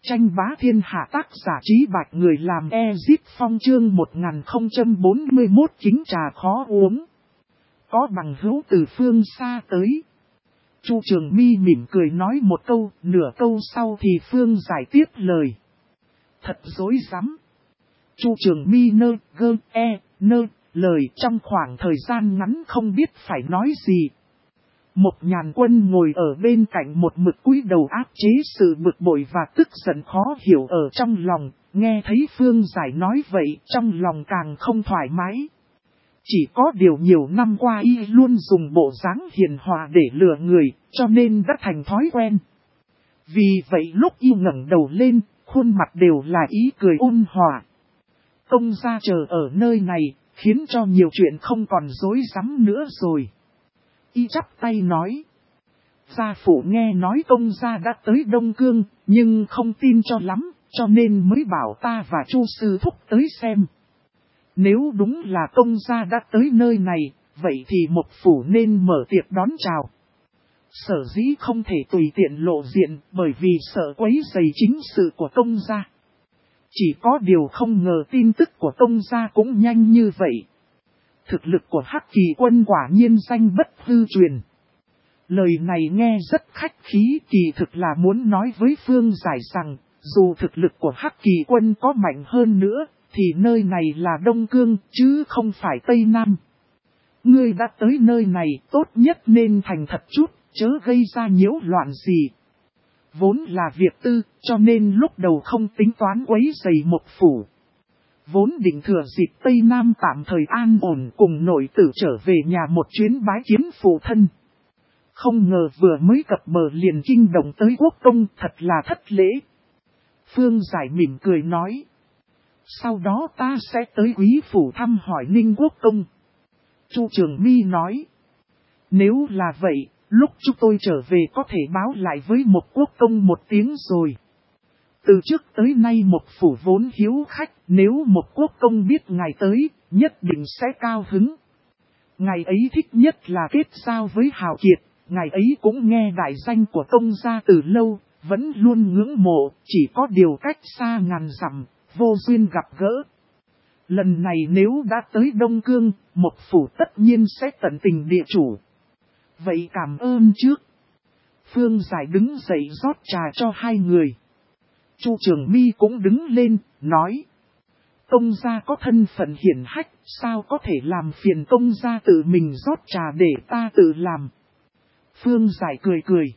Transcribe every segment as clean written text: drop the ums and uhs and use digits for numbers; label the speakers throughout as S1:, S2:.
S1: Tranh bá thiên hạ tác giả Trí Bạch người làm Ezip Phong chương 1041 chính trà khó uống. Có bằng hữu từ phương xa tới. Chu Trường My mỉm cười nói một câu, nửa câu sau thì Phương giải tiếp lời. Thật dối rắm. Chu Trường My lời trong khoảng thời gian ngắn không biết phải nói gì. Một nhàn quân ngồi ở bên cạnh một mực cúi đầu áp chế sự bực bội và tức giận khó hiểu ở trong lòng, nghe thấy Phương giải nói vậy trong lòng càng không thoải mái. Chỉ có điều nhiều năm qua y luôn dùng bộ dáng hiền hòa để lừa người, cho nên đã thành thói quen. Vì vậy lúc y ngẩng đầu lên, khuôn mặt đều là ý cười ôn hòa. Công gia chờ ở nơi này, khiến cho nhiều chuyện không còn dối rắm nữa rồi. Y chắp tay nói. Gia phụ nghe nói công gia đã tới Đông Cương, nhưng không tin cho lắm, cho nên mới bảo ta và Chu sư thúc tới xem. Nếu đúng là công gia đã tới nơi này, vậy thì một phủ nên mở tiệc đón chào. Sở dĩ không thể tùy tiện lộ diện bởi vì sợ quấy rầy chính sự của công gia. Chỉ có điều không ngờ tin tức của công gia cũng nhanh như vậy. Thực lực của Hắc Kỳ Quân quả nhiên danh bất hư truyền. Lời này nghe rất khách khí, kỳ thực là muốn nói với Phương giải rằng, dù thực lực của Hắc Kỳ Quân có mạnh hơn nữa, thì nơi này là Đông Cương, chứ không phải Tây Nam. Ngươi đã tới nơi này, tốt nhất nên thành thật chút, chớ gây ra nhiễu loạn gì. Vốn là việc tư, cho nên lúc đầu không tính toán quấy rầy một phủ. Vốn định thừa dịp Tây Nam tạm thời an ổn cùng nội tử trở về nhà một chuyến bái kiến phụ thân. Không ngờ vừa mới cập bờ liền kinh động tới quốc công, thật là thất lễ. Phương giải mỉm cười nói. Sau đó ta sẽ tới quý phủ thăm hỏi Ninh quốc công. Chu Trường My nói. Nếu là vậy, lúc chúng tôi trở về có thể báo lại với một quốc công một tiếng rồi. Từ trước tới nay một phủ vốn hiếu khách, nếu một quốc công biết ngài tới, nhất định sẽ cao hứng. Ngài ấy thích nhất là kết giao với hào kiệt, ngài ấy cũng nghe đại danh của công gia từ lâu, vẫn luôn ngưỡng mộ, chỉ có điều cách xa ngàn dặm, vô duyên gặp gỡ. Lần này nếu đã tới Đông Cương, một phủ tất nhiên sẽ tận tình địa chủ. Vậy cảm ơn trước. Phương giải đứng dậy rót trà cho hai người. Chu Trường My cũng đứng lên, nói. Công gia có thân phận hiển hách, sao có thể làm phiền công gia tự mình rót trà để ta tự làm. Phương giải cười cười.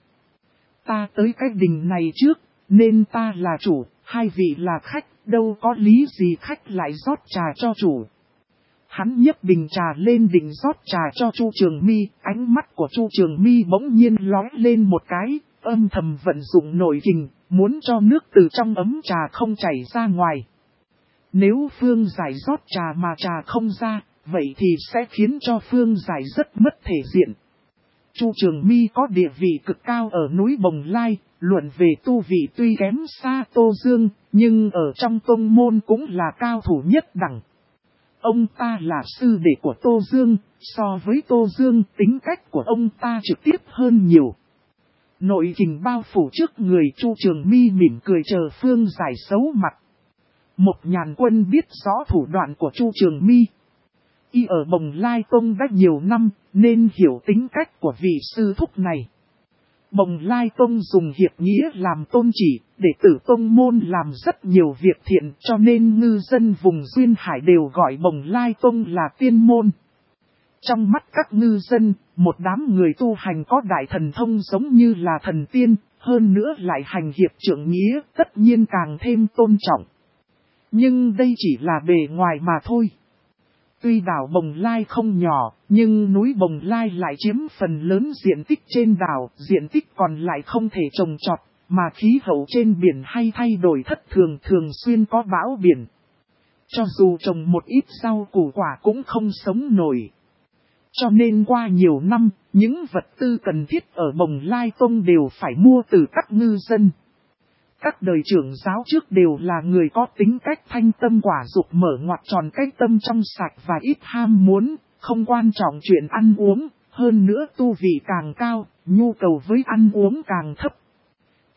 S1: Ta tới cái đình này trước, nên ta là chủ, hai vị là khách, đâu có lý gì khách lại rót trà cho chủ. Hắn nhấc bình trà lên định rót trà cho Chu Trường My, ánh mắt của Chu Trường My bỗng nhiên lóe lên một cái, âm thầm vận dụng nội kình, muốn cho nước từ trong ấm trà không chảy ra ngoài. Nếu Phương giải rót trà mà trà không ra, vậy thì sẽ khiến cho Phương giải rất mất thể diện. Chu Trường My có địa vị cực cao ở núi Bồng Lai, luận về tu vị tuy kém xa Tô Dương, nhưng ở trong tông môn cũng là cao thủ nhất đẳng. Ông ta là sư đệ của Tô Dương, so với Tô Dương tính cách của ông ta trực tiếp hơn nhiều. Nội kình bao phủ trước người Chu Trường My mỉm cười chờ Phương giải xấu mặt. Một nhàn quân biết rõ thủ đoạn của Chu Trường My. Y ở Bồng Lai Tông đã nhiều năm, nên hiểu tính cách của vị sư thúc này. Bồng Lai Tông dùng hiệp nghĩa làm tôn chỉ, để tử tông môn làm rất nhiều việc thiện, cho nên ngư dân vùng Duyên Hải đều gọi Bồng Lai Tông là tiên môn. Trong mắt các ngư dân, một đám người tu hành có đại thần thông giống như là thần tiên, hơn nữa lại hành hiệp trượng nghĩa, tất nhiên càng thêm tôn trọng. Nhưng đây chỉ là bề ngoài mà thôi. Tuy đảo Bồng Lai không nhỏ, nhưng núi Bồng Lai lại chiếm phần lớn diện tích trên đảo, diện tích còn lại không thể trồng trọt, mà khí hậu trên biển hay thay đổi thất thường, thường xuyên có bão biển. Cho dù trồng một ít rau củ quả cũng không sống nổi. Cho nên qua nhiều năm, những vật tư cần thiết ở Bồng Lai Tông đều phải mua từ các ngư dân. Các đời trưởng giáo trước đều là người có tính cách thanh tâm quả dục mở ngoặt tròn cái tâm trong sạch và ít ham muốn, không quan trọng chuyện ăn uống, hơn nữa tu vị càng cao, nhu cầu với ăn uống càng thấp.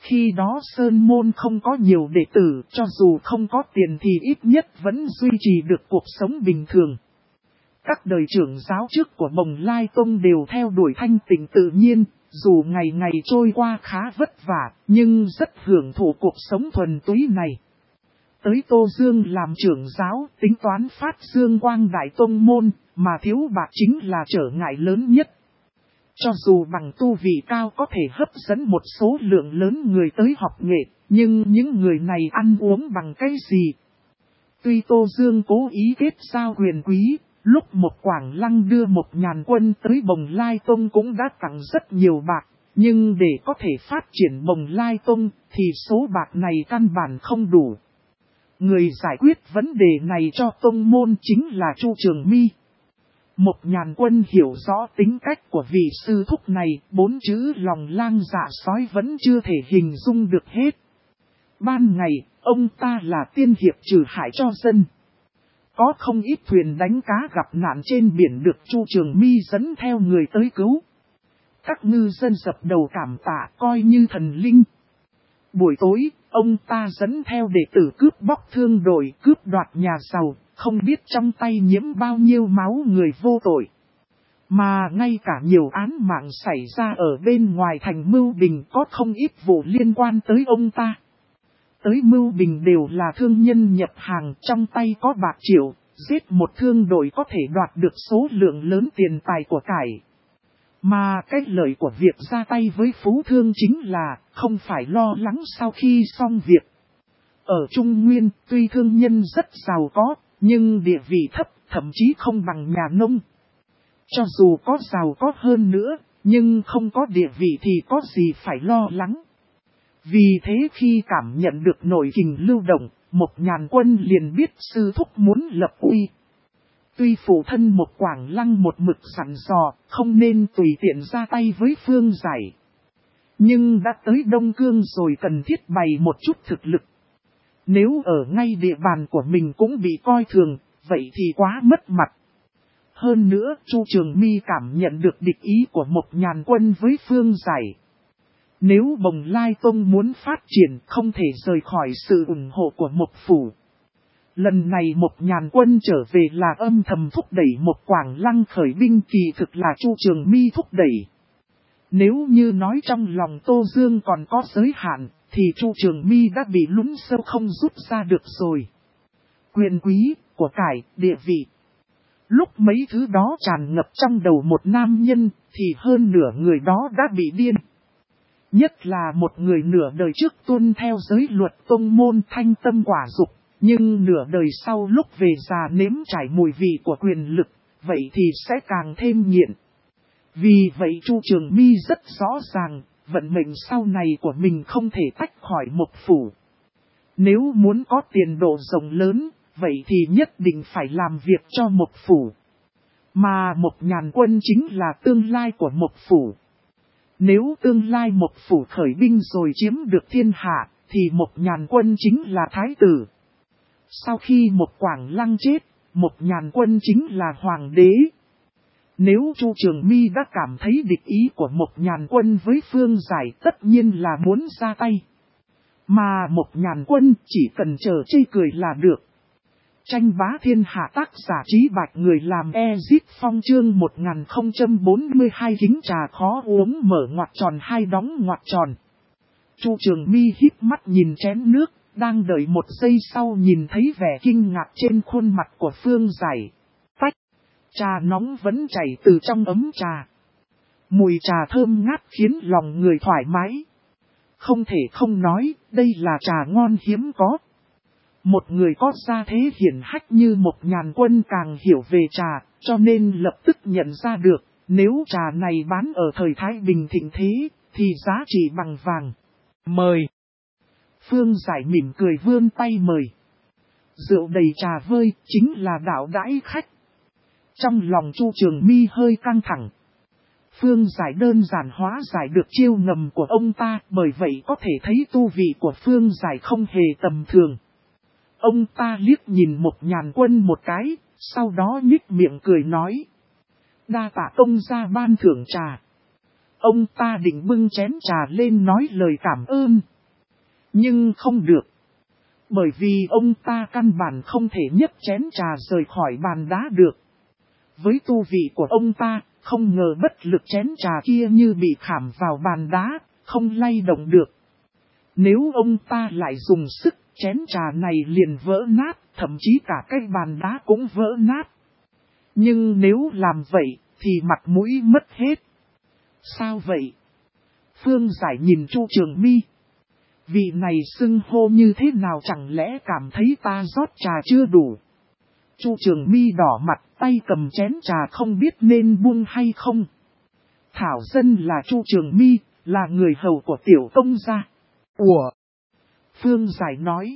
S1: Khi đó Sơn Môn không có nhiều đệ tử, cho dù không có tiền thì ít nhất vẫn duy trì được cuộc sống bình thường. Các đời trưởng giáo trước của Bồng Lai Tông đều theo đuổi thanh tịnh tự nhiên, dù ngày ngày trôi qua khá vất vả, nhưng rất hưởng thụ cuộc sống thuần túy này. Tới Tô Dương làm trưởng giáo, tính toán phát dương quang đại tông môn, mà thiếu bạc chính là trở ngại lớn nhất. Cho dù bằng tu vị cao có thể hấp dẫn một số lượng lớn người tới học nghệ, nhưng những người này ăn uống bằng cái gì? Tuy Tô Dương cố ý kết giao quyền quý, lúc một Quảng Lăng đưa một ngàn quân tới Bồng Lai Tông cũng đã tặng rất nhiều bạc, nhưng để có thể phát triển Bồng Lai Tông thì số bạc này căn bản không đủ. Người giải quyết vấn đề này cho tông môn chính là Chu Trường My. Một ngàn quân hiểu rõ tính cách của vị sư thúc này, 4 chữ lòng lang dạ sói vẫn chưa thể hình dung được hết. Ban ngày, ông ta là tiên hiệp trừ hại cho dân. Có không ít thuyền đánh cá gặp nạn trên biển được Chu Trường My dẫn theo người tới cứu. Các ngư dân dập đầu cảm tạ coi như thần linh. Buổi tối, ông ta dẫn theo đệ tử cướp bóc thương đội, cướp đoạt nhà giàu, không biết trong tay nhiễm bao nhiêu máu người vô tội. Mà ngay cả nhiều án mạng xảy ra ở bên ngoài thành Mưu Bình có không ít vụ liên quan tới ông ta. Tới Mưu Bình đều là thương nhân nhập hàng, trong tay có bạc triệu, giết một thương đội có thể đoạt được số lượng lớn tiền tài của cải. Mà cái lợi của việc ra tay với phú thương chính là không phải lo lắng sau khi xong việc. Ở Trung Nguyên, tuy thương nhân rất giàu có, nhưng địa vị thấp, thậm chí không bằng nhà nông. Cho dù có giàu có hơn nữa, nhưng không có địa vị thì có gì phải lo lắng. Vì thế khi cảm nhận được nội kình lưu động, một ngàn quân liền biết sư thúc muốn lập uy. Tuy phụ thân một Quảng Lăng một mực sẵn dò, không nên tùy tiện ra tay với Phương Giải. Nhưng đã tới Đông Cương rồi cần thiết bày một chút thực lực. Nếu ở ngay địa bàn của mình cũng bị coi thường, vậy thì quá mất mặt. Hơn nữa, Chu Trường My cảm nhận được địch ý của một ngàn quân với Phương Giải. Nếu Bồng Lai Tông muốn phát triển không thể rời khỏi sự ủng hộ của một phủ. Lần này một ngàn quân trở về là âm thầm thúc đẩy một Quảng Lăng khởi binh, kỳ thực là Chu Trường My thúc đẩy. Nếu như nói trong lòng Tô Dương còn có giới hạn, thì Chu Trường My đã bị lún sâu không rút ra được rồi. Quyền quý, của cải, địa vị. Lúc mấy thứ đó tràn ngập trong đầu một nam nhân, thì hơn nửa người đó đã bị điên. Nhất là một người nửa đời trước tuân theo giới luật tông môn thanh tâm quả dục, nhưng nửa đời sau lúc về già nếm trải mùi vị của quyền lực, vậy thì sẽ càng thêm nghiện. Vì vậy Chu Trường My rất rõ ràng, vận mệnh sau này của mình không thể tách khỏi một phủ. Nếu muốn có tiền đồ rộng lớn, vậy thì nhất định phải làm việc cho một phủ. Mà một ngàn quân chính là tương lai của một phủ. Nếu tương lai một phủ khởi binh rồi chiếm được thiên hạ, thì một ngàn quân chính là thái tử. Sau khi một Quảng Lăng chết, một ngàn quân chính là hoàng đế. Nếu Chu Trường My đã cảm thấy địch ý của một ngàn quân với Phương Giải, tất nhiên là muốn ra tay. Mà một ngàn quân chỉ cần chờ chê cười là được. Tranh bá thiên hạ tác giả Trí Bạch người làm Ezit Phong chương 1042 kính trà khó uống mở ngoặc tròn hai đóng ngoặc tròn. Chu Trường My híp mắt nhìn chén nước, đang đợi một giây sau nhìn thấy vẻ kinh ngạc trên khuôn mặt của Phương Giải. Tách, trà nóng vẫn chảy từ trong ấm trà. Mùi trà thơm ngát khiến lòng người thoải mái. Không thể không nói, đây là trà ngon hiếm có. Một người có gia thế hiển hách như một ngàn quân càng hiểu về trà, cho nên lập tức nhận ra được, nếu trà này bán ở thời Thái Bình thịnh thế, thì giá trị bằng vàng. Mời! Phương Giải mỉm cười vươn tay mời. Rượu đầy trà vơi, chính là đạo đãi khách. Trong lòng Chu Trường My hơi căng thẳng. Phương Giải đơn giản hóa giải được chiêu ngầm của ông ta, bởi vậy có thể thấy tu vị của Phương Giải không hề tầm thường. Ông ta liếc nhìn một ngàn quân một cái, sau đó nhích miệng cười nói. Đa tạ công gia ban thưởng trà. Ông ta định bưng chén trà lên nói lời cảm ơn, Nhưng không được. Bởi vì ông ta căn bản không thể nhấc chén trà rời khỏi bàn đá được. Với tu vị của ông ta, không ngờ bất lực chén trà kia như bị khảm vào bàn đá, không lay động được. Nếu ông ta lại dùng sức, chén trà này liền vỡ nát, thậm chí cả cái bàn đá cũng vỡ nát. Nhưng nếu làm vậy, thì mặt mũi mất hết. Sao vậy? Phương Giải nhìn Chu Trường My. Vị này xưng hô như thế nào, chẳng lẽ cảm thấy ta rót trà chưa đủ? Chu Trường My đỏ mặt, tay cầm chén trà không biết nên buông hay không. Thảo dân là Chu Trường My, là người hầu của tiểu công gia. Ủa? Phương Giải nói.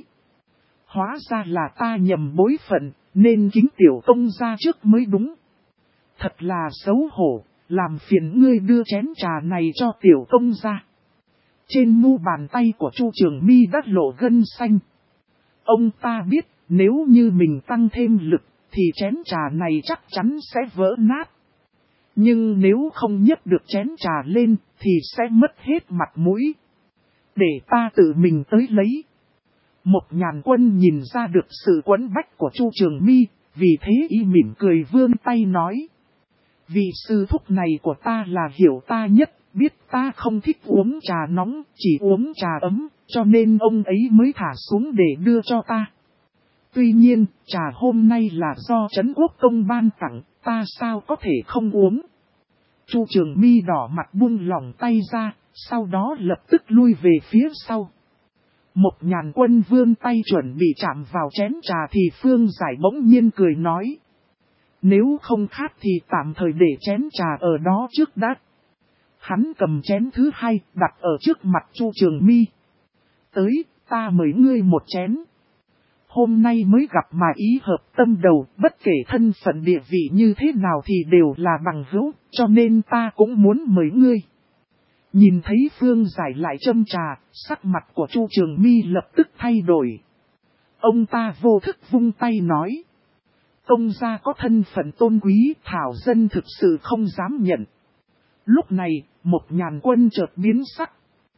S1: Hóa ra là ta nhầm bối phận, nên kính tiểu công gia trước mới đúng. Thật là xấu hổ, làm phiền ngươi đưa chén trà này cho tiểu công gia. Trên mu bàn tay của Chu Trường My đã lộ gân xanh. Ông ta biết, nếu như mình tăng thêm lực, thì chén trà này chắc chắn sẽ vỡ nát. Nhưng nếu không nhấc được chén trà lên, thì sẽ mất hết mặt mũi. Để ta tự mình tới lấy. Một Nhàn Quân nhìn ra được sự quẫn bách của Chu Trường My, vì thế y mỉm cười vươn tay nói. Vị sư thúc này của ta là hiểu ta nhất, biết ta không thích uống trà nóng, chỉ uống trà ấm, cho nên ông ấy mới thả xuống để đưa cho ta. Tuy nhiên, trà hôm nay là do Trấn Quốc Công ban tặng, ta sao có thể không uống. Chu Trường My đỏ mặt buông lỏng tay ra, sau đó lập tức lui về phía sau. Một Nhàn Quân vươn tay chuẩn bị chạm vào chén trà thì Phương Giải bỗng nhiên cười nói. Nếu không khát thì tạm thời để chén trà ở đó trước đã. Hắn cầm chén thứ hai đặt ở trước mặt Chu Trường My. Tới, ta mời ngươi một chén. Hôm nay mới gặp mà ý hợp tâm đầu, bất kể thân phận địa vị như thế nào thì đều là bằng hữu, cho nên ta cũng muốn mời ngươi. Nhìn thấy Phương Giải lại châm trà, sắc mặt của Chu Trường My lập tức thay đổi. Ông ta vô thức vung tay nói. Công gia có thân phận tôn quý, thảo dân thực sự không dám nhận. Lúc này, một Nhàn Quân chợt biến sắc.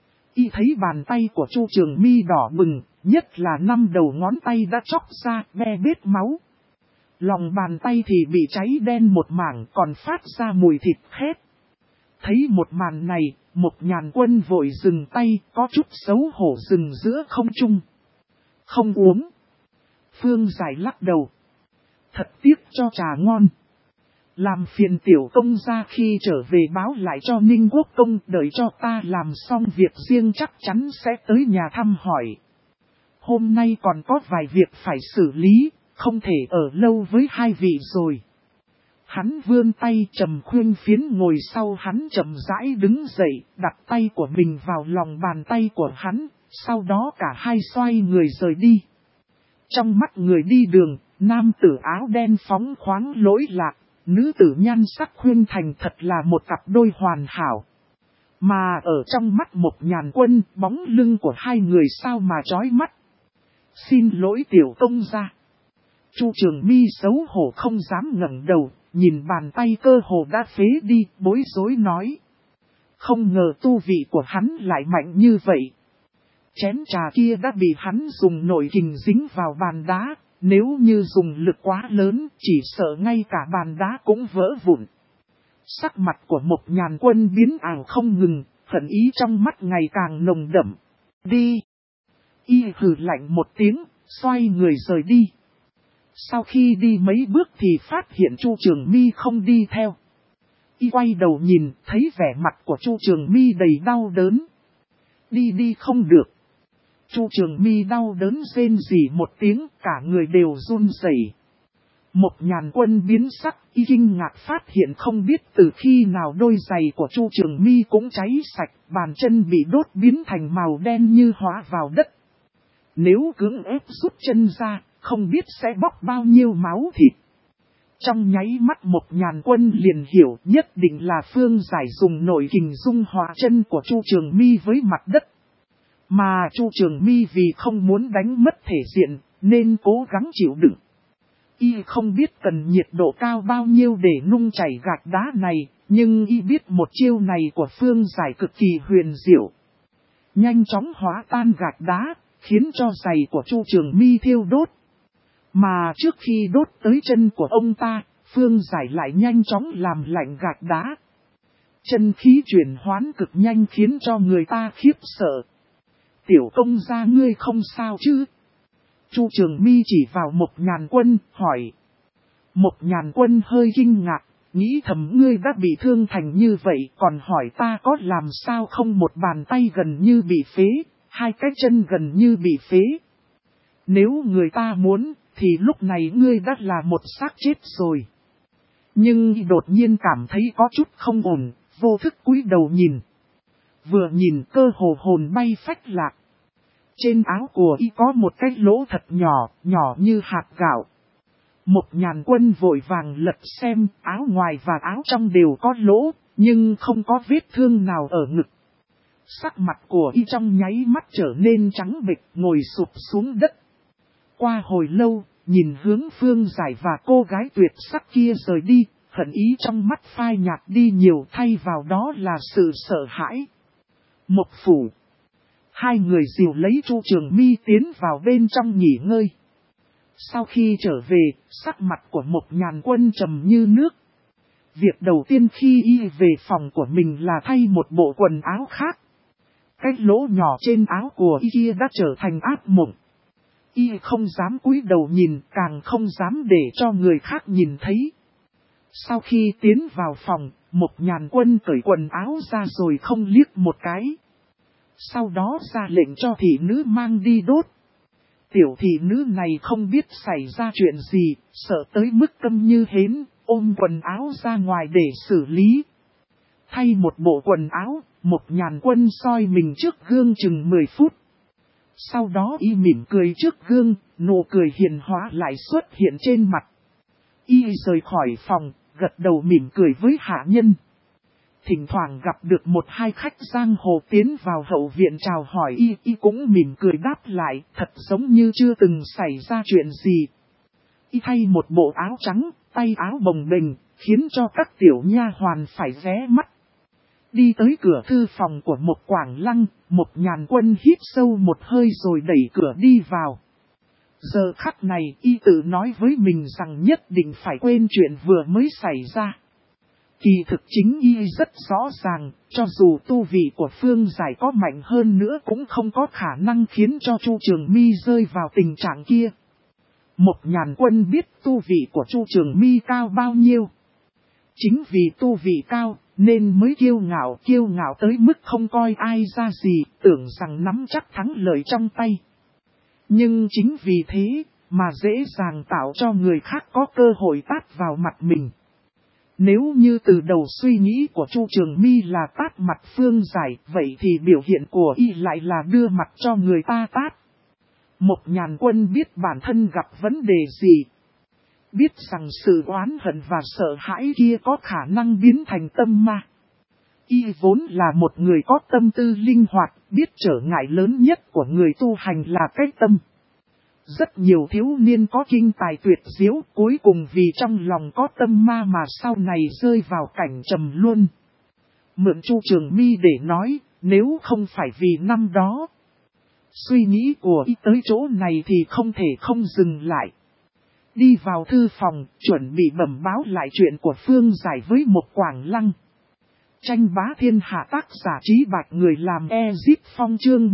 S1: Y thấy bàn tay của Chu Trường My đỏ bừng, nhất là 5 đầu ngón tay đã chóc ra, be bết máu. Lòng bàn tay thì bị cháy đen một mảng, còn phát ra mùi thịt khét. Thấy một màn này, một Nhàn Quân vội dừng tay, có chút xấu hổ dừng giữa không trung. Không uống. Phương Giải lắc đầu. Thật tiếc cho trà ngon. Làm phiền tiểu công gia khi trở về báo lại cho Ninh Quốc Công, đợi cho ta làm xong việc riêng chắc chắn sẽ tới nhà thăm hỏi. Hôm nay còn có vài việc phải xử lý, không thể ở lâu với hai vị rồi. Hắn vươn tay trầm khuyên phiến ngồi sau hắn chậm rãi đứng dậy, đặt tay của mình vào lòng bàn tay của hắn, sau đó cả hai xoay người rời đi. Trong mắt người đi đường, nam tử áo đen phóng khoáng lỗi lạc, nữ tử nhan sắc khuyên thành thật là một cặp đôi hoàn hảo. Mà ở trong mắt một Nhàn Quân, bóng lưng của hai người sao mà chói mắt. Xin lỗi tiểu công gia. Chu Trường My xấu hổ không dám ngẩng đầu, nhìn bàn tay cơ hồ đã phế đi, bối rối nói. Không ngờ tu vị của hắn lại mạnh như vậy. Chén trà kia đã bị hắn dùng nội kình dính vào bàn đá, nếu như dùng lực quá lớn, chỉ sợ ngay cả bàn đá cũng vỡ vụn. Sắc mặt của một Nhàn Quân biến ảo không ngừng, hận ý trong mắt ngày càng nồng đậm. Đi! Y hừ lạnh một tiếng, xoay người rời đi. Sau khi đi mấy bước thì phát hiện Chu Trường My không đi theo. Y quay đầu nhìn, thấy vẻ mặt của Chu Trường My đầy đau đớn. Đi không được. Chu Trường My đau đớn rên rỉ một tiếng, cả người đều run rẩy. Một Nhàn Quân biến sắc, y kinh ngạc phát hiện không biết từ khi nào đôi giày của Chu Trường My cũng cháy sạch, bàn chân bị đốt biến thành màu đen như hóa vào đất. Nếu cưỡng ép rút chân ra, không biết sẽ bóc bao nhiêu máu thịt. Trong nháy mắt một Nhàn Quân liền hiểu nhất định là Phương Giải dùng nội kình dung hòa chân của Chu Trường My với mặt đất. Mà Chu Trường My vì không muốn đánh mất thể diện, nên cố gắng chịu đựng. Y không biết cần nhiệt độ cao bao nhiêu để nung chảy gạch đá này, nhưng y biết một chiêu này của Phương Giải cực kỳ huyền diệu. nhanh chóng hóa tan gạch đá, khiến cho giày của Chu Trường My thiêu đốt. Mà trước khi đốt tới chân của ông ta, Phương Giải lại nhanh chóng làm lạnh gạch đá. Chân khí chuyển hoán cực nhanh khiến cho người ta khiếp sợ. Tiểu công gia ngươi không sao chứ? Chu Trường My chỉ vào Mộc Nhàn Quân, hỏi. Mộc Nhàn Quân hơi kinh ngạc, nghĩ thầm ngươi đã bị thương thành như vậy, còn hỏi ta có làm sao không, một bàn tay gần như bị phế, hai cái chân gần như bị phế. Nếu người ta muốn, thì lúc này ngươi đã là một xác chết rồi. Nhưng đột nhiên cảm thấy có chút không ổn, vô thức cúi đầu nhìn. Vừa nhìn cơ hồ hồn bay phách lạc. Trên áo của y có một cái lỗ thật nhỏ, nhỏ như hạt gạo. Mộc Nhàn Quân vội vàng lật xem, áo ngoài và áo trong đều có lỗ, nhưng không có vết thương nào ở ngực. Sắc mặt của y trong nháy mắt trở nên trắng bệch, ngồi sụp xuống đất. Qua hồi lâu, nhìn hướng Phương Giải và cô gái tuyệt sắc kia rời đi, hận ý trong mắt phai nhạt đi nhiều, thay vào đó là sự sợ hãi. Mộc phủ. Hai người dìu lấy Chu Trường My tiến vào bên trong nghỉ ngơi. Sau khi trở về, sắc mặt của Mộc Nhàn Quân trầm như nước. Việc đầu tiên khi y về phòng của mình là thay một bộ quần áo khác. Cái lỗ nhỏ trên áo của y kia đã trở thành ác mộng. Y không dám cúi đầu nhìn, càng không dám để cho người khác nhìn thấy. Sau khi tiến vào phòng, Mộc Nhàn Quân cởi quần áo ra rồi không liếc một cái. Sau đó ra lệnh cho thị nữ mang đi đốt. Tiểu thị nữ này không biết xảy ra chuyện gì, sợ tới mức câm như hến, ôm quần áo ra ngoài để xử lý. Thay một bộ quần áo, Mộc Nhàn Quân soi mình trước gương chừng 10 phút. Sau đó y mỉm cười trước gương, nụ cười hiền hóa lại xuất hiện trên mặt. Y rời khỏi phòng, gật đầu mỉm cười với hạ nhân. Thỉnh thoảng gặp được một hai khách giang hồ tiến vào hậu viện chào hỏi y cũng mỉm cười đáp lại, thật giống như chưa từng xảy ra chuyện gì. Y thay một bộ áo trắng, tay áo bồng bềnh, khiến cho các tiểu nha hoàn phải ghé mắt. Đi tới cửa thư phòng của Mộc Quảng Lăng, Mộc Nhàn Quân hít sâu một hơi rồi đẩy cửa đi vào. Giờ khắc này y tự nói với mình rằng nhất định phải quên chuyện vừa mới xảy ra. Kỳ thực chính y rất rõ ràng, cho dù tu vị của Phương Giải có mạnh hơn nữa cũng không có khả năng khiến cho Chu Trường My rơi vào tình trạng kia. Mộc Nhàn Quân biết tu vị của Chu Trường My cao bao nhiêu. Chính vì tu vị cao, nên mới kiêu ngạo tới mức không coi ai ra gì, tưởng rằng nắm chắc thắng lợi trong tay. Nhưng chính vì thế, mà dễ dàng tạo cho người khác có cơ hội tát vào mặt mình. Nếu như từ đầu suy nghĩ của Chu Trường My là tát mặt Phương Giải, vậy thì biểu hiện của y lại là đưa mặt cho người ta tát. Mộc Nhàn Quân biết bản thân gặp vấn đề gì. Biết rằng sự oán hận và sợ hãi kia có khả năng biến thành tâm ma. Y vốn là một người có tâm tư linh hoạt, biết trở ngại lớn nhất của người tu hành là cái tâm. Rất nhiều thiếu niên có kinh tài tuyệt diễu, cuối cùng vì trong lòng có tâm ma mà sau này rơi vào cảnh trầm luân. Mượn Chu Trường My để nói, nếu không phải vì năm đó, suy nghĩ của y tới chỗ này thì không thể không dừng lại. Đi vào thư phòng, chuẩn bị bẩm báo lại chuyện của Phương Giải với Mộc Quảng Lăng. Tranh bá thiên hạ tác giả Trí Bạch người làm Ezip Phong chương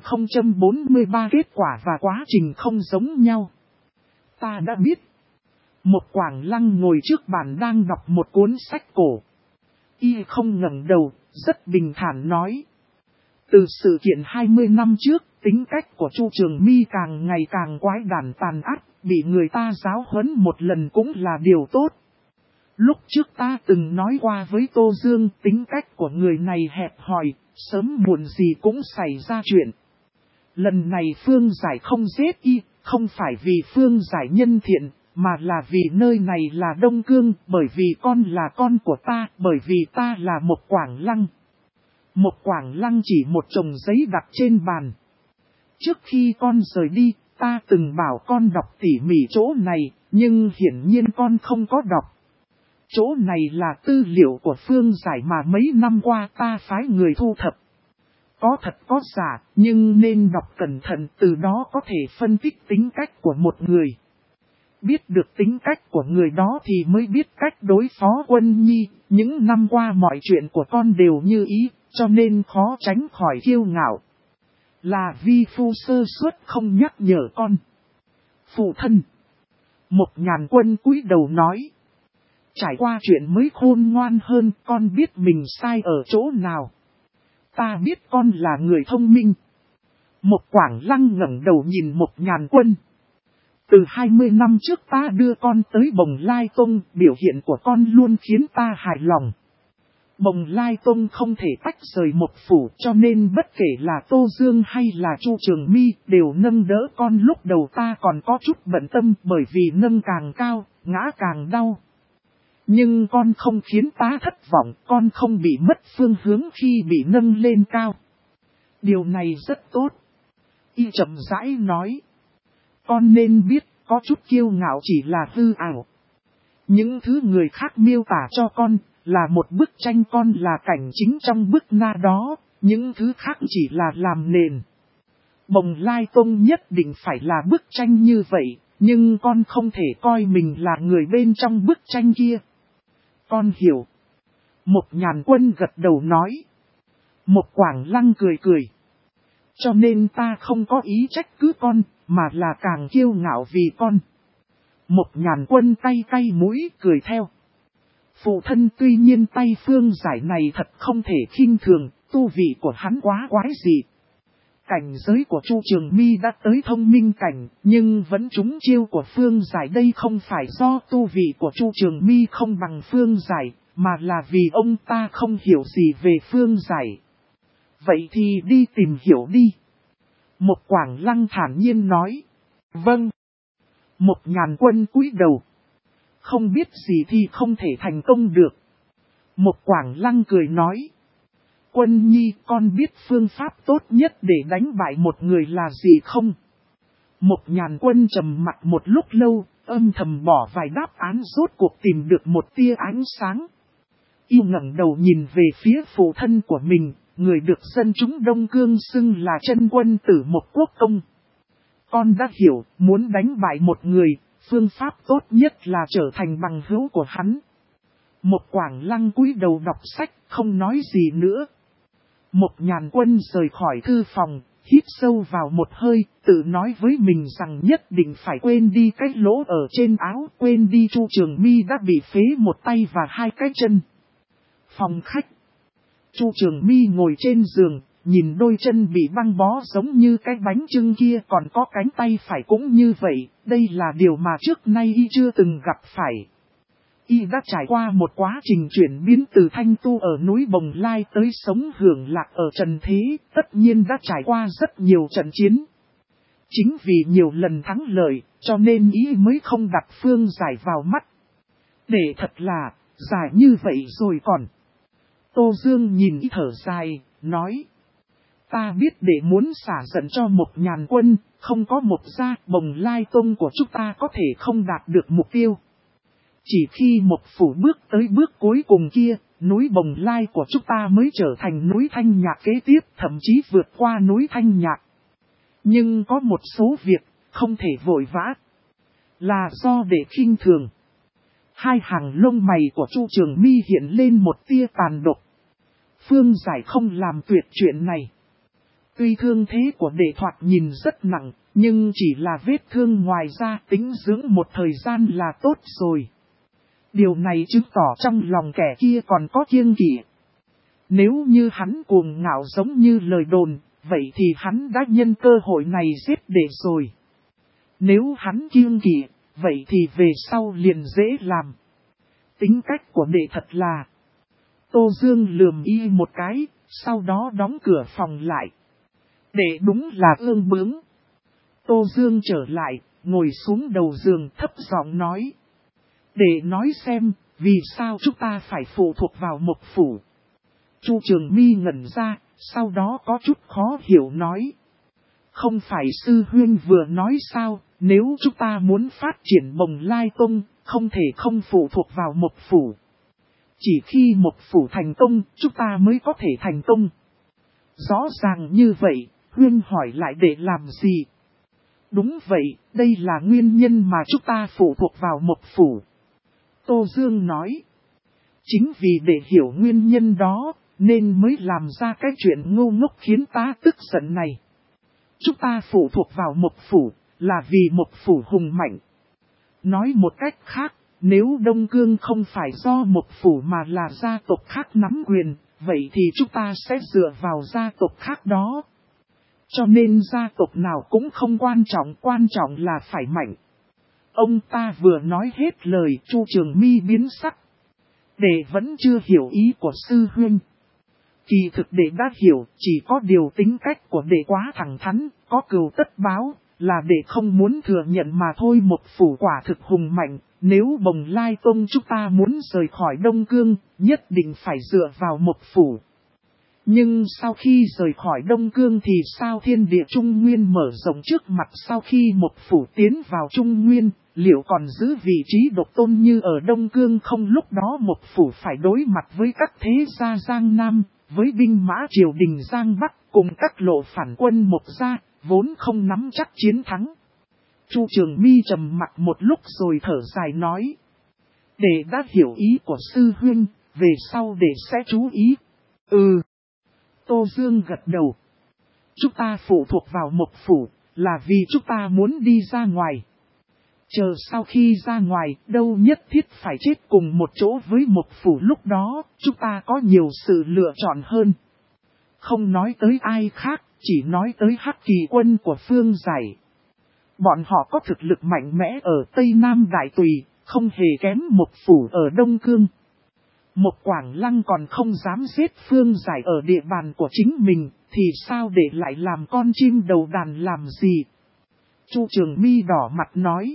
S1: 1043 kết quả và quá trình không giống nhau. Ta đã biết. Mộc Quảng Lăng ngồi trước bàn đang đọc một cuốn sách cổ. Y không ngẩng đầu, rất bình thản nói. Từ sự kiện 20 năm trước, tính cách của Chu Trường My càng ngày càng quái đản tàn ác, bị người ta giáo huấn một lần cũng là điều tốt. Lúc trước ta từng nói qua với Tô Dương, tính cách của người này hẹp hòi, sớm muộn gì cũng xảy ra chuyện. Lần này Phương Giải không giết y, không phải vì Phương Giải nhân thiện, mà là vì nơi này là Đông Cương, bởi vì con là con của ta, bởi vì ta là Mộc Quảng Lăng. Mộc Quảng Lăng chỉ một chồng giấy đặt trên bàn. Trước khi con rời đi, ta từng bảo con đọc tỉ mỉ chỗ này, nhưng hiển nhiên con không có đọc. Chỗ này là tư liệu của Phương Giải mà mấy năm qua ta phái người thu thập. Có thật có giả, nhưng nên đọc cẩn thận, từ đó có thể phân tích tính cách của một người. Biết được tính cách của người đó thì mới biết cách đối phó Quân Nhi. Những năm qua mọi chuyện của con đều như ý, cho nên khó tránh khỏi kiêu ngạo. Là vi phu sơ suất không nhắc nhở con. Phụ thân. Một Nhàn Quân cúi đầu nói. Trải qua chuyện mới khôn ngoan hơn, con biết mình sai ở chỗ nào. Ta biết con là người thông minh. Một Quảng Lăng ngẩng đầu nhìn Một Nhàn Quân. Từ 20 năm trước ta đưa con tới Bồng Lai Tông, biểu hiện của con luôn khiến ta hài lòng. Bồng Lai Tông không thể tách rời một phủ, cho nên bất kể là Tô Dương hay là Chu Trường My đều nâng đỡ con. Lúc đầu ta còn có chút bận tâm, bởi vì nâng càng cao, ngã càng đau. Nhưng con không khiến ta thất vọng, con không bị mất phương hướng khi bị nâng lên cao. Điều này rất tốt. Y chậm rãi nói. Con nên biết, có chút kiêu ngạo chỉ là hư ảo. Những thứ người khác miêu tả cho con, là một bức tranh, con là cảnh chính trong bức na đó, những thứ khác chỉ là làm nền. Bồng Lai Tông nhất định phải là bức tranh như vậy, nhưng con không thể coi mình là người bên trong bức tranh kia. Con hiểu. Một Nhàn Quân gật đầu nói. Một Quảng Lăng cười cười. Cho nên ta không có ý trách cứ con, mà là càng kiêu ngạo vì con. Một Nhàn Quân cay cay mũi cười theo. Phụ thân, tuy nhiên tay Phương Giải này thật không thể khinh thường, tu vị của hắn quá quái dị. Cảnh giới của Chu Trường My đã tới thông minh cảnh, nhưng vẫn trúng chiêu của Phương Giải. Đây không phải do tu vị của Chu Trường My không bằng Phương Giải, mà là vì ông ta không hiểu gì về Phương Giải. Vậy thì đi tìm hiểu đi. Một Quảng Lăng thản nhiên nói. Vâng. Một Nhàn Quân cúi đầu. Không biết gì thì không thể thành công được. Một Quảng Lăng cười nói. Quân Nhi, con biết phương pháp tốt nhất để đánh bại một người là gì không? Một Nhàn Quân trầm mặc một lúc lâu, âm thầm bỏ vài đáp án, rốt cuộc tìm được một tia ánh sáng. Y ngẩng đầu nhìn về phía phụ thân của mình, người được dân chúng Đông Cương xưng là chân quân tử một quốc công. Con đã hiểu, muốn đánh bại một người, phương pháp tốt nhất là trở thành bằng hữu của hắn. Một Quảng Lăng cúi đầu đọc sách, không nói gì nữa. Một Nhàn Quân rời khỏi thư phòng, hít sâu vào một hơi, tự nói với mình rằng nhất định phải quên đi cái lỗ ở trên áo, quên đi Chu Trường My đã bị phế một tay và hai cái chân. Phòng khách. Chu Trường My ngồi trên giường, nhìn đôi chân bị băng bó giống như cái bánh chưng kia, còn có cánh tay phải cũng như vậy, đây là điều mà trước nay y chưa từng gặp phải. Y đã trải qua một quá trình chuyển biến từ thanh tu ở núi Bồng Lai tới sống hưởng lạc ở trần thế, tất nhiên đã trải qua rất nhiều trận chiến. Chính vì nhiều lần thắng lợi, cho nên y mới không đặt Phương Giải vào mắt. Để thật là, giải như vậy rồi còn. Tô Dương nhìn y thở dài, nói. Ta biết để muốn xả giận cho một Nhàn Quân, không có một gia Bồng Lai Tông của chúng ta có thể không đạt được mục tiêu. Chỉ khi một phủ bước tới bước cuối cùng kia, núi Bồng Lai của chúng ta mới trở thành núi Thanh Nhạc kế tiếp, thậm chí vượt qua núi Thanh Nhạc. Nhưng có một số việc, không thể vội vã. Là do để khinh thường. Hai hàng lông mày của Chu Trường My hiện lên một tia tàn độc. Phương Giải không làm tuyệt chuyện này. Tuy thương thế của đệ thoạt nhìn rất nặng, nhưng chỉ là vết thương ngoài ra, tính dưỡng một thời gian là tốt rồi. Điều này chứng tỏ trong lòng kẻ kia còn có kiêng kỵ. Nếu như hắn cuồng ngạo giống như lời đồn, vậy thì hắn đã nhân cơ hội này giết đệ rồi. Nếu hắn kiêng kỵ, vậy thì về sau liền dễ làm. Tính cách của đệ thật là... Tô Dương lườm y một cái, sau đó đóng cửa phòng lại. Đệ đúng là ương bướng. Tô Dương trở lại, ngồi xuống đầu giường thấp giọng nói. Để nói xem, vì sao chúng ta phải phụ thuộc vào một phủ. Chu Trường My ngẩn ra, sau đó có chút khó hiểu nói. Không phải sư huynh vừa nói sao, nếu chúng ta muốn phát triển Bồng Lai Tông, không thể không phụ thuộc vào một phủ. Chỉ khi một phủ thành công, chúng ta mới có thể thành công. Rõ ràng như vậy, Huyên hỏi lại để làm gì? Đúng vậy, đây là nguyên nhân mà chúng ta phụ thuộc vào Mộc Phủ. Tô Dương nói. Chính vì để hiểu nguyên nhân đó, nên mới làm ra cái chuyện ngu ngốc khiến ta tức giận này. Chúng ta phụ thuộc vào Mộc Phủ, là vì Mộc Phủ hùng mạnh. Nói một cách khác, nếu Đông Cương không phải do Mộc Phủ mà là gia tộc khác nắm quyền, vậy thì chúng ta sẽ dựa vào gia tộc khác đó. Cho nên gia tộc nào cũng không quan trọng là phải mạnh. Ông ta vừa nói hết lời, Chu Trường Mi biến sắc. Đệ vẫn chưa hiểu ý của sư huynh. Kỳ thực đệ đã hiểu, chỉ có điều tính cách của đệ quá thẳng thắn, có cừu tất báo, là đệ không muốn thừa nhận mà thôi. Mộc Phủ quả thực hùng mạnh, nếu Bồng Lai Tông chúng ta muốn rời khỏi Đông Cương, nhất định phải dựa vào Mộc Phủ. Nhưng sau khi rời khỏi Đông Cương thì sao? Thiên địa Trung Nguyên mở rộng trước mặt, sau khi Mộc Phủ tiến vào Trung Nguyên, liệu còn giữ vị trí độc tôn như ở Đông Cương không? Lúc đó Mộc Phủ phải đối mặt với các thế gia Giang Nam, với binh mã triều đình Giang Bắc, cùng các lộ phản quân Mộc gia, vốn không nắm chắc chiến thắng. Chu Trường Mi trầm mặt một lúc rồi thở dài nói. Đệ đã hiểu ý của sư huynh, về sau đệ sẽ chú ý. Tô Dương gật đầu. Chúng ta phụ thuộc vào Mộc Phủ, là vì chúng ta muốn đi ra ngoài. Chờ sau khi ra ngoài, đâu nhất thiết phải chết cùng một chỗ với Mộc Phủ, lúc đó, chúng ta có nhiều sự lựa chọn hơn. Không nói tới ai khác, chỉ nói tới Hắc Kỳ quân của Phương Giải. Bọn họ có thực lực mạnh mẽ ở Tây Nam Đại Tùy, không hề kém Mộc Phủ ở Đông Cương. Mộc Quảng Lăng còn không dám giết Phương Giải ở địa bàn của chính mình, thì sao để lại làm con chim đầu đàn làm gì? Chu Trường Mi đỏ mặt nói.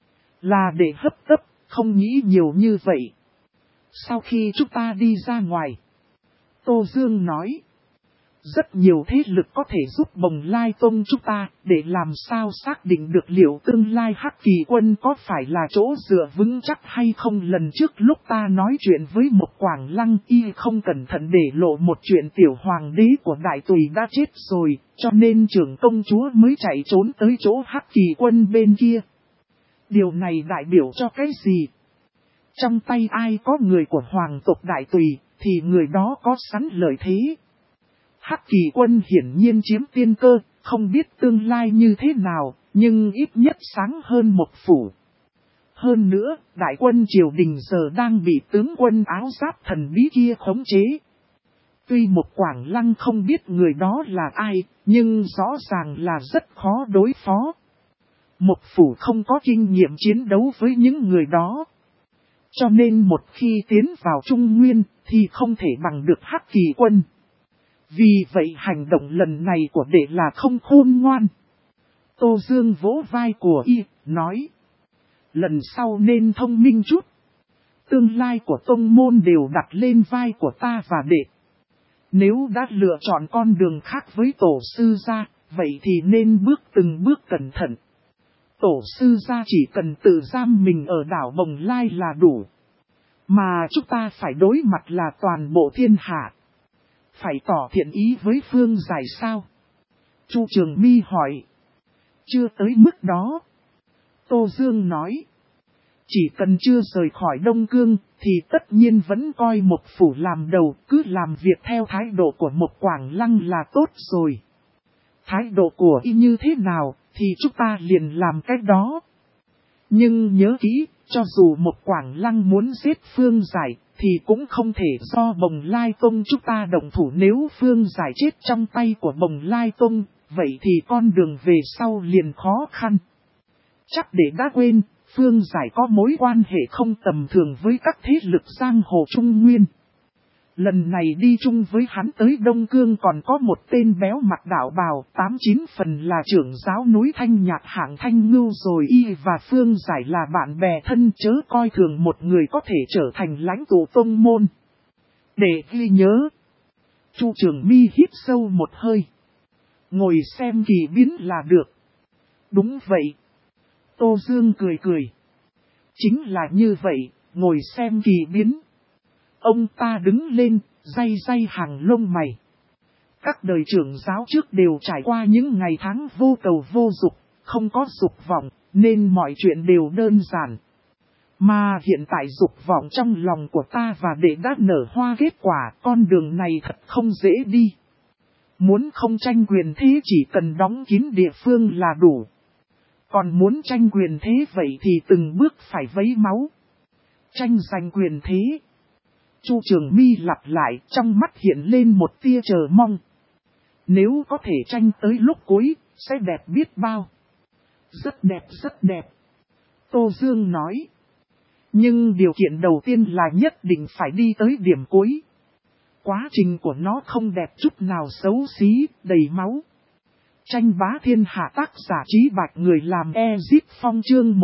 S1: Là để hấp tấp, không nghĩ nhiều như vậy. Sau khi chúng ta đi ra ngoài, Tô Dương nói. Rất nhiều thế lực có thể giúp Bồng Lai Tông chúng ta, để làm sao xác định được liệu tương lai Hắc Kỳ quân có phải là chỗ dựa vững chắc hay không. Lần trước lúc ta nói chuyện với Mộc Quảng Lăng, y không cẩn thận để lộ một chuyện tiểu hoàng đế của Đại Tùy đã chết rồi, cho nên trưởng công chúa mới chạy trốn tới chỗ Hắc Kỳ quân bên kia. Điều này đại biểu cho cái gì? Trong tay ai có người của hoàng tộc Đại Tùy, thì người đó có sẵn lợi thế. Hắc Kỳ quân hiển nhiên chiếm tiên cơ, không biết tương lai như thế nào, nhưng ít nhất sáng hơn Mộc Phủ. Hơn nữa, đại quân triều đình giờ đang bị tướng quân áo giáp thần bí kia khống chế. Tuy Mộc Quảng Lăng không biết người đó là ai, nhưng rõ ràng là rất khó đối phó. Mộc Phủ không có kinh nghiệm chiến đấu với những người đó. Cho nên một khi tiến vào Trung Nguyên, thì không thể bằng được Hắc Kỳ quân. Vì vậy hành động lần này của đệ là không khôn ngoan. Tô Dương vỗ vai của y, nói. Lần sau nên thông minh chút. Tương lai của tông môn đều đặt lên vai của ta và đệ. Nếu đã lựa chọn con đường khác với tổ sư gia, vậy thì nên bước từng bước cẩn thận. Tổ sư gia chỉ cần tự giam mình ở đảo Bồng Lai là đủ. Mà chúng ta phải đối mặt là toàn bộ thiên hạ. Phải tỏ thiện ý với Phương Giải sao? Chu Trường Mi hỏi. Chưa tới mức đó. Tô Dương nói. Chỉ cần chưa rời khỏi Đông Cương, thì tất nhiên vẫn coi Mộc Phủ làm đầu, cứ làm việc theo thái độ của Mộc Quảng Lăng là tốt rồi. Thái độ của y như thế nào, thì chúng ta liền làm cách đó. Nhưng nhớ kỹ, cho dù Mộc Quảng Lăng muốn giết Phương Giải, thì cũng không thể do Bồng Lai Tông chúng ta động thủ. Nếu Phương Giải chết trong tay của Bồng Lai Tông, vậy thì con đường về sau liền khó khăn. Chắc để đã quên, Phương Giải có mối quan hệ không tầm thường với các thế lực giang hồ Trung Nguyên. Lần này đi chung với hắn tới Đông Cương còn có một tên béo mặt đạo bào, 89 phần là trưởng giáo núi Thanh Nhạc hạng Thanh Ngưu rồi. Y và Phương Giải là bạn bè thân, chớ coi thường một người có thể trở thành lãnh tụ tông môn. Để ghi nhớ. Chu Trường Mi hít sâu một hơi. Ngồi xem kỳ biến là được. Đúng vậy. Tô Dương cười cười. Chính là như vậy, ngồi xem kỳ biến. Ông ta đứng lên, day day hàng lông mày. Các đời trưởng giáo trước đều trải qua những ngày tháng vô cầu vô dục, không có dục vọng, nên mọi chuyện đều đơn giản. Mà hiện tại dục vọng trong lòng của ta và đệ đã nở hoa kết quả, con đường này thật không dễ đi. Muốn không tranh quyền thế chỉ cần đóng kín địa phương là đủ. Còn muốn tranh quyền thế vậy thì từng bước phải vấy máu. Tranh giành quyền thế. Chu Trường Mi lặp lại, trong mắt hiện lên một tia chờ mong. Nếu có thể tranh tới lúc cuối, sẽ đẹp biết bao. Rất đẹp, rất đẹp. Tô Dương nói. Nhưng điều kiện đầu tiên là nhất định phải đi tới điểm cuối. Quá trình của nó không đẹp chút nào, xấu xí, đầy máu. Tranh bá thiên hạ tác giả Trí Bạch, người làm Ezip Phong, chương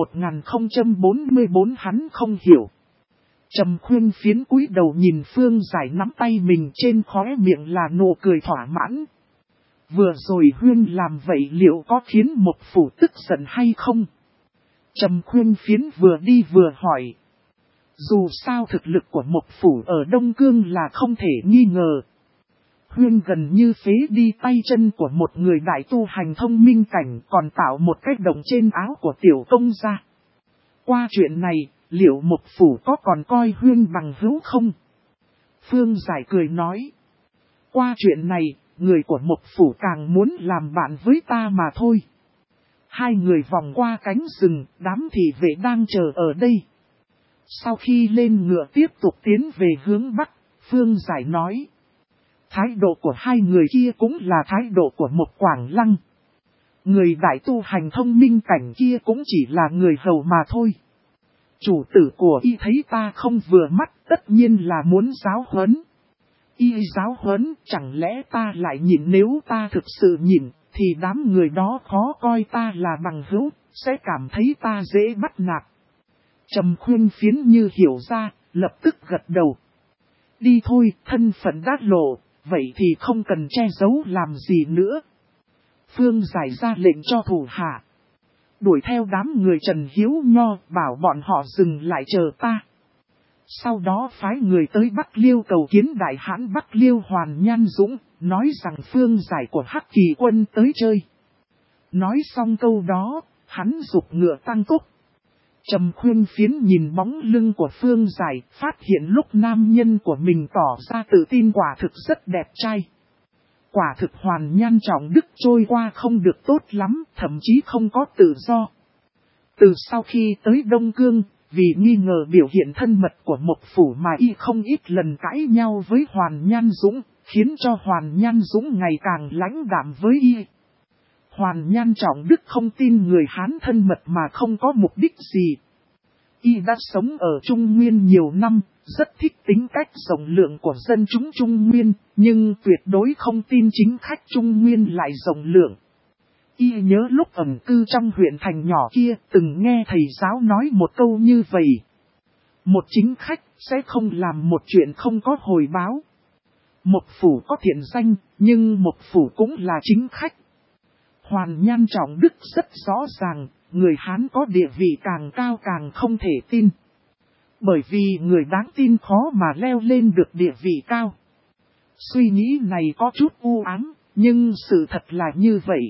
S1: 1044. Hắn không hiểu. Trầm Khuyên Phiến cúi đầu nhìn Phương Giải nắm tay mình, trên khóe miệng là nụ cười thỏa mãn. Vừa rồi Huyên làm vậy liệu có khiến Mộc Phủ tức giận hay không? Trầm Khuyên Phiến vừa đi vừa hỏi. Dù sao thực lực của Mộc Phủ ở Đông Cương là không thể nghi ngờ. Huyên gần như phế đi tay chân của một người đại tu hành thông minh cảnh, còn tạo một cái động trên áo của tiểu công gia. Qua chuyện này, liệu Mộc Phủ có còn coi Huyên bằng hữu không? Phương Giải cười nói. Qua chuyện này, người của Mộc Phủ càng muốn làm bạn với ta mà thôi. Hai người vòng qua cánh rừng, đám thị vệ đang chờ ở đây. Sau khi lên ngựa tiếp tục tiến về hướng Bắc, Phương Giải nói. Thái độ của hai người kia cũng là thái độ của Mộc Quảng Lăng. Người đại tu hành thông minh cảnh kia cũng chỉ là người hầu mà thôi. Chủ tử của y thấy ta không vừa mắt, tất nhiên là muốn giáo huấn. Y giáo huấn, chẳng lẽ ta lại nhịn? Nếu ta thực sự nhịn, thì đám người đó khó coi ta là bằng hữu, sẽ cảm thấy ta dễ bắt nạt. Trầm Khuyên Phiến như hiểu ra, lập tức gật đầu. Đi thôi, thân phận đã lộ, vậy thì không cần che giấu làm gì nữa. Phương Giải ra lệnh cho thủ hạ. Đuổi theo đám người Trần Hiếu Nho, bảo bọn họ dừng lại chờ ta. Sau đó phái người tới Bắc Liêu cầu kiến đại hãn Bắc Liêu Hoàn Nhan Dũng, nói rằng Phương Giải của Hắc Kỳ quân tới chơi. Nói xong câu đó, hắn giục ngựa tăng tốc. Trầm Khuyên Phiến nhìn bóng lưng của Phương Giải, phát hiện lúc nam nhân của mình tỏ ra tự tin quả thực rất đẹp trai. Quả thực Hoàn Nhan Trọng Đức trôi qua không được tốt lắm, thậm chí không có tự do. Từ sau khi tới Đông Cương, vì nghi ngờ biểu hiện thân mật của Mộc Phủ mà y không ít lần cãi nhau với Hoàn Nhan Dũng, khiến cho Hoàn Nhan Dũng ngày càng lãnh đạm với y. Hoàn Nhan Trọng Đức không tin người Hán thân mật mà không có mục đích gì. Y đã sống ở Trung Nguyên nhiều năm, rất thích tính cách rộng lượng của dân chúng Trung Nguyên, nhưng tuyệt đối không tin chính khách Trung Nguyên lại rộng lượng. Y nhớ lúc ẩn cư trong huyện thành nhỏ kia, từng nghe thầy giáo nói một câu như vậy. Một chính khách sẽ không làm một chuyện không có hồi báo. Mộc Phủ có thiện danh, nhưng Mộc Phủ cũng là chính khách. Hoàn Nhan Trọng Đức rất rõ ràng, người Hán có địa vị càng cao càng không thể tin. Bởi vì người đáng tin khó mà leo lên được địa vị cao. Suy nghĩ này có chút u ám, nhưng sự thật là như vậy.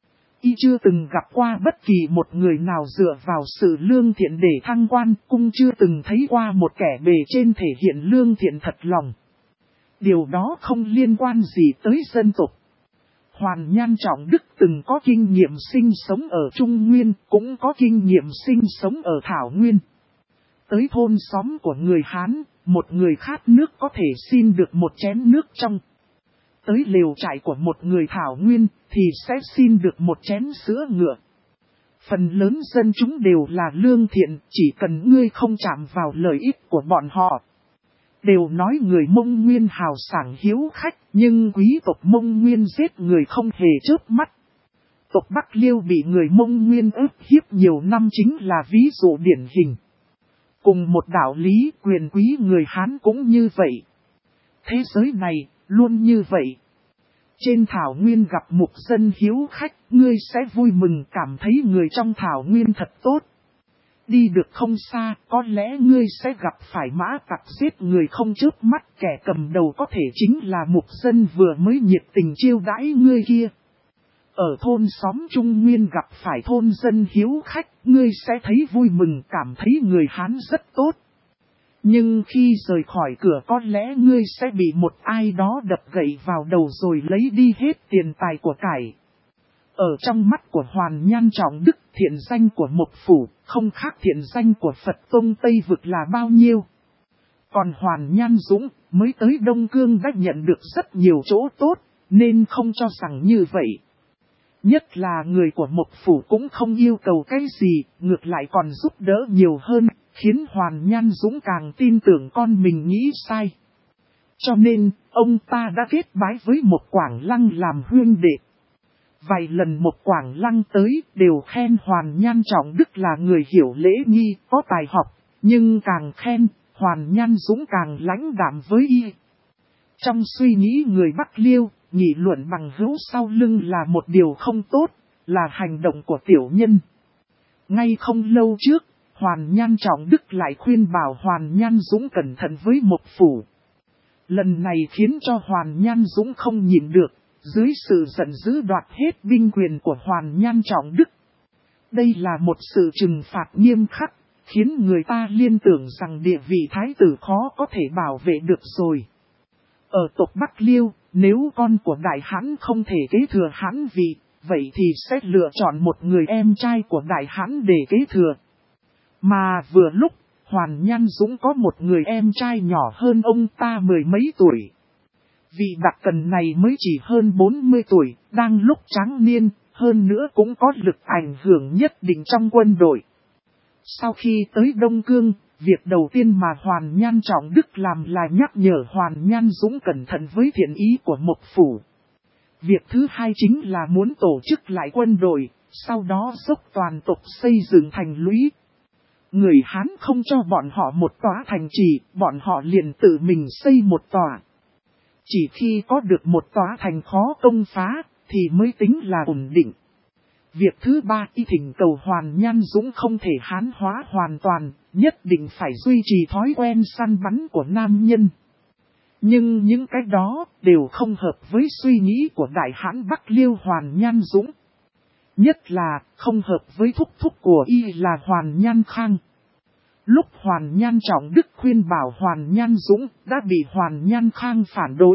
S1: Y chưa từng gặp qua bất kỳ một người nào dựa vào sự lương thiện để thăng quan, cũng chưa từng thấy qua một kẻ bề trên thể hiện lương thiện thật lòng. Điều đó không liên quan gì tới dân tộc. Hoàn Nhan Trọng Đức từng có kinh nghiệm sinh sống ở Trung Nguyên, cũng có kinh nghiệm sinh sống ở Thảo Nguyên. Tới thôn xóm của người Hán, một người khát nước có thể xin được một chén nước trong. Tới lều trại của một người Thảo Nguyên thì sẽ xin được một chén sữa ngựa. Phần lớn dân chúng đều là lương thiện, chỉ cần ngươi không chạm vào lợi ích của bọn họ. Đều nói người Mông Nguyên hào sảng hiếu khách, nhưng quý tộc Mông Nguyên giết người không hề chớp mắt. Tộc Bắc Liêu bị người Mông Nguyên ức hiếp nhiều năm chính là ví dụ điển hình. Cùng một đạo lý, quyền quý người Hán cũng như vậy. Thế giới này, luôn như vậy. Trên Thảo Nguyên gặp mục dân hiếu khách, ngươi sẽ vui mừng cảm thấy người trong Thảo Nguyên thật tốt. đi được không xa, có lẽ ngươi sẽ gặp phải mã tặc giết người không chớp mắt, kẻ cầm đầu có thể chính là mục dân vừa mới nhiệt tình chiêu đãi ngươi kia. Ở thôn xóm Trung Nguyên gặp phải thôn dân hiếu khách, ngươi sẽ thấy vui mừng, cảm thấy người Hán rất tốt. Nhưng khi rời khỏi cửa có lẽ ngươi sẽ bị một ai đó đập gậy vào đầu rồi lấy đi hết tiền tài của cải. Ở trong mắt của Hoàn Nhan Trọng Đức, thiện danh của Mộc Phủ không khác thiện danh của Phật Tông Tây Vực là bao nhiêu. Còn Hoàn Nhan Dũng mới tới Đông Cương đã nhận được rất nhiều chỗ tốt, nên không cho rằng như vậy. Nhất là người của Mộc Phủ cũng không yêu cầu cái gì, ngược lại còn giúp đỡ nhiều hơn, khiến Hoàn Nhan Dũng càng tin tưởng con mình nghĩ sai. Cho nên, ông ta đã kết bái với Mộc Quảng Lăng làm huynh đệ. Vài lần Mộc Quảng Lăng tới đều khen Hoàn Nhan Trọng Đức là người hiểu lễ nghi, có tài học, nhưng càng khen, Hoàn Nhan Dũng càng lãnh đạm với y. Trong suy nghĩ người Bắc Liêu, nghị luận bằng hữu sau lưng là một điều không tốt, là hành động của tiểu nhân. Ngay không lâu trước, Hoàn Nhan Trọng Đức lại khuyên bảo Hoàn Nhan Dũng cẩn thận với Mộc Phủ. Lần này khiến cho Hoàn Nhan Dũng không nhịn được, dưới sự giận dữ đoạt hết binh quyền của Hoàn Nhan Trọng Đức. Đây là một sự trừng phạt nghiêm khắc, khiến người ta liên tưởng rằng địa vị thái tử khó có thể bảo vệ được rồi. Ở tộc Bắc Liêu, nếu con của Đại Hãn không thể kế thừa Hãn vị, vậy thì sẽ lựa chọn một người em trai của Đại Hãn để kế thừa. Mà vừa lúc, Hoàn Nhan Dũng có một người em trai nhỏ hơn ông ta mười mấy tuổi. Vị đặc cần này mới chỉ hơn 40 tuổi, đang lúc tráng niên, hơn nữa cũng có lực ảnh hưởng nhất định trong quân đội. Sau khi tới Đông Cương, việc đầu tiên mà Hoàn Nhan Trọng Đức làm là nhắc nhở Hoàn Nhan Dũng cẩn thận với thiện ý của Mộc Phủ. Việc thứ hai chính là muốn tổ chức lại quân đội, sau đó dốc toàn tộc xây dựng thành lũy. Người Hán không cho bọn họ một tòa thành trì, bọn họ liền tự mình xây một tòa. Chỉ khi có được một tòa thành khó công phá, thì mới tính là ổn định. Việc thứ ba, y thỉnh cầu Hoàn Nhan Dũng không thể Hán hóa hoàn toàn, nhất định phải duy trì thói quen săn bắn của nam nhân. Nhưng những cái đó đều không hợp với suy nghĩ của Đại Hãn Bắc Liêu Hoàn Nhan Dũng. Nhất là không hợp với thúc thúc của y là Hoàn Nhan Khang. Lúc Hoàn Nhan Trọng Đức khuyên bảo Hoàn Nhan Dũng đã bị Hoàn Nhan Khang phản đối.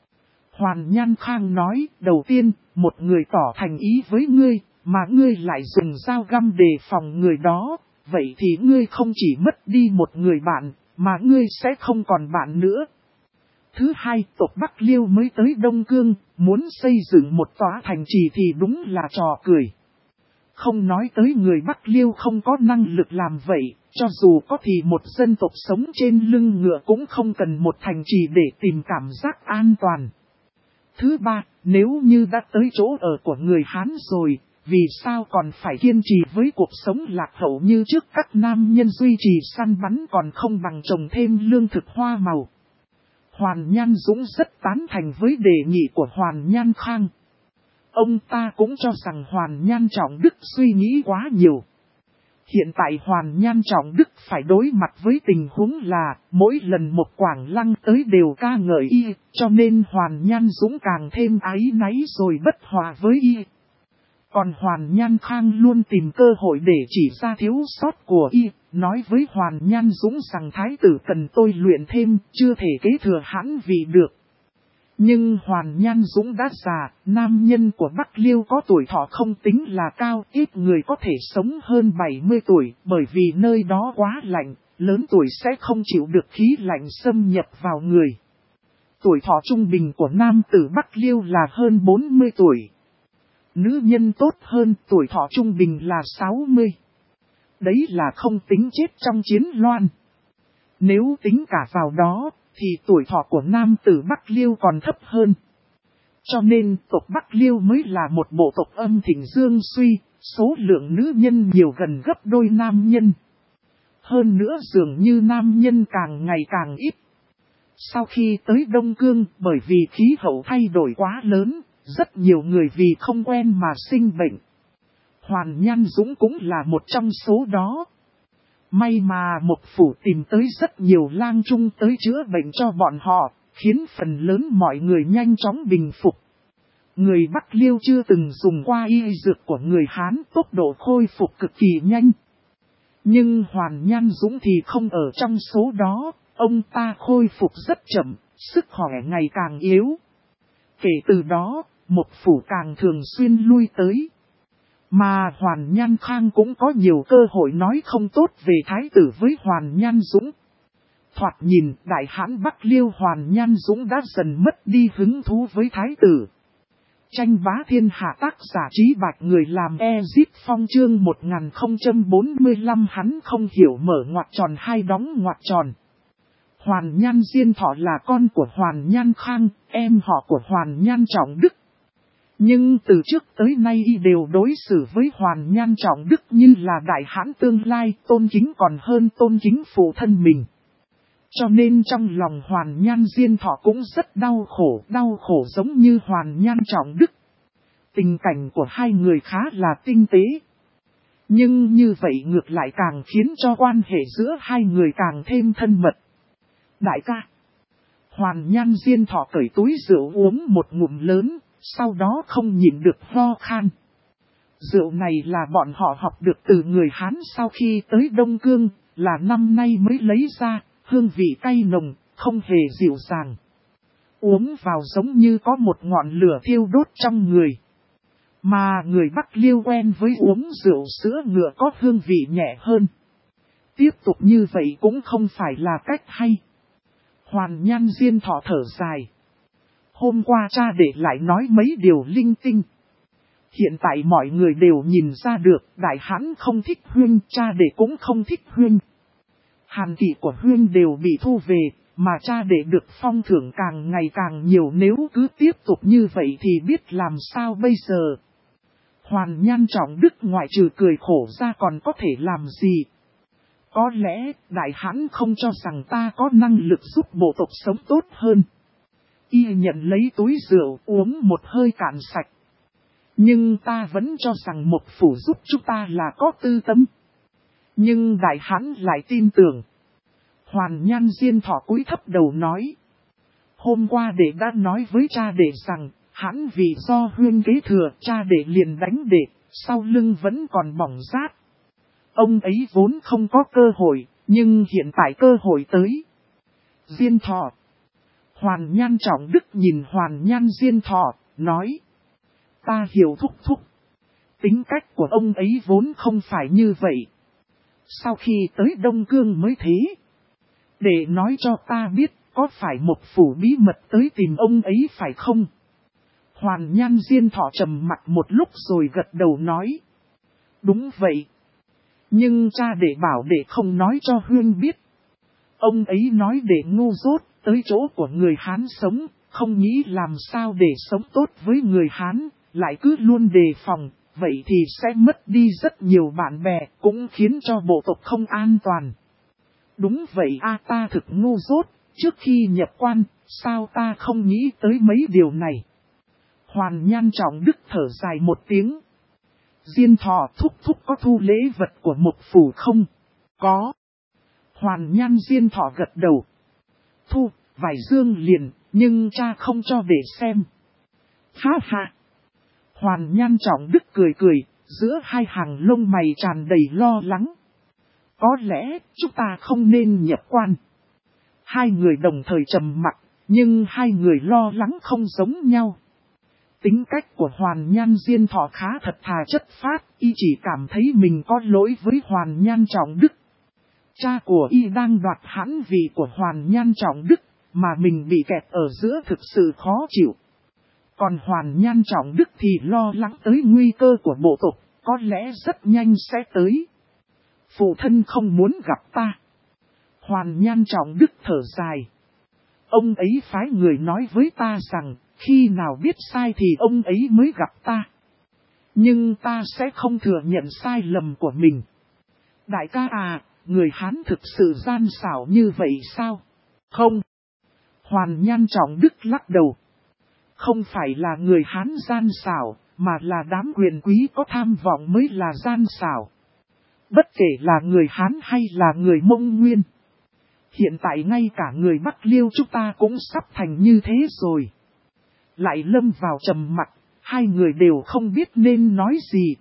S1: Hoàn Nhan Khang nói, đầu tiên, một người tỏ thành ý với ngươi, mà ngươi lại dùng dao găm đề phòng người đó, vậy thì ngươi không chỉ mất đi một người bạn, mà ngươi sẽ không còn bạn nữa. Thứ hai, tộc Bắc Liêu mới tới Đông Cương, muốn xây dựng một tòa thành trì thì đúng là trò cười. Không nói tới người Bắc Liêu không có năng lực làm vậy, cho dù có thì một dân tộc sống trên lưng ngựa cũng không cần một thành trì để tìm cảm giác an toàn. Thứ ba, nếu như đã tới chỗ ở của người Hán rồi, vì sao còn phải kiên trì với cuộc sống lạc hậu như trước, các nam nhân duy trì săn bắn còn không bằng trồng thêm lương thực hoa màu. Hoàn Nhan Dũng rất tán thành với đề nghị của Hoàn Nhan Khang. Ông ta cũng cho rằng Hoàn Nhan Trọng Đức suy nghĩ quá nhiều. Hiện tại Hoàn Nhan Trọng Đức phải đối mặt với tình huống là mỗi lần một Quảng Lăng tới đều ca ngợi y, cho nên Hoàn Nhan Dũng càng thêm áy náy rồi bất hòa với y. Còn Hoàn Nhan Khang luôn tìm cơ hội để chỉ ra thiếu sót của y, nói với Hoàn Nhan Dũng rằng thái tử cần tôi luyện thêm, chưa thể kế thừa Hãn vị được. Nhưng Hoàn Nhan Dũng đã già, nam nhân của Bắc Liêu có tuổi thọ không tính là cao, ít người có thể sống hơn 70 tuổi, bởi vì nơi đó quá lạnh, lớn tuổi sẽ không chịu được khí lạnh xâm nhập vào người. Tuổi thọ trung bình của nam tử Bắc Liêu là hơn 40 tuổi. Nữ nhân tốt hơn, tuổi thọ trung bình là 60. Đấy là không tính chết trong chiến loan. Nếu tính cả vào đó, thì tuổi thọ của nam tử Bắc Liêu còn thấp hơn. Cho nên tộc Bắc Liêu mới là một bộ tộc âm thịnh dương suy, số lượng nữ nhân nhiều gần gấp đôi nam nhân. Hơn nữa dường như nam nhân càng ngày càng ít. Sau khi tới Đông Cương, bởi vì khí hậu thay đổi quá lớn, rất nhiều người vì không quen mà sinh bệnh. Hoàn Nhan Dũng cũng là một trong số đó. May mà một phủ tìm tới rất nhiều lang trung tới chữa bệnh cho bọn họ, khiến phần lớn mọi người nhanh chóng bình phục. Người Bắc Liêu chưa từng dùng qua y dược của người Hán, tốc độ khôi phục cực kỳ nhanh. Nhưng Hoàn Nhan Dũng thì không ở trong số đó, ông ta khôi phục rất chậm, sức khỏe ngày càng yếu. Kể từ đó, một phủ càng thường xuyên lui tới. Mà Hoàn Nhan Khang cũng có nhiều cơ hội nói không tốt về thái tử với Hoàn Nhan Dũng. Thoạt nhìn, đại hãn Bắc Liêu Hoàn Nhan Dũng đã dần mất đi hứng thú với thái tử. Tranh bá thiên hạ tác giả Trí Bạch người làm Ezip Phong chương 1045 hắn không hiểu mở ngoặc tròn hay đóng ngoặc tròn. Hoàn Nhan Diên Thọ là con của Hoàn Nhan Khang, em họ của Hoàn Nhan Trọng Đức. Nhưng từ trước tới nay y đều đối xử với Hoàn Nhan Trọng Đức như là đại hãn tương lai, tôn kính còn hơn tôn kính phụ thân mình. Cho nên trong lòng Hoàn Nhan Diên Thọ cũng rất đau khổ giống như Hoàn Nhan Trọng Đức. Tình cảnh của hai người khá là tinh tế. Nhưng như vậy ngược lại càng khiến cho quan hệ giữa hai người càng thêm thân mật. Đại ca. Hoàn Nhan Diên Thọ cởi túi rượu uống một ngụm lớn, sau đó không nhịn được ho khan. Rượu này là bọn họ học được từ người Hán sau khi tới Đông Cương, là năm nay mới lấy ra, hương vị cay nồng, không hề dịu dàng. Uống vào giống như có một ngọn lửa thiêu đốt trong người. Mà người Bắc Liêu quen với uống rượu sữa ngựa có hương vị nhẹ hơn. Tiếp tục như vậy cũng không phải là cách hay. Hoàn Nhan Diên Thọ thở dài. Hôm qua cha để lại nói mấy điều linh tinh. Hiện tại mọi người đều nhìn ra được đại hãn không thích Huynh, cha để cũng không thích Huynh. Hàn kỵ của Huynh đều bị thu về, mà cha để được phong thưởng càng ngày càng nhiều, nếu cứ tiếp tục như vậy thì biết làm sao bây giờ. Hoàn Nhan Trọng Đức ngoại trừ cười khổ ra còn có thể làm gì? Có lẽ đại hãn không cho rằng ta có năng lực giúp bộ tộc sống tốt hơn. Y nhận lấy túi rượu uống một hơi cạn sạch. Nhưng ta vẫn cho rằng một phủ giúp chúng ta là có tư tâm. Nhưng đại hãn lại tin tưởng. Hoàn Nhan Diên Thọ cúi thấp đầu nói. Hôm qua đệ đã nói với cha đệ rằng, hãn vì do Huyên kế thừa, cha đệ liền đánh đệ, sau lưng vẫn còn bỏng rát. Ông ấy vốn không có cơ hội, nhưng hiện tại cơ hội tới. Diên Thọ. Hoàn Nhan Trọng Đức nhìn Hoàn Nhan Diên Thọ, nói. Ta hiểu thúc thúc. Tính cách của ông ấy vốn không phải như vậy. Sau khi tới Đông Cương mới thế. Để nói cho ta biết, có phải một phủ bí mật tới tìm ông ấy phải không? Hoàn Nhan Diên Thọ trầm mặt một lúc rồi gật đầu nói. Đúng vậy. Nhưng cha để bảo để không nói cho Huyên biết. Ông ấy nói để ngu dốt, tới chỗ của người Hán sống, không nghĩ làm sao để sống tốt với người Hán, lại cứ luôn đề phòng, vậy thì sẽ mất đi rất nhiều bạn bè, cũng khiến cho bộ tộc không an toàn. Đúng vậy ta thực ngu dốt, trước khi nhập quan, sao ta không nghĩ tới mấy điều này? Hoàn Nhan Trọng Đức thở dài một tiếng. Diên Thọ thúc thúc có thu lễ vật của một phủ không? Có. Hoàn Nhan Diên Thọ gật đầu. Thu, vài dương liền, nhưng cha không cho để xem. Ha ha. Hoàn Nhan Trọng Đức cười, giữa hai hàng lông mày tràn đầy lo lắng. Có lẽ, chúng ta không nên nhập quan. Hai người đồng thời trầm mặc, nhưng hai người lo lắng không giống nhau. Tính cách của Hoàn Nhan Diên Thọ khá thật thà chất phác, y chỉ cảm thấy mình có lỗi với Hoàn Nhan Trọng Đức. Cha của y đang đoạt hãn vị của Hoàn Nhan Trọng Đức, mà mình bị kẹt ở giữa thực sự khó chịu. Còn Hoàn Nhan Trọng Đức thì lo lắng tới nguy cơ của bộ tộc, có lẽ rất nhanh sẽ tới. Phụ thân không muốn gặp ta. Hoàn Nhan Trọng Đức thở dài. Ông ấy phái người nói với ta rằng, khi nào biết sai thì ông ấy mới gặp ta. Nhưng ta sẽ không thừa nhận sai lầm của mình. Đại ca à, người Hán thực sự gian xảo như vậy sao? Không. Hoàn Nhan Trọng Đức lắc đầu. Không phải là người Hán gian xảo, mà là đám quyền quý có tham vọng mới là gian xảo. bất kể là người Hán hay là người Mông Nguyên. Hiện tại ngay cả người Bắc Liêu chúng ta cũng sắp thành như thế rồi. Lại lâm vào trầm mặc, hai người đều không biết nên nói gì.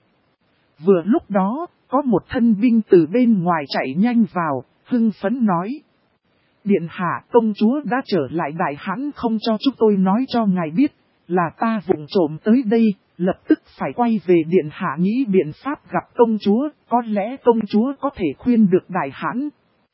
S1: Vừa lúc đó, có một thân binh từ bên ngoài chạy nhanh vào, hưng phấn nói. Điện hạ công chúa đã trở lại Đại Hán, không cho chúng tôi nói cho ngài biết, là ta vụng trộm tới đây, lập tức phải quay về điện hạ nghĩ biện pháp gặp công chúa, có lẽ công chúa có thể khuyên được Đại Hán.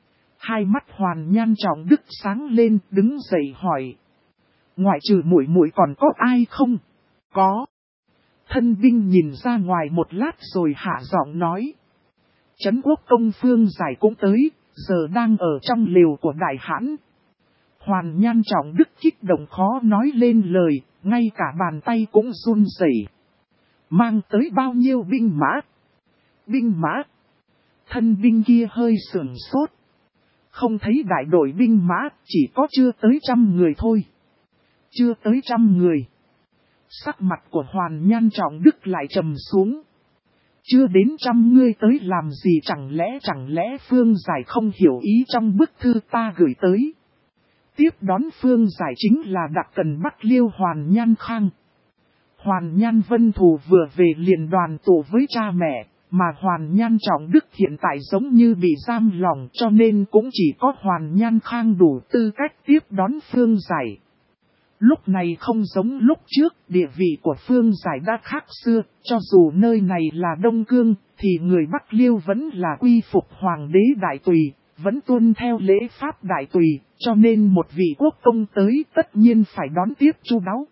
S1: Hai mắt Hoàn Nhan Trọng Đức sáng lên, đứng dậy hỏi. Ngoại trừ muội muội còn có ai không? Có. Thân binh nhìn ra ngoài một lát rồi hạ giọng nói. Trấn quốc công Phương Giải cũng tới, giờ đang ở trong lều của Đại Hãn. Hoàn Nhan Trọng Đức kích động khó nói lên lời, ngay cả bàn tay cũng run rẩy. Mang tới bao nhiêu binh mã? Binh mã? Thân binh kia hơi sửng sốt. Không thấy đại đội binh mã, chỉ có chưa tới 100 người thôi. Chưa tới 100 người. Sắc mặt của Hoàn Nhan Trọng Đức lại trầm xuống. Chưa đến 100 người tới làm gì, chẳng lẽ Phương Giải không hiểu ý trong bức thư ta gửi tới. Tiếp đón Phương Giải chính là đặc cần Bắc Liêu Hoàn Nhan Khang. Hoàn Nhan Vân Thù vừa về liền đoàn tụ với cha mẹ, mà Hoàn Nhan Trọng Đức hiện tại giống như bị giam lỏng, cho nên cũng chỉ có Hoàn Nhan Khang đủ tư cách tiếp đón Phương Giải. Lúc này không giống lúc trước, địa vị của Phương Giải đã khác xưa, cho dù nơi này là Đông Cương, thì người Bắc Liêu vẫn là quy phục Hoàng đế Đại Tùy, vẫn tuân theo lễ pháp Đại Tùy, cho nên một vị quốc công tới tất nhiên phải đón tiếp chu đáo.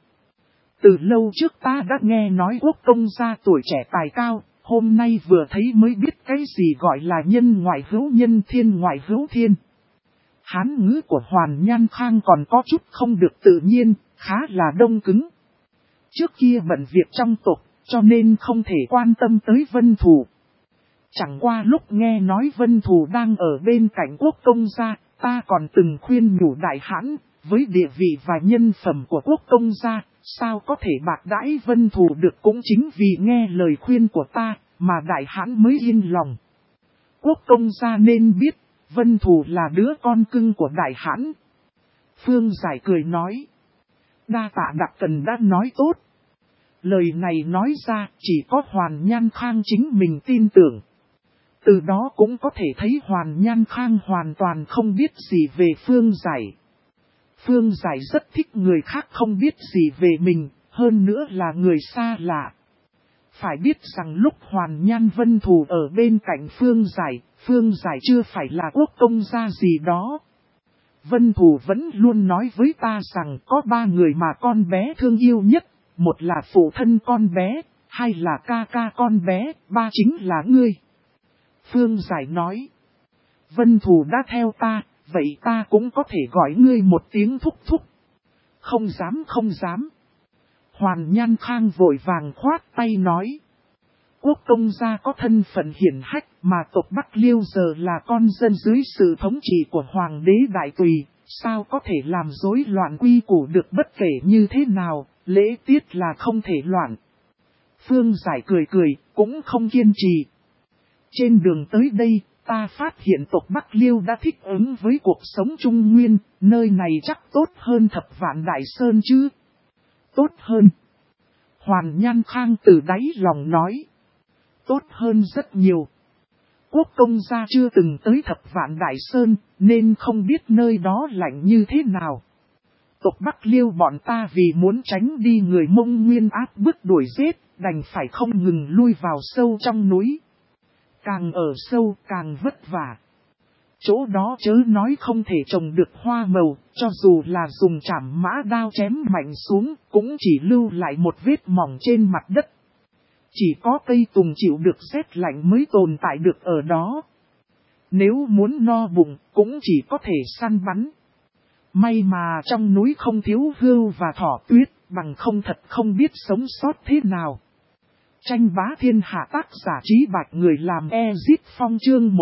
S1: Từ lâu trước ta đã nghe nói quốc công gia tuổi trẻ tài cao, hôm nay vừa thấy mới biết cái gì gọi là nhân ngoại hữu nhân, thiên ngoại hữu thiên. Hán ngữ của Hoàn Nhan Khang còn có chút không được tự nhiên, khá là đông cứng. Trước kia bận việc trong tộc, cho nên không thể quan tâm tới Vân Thù. Chẳng qua lúc nghe nói Vân Thù đang ở bên cạnh quốc công gia, ta còn từng khuyên nhủ Đại Hãn, với địa vị và nhân phẩm của quốc công gia, sao có thể bạc đãi Vân Thù được, cũng chính vì nghe lời khuyên của ta, mà Đại Hãn mới yên lòng. Quốc công gia nên biết, Vân Thù là đứa con cưng của Đại Hãn. Phương Giải cười nói. Đa tạ đặc cần đã nói tốt. Lời này nói ra chỉ có Hoàn Nhan Khang chính mình tin tưởng. Từ đó cũng có thể thấy Hoàn Nhan Khang hoàn toàn không biết gì về Phương Giải. Phương Giải rất thích người khác không biết gì về mình, hơn nữa là người xa lạ. Phải biết rằng lúc Hoàn Nhan Vân Thù ở bên cạnh Phương Giải chưa phải là quốc công gia gì đó. Vân Thù vẫn luôn nói với ta rằng có 3 người mà con bé thương yêu nhất, một là phụ thân con bé, 2 là ca ca con bé, 3 chính là ngươi. Phương Giải nói, Vân Thù đã theo ta, vậy ta cũng có thể gọi ngươi một tiếng thúc thúc. Không dám. Hoàn Nhan Khang vội vàng khoát tay nói. Quốc công gia có thân phận hiển hách, mà tộc Bắc Liêu giờ là con dân dưới sự thống trị của Hoàng đế Đại Tùy, sao có thể làm rối loạn quy củ được, bất kể như thế nào, lễ tiết là không thể loạn. Phương Giải cười, cũng không kiên trì. Trên đường tới đây, ta phát hiện tộc Bắc Liêu đã thích ứng với cuộc sống Trung Nguyên, nơi này chắc tốt hơn Thập Vạn Đại Sơn chứ. Tốt hơn. Hoàn Nhan Khang từ đáy lòng nói. Tốt hơn rất nhiều. Quốc công gia chưa từng tới Thập Vạn Đại Sơn, nên không biết nơi đó lạnh như thế nào. Tộc Bắc Liêu bọn ta vì muốn tránh đi người Mông Nguyên áp bức đuổi giết, đành phải không ngừng lui vào sâu trong núi. Càng ở sâu càng vất vả. Chỗ đó chớ nói không thể trồng được hoa màu, cho dù là dùng trảm mã đao chém mạnh xuống, cũng chỉ lưu lại một vết mỏng trên mặt đất. Chỉ có cây tùng chịu được rét lạnh mới tồn tại được ở đó. Nếu muốn no bụng, cũng chỉ có thể săn bắn. May mà trong núi không thiếu hươu và thỏ tuyết, bằng không thật không biết sống sót thế nào. Tranh bá thiên hạ, tác giả Trí Bạch, người làm Ezit Phong, chương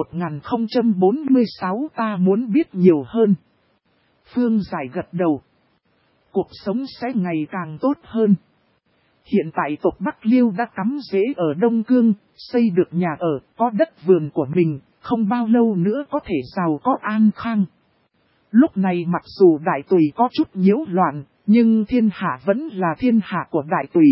S1: 1046, ta muốn biết nhiều hơn. Phương Giải gật đầu. Cuộc sống sẽ ngày càng tốt hơn. Hiện tại tộc Bắc Liêu đã cắm rễ ở Đông Cương, xây được nhà ở, có đất vườn của mình, không bao lâu nữa có thể giàu có an khang. Lúc này mặc dù đại tùy có chút nhiễu loạn, nhưng thiên hạ vẫn là thiên hạ của đại tùy.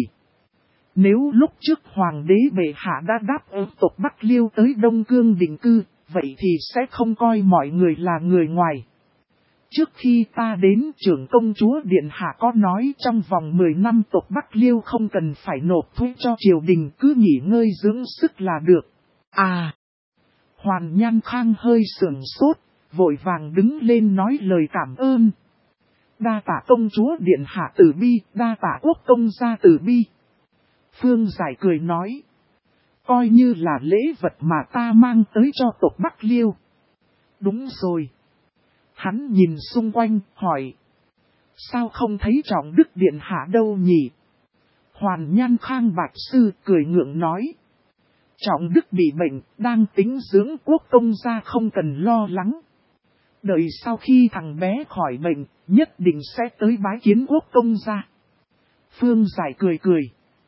S1: Nếu lúc trước hoàng đế bệ hạ đã đáp ứng tộc Bắc Liêu tới Đông Cương định cư, vậy thì sẽ không coi mọi người là người ngoài. Trước khi ta đến, trưởng công chúa Điện Hạ có nói trong vòng 10 năm tộc Bắc Liêu không cần phải nộp thuế cho triều đình, cứ nghỉ ngơi dưỡng sức là được. À! Hoàn Nhan Khang hơi sửng sốt, vội vàng đứng lên nói lời cảm ơn. Đa tạ công chúa Điện Hạ từ bi, đa tạ quốc công gia từ bi. Phương Giải cười nói. Coi như là lễ vật mà ta mang tới cho tộc Bắc Liêu. Đúng rồi. Hắn nhìn xung quanh, hỏi. Sao không thấy Trọng Đức Điện Hạ đâu nhỉ? Hoàn Nhan Khang Bạch Sư cười ngượng nói. Trọng Đức bị bệnh, đang tính dưỡng, quốc công gia không cần lo lắng. Đợi sau khi thằng bé khỏi bệnh, nhất định sẽ tới bái kiến quốc công gia. Phương Giải cười cười.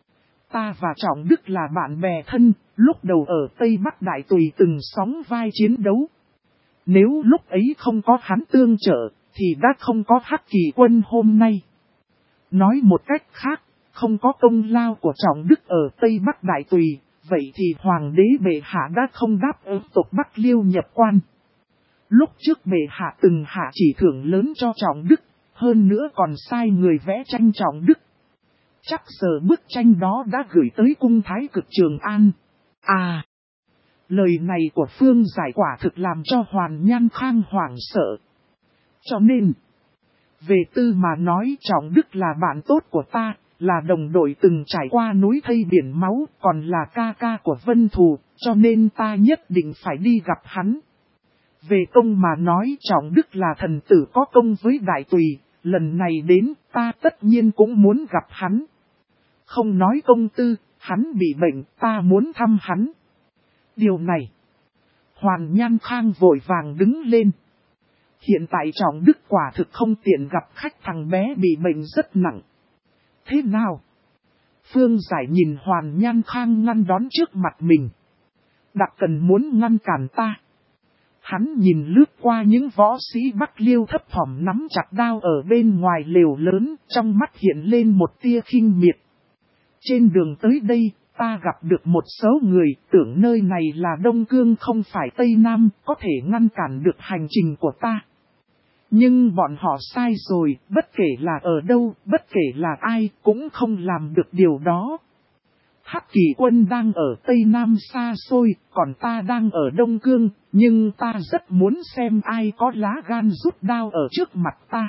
S1: Ta và Trọng Đức là bạn bè thân, lúc đầu ở Tây Bắc Đại Tùy từng sóng vai chiến đấu. Nếu lúc ấy không có hắn tương trợ, thì đã không có Hắc Kỳ quân hôm nay. Nói một cách khác, không có công lao của Trọng Đức ở Tây Bắc Đại Tùy, vậy thì Hoàng đế bệ hạ đã không đáp ứng tộc Bắc Liêu nhập quan. Lúc trước bệ hạ từng hạ chỉ thưởng lớn cho Trọng Đức, hơn nữa còn sai người vẽ tranh Trọng Đức. Chắc giờ bức tranh đó đã gửi tới cung thái cực Trường An. À! Lời này của Phương Giải quả thực làm cho Hoàn Nhan Khang hoảng sợ. Cho nên, về tư mà nói Trọng Đức là bạn tốt của ta, là đồng đội từng trải qua núi thây biển máu, còn là ca ca của Vân Thù, cho nên ta nhất định phải đi gặp hắn. Về công mà nói Trọng Đức là thần tử có công với Đại Tùy, lần này đến ta tất nhiên cũng muốn gặp hắn. Không nói công tư, hắn bị bệnh, ta muốn thăm hắn. Điều này, Hoàn Nhan Khang vội vàng đứng lên. Hiện tại Trọng Đức quả thực không tiện gặp khách, thằng bé bị bệnh rất nặng. Thế nào? Phương Giải nhìn Hoàn Nhan Khang ngăn đón trước mặt mình. Đặc cần muốn ngăn cản ta. Hắn nhìn lướt qua những võ sĩ Bắc Liêu thấp thỏm nắm chặt đao ở bên ngoài lều lớn, trong mắt hiện lên một tia khinh miệt. Trên đường tới đây, ta gặp được một số người tưởng nơi này là Đông Cương không phải Tây Nam, có thể ngăn cản được hành trình của ta. Nhưng bọn họ sai rồi, bất kể là ở đâu, bất kể là ai, cũng không làm được điều đó. Hắc Kỳ quân đang ở Tây Nam xa xôi, còn ta đang ở Đông Cương, nhưng ta rất muốn xem ai có lá gan rút đao ở trước mặt ta.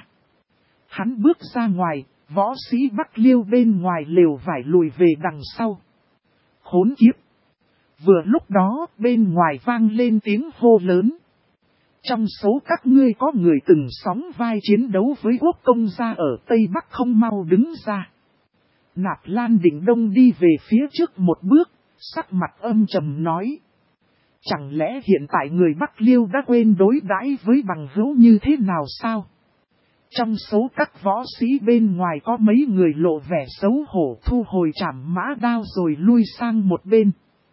S1: Hắn bước ra ngoài, võ sĩ Bắc Liêu bên ngoài lều vải lùi về đằng sau. Khốn kiếp! Vừa lúc đó, bên ngoài vang lên tiếng hô lớn. Trong số các ngươi có người từng sóng vai chiến đấu với quốc công gia ở Tây Bắc không mau đứng ra. Nạp Lan Định Đông đi về phía trước một bước, sắc mặt âm trầm nói. Chẳng lẽ hiện tại người Bắc Liêu đã quên đối đãi với bằng hữu như thế nào sao? Trong số các võ sĩ bên ngoài có mấy người lộ vẻ xấu hổ thu hồi trảm mã đao rồi lui sang một bên.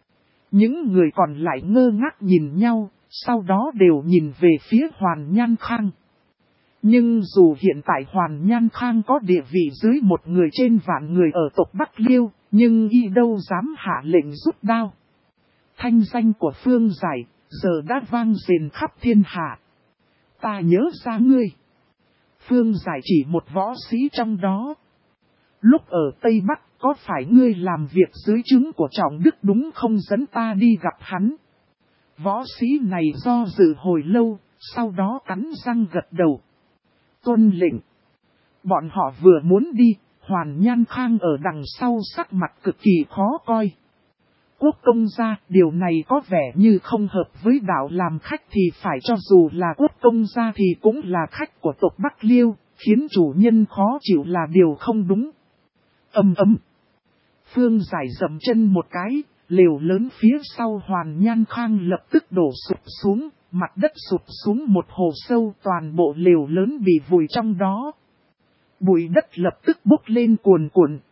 S1: Những người còn lại ngơ ngác nhìn nhau, sau đó đều nhìn về phía Hoàn Nhan Khang. Nhưng dù hiện tại Hoàn Nhan Khang có địa vị dưới một người trên vạn người ở tộc Bắc Liêu, nhưng y đâu dám hạ lệnh rút đao. Thanh danh của Phương Giải giờ đã vang rền khắp thiên hạ. Ta nhớ ra ngươi. Phương Giải chỉ một võ sĩ trong đó. Lúc ở Tây Bắc có phải ngươi làm việc dưới trướng của Trọng Đức đúng không, dẫn ta đi gặp hắn? Võ sĩ này do dự hồi lâu, sau đó cắn răng gật đầu. Tuân lệnh. Bọn họ vừa muốn đi, Hoàn Nhan Khang ở đằng sau sắc mặt cực kỳ khó coi. Quốc công gia, điều này có vẻ như không hợp với đạo làm khách thì phải cho dù là quốc công gia thì cũng là khách của tộc Bắc Liêu, khiến chủ nhân khó chịu là điều không đúng. Ầm ầm. Phương Giải dậm chân một cái, lều lớn phía sau Hoàn Nhan Khang lập tức đổ sụp xuống, mặt đất sụp xuống một hồ sâu, toàn bộ lều lớn bị vùi trong đó. Bụi đất lập tức bốc lên cuồn cuộn,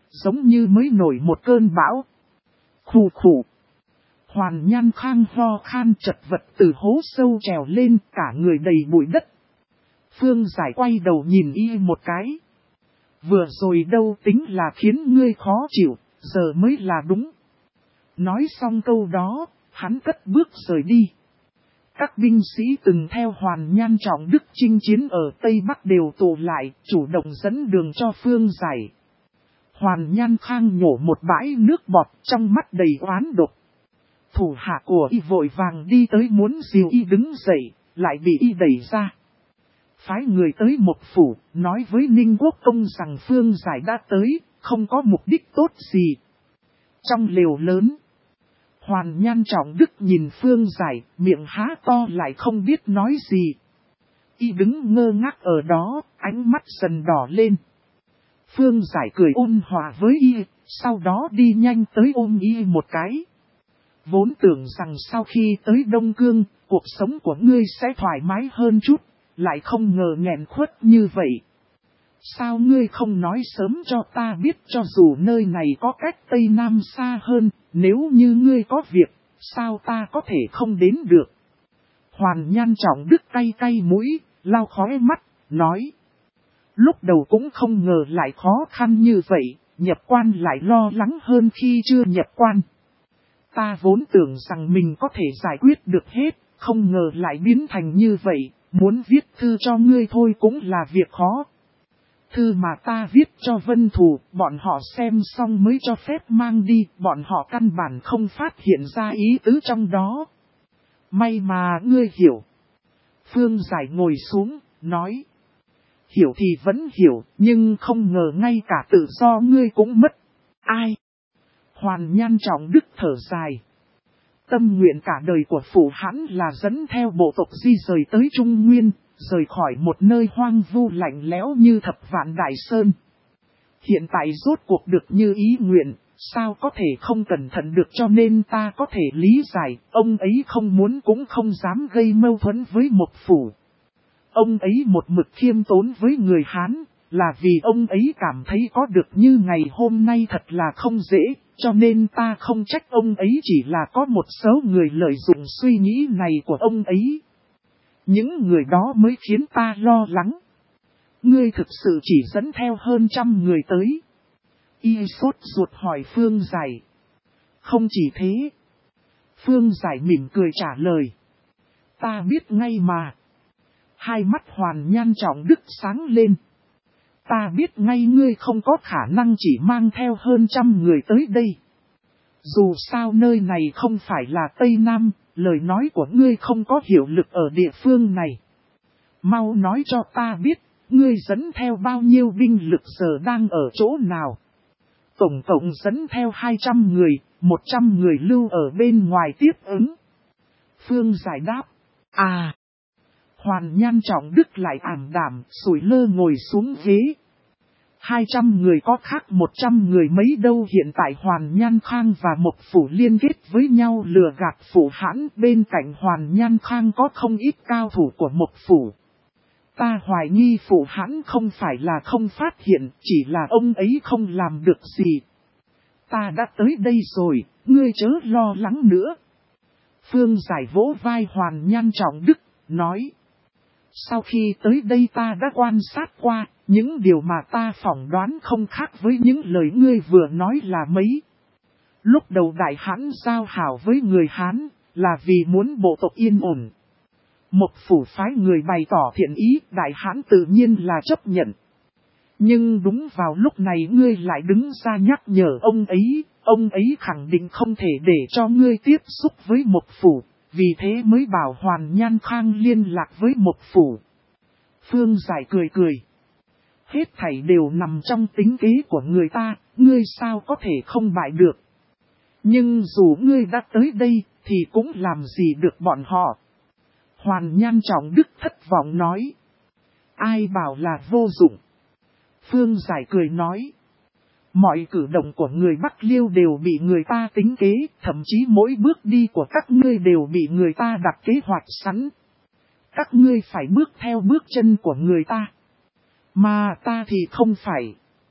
S1: giống như mới nổi một cơn bão. Khù khù. Hoàn Nhan Khang ho khan chật vật từ hố sâu trèo lên, cả người đầy bụi đất. Phương Giải quay đầu nhìn y một cái. Vừa rồi đâu tính là khiến ngươi khó chịu, giờ mới là đúng. Nói xong câu đó, hắn cất bước rời đi. Các binh sĩ từng theo Hoàn Nhan Trọng Đức chinh chiến ở Tây Bắc đều tụ lại, chủ động dẫn đường cho Phương Giải. Hoàn Nhan Khang nhổ một bãi nước bọt, trong mắt đầy oán độc. Thủ hạ của y vội vàng đi tới muốn dìu y đứng dậy, lại bị y đẩy ra. Phái người tới một phủ, nói với Ninh Quốc Công rằng Phương Giải đã tới, không có mục đích tốt gì. Trong lều lớn, Hoàn Nhan Trọng Đức nhìn Phương Giải, miệng há to lại không biết nói gì. Y đứng ngơ ngác ở đó, ánh mắt dần đỏ lên. Phương Giải cười ôn hòa với y, sau đó đi nhanh tới ôm y một cái. Vốn tưởng rằng sau khi tới Đông Cương, cuộc sống của ngươi sẽ thoải mái hơn chút, lại không ngờ nghẹn khuất như vậy. Sao ngươi không nói sớm cho ta biết, cho dù nơi này có cách Tây Nam xa hơn, nếu như ngươi có việc, sao ta có thể không đến được? Hoàn Nhan Trọng Đức cay cay mũi, lau khóe mắt, nói. Lúc đầu cũng không ngờ lại khó khăn như vậy, nhập quan lại lo lắng hơn khi chưa nhập quan. Ta vốn tưởng rằng mình có thể giải quyết được hết, không ngờ lại biến thành như vậy, muốn viết thư cho ngươi thôi cũng là việc khó. Thư mà ta viết cho Vân Thù, bọn họ xem xong mới cho phép mang đi, bọn họ căn bản không phát hiện ra ý tứ trong đó. May mà ngươi hiểu. Phương Giải ngồi xuống, nói. Hiểu thì vẫn hiểu, nhưng không ngờ ngay cả tự do ngươi cũng mất. Ai? Hoàn Nhan Trọng Đức thở dài. Tâm nguyện cả đời của phụ hắn là dẫn theo bộ tộc di rời tới Trung Nguyên, rời khỏi một nơi hoang vu lạnh lẽo như Thập Vạn Đại Sơn. Hiện tại rốt cuộc được như ý nguyện, sao có thể không cẩn thận được, cho nên ta có thể lý giải, ông ấy không muốn cũng không dám gây mâu thuẫn với một phủ. Ông ấy một mực khiêm tốn với người Hán, là vì ông ấy cảm thấy có được như ngày hôm nay thật là không dễ, cho nên ta không trách ông ấy, chỉ là có một số người lợi dụng suy nghĩ này của ông ấy. Những người đó mới khiến ta lo lắng. Ngươi thực sự chỉ dẫn theo hơn 100 người tới. Y sốt ruột hỏi Phương Giải. Không chỉ thế. Phương Giải mỉm cười trả lời. Ta biết ngay mà. Hai mắt Hoàn Nhan Trọng Đức sáng lên. Ta biết ngay ngươi không có khả năng chỉ mang theo hơn 100 người tới đây. Dù sao nơi này không phải là Tây Nam, lời nói của ngươi không có hiệu lực ở địa phương này. Mau nói cho ta biết, ngươi dẫn theo bao nhiêu binh lực giờ đang ở chỗ nào? Tổng cộng dẫn theo 200 người, 100 người lưu ở bên ngoài tiếp ứng. Phương Giải đáp. À! Hoàn Nhan Trọng Đức lại ảm đạm, sủi lơ ngồi xuống ghế. 200 người có khác 100 người mấy đâu, hiện tại Hoàn Nhan Khang và Mộc Phủ liên kết với nhau lừa gạt Phủ Hãn, bên cạnh Hoàn Nhan Khang có không ít cao thủ của Mộc Phủ. Ta hoài nghi Phủ Hãn không phải là không phát hiện, chỉ là ông ấy không làm được gì. Ta đã tới đây rồi, ngươi chớ lo lắng nữa. Phương Giải vỗ vai Hoàn Nhan Trọng Đức, nói. Sau khi tới đây ta đã quan sát qua, những điều mà ta phỏng đoán không khác với những lời ngươi vừa nói là mấy. Lúc đầu Đại Hãn giao hảo với người Hán, là vì muốn bộ tộc yên ổn. Một phủ phái người bày tỏ thiện ý, Đại Hãn tự nhiên là chấp nhận. Nhưng đúng vào lúc này ngươi lại đứng ra nhắc nhở ông ấy khẳng định không thể để cho ngươi tiếp xúc với một phủ, vì thế mới bảo Hoàn Nhan Khang liên lạc với một phủ. Phương Giải cười cười. Hết thảy đều nằm trong tính kế của người ta, ngươi sao có thể không bại được. Nhưng dù ngươi đã tới đây, thì cũng làm gì được bọn họ. Hoàn Nhan Trọng Đức thất vọng nói. Ai bảo là vô dụng. Phương Giải cười nói. Mọi cử động của người Bắc Liêu đều bị người ta tính kế, thậm chí mỗi bước đi của các ngươi đều bị người ta đặt kế hoạch sẵn. Các ngươi phải bước theo bước chân của người ta. Mà ta thì không phải.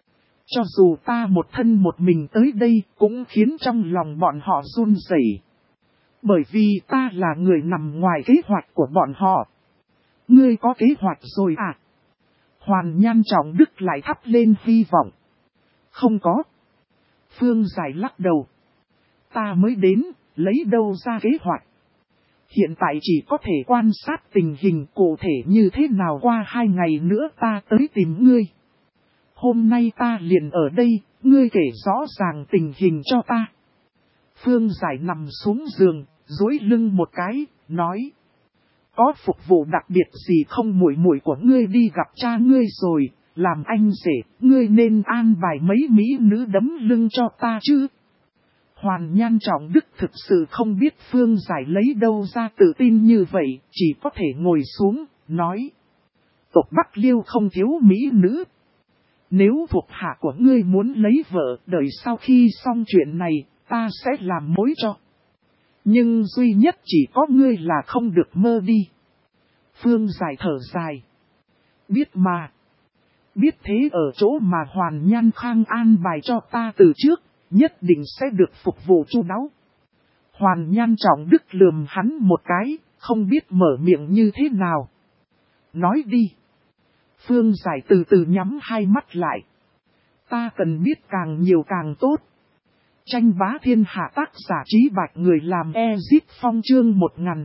S1: Cho dù ta một thân một mình tới đây cũng khiến trong lòng bọn họ run rẩy. Bởi vì ta là người nằm ngoài kế hoạch của bọn họ. Ngươi có kế hoạch rồi à? Hoàn Nhan Trọng Đức lại thắp lên hy vọng. Không có. Phương Giải lắc đầu. Ta mới đến, lấy đâu ra kế hoạch. Hiện tại chỉ có thể quan sát tình hình cụ thể như thế nào, qua 2 ngày nữa ta tới tìm ngươi. Hôm nay ta liền ở đây, ngươi kể rõ ràng tình hình cho ta. Phương Giải nằm xuống giường, duỗi lưng một cái, nói. Có phục vụ đặc biệt gì không, muội muội của ngươi đi gặp cha ngươi rồi, làm anh rể, ngươi nên an bài mấy mỹ nữ đấm lưng cho ta chứ. Hoàn Nhan Trọng Đức thực sự không biết Phương Giải lấy đâu ra tự tin như vậy, chỉ có thể ngồi xuống, nói. Tộc Bắc Liêu không thiếu mỹ nữ. Nếu thuộc hạ của ngươi muốn lấy vợ, đợi sau khi xong chuyện này, ta sẽ làm mối cho. Nhưng duy nhất chỉ có ngươi là không được mơ đi. Phương Giải thở dài. Biết mà. Biết thế ở chỗ mà Hoàn Nhan Khang an bài cho ta từ trước, nhất định sẽ được phục vụ chu đáo. Hoàn Nhan Trọng Đức lườm hắn một cái, không biết mở miệng như thế nào. Nói đi. Phương Giải từ từ nhắm hai mắt lại. Ta cần biết càng nhiều càng tốt. Tranh bá thiên hạ, tác giả Trí Bạch, người làm Ezip Phong, chương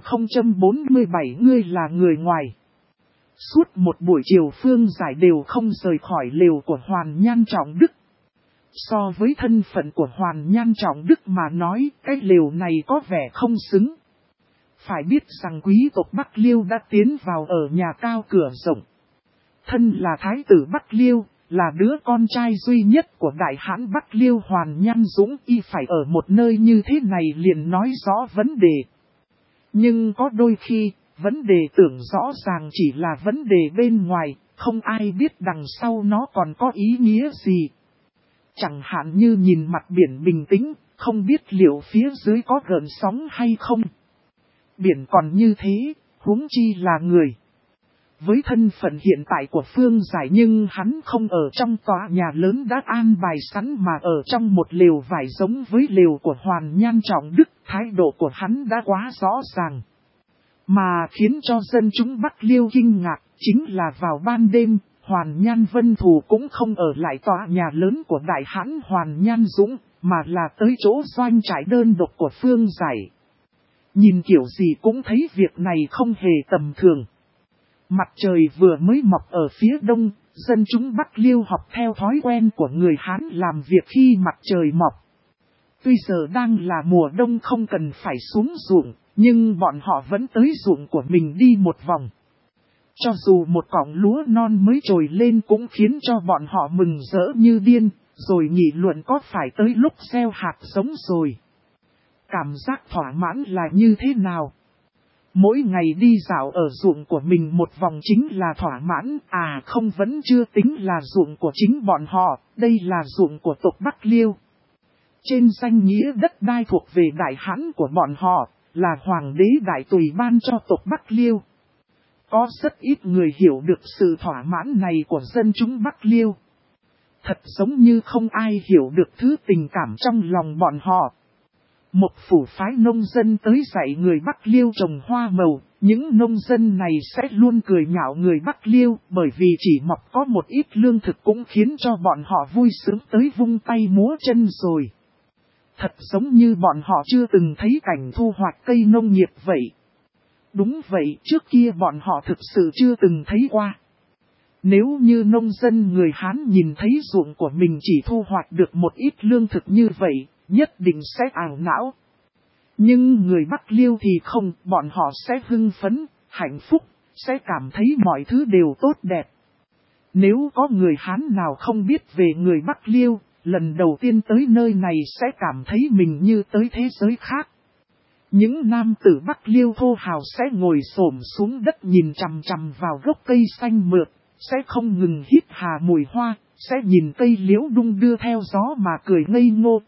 S1: 1047. Ngươi là người ngoài. Suốt một buổi chiều Phương Giải đều không rời khỏi lều của Hoàn Nhan Trọng Đức. So với thân phận của Hoàn Nhan Trọng Đức mà nói, cái lều này có vẻ không xứng. Phải biết rằng quý tộc Bắc Liêu đã tiến vào ở nhà cao cửa rộng. Thân là thái tử Bắc Liêu, là đứa con trai duy nhất của đại hãn Bắc Liêu Hoàn Nhan Dũng, y phải ở một nơi như thế này liền nói rõ vấn đề. Nhưng có đôi khi, vấn đề tưởng rõ ràng chỉ là vấn đề bên ngoài, không ai biết đằng sau nó còn có ý nghĩa gì. Chẳng hạn như nhìn mặt biển bình tĩnh, không biết liệu phía dưới có gợn sóng hay không. Biển còn như thế, huống chi là người. Với thân phận hiện tại của Phương Giải, nhưng hắn không ở trong tòa nhà lớn đã an bài sẵn mà ở trong một lều vải giống với lều của Hoàn Nhan Trọng Đức, thái độ của hắn đã quá rõ ràng. Mà khiến cho dân chúng Bắc Liêu kinh ngạc, chính là vào ban đêm, Hoàn Nhan Vân Thù cũng không ở lại tòa nhà lớn của đại hãn Hoàn Nhan Dũng, mà là tới chỗ doanh trại đơn độc của Phương Giải. Nhìn kiểu gì cũng thấy việc này không hề tầm thường. Mặt trời vừa mới mọc ở phía đông, dân chúng Bắc Liêu học theo thói quen của người Hán làm việc khi mặt trời mọc. Tuy giờ đang là mùa đông không cần phải xuống ruộng, nhưng bọn họ vẫn tới ruộng của mình đi một vòng. Cho dù một cọng lúa non mới trồi lên cũng khiến cho bọn họ mừng rỡ như điên, rồi nghị luận có phải tới lúc gieo hạt giống rồi. Cảm giác thỏa mãn là như thế nào? Mỗi ngày đi dạo ở ruộng của mình một vòng chính là thỏa mãn, à không, vẫn chưa tính là ruộng của chính bọn họ, đây là ruộng của tộc Bắc Liêu. Trên danh nghĩa đất đai thuộc về đại hãn của bọn họ, là hoàng đế đại tùy ban cho tộc Bắc Liêu. Có rất ít người hiểu được sự thỏa mãn này của dân chúng Bắc Liêu. Thật giống như không ai hiểu được thứ tình cảm trong lòng bọn họ. Một phủ phái nông dân tới dạy người Bắc Liêu trồng hoa màu, những nông dân này sẽ luôn cười nhạo người Bắc Liêu, bởi vì chỉ mọc có một ít lương thực cũng khiến cho bọn họ vui sướng tới vung tay múa chân rồi. Thật giống như bọn họ chưa từng thấy cảnh thu hoạch cây nông nghiệp vậy. Đúng vậy, trước kia bọn họ thực sự chưa từng thấy qua. Nếu như nông dân người Hán nhìn thấy ruộng của mình chỉ thu hoạch được một ít lương thực như vậy, nhất định sẽ ảo não. Nhưng người Bắc Liêu thì không, bọn họ sẽ hưng phấn, hạnh phúc, sẽ cảm thấy mọi thứ đều tốt đẹp. Nếu có người Hán nào không biết về người Bắc Liêu, lần đầu tiên tới nơi này sẽ cảm thấy mình như tới thế giới khác. Những nam tử Bắc Liêu thô hào sẽ ngồi xổm xuống đất nhìn chằm chằm vào gốc cây xanh mượt, sẽ không ngừng hít hà mùi hoa, sẽ nhìn cây liễu đung đưa theo gió mà cười ngây ngô.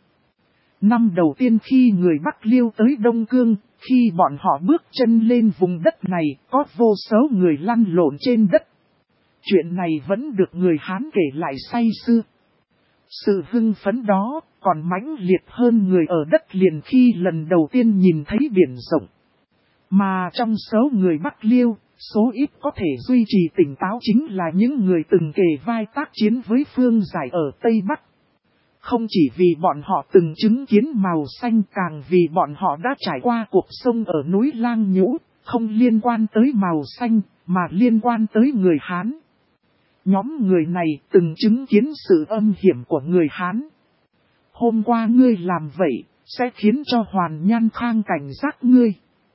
S1: Năm đầu tiên khi người Bắc Liêu tới Đông Cương, khi bọn họ bước chân lên vùng đất này, có vô số người lăn lộn trên đất. Chuyện này vẫn được người Hán kể lại say sưa. Sự hưng phấn đó còn mãnh liệt hơn người ở đất liền khi lần đầu tiên nhìn thấy biển rộng. Mà trong số người Bắc Liêu, số ít có thể duy trì tỉnh táo chính là những người từng kề vai tác chiến với Phương Giải ở Tây Bắc. Không chỉ vì bọn họ từng chứng kiến màu xanh, càng vì bọn họ đã trải qua cuộc sống ở núi Lang Nhũ, không liên quan tới màu xanh, mà liên quan tới người Hán. Nhóm người này từng chứng kiến sự âm hiểm của người Hán. Hôm qua ngươi làm vậy, sẽ khiến cho Hoàn Nhan Khang cảnh giác ngươi.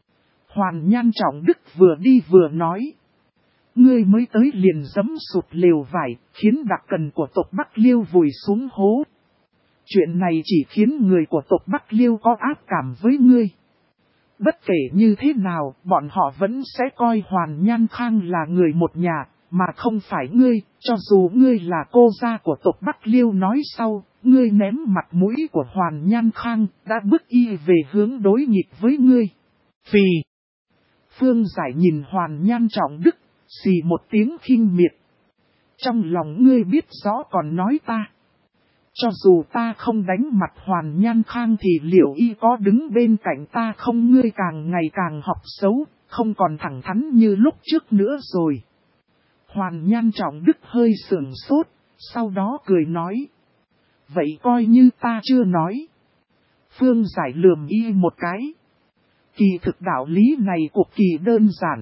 S1: Hoàn Nhan Trọng Đức vừa đi vừa nói. Ngươi mới tới liền giẫm sụt lều vải, khiến đặc cần của tộc Bắc Liêu vùi xuống hố. Chuyện này chỉ khiến người của tộc Bắc Liêu có ác cảm với ngươi. Bất kể như thế nào, bọn họ vẫn sẽ coi Hoàn Nhan Khang là người một nhà, mà không phải ngươi, cho dù ngươi là cô gia của tộc Bắc Liêu. Nói sau, ngươi ném mặt mũi của Hoàn Nhan Khang, đã bước y về hướng đối nghịch với ngươi. Phì! Phương Giải nhìn Hoàn Nhan Trọng Đức, xì một tiếng khinh miệt. Trong lòng ngươi biết rõ còn nói ta. Cho dù ta không đánh mặt Hoàn Nhan Khang thì liệu y có đứng bên cạnh ta không? Ngươi càng ngày càng học xấu, không còn thẳng thắn như lúc trước nữa rồi. Hoàn Nhan Trọng Đức hơi sửng sốt, sau đó cười nói. Vậy coi như ta chưa nói. Phương Giải lườm y một cái. Kỳ thực đạo lý này cực kỳ đơn giản.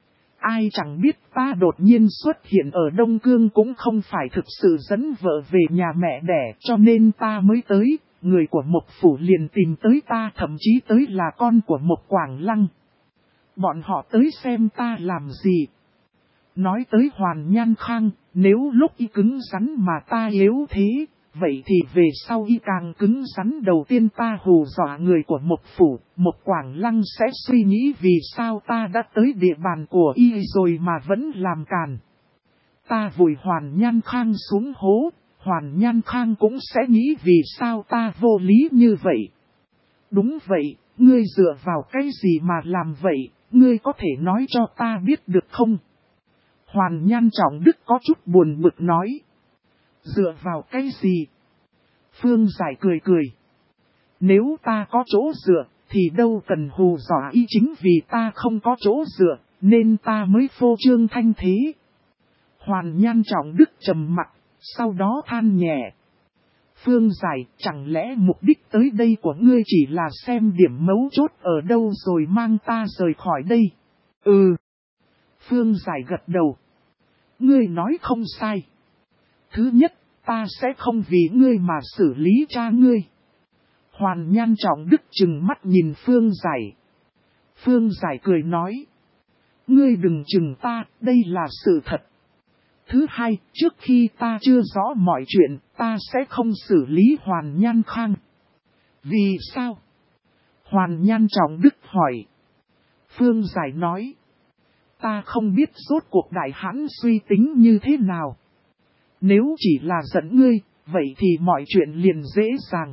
S1: Ai chẳng biết ta đột nhiên xuất hiện ở Đông Cương cũng không phải thực sự dẫn vợ về nhà mẹ đẻ, cho nên ta mới tới. Người của Mộc Phủ liền tìm tới ta, thậm chí tới là con của Mộc Quảng Lăng. Bọn họ tới xem ta làm gì? Nói tới Hoàn Nhan Khang, nếu lúc y cứng rắn mà ta yếu thế, vậy thì về sau y càng cứng rắn. Đầu tiên ta hù dọa người của Mộc Phủ, Mộc Quảng Lăng sẽ suy nghĩ vì sao ta đã tới địa bàn của y rồi mà vẫn làm càn. Ta vùi Hoàn Nhan Khang xuống hố, Hoàn Nhan Khang cũng sẽ nghĩ vì sao ta vô lý như vậy. Đúng vậy, ngươi dựa vào cái gì mà làm vậy, ngươi có thể nói cho ta biết được không? Hoàn Nhan Trọng Đức có chút buồn bực nói. Dựa vào cái gì? Phương Giải cười cười. Nếu ta có chỗ dựa, thì đâu cần hù dọa y, chính vì ta không có chỗ dựa, nên ta mới phô trương thanh thế. Hoàn Nhan Trọng Đức trầm mặc, sau đó than nhẹ. Phương Giải, chẳng lẽ mục đích tới đây của ngươi chỉ là xem điểm mấu chốt ở đâu rồi mang ta rời khỏi đây? Ừ. Phương Giải gật đầu. Ngươi nói không sai. Thứ nhất, ta sẽ không vì ngươi mà xử lý cha ngươi. Hoàn Nhan Trọng Đức trừng mắt nhìn Phương Giải. Phương Giải cười nói. Ngươi đừng chừng ta, đây là sự thật. Thứ hai, trước khi ta chưa rõ mọi chuyện, ta sẽ không xử lý Hoàn Nhan Khang. Vì sao? Hoàn Nhan Trọng Đức hỏi. Phương Giải nói. Ta không biết rốt cuộc Đại Hãn suy tính như thế nào. Nếu chỉ là giận ngươi, vậy thì mọi chuyện liền dễ dàng.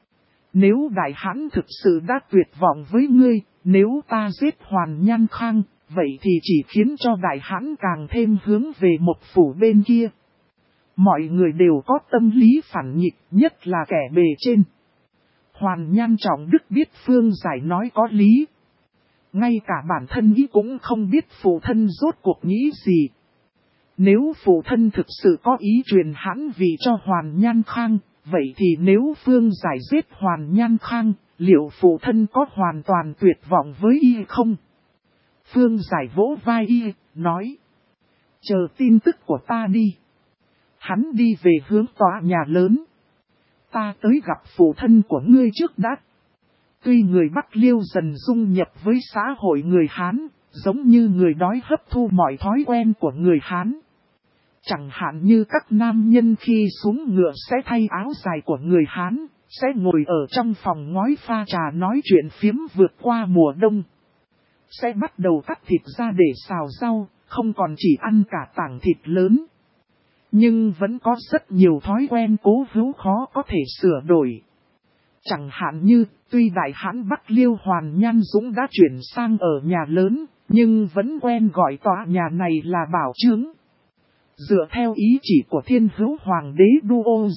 S1: Nếu Đại Hãn thực sự đã tuyệt vọng với ngươi, nếu ta giết Hoàn Nhan Khang, vậy thì chỉ khiến cho Đại Hãn càng thêm hướng về Mộc Phủ bên kia. Mọi người đều có tâm lý phản nghịch, nhất là kẻ bề trên. Hoàn Nhan Trọng Đức biết Phương Giải nói có lý. Ngay cả bản thân ý cũng không biết phụ thân rốt cuộc nghĩ gì. Nếu phụ thân thực sự có ý truyền hãn vị cho Hoàn Nhan Khang, vậy thì nếu Phương Giải giết Hoàn Nhan Khang, liệu phụ thân có hoàn toàn tuyệt vọng với y không? Phương Giải vỗ vai y, nói. Chờ tin tức của ta đi. Hắn đi về hướng tòa nhà lớn. Ta tới gặp phụ thân của ngươi trước đã. Tuy người Bắc Liêu dần dung nhập với xã hội người Hán, giống như người đói hấp thu mọi thói quen của người Hán. Chẳng hạn như các nam nhân khi xuống ngựa sẽ thay áo dài của người Hán, sẽ ngồi ở trong phòng ngói pha trà nói chuyện phiếm vượt qua mùa đông. Sẽ bắt đầu cắt thịt ra để xào rau, không còn chỉ ăn cả tảng thịt lớn. Nhưng vẫn có rất nhiều thói quen cố hữu khó có thể sửa đổi. Chẳng hạn như, tuy Đại Hãn Bắc Liêu Hoàn Nhan Dũng đã chuyển sang ở nhà lớn, nhưng vẫn quen gọi tòa nhà này là Bảo Trướng. Dựa theo ý chỉ của Thiên Hữu Hoàng đế Đu Ô Dịch,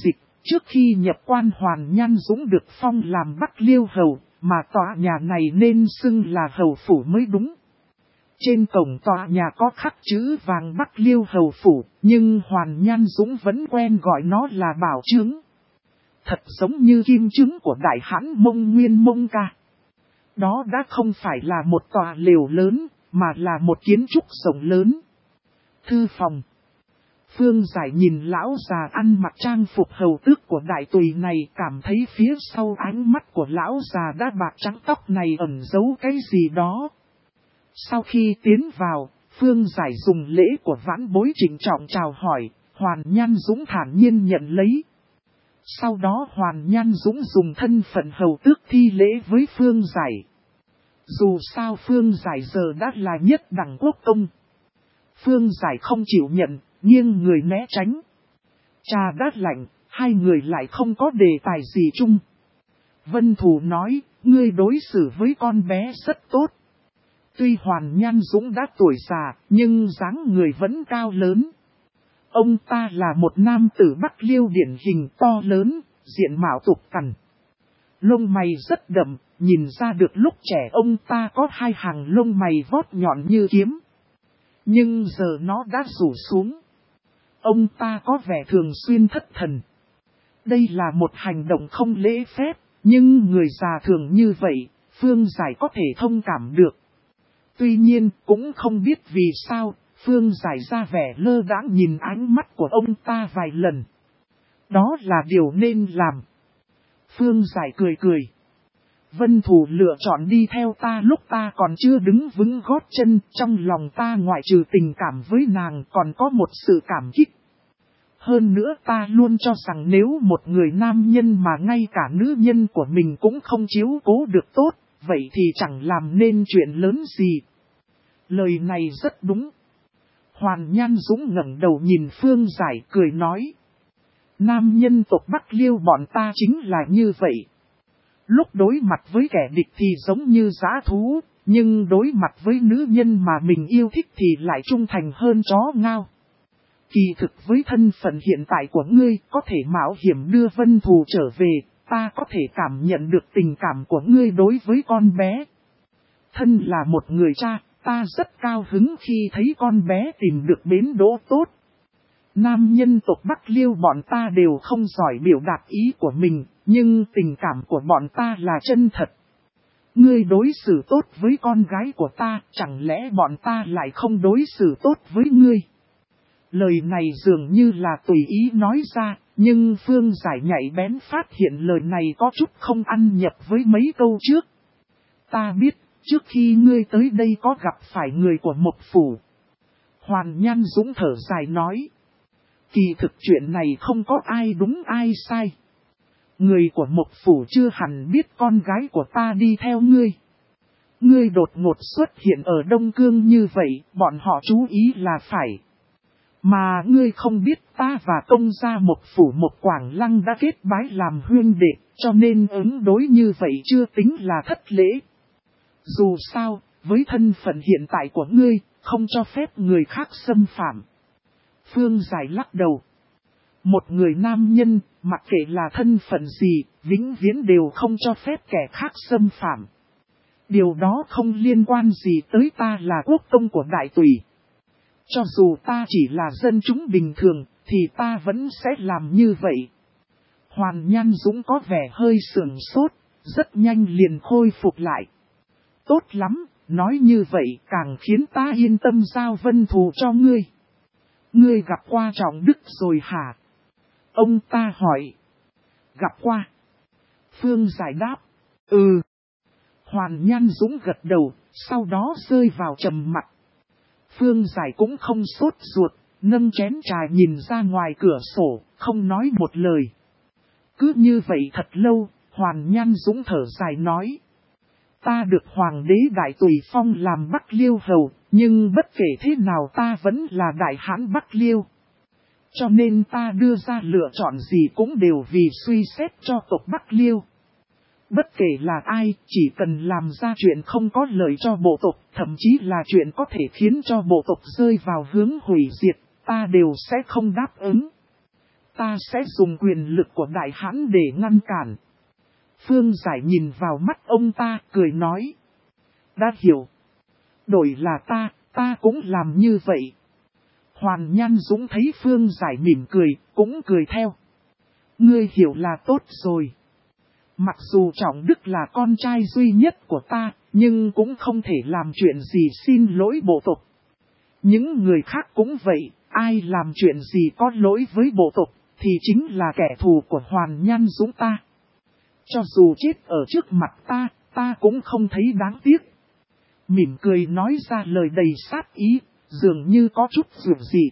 S1: Trước khi nhập quan Hoàn Nhan Dũng được phong làm Bắc Liêu Hầu, mà tòa nhà này nên xưng là Hầu Phủ mới đúng. Trên cổng tòa nhà có khắc chữ vàng Bắc Liêu Hầu Phủ, nhưng Hoàn Nhan Dũng vẫn quen gọi nó là Bảo Trướng. Thật giống như kim trướng của Đại Hãn Mông Nguyên Mông Ca. Đó đã không phải là một tòa lều lớn, mà là một kiến trúc rộng lớn. Thư phòng. Phương Giải nhìn lão già ăn mặc trang phục hầu tước của đại tùy này, cảm thấy phía sau ánh mắt của lão già đã bạc trắng tóc này ẩn giấu cái gì đó. Sau khi tiến vào, Phương Giải dùng lễ của vãn bối trịnh trọng chào hỏi, Hoàn Nhan Dũng thản nhiên nhận lấy. Sau đó Hoàn Nhan Dũng dùng thân phận hầu tước thi lễ với Phương Giải. Dù sao Phương Giải giờ đã là nhất đẳng quốc công. Phương Giải không chịu nhận, nghiêng người né tránh. Trà đã lạnh, hai người lại không có đề tài gì chung. Vân Thù nói, ngươi đối xử với con bé rất tốt. Tuy Hoàn Nhan Dũng đã tuổi già, nhưng dáng người vẫn cao lớn. Ông ta là một nam tử Bắc Liêu điển hình to lớn, diện mạo tục tằn. Lông mày rất đậm, nhìn ra được lúc trẻ ông ta có hai hàng lông mày vót nhọn như kiếm. Nhưng giờ nó đã rủ xuống. Ông ta có vẻ thường xuyên thất thần. Đây là một hành động không lễ phép, nhưng người già thường như vậy, Phương Giải có thể thông cảm được. Tuy nhiên, cũng không biết vì sao, Phương Giải ra vẻ lơ đãng nhìn ánh mắt của ông ta vài lần. Đó là điều nên làm. Phương Giải cười cười. Vân Thù lựa chọn đi theo ta lúc ta còn chưa đứng vững gót chân, trong lòng ta ngoại trừ tình cảm với nàng còn có một sự cảm kích. Hơn nữa ta luôn cho rằng nếu một người nam nhân mà ngay cả nữ nhân của mình cũng không chiếu cố được tốt, vậy thì chẳng làm nên chuyện lớn gì. Lời này rất đúng. Hoàn Nhan Dũng ngẩng đầu nhìn Phương Giải cười nói. Nam nhân tộc Bắc Liêu bọn ta chính là như vậy. Lúc đối mặt với kẻ địch thì giống như dã thú, nhưng đối mặt với nữ nhân mà mình yêu thích thì lại trung thành hơn chó ngao. Kỳ thực với thân phận hiện tại của ngươi có thể mạo hiểm đưa Vân Thù trở về, ta có thể cảm nhận được tình cảm của ngươi đối với con bé. Thân là một người cha, ta rất cao hứng khi thấy con bé tìm được bến đỗ tốt. Nam nhân tộc Bắc Liêu bọn ta đều không giỏi biểu đạt ý của mình, nhưng tình cảm của bọn ta là chân thật. Ngươi đối xử tốt với con gái của ta, chẳng lẽ bọn ta lại không đối xử tốt với ngươi? Lời này dường như là tùy ý nói ra, nhưng Phương Giải nhạy bén phát hiện lời này có chút không ăn nhập với mấy câu trước. Ta biết, trước khi ngươi tới đây có gặp phải người của Mộc Phủ. Hoàn Nhan Dũng thở dài nói. Kỳ thực chuyện này không có ai đúng ai sai. Người của Mộc Phủ chưa hẳn biết con gái của ta đi theo ngươi. Ngươi đột ngột xuất hiện ở Đông Cương như vậy, bọn họ chú ý là phải. Mà ngươi không biết ta và công gia Mộc Phủ Mộc Quảng Lăng đã kết bái làm huynh đệ, cho nên ứng đối như vậy chưa tính là thất lễ. Dù sao, với thân phận hiện tại của ngươi, không cho phép người khác xâm phạm. Phương Giải lắc đầu. Một người nam nhân, mặc kệ là thân phận gì, vĩnh viễn đều không cho phép kẻ khác xâm phạm. Điều đó không liên quan gì tới ta là quốc công của đại tùy. Cho dù ta chỉ là dân chúng bình thường, thì ta vẫn sẽ làm như vậy. Hoàn Nhan Dũng có vẻ hơi sửng sốt, rất nhanh liền khôi phục lại. Tốt lắm, nói như vậy càng khiến ta yên tâm giao Vân Thù cho ngươi. Ngươi gặp qua Trọng Đức rồi hả? Ông ta hỏi. Gặp qua. Phương Giải đáp. Ừ. Hoàn Nhan Dũng gật đầu, sau đó rơi vào trầm mặc. Phương Giải cũng không sốt ruột, nâng chén trà nhìn ra ngoài cửa sổ, không nói một lời. Cứ như vậy thật lâu, Hoàn Nhan Dũng thở dài nói. Ta được Hoàng đế Đại Tùy phong làm Bắc Liêu hầu, nhưng bất kể thế nào ta vẫn là Đại Hãn Bắc Liêu. Cho nên ta đưa ra lựa chọn gì cũng đều vì suy xét cho tộc Bắc Liêu. Bất kể là ai, chỉ cần làm ra chuyện không có lợi cho bộ tộc, thậm chí là chuyện có thể khiến cho bộ tộc rơi vào hướng hủy diệt, ta đều sẽ không đáp ứng. ta sẽ dùng quyền lực của đại hãn để ngăn cản. Phương Giải nhìn vào mắt ông ta, cười nói. Đã hiểu. Đổi là ta cũng làm như vậy. Hoàn Nhan Dũng thấy Phương Giải mỉm cười, cũng cười theo. Ngươi hiểu là tốt rồi. Mặc dù Trọng Đức là con trai duy nhất của ta, nhưng cũng không thể làm chuyện gì xin lỗi bộ tộc. Những người khác cũng vậy, ai làm chuyện gì có lỗi với bộ tộc, thì chính là kẻ thù của Hoàn Nhan Dũng ta. Cho dù chết ở trước mặt ta cũng không thấy đáng tiếc. Mỉm cười nói ra lời đầy sát ý, dường như có chút dường dị.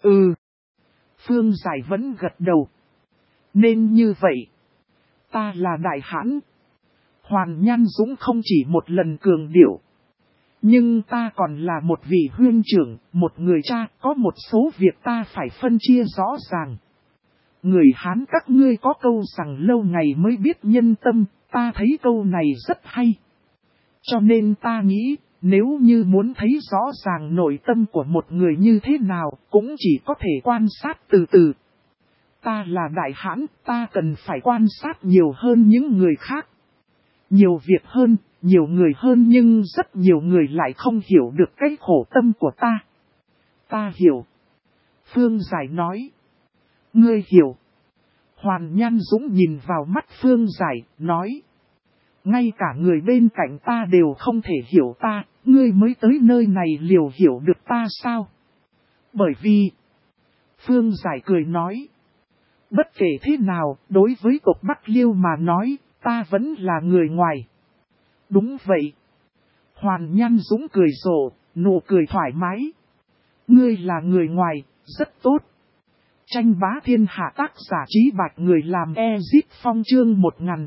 S1: Phương Giải vẫn gật đầu. Nên như vậy, ta là đại hãn. Hoàn Nhan Dũng không chỉ một lần cường điệu. Nhưng ta còn là một vị huynh trưởng, một người cha, có một số việc ta phải phân chia rõ ràng. Người Hán các ngươi có câu rằng lâu ngày mới biết nhân tâm, ta thấy câu này rất hay. Cho nên ta nghĩ, nếu như muốn thấy rõ ràng nội tâm của một người như thế nào, cũng chỉ có thể quan sát từ từ. Ta là đại hãn, ta cần phải quan sát nhiều hơn những người khác. Nhiều việc hơn, nhiều người hơn, nhưng rất nhiều người lại không hiểu được cái khổ tâm của ta. Ta hiểu. Phương Giải nói. Ngươi hiểu. Hoàn Nhan Dũng nhìn vào mắt Phương Giải, nói. Ngay cả người bên cạnh ta đều không thể hiểu ta, ngươi mới tới nơi này liều hiểu được ta sao? Bởi vì... Phương Giải cười nói. Bất kể thế nào, đối với tộc Bắc Liêu mà nói, ta vẫn là người ngoài. Đúng vậy. Hoàn Nhan Dũng cười rộ, nụ cười thoải mái. Ngươi là người ngoài, rất tốt. Tranh bá thiên hạ tác giả Trí Bạch người làm Ezit Phong chương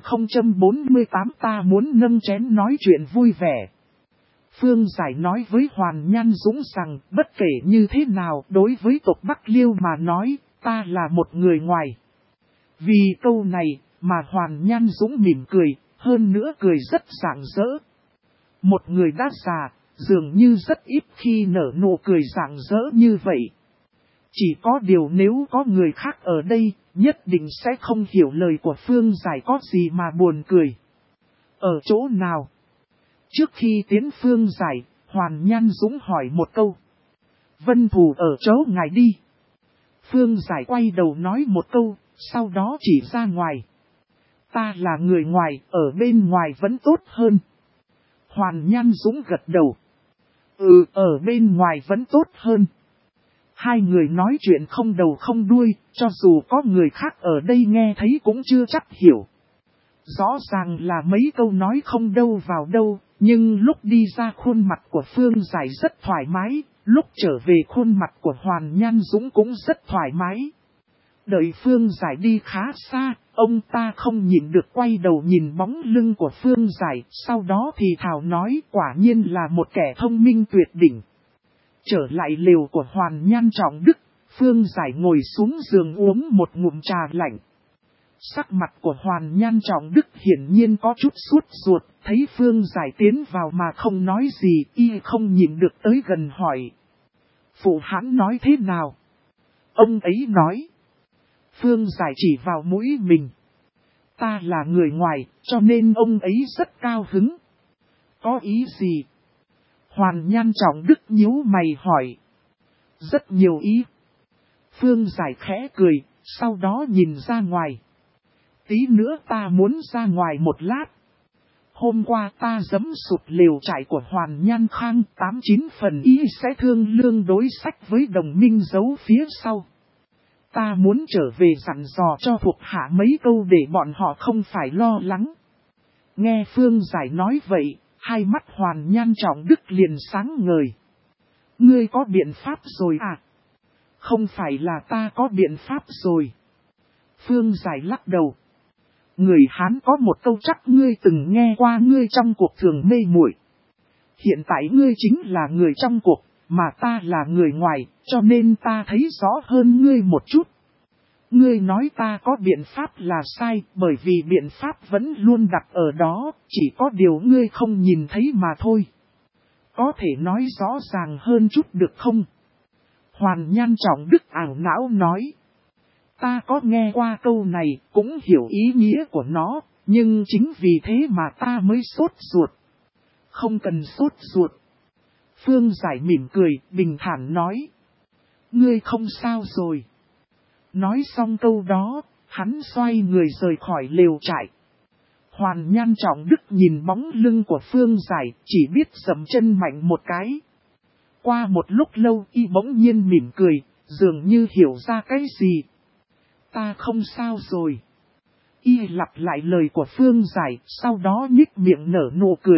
S1: 1048 ta muốn nâng chén nói chuyện vui vẻ. Phương Giải nói với Hoàn Nhan Dũng rằng bất kể như thế nào đối với tộc Bắc Liêu mà nói, ta là một người ngoài. Vì câu này mà Hoàn Nhan Dũng mỉm cười, hơn nữa cười rất rạng rỡ. Một người đã già, dường như rất ít khi nở nụ cười rạng rỡ như vậy. Chỉ có điều nếu có người khác ở đây, nhất định sẽ không hiểu lời của Phương Giải có gì mà buồn cười. Ở chỗ nào? Trước khi tiến Phương Giải, Hoàn Nhan Dũng hỏi một câu. Vân Thù ở chỗ ngài đi. Phương Giải quay đầu nói một câu, sau đó chỉ ra ngoài. Ta là người ngoài, ở bên ngoài vẫn tốt hơn. Hoàn Nhan Dũng gật đầu. Ở bên ngoài vẫn tốt hơn. Hai người nói chuyện không đầu không đuôi, cho dù có người khác ở đây nghe thấy cũng chưa chắc hiểu. Rõ ràng là mấy câu nói không đâu vào đâu, nhưng lúc đi ra khuôn mặt của Phương Giải rất thoải mái, lúc trở về khuôn mặt của Hoàn Nhan Dũng cũng rất thoải mái. Đợi Phương Giải đi khá xa, ông ta không nhìn được quay đầu nhìn bóng lưng của Phương Giải, sau đó thì thào nói quả nhiên là một kẻ thông minh tuyệt đỉnh. Trở lại lều của Hoàn Nhan Trọng Đức, Phương Giải ngồi xuống giường uống một ngụm trà lạnh. Sắc mặt của Hoàn Nhan Trọng Đức hiển nhiên có chút sốt ruột, thấy Phương Giải tiến vào mà không nói gì, y không nhìn được tới gần hỏi. Phụ hãn nói thế nào? Ông ấy nói. Phương Giải chỉ vào mũi mình. Ta là người ngoài, cho nên ông ấy rất cao hứng. Có ý gì? Hoàn Nhan Trọng Đức nhíu mày hỏi. Rất nhiều ý. Phương Giải khẽ cười, sau đó nhìn ra ngoài. Tí nữa ta muốn ra ngoài một lát. Hôm qua ta giẫm sụt lều trại của Hoàn Nhan Khang, 89 phần ý sẽ thương lương đối sách với đồng minh giấu phía sau. Ta muốn trở về dặn dò cho thuộc hạ mấy câu để bọn họ không phải lo lắng. Nghe Phương Giải nói vậy, hai mắt Hoàn Nhan Trọng Đức liền sáng ngời. Ngươi có biện pháp rồi à? Không phải là ta có biện pháp rồi. Phương Giải lắc đầu. Người Hán có một câu chắc ngươi từng nghe qua ngươi trong cuộc thường mê muội. Hiện tại ngươi chính là người trong cuộc, mà ta là người ngoài, cho nên ta thấy rõ hơn ngươi một chút. Ngươi nói ta có biện pháp là sai, bởi vì biện pháp vẫn luôn đặt ở đó, chỉ có điều ngươi không nhìn thấy mà thôi. Có thể nói rõ ràng hơn chút được không? Hoàn Nhan Trọng Đức ảo não nói. Ta có nghe qua câu này, cũng hiểu ý nghĩa của nó, nhưng chính vì thế mà ta mới sốt ruột. Không cần sốt ruột. Phương Giải mỉm cười, bình thản nói. Ngươi không sao rồi. Nói xong câu đó, hắn xoay người rời khỏi lều trại. Hoàn Nhan Trọng Đức nhìn bóng lưng của Phương Giải, chỉ biết dậm chân mạnh một cái. Qua một lúc lâu y bỗng nhiên mỉm cười, dường như hiểu ra cái gì. Ta không sao rồi. Y lặp lại lời của Phương Giải, sau đó nhích miệng nở nụ cười.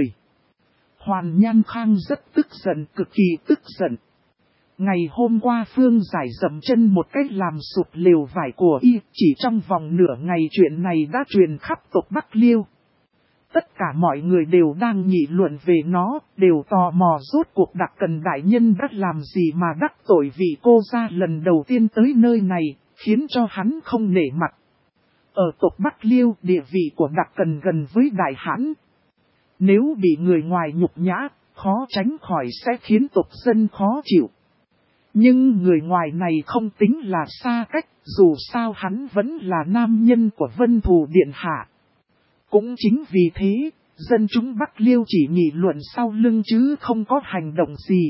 S1: Hoàn Nhan Khang rất tức giận, cực kỳ tức giận. Ngày hôm qua Phương Giải dậm chân một cách làm sụp lều vải của y, chỉ trong vòng nửa ngày chuyện này đã truyền khắp tộc Bắc Liêu. Tất cả mọi người đều đang nghị luận về nó, đều tò mò rốt cuộc Đặc Cần đại nhân đã làm gì mà đắc tội vị cô gia lần đầu tiên tới nơi này, khiến cho hắn không nể mặt. Ở tộc Bắc Liêu, địa vị của Đặc Cần gần với Đại Hãn. Nếu bị người ngoài nhục nhã, khó tránh khỏi sẽ khiến tộc dân khó chịu. Nhưng người ngoài này không tính là xa cách, dù sao hắn vẫn là nam nhân của Vân Thù Điện Hạ. Cũng chính vì thế, dân chúng Bắc Liêu chỉ nghị luận sau lưng chứ không có hành động gì.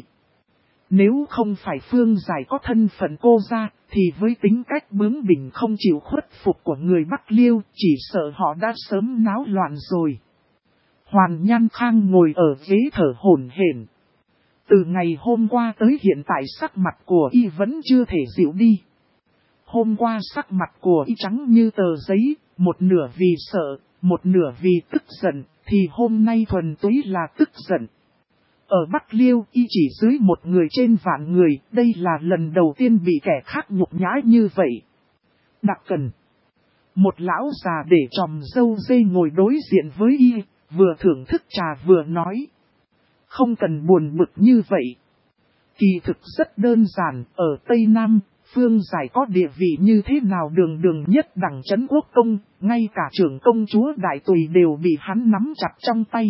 S1: Nếu không phải Phương Giải có thân phận cô gia, thì với tính cách bướng bỉnh không chịu khuất phục của người Bắc Liêu, chỉ sợ họ đã sớm náo loạn rồi. Hoàn Nhan Khang ngồi ở ghế thở hổn hển. Từ ngày hôm qua tới hiện tại sắc mặt của y vẫn chưa thể dịu đi. Hôm qua sắc mặt của y trắng như tờ giấy, một nửa vì sợ, một nửa vì tức giận, thì hôm nay thuần túy là tức giận. Ở Bắc Liêu y chỉ dưới một người trên vạn người, đây là lần đầu tiên bị kẻ khác nhục nhã như vậy. Đặc Cần. Một lão già để tròm râu dây ngồi đối diện với y, vừa thưởng thức trà vừa nói. Không cần buồn bực như vậy. Kỳ thực rất đơn giản, ở Tây Nam, Phương Giải có địa vị như thế nào đường đường nhất đẳng trấn quốc công, ngay cả trưởng công chúa Đại Tùy đều bị hắn nắm chặt trong tay.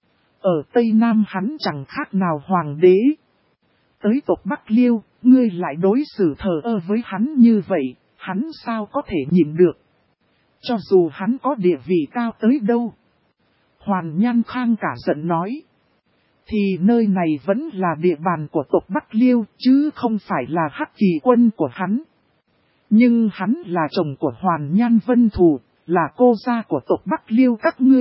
S1: Ở Tây Nam hắn chẳng khác nào hoàng đế. Tới tộc Bắc Liêu, ngươi lại đối xử thờ ơ với hắn như vậy, hắn sao có thể nhịn được. Cho dù hắn có địa vị cao tới đâu. Hoàn Nhan Khang cả giận nói. Thì nơi này vẫn là địa bàn của tộc Bắc Liêu, chứ không phải là Hắc Kỳ quân của hắn. Nhưng hắn là chồng của Hoàn Nhan Vân Thù, là cô gia của tộc Bắc Liêu các ngươi.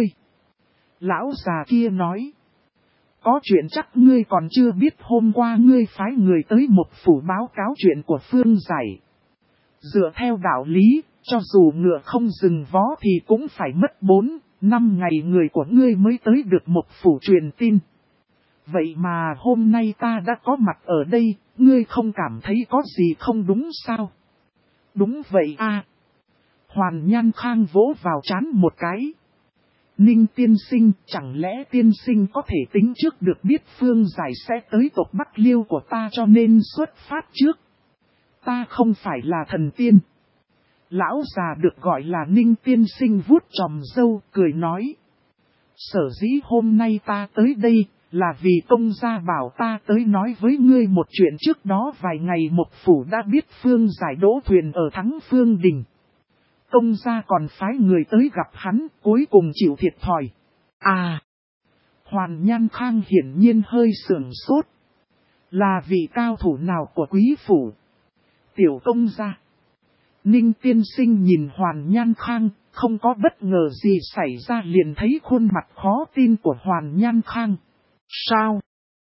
S1: Lão già kia nói. Có chuyện chắc ngươi còn chưa biết, hôm qua ngươi phái người tới một phủ báo cáo chuyện của Phương Giải. Dựa theo đạo lý, cho dù ngựa không dừng vó thì cũng phải mất 4-5 ngày người của ngươi mới tới được một phủ truyền tin. Vậy mà hôm nay ta đã có mặt ở đây, ngươi không cảm thấy có gì không đúng sao? Đúng vậy a. Hoàn Nhan Khang vỗ vào trán một cái. Ninh tiên sinh, chẳng lẽ tiên sinh có thể tính trước được biết Phương Giải sẽ tới tộc Bắc Liêu của ta cho nên xuất phát trước? Ta không phải là thần tiên. Lão già được gọi là Ninh tiên sinh vuốt chòm râu, cười nói. Sở dĩ hôm nay ta tới đây, là vì công gia bảo ta tới nói với ngươi một chuyện. Trước đó vài ngày một phủ đã biết Phương Giải đỗ thuyền ở Thắng Phương Đình. Công gia còn phái người tới gặp hắn, cuối cùng chịu thiệt thòi. À! Hoàn Nhan Khang hiển nhiên hơi sưởng sốt. Là vị cao thủ nào của quý phủ? Tiểu công gia. Ninh tiên sinh nhìn Hoàn Nhan Khang, không có bất ngờ gì xảy ra liền thấy khuôn mặt khó tin của Hoàn Nhan Khang. Sao?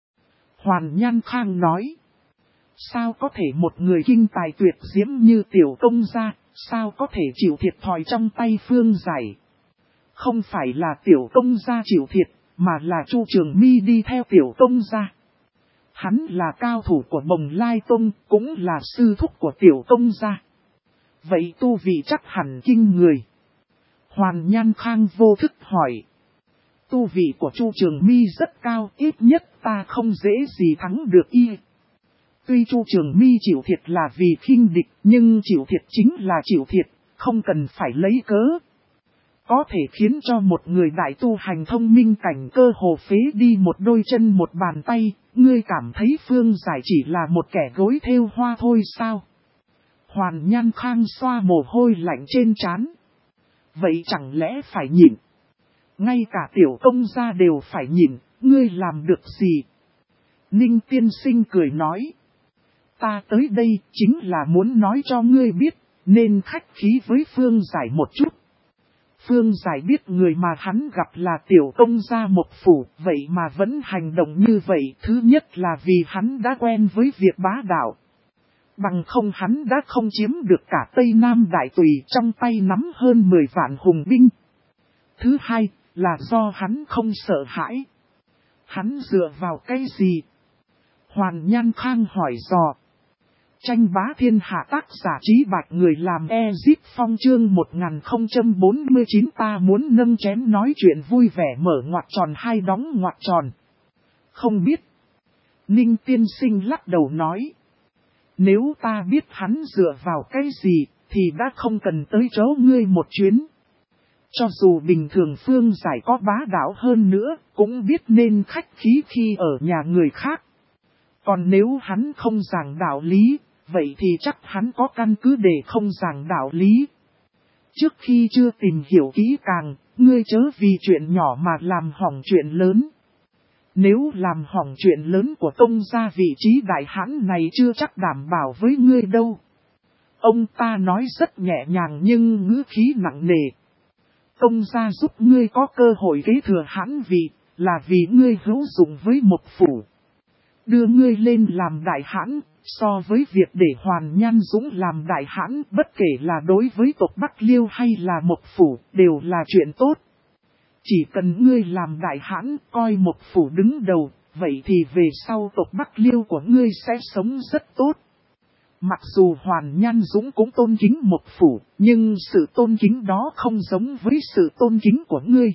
S1: Hoàn Nhan Khang nói. Sao có thể một người kinh tài tuyệt diễm như tiểu công gia, sao có thể chịu thiệt thòi trong tay Phương Giải? Không phải là tiểu công gia chịu thiệt, mà là Chu Trường Mi đi theo tiểu công gia. Hắn là cao thủ của Bồng Lai Tông, cũng là sư thúc của tiểu công gia. Vậy tu vị chắc hẳn kinh người. Hoàn Nhan Khang vô thức hỏi. Tu vị của Chu Trường Mi rất cao, ít nhất ta không dễ gì thắng được y. Tuy Chu Trường Mi chịu thiệt là vì khinh địch, nhưng chịu thiệt chính là chịu thiệt, không cần phải lấy cớ. Có thể khiến cho một người đại tu hành thông minh cảnh cơ hồ phế đi một đôi chân một bàn tay, ngươi cảm thấy Phương Giải chỉ là một kẻ gối thêu hoa thôi sao? Hoàn Nhan Khang xoa mồ hôi lạnh trên trán. Vậy chẳng lẽ phải nhịn? Ngay cả tiểu công gia đều phải nhịn, ngươi làm được gì? Ninh tiên sinh cười nói. Ta tới đây chính là muốn nói cho ngươi biết, nên khách khí với Phương Giải một chút. Phương Giải biết người mà hắn gặp là tiểu công gia Mộc Phủ, vậy mà vẫn hành động như vậy. Thứ nhất là vì hắn đã quen với việc bá đạo. Bằng không hắn đã không chiếm được cả Tây Nam Đại Tùy, trong tay nắm hơn 10 vạn hùng binh. Thứ hai là do hắn không sợ hãi. Hắn dựa vào cái gì? Hoàn Nhan Khang hỏi dò. Tranh bá thiên hạ, tác giả Trí Bạch, người làm Ezip Phong, chương 1049. Ta muốn nâng chén nói chuyện vui vẻ, mở ngoặc tròn hai đóng ngoặc tròn. Không biết. Ninh tiên sinh lắc đầu nói. Nếu ta biết hắn dựa vào cái gì, thì đã không cần tới chỗ ngươi một chuyến. Cho dù bình thường Phương Giải có bá đạo hơn nữa, cũng biết nên khách khí khi ở nhà người khác. Còn nếu hắn không giảng đạo lý, vậy thì chắc hắn có căn cứ để không giảng đạo lý. Trước khi chưa tìm hiểu kỹ càng, ngươi chớ vì chuyện nhỏ mà làm hỏng chuyện lớn. Nếu làm hỏng chuyện lớn của công gia, vị trí đại hãn này chưa chắc đảm bảo với ngươi đâu. Ông ta nói rất nhẹ nhàng nhưng ngữ khí nặng nề. Công gia giúp ngươi có cơ hội kế thừa hãn vị, là vì ngươi hữu dụng với Mộc Phủ. Đưa ngươi lên làm đại hãn, so với việc để Hoàn Nhan Dũng làm đại hãn, bất kể là đối với tộc Bắc Liêu hay là Mộc Phủ, đều là chuyện tốt. Chỉ cần ngươi làm đại hãn, coi Mộc Phủ đứng đầu, vậy thì về sau tộc Bắc Liêu của ngươi sẽ sống rất tốt. Mặc dù Hoàn Nhan Dũng cũng tôn kính Mộc Phủ, nhưng sự tôn kính đó không giống với sự tôn kính của ngươi.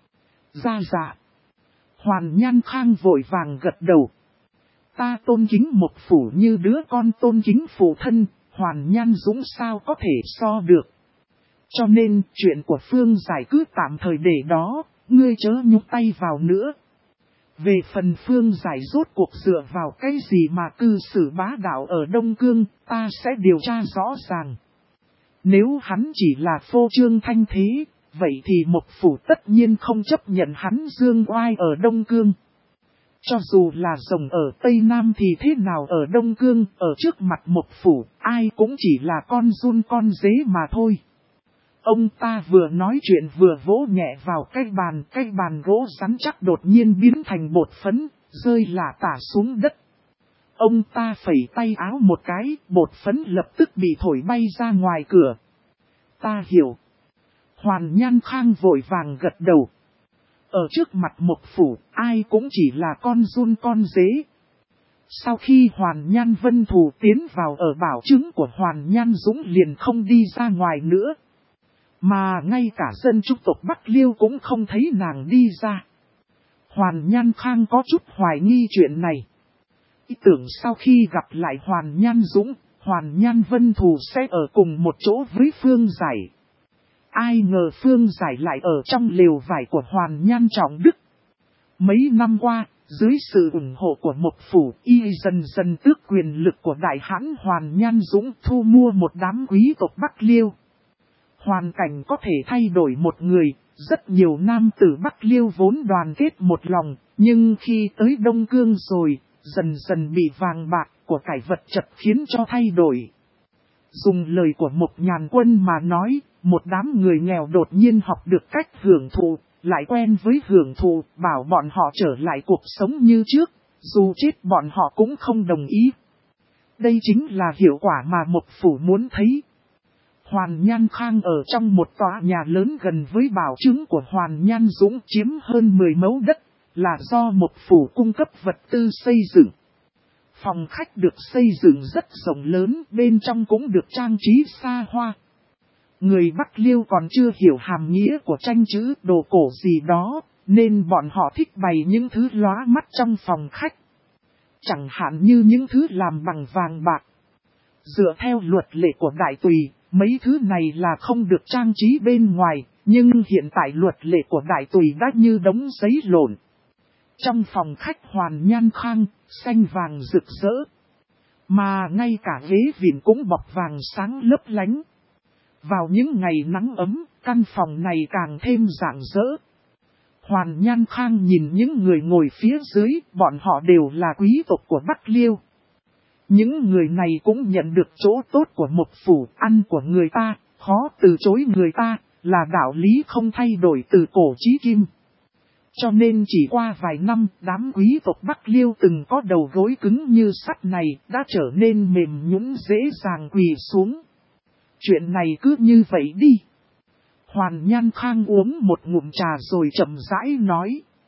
S1: Dạ. Hoàn Nhan Khang vội vàng gật đầu. Ta tôn kính Mộc Phủ như đứa con tôn kính phụ thân, Hoàn Nhan Dũng sao có thể so được. Cho nên chuyện của Phương Giải cứ tạm thời để đó, ngươi chớ nhúc tay vào nữa. Về phần Phương Giải rốt cuộc dựa vào cái gì mà cư xử bá đạo ở Đông Cương, ta sẽ điều tra rõ ràng. Nếu hắn chỉ là phô trương thanh thế, vậy thì Mộc Phủ tất nhiên không chấp nhận hắn dương oai ở Đông Cương. Cho dù là rồng ở Tây Nam thì thế nào ở Đông Cương, ở trước mặt Mộc Phủ, ai cũng chỉ là con giun con dế mà thôi. Ông ta vừa nói chuyện vừa vỗ nhẹ vào cái bàn gỗ rắn chắc đột nhiên biến thành bột phấn, rơi lả tả xuống đất. Ông ta phẩy tay áo một cái, bột phấn lập tức bị thổi bay ra ngoài cửa. Ta hiểu. Hoàn Nhan Khang vội vàng gật đầu. Ở trước mặt Mộc Phủ, ai cũng chỉ là con giun con dế. Sau khi Hoàn Nhan Vân Thù tiến vào ở bảo chứng của Hoàn Nhan Dũng liền không đi ra ngoài nữa. Mà ngay cả dân trung tộc Bắc Liêu cũng không thấy nàng đi ra. Hoàn Nhan Khang có chút hoài nghi chuyện này. Ý tưởng sau khi gặp lại Hoàn Nhan Dũng, Hoàn Nhan Vân Thù sẽ ở cùng một chỗ với Phương Giải. Ai ngờ Phương Giải lại ở trong lều vải của Hoàn Nhan Trọng Đức. Mấy năm qua, dưới sự ủng hộ của Mộc Phủ, y dần dần tước quyền lực của đại hãn Hoàn Nhan Dũng, thu mua một đám quý tộc Bắc Liêu. Hoàn cảnh có thể thay đổi một người, rất nhiều nam tử Bắc Liêu vốn đoàn kết một lòng, nhưng khi tới Đông Cương rồi, dần dần bị vàng bạc của cải vật chất khiến cho thay đổi. Dùng lời của Mộc Nhàn Quân mà nói, một đám người nghèo đột nhiên học được cách hưởng thụ, lại quen với hưởng thụ, bảo bọn họ trở lại cuộc sống như trước, dù chết bọn họ cũng không đồng ý. Đây chính là hiệu quả mà Mộc Phủ muốn thấy. Hoàn Nhan Khang ở trong một tòa nhà lớn gần với bảo chứng của Hoàn Nhan Dũng chiếm hơn 10 mẫu đất, là do Mộc Phủ cung cấp vật tư xây dựng. Phòng khách được xây dựng rất rộng lớn, bên trong cũng được trang trí xa hoa. Người Bắc Liêu còn chưa hiểu hàm nghĩa của tranh chữ đồ cổ gì đó, nên bọn họ thích bày những thứ lóa mắt trong phòng khách. Chẳng hạn như những thứ làm bằng vàng bạc. Dựa theo luật lệ của Đại Tùy, mấy thứ này là không được trang trí bên ngoài, nhưng hiện tại luật lệ của Đại Tùy đã như đống giấy lộn. Trong phòng khách Hoàn Nhan Khang, xanh vàng rực rỡ. Mà ngay cả ghế vịn cũng bọc vàng sáng lấp lánh. Vào những ngày nắng ấm, căn phòng này càng thêm rạng rỡ. Hoàn Nhan Khang nhìn những người ngồi phía dưới, bọn họ đều là quý tộc của Bắc Liêu. Những người này cũng nhận được chỗ tốt của Mộc Phủ, ăn của người ta, khó từ chối người ta, là đạo lý không thay đổi từ cổ chí kim. Cho nên chỉ qua vài năm, đám quý tộc Bắc Liêu từng có đầu gối cứng như sắt này, đã trở nên mềm nhũn dễ dàng quỳ xuống. Chuyện này cứ như vậy đi. Hoàn Nhan Khang uống một ngụm trà rồi chậm rãi nói.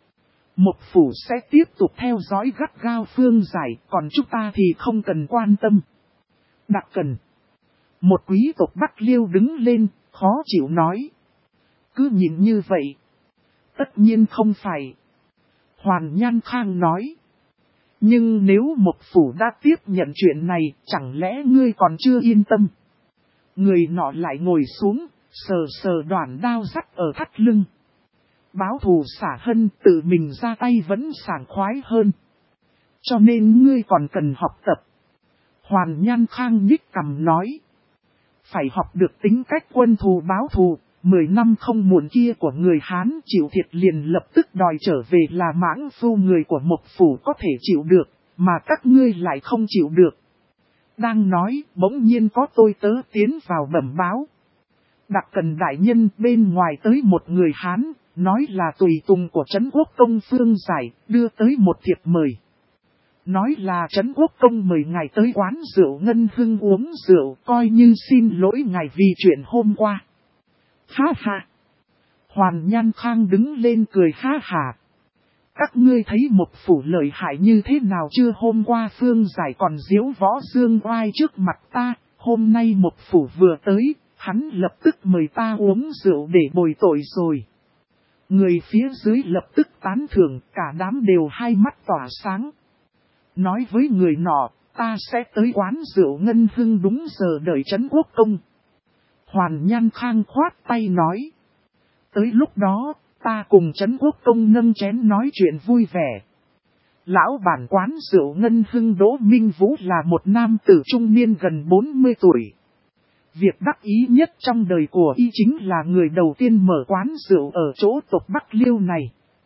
S1: Mộc Phủ sẽ tiếp tục theo dõi gắt gao Phương Giải, còn chúng ta thì không cần quan tâm. Đặc Cần. Một quý tộc Bắc Liêu đứng lên, khó chịu nói. Cứ nhìn như vậy. Tất nhiên không phải. Hoàn Nhan Khang nói. Nhưng nếu Mộc Phủ đã tiếp nhận chuyện này, chẳng lẽ ngươi còn chưa yên tâm? Người nọ lại ngồi xuống, sờ sờ đoạn đao sắt ở thắt lưng. Báo thù xả hân, tự mình ra tay vẫn sảng khoái hơn. Cho nên ngươi còn cần học tập. Hoàn Nhan Khang nhích cằm nói. Phải học được tính cách quân thù báo thù. 10 năm không muộn kia của người Hán chịu thiệt liền lập tức đòi trở về là mãng phu người của Mộc Phủ có thể chịu được, mà các ngươi lại không chịu được. Đang nói, bỗng nhiên có tôi tớ tiến vào bẩm báo. Đặc Cần đại nhân, bên ngoài tới một người Hán, nói là tùy tùng của Trấn Quốc Công Phương Giải, đưa tới một thiệp mời. Nói là Trấn Quốc Công mời ngài tới quán rượu Ngân Hưng uống rượu, coi như xin lỗi ngài vì chuyện hôm qua. Ha ha! Hoàn Nhan Khang đứng lên cười ha ha. Các ngươi thấy Mộc Phủ lợi hại như thế nào chưa? Hôm qua Phương Giải còn diễu võ dương oai trước mặt ta, hôm nay Mộc Phủ vừa tới, hắn lập tức mời ta uống rượu để bồi tội rồi. Người phía dưới lập tức tán thưởng, cả đám đều hai mắt tỏa sáng. Nói với người nọ, ta sẽ tới quán rượu Ngân Hưng đúng giờ đợi Trấn Quốc Công. Hoàn Nhan Khang khoát tay nói. Tới lúc đó, ta cùng Trấn Quốc Công nâng chén nói chuyện vui vẻ. Lão bản quán rượu Ngân Hưng Đỗ Minh Vũ là một nam tử trung niên gần 40 tuổi. Việc đắc ý nhất trong đời của y chính là người đầu tiên mở quán rượu ở chỗ tộc Bắc Liêu này.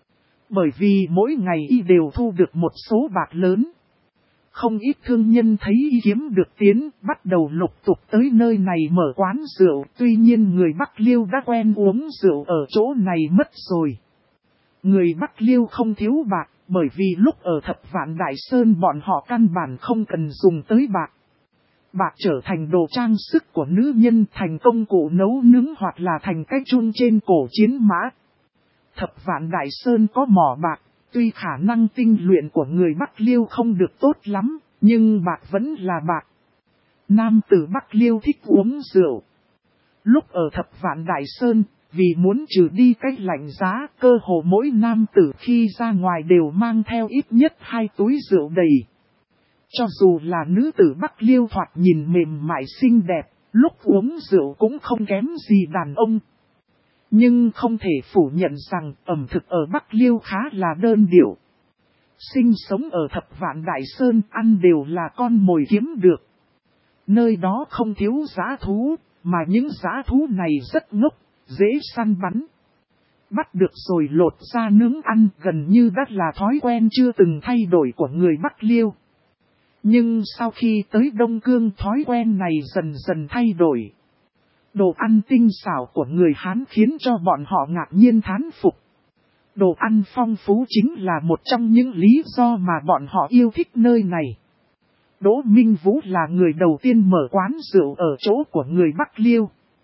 S1: Bởi vì mỗi ngày y đều thu được một số bạc lớn. Không ít thương nhân thấy y kiếm được tiến, bắt đầu lục tục tới nơi này mở quán rượu. Tuy nhiên người Bắc Liêu đã quen uống rượu ở chỗ này mất rồi. Người Bắc Liêu không thiếu bạc, bởi vì lúc ở Thập Vạn Đại Sơn bọn họ căn bản không cần dùng tới bạc. Bạc trở thành đồ trang sức của nữ nhân, thành công cụ nấu nướng hoặc là thành cái chun trên cổ chiến mã. Thập Vạn Đại Sơn có mỏ bạc, tuy khả năng tinh luyện của người Bắc Liêu không được tốt lắm, nhưng bạc vẫn là bạc. Nam tử Bắc Liêu thích uống rượu. Lúc ở Thập Vạn Đại Sơn, vì muốn trừ đi cái lạnh giá, cơ hồ mỗi nam tử khi ra ngoài đều mang theo ít nhất 2 túi rượu đầy. Cho dù là nữ tử Bắc Liêu thoạt nhìn mềm mại xinh đẹp, lúc uống rượu cũng không kém gì đàn ông. Nhưng không thể phủ nhận rằng ẩm thực ở Bắc Liêu khá là đơn điệu. Sinh sống ở Thập Vạn Đại Sơn ăn đều là con mồi kiếm được. Nơi đó không thiếu dã thú, mà những dã thú này rất ngốc, dễ săn bắn. Bắt được rồi lột ra nướng ăn gần như đã là thói quen chưa từng thay đổi của người Bắc Liêu. Nhưng sau khi tới Đông Cương thói quen này dần dần thay đổi. Đồ ăn tinh xảo của người Hán khiến cho bọn họ ngạc nhiên thán phục. Đồ ăn phong phú chính là một trong những lý do mà bọn họ yêu thích nơi này. Đỗ Minh Vũ là người đầu tiên mở quán rượu ở chỗ của người Bắc Liêu.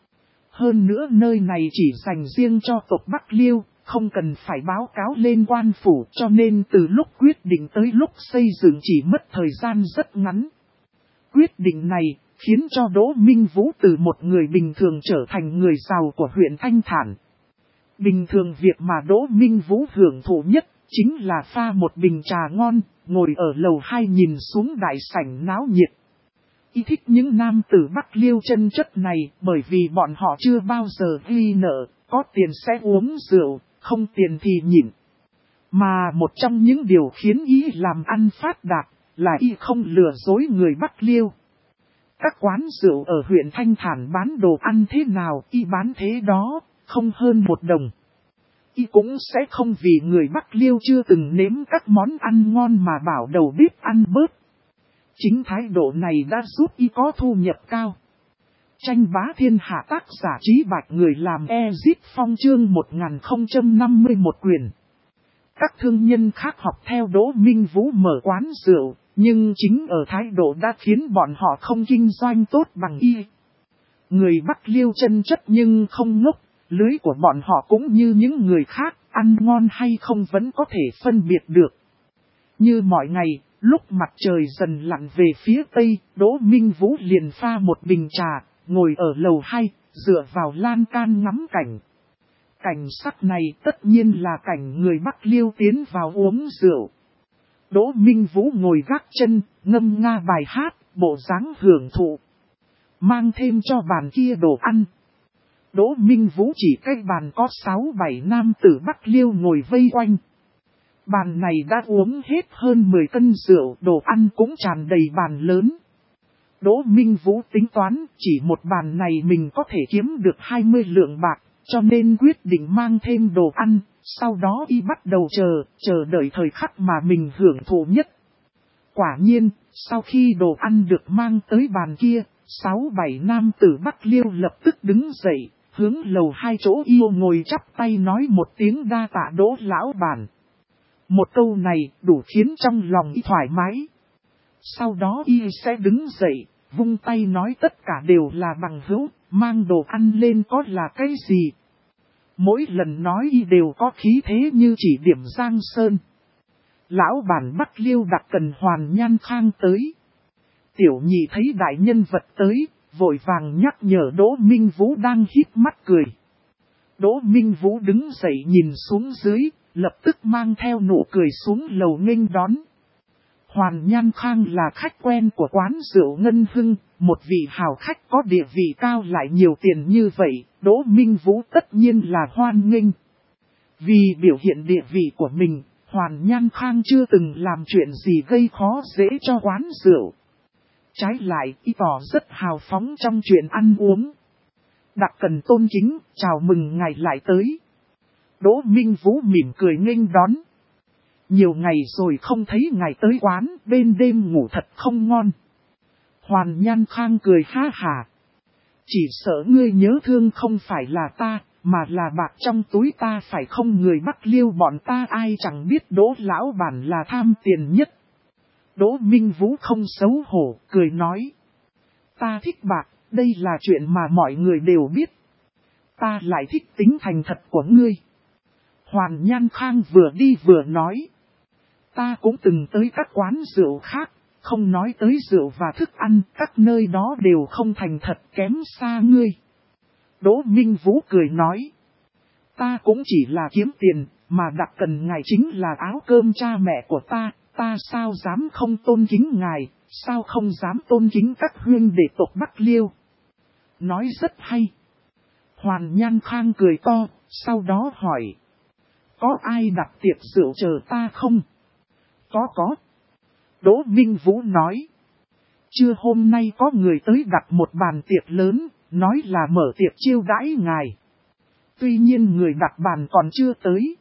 S1: Hơn nữa nơi này chỉ dành riêng cho tộc Bắc Liêu, không cần phải báo cáo lên quan phủ, cho nên từ lúc quyết định tới lúc xây dựng chỉ mất thời gian rất ngắn. Quyết định này khiến cho Đỗ Minh Vũ từ một người bình thường trở thành người giàu của huyện Thanh Thản. Bình thường việc mà Đỗ Minh Vũ hưởng thụ nhất chính là pha một bình trà ngon, ngồi ở lầu 2 nhìn xuống đại sảnh náo nhiệt. Y thích những nam tử Bắc Liêu chân chất này bởi vì bọn họ chưa bao giờ ghi nợ, có tiền sẽ uống rượu, không tiền thì nhịn. Mà một trong những điều khiến Y làm ăn phát đạt là y không lừa dối người Bắc Liêu. Các quán rượu ở huyện Thanh Thản bán đồ ăn thế nào y bán thế đó, không hơn 1 đồng. Y cũng sẽ không vì người Bắc Liêu chưa từng nếm các món ăn ngon mà bảo đầu bếp ăn bớt. Chính thái độ này đã giúp y có thu nhập cao. Tranh bá thiên hạ tác giả Trí Bạch người làm Ezip Phong chương 1051 quyển. Các thương nhân khác học theo Đỗ Minh Vũ mở quán rượu, nhưng chính ở thái độ đã khiến bọn họ không kinh doanh tốt bằng y. Người Bắc Liêu chân chất nhưng không ngốc, lưới của bọn họ cũng như những người khác, ăn ngon hay không vẫn có thể phân biệt được. Như mọi ngày, lúc mặt trời dần lặn về phía tây, Đỗ Minh Vũ liền pha một bình trà, ngồi ở lầu 2, dựa vào lan can ngắm cảnh. Cảnh sắc này tất nhiên là cảnh người Bắc Liêu tiến vào uống rượu. Đỗ Minh Vũ ngồi gác chân, ngâm nga bài hát, bộ dáng hưởng thụ. Mang thêm cho bàn kia đồ ăn. Đỗ Minh Vũ chỉ cái bàn có 6-7 nam tử Bắc Liêu ngồi vây quanh. Bàn này đã uống hết hơn 10 cân rượu, đồ ăn cũng tràn đầy bàn lớn. Đỗ Minh Vũ tính toán chỉ một bàn này mình có thể kiếm được 20 lượng bạc, cho nên quyết định mang thêm đồ ăn, sau đó y bắt đầu chờ đợi thời khắc mà mình hưởng thụ nhất. Quả nhiên, sau khi đồ ăn được mang tới bàn kia, 6-7 nam tử Bắc Liêu lập tức đứng dậy, hướng lầu 2 chỗ yêu ngồi chắp tay nói một tiếng đa tạ Đỗ lão bản. Một câu này đủ khiến trong lòng y thoải mái. Sau đó y sẽ đứng dậy, vung tay nói tất cả đều là bằng hữu, mang đồ ăn lên có là cái gì. Mỗi lần nói y đều có khí thế như chỉ điểm Giang Sơn. Lão bản Bắc Liêu đặt cần Hoàn Nhan Khang tới. Tiểu nhị thấy đại nhân vật tới, vội vàng nhắc nhở Đỗ Minh Vũ đang híp mắt cười. Đỗ Minh Vũ đứng dậy nhìn xuống dưới, lập tức mang theo nụ cười xuống lầu nghênh đón. Hoàn Nhan Khang là khách quen của quán rượu Ngân Hưng, một vị hào khách có địa vị cao lại nhiều tiền như vậy, Đỗ Minh Vũ tất nhiên là hoan nghênh. Vì biểu hiện địa vị của mình, Hoàn Nhan Khang chưa từng làm chuyện gì gây khó dễ cho quán rượu. Trái lại, y tỏ rất hào phóng trong chuyện ăn uống. Đặc cần tôn kính, chào mừng ngài lại tới. Đỗ Minh Vũ mỉm cười nghênh đón. Nhiều ngày rồi không thấy ngài tới quán, bên đêm ngủ thật không ngon. Hoàn Nhan Khang cười ha hả. Chỉ sợ ngươi nhớ thương không phải là ta, mà là bạc trong túi ta phải không? Người Bắc Liêu bọn ta ai chẳng biết Đỗ lão bản là tham tiền nhất. Đỗ Minh Vũ không xấu hổ, cười nói. Ta thích bạc, đây là chuyện mà mọi người đều biết. Ta lại thích tính thành thật của ngươi. Hoàn Nhan Khang vừa đi vừa nói. Ta cũng từng tới các quán rượu khác, không nói tới rượu và thức ăn, các nơi đó đều không thành thật, kém xa ngươi. Đỗ Minh Vũ cười nói. Ta cũng chỉ là kiếm tiền, mà đặc cần ngài chính là áo cơm cha mẹ của ta sao dám không tôn kính ngài, sao không dám tôn kính các huynh đệ tộc Bắc Liêu. Nói rất hay. Hoàn Nhan Khang cười to, sau đó hỏi. Có ai đặt tiệc rượu chờ ta không? Có. Đỗ Minh Vũ nói. Trưa hôm nay có người tới đặt một bàn tiệc lớn, nói là mở tiệc chiêu đãi ngài. Tuy nhiên người đặt bàn còn chưa tới.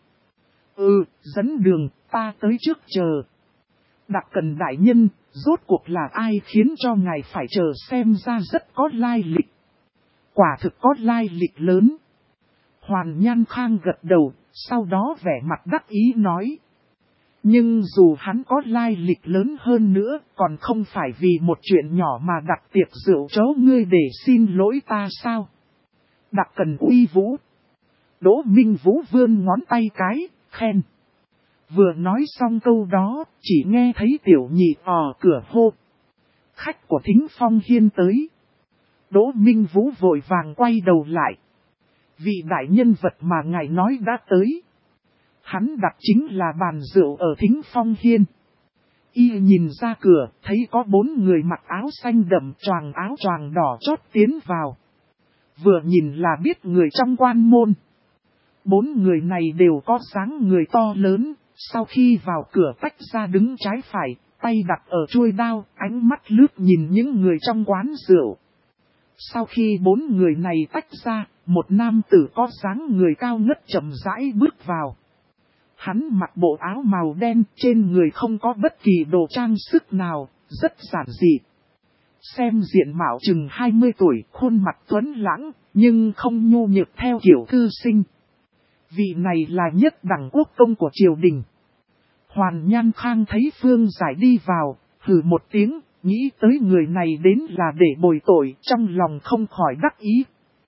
S1: Dẫn đường, ta tới trước chờ. Đặc cần đại nhân, rốt cuộc là ai khiến cho ngài phải chờ? Xem ra rất có lai lịch. Quả thực có lai lịch lớn. Hoàn Nhan Khang gật đầu, sau đó vẻ mặt đắc ý nói. Nhưng dù hắn có lai lịch lớn hơn nữa, còn không phải vì một chuyện nhỏ mà đặt tiệc rượu chó ngươi để xin lỗi ta sao? Đặc cần uy vũ. Đỗ Minh Vũ vươn ngón tay cái, khen. Vừa nói xong câu đó, chỉ nghe thấy tiểu nhị ở cửa hô. Khách của Thính Phong Hiên tới. Đỗ Minh Vũ vội vàng quay đầu lại. Vị đại nhân vật mà ngài nói đã tới. Hắn đặt chính là bàn rượu ở Thính Phong Hiên. Y nhìn ra cửa, thấy có 4 người mặc áo xanh đậm choàng áo choàng đỏ chót tiến vào. Vừa nhìn là biết người trong quan môn. 4 người này đều có dáng người to lớn, sau khi vào cửa tách ra đứng trái phải, tay đặt ở chuôi đao, ánh mắt lướt nhìn những người trong quán rượu. Sau khi 4 người này tách ra, một nam tử có dáng người cao ngất chậm rãi bước vào. Hắn mặc bộ áo màu đen, trên người không có bất kỳ đồ trang sức nào, rất giản dị. Xem diện mạo chừng 20 tuổi, khuôn mặt tuấn lãng, nhưng không nhu nhược theo kiểu thư sinh. Vị này là nhất đẳng quốc công của triều đình. Hoàn Nhan Khang thấy Phương Giải đi vào, hừ một tiếng, nghĩ tới người này đến là để bồi tội, trong lòng không khỏi đắc ý.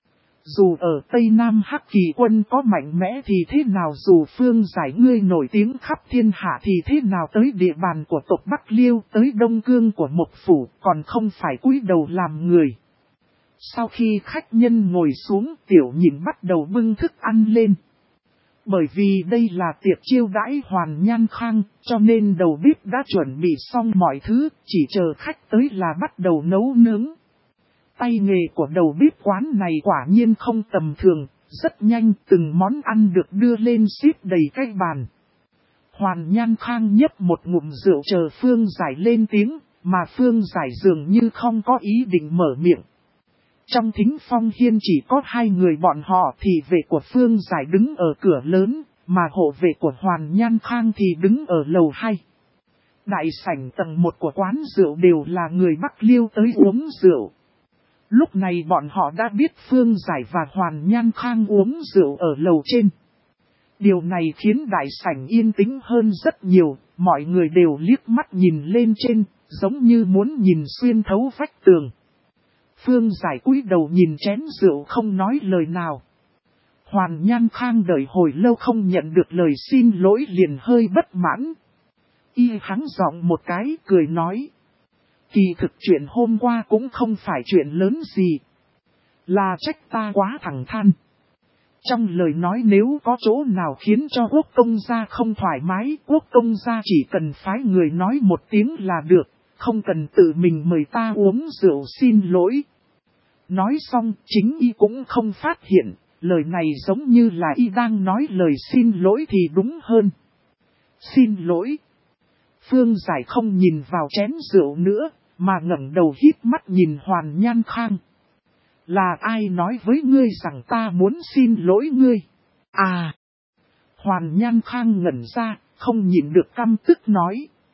S1: Dù ở Tây Nam Hắc Kỳ quân có mạnh mẽ thì thế nào, dù Phương Giải ngươi nổi tiếng khắp thiên hạ thì thế nào, tới địa bàn của tộc Bắc Liêu, tới Đông Cương của Mộc Phủ, còn không phải cúi đầu làm người. Sau khi khách nhân ngồi xuống, Tiểu Nhịn bắt đầu bưng thức ăn lên. Bởi vì đây là tiệc chiêu đãi Hoàn Nhan Khang, cho nên đầu bếp đã chuẩn bị xong mọi thứ, chỉ chờ khách tới là bắt đầu nấu nướng. Tay nghề của đầu bếp quán này quả nhiên không tầm thường, rất nhanh từng món ăn được đưa lên xếp đầy cái bàn. Hoàn Nhan Khang nhấp một ngụm rượu chờ Phương Giải lên tiếng, mà Phương Giải dường như không có ý định mở miệng. Trong Thính Phong Hiên chỉ có 2 người bọn họ, thì vệ của Phương Giải đứng ở cửa lớn, mà hộ vệ của Hoàn Nhan Khang thì đứng ở lầu 2. Đại sảnh tầng 1 của quán rượu đều là người Bắc Liêu tới uống rượu. Lúc này bọn họ đã biết Phương Giải và Hoàn Nhan Khang uống rượu ở lầu trên. Điều này khiến đại sảnh yên tĩnh hơn rất nhiều, mọi người đều liếc mắt nhìn lên trên, giống như muốn nhìn xuyên thấu vách tường. Phương Giải cúi đầu nhìn chén rượu không nói lời nào. Hoàn Nhan Khang đợi hồi lâu không nhận được lời xin lỗi liền hơi bất mãn. Y hắng giọng một cái cười nói. Kỳ thực chuyện hôm qua cũng không phải chuyện lớn gì. Là trách ta quá thẳng thắn. Trong lời nói nếu có chỗ nào khiến cho quốc công gia không thoải mái, quốc công gia chỉ cần phái người nói một tiếng là được, không cần tự mình mời ta uống rượu xin lỗi. Nói xong chính y cũng không phát hiện, lời này giống như là y đang nói lời xin lỗi thì đúng hơn. Xin lỗi. Phương Giải không nhìn vào chén rượu nữa, mà ngẩng đầu híp mắt nhìn Hoàn Nhan Khang. Là ai nói với ngươi rằng ta muốn xin lỗi ngươi? À! Hoàn Nhan Khang ngẩn ra, không nhịn được căm tức nói.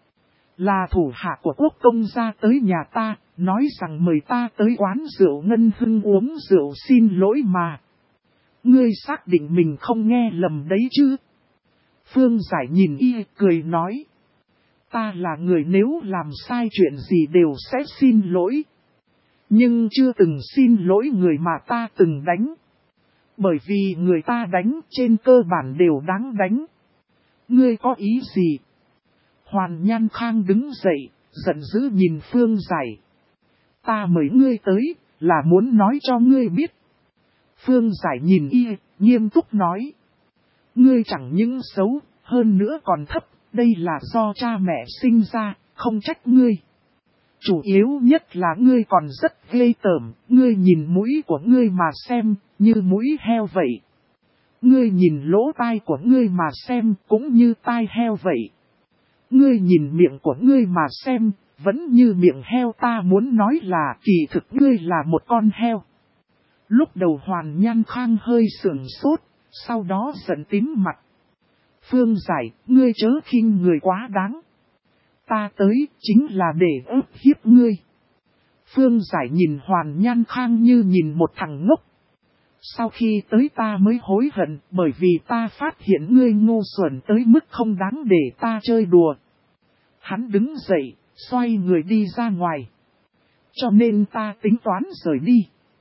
S1: Là thủ hạ của quốc công gia tới nhà ta, nói rằng mời ta tới quán rượu Ngân Hưng uống rượu xin lỗi mà. Ngươi xác định mình không nghe lầm đấy chứ? Phương Giải nhìn y cười nói. Ta là người nếu làm sai chuyện gì đều sẽ xin lỗi. Nhưng chưa từng xin lỗi người mà ta từng đánh. Bởi vì người ta đánh trên cơ bản đều đáng đánh. Ngươi có ý gì? Hoàn Nhan Khang đứng dậy, giận dữ nhìn Phương Giải. Ta mời ngươi tới, là muốn nói cho ngươi biết. Phương Giải nhìn y, nghiêm túc nói. Ngươi chẳng những xấu, hơn nữa còn thấp, đây là do cha mẹ sinh ra, không trách ngươi. Chủ yếu nhất là ngươi còn rất ghê tởm, ngươi nhìn mũi của ngươi mà xem, như mũi heo vậy. Ngươi nhìn lỗ tai của ngươi mà xem, cũng như tai heo vậy. Ngươi nhìn miệng của ngươi mà xem, vẫn như miệng heo. Ta muốn nói là kỳ thực ngươi là một con heo. Lúc đầu Hoàn Nhan Khang hơi sửng sốt, sau đó giận tím mặt. Phương Giải, ngươi chớ khinh người quá đáng. Ta tới chính là để ức hiếp ngươi. Phương Giải nhìn Hoàn Nhan Khang như nhìn một thằng ngốc. Sau khi tới ta mới hối hận, bởi vì ta phát hiện ngươi ngu xuẩn tới mức không đáng để ta chơi đùa. Hắn đứng dậy, xoay người đi ra ngoài. Cho nên ta tính toán rời đi.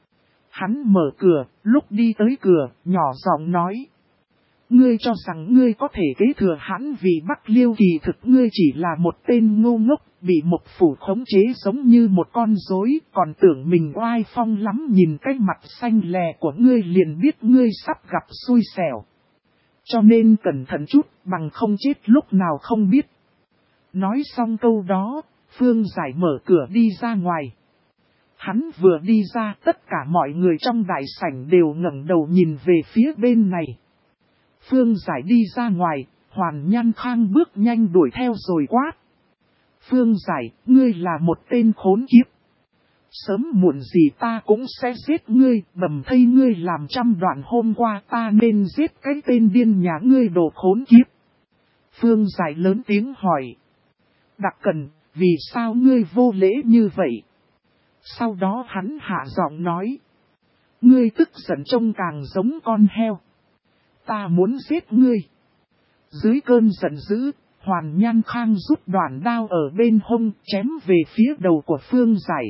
S1: Hắn mở cửa, lúc đi tới cửa, nhỏ giọng nói. Ngươi cho rằng ngươi có thể kế thừa hắn vì Bắc Liêu, kỳ thực ngươi chỉ là một tên ngu ngốc, bị Mộc Phủ khống chế giống như một con rối, còn tưởng mình oai phong lắm, nhìn cái mặt xanh lè của ngươi liền biết ngươi sắp gặp xui xẻo. Cho nên cẩn thận chút, bằng không chết lúc nào không biết. Nói xong câu đó, Phương Giải mở cửa đi ra ngoài. Hắn vừa đi ra, tất cả mọi người trong đại sảnh đều ngẩng đầu nhìn về phía bên này. Phương Giải đi ra ngoài, Hoàn Nhan Khang bước nhanh đuổi theo rồi quát. Phương Giải, ngươi là một tên khốn kiếp. Sớm muộn gì ta cũng sẽ giết ngươi, bầm thây ngươi làm trăm đoạn, hôm qua ta nên giết cái tên điên nhà ngươi đồ khốn kiếp. Phương Giải lớn tiếng hỏi. Đặc Cần, vì sao ngươi vô lễ như vậy? Sau đó hắn hạ giọng nói. Ngươi tức giận trông càng giống con heo. Ta muốn giết ngươi. Dưới cơn giận dữ, Hoàn Nhan Khang rút đoạn đao ở bên hông chém về phía đầu của Phương Giải.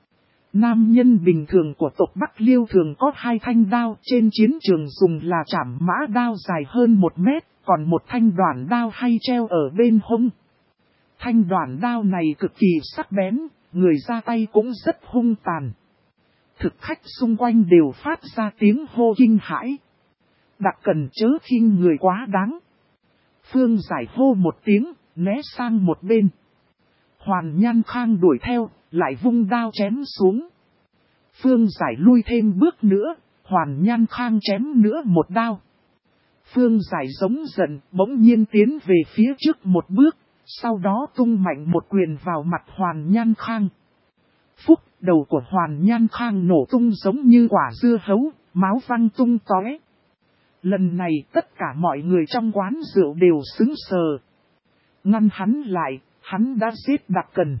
S1: Nam nhân bình thường của tộc Bắc Liêu thường có 2 thanh đao, trên chiến trường dùng là trảm mã đao dài hơn 1 mét, còn một thanh đoạn đao hay treo ở bên hông. Thanh đoạn đao này cực kỳ sắc bén, người ra tay cũng rất hung tàn. Thực khách xung quanh đều phát ra tiếng hô kinh hãi. Đặc Cần chớ khinh người quá đáng. Phương Giải hô một tiếng, né sang một bên. Hoàn Nhan Khang đuổi theo, lại vung đao chém xuống. Phương Giải lui thêm bước nữa, Hoàn Nhan Khang chém nữa một đao. Phương Giải giống giận, bỗng nhiên tiến về phía trước một bước, sau đó tung mạnh một quyền vào mặt Hoàn Nhan Khang. Phúc, đầu của Hoàn Nhan Khang nổ tung giống như quả dưa hấu, máu văng tung tóe. Lần này tất cả mọi người trong quán rượu đều sững sờ. Ngăn hắn lại, hắn đã giết Đặc Cần.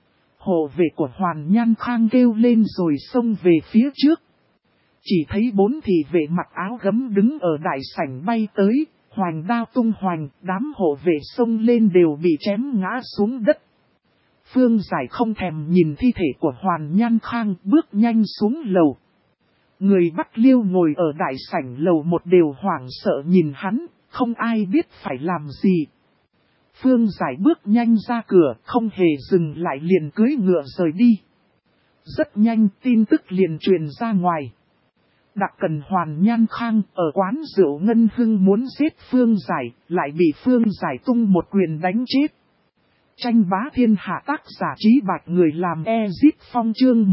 S1: Hộ vệ của Hoàn Nhan Khang kêu lên rồi xông về phía trước. Chỉ thấy 4 thị vệ mặc áo gấm đứng ở đại sảnh bay tới, hoành đao tung hoành, đám hộ vệ xông lên đều bị chém ngã xuống đất. Phương Giải không thèm nhìn thi thể của Hoàn Nhan Khang, bước nhanh xuống lầu. Người Bắc Liêu ngồi ở đại sảnh lầu 1 đều hoảng sợ nhìn hắn, không ai biết phải làm gì. Phương Giải bước nhanh ra cửa, không hề dừng lại liền cưỡi ngựa rời đi. Rất nhanh tin tức liền truyền ra ngoài. Đặc Cần Hoàn Nhan Khang ở quán rượu Ngân Hưng muốn giết Phương Giải, lại bị Phương Giải tung một quyền đánh chết. Tranh bá thiên hạ, tác giả Trí Bạch, người làm Ezit Phong, chương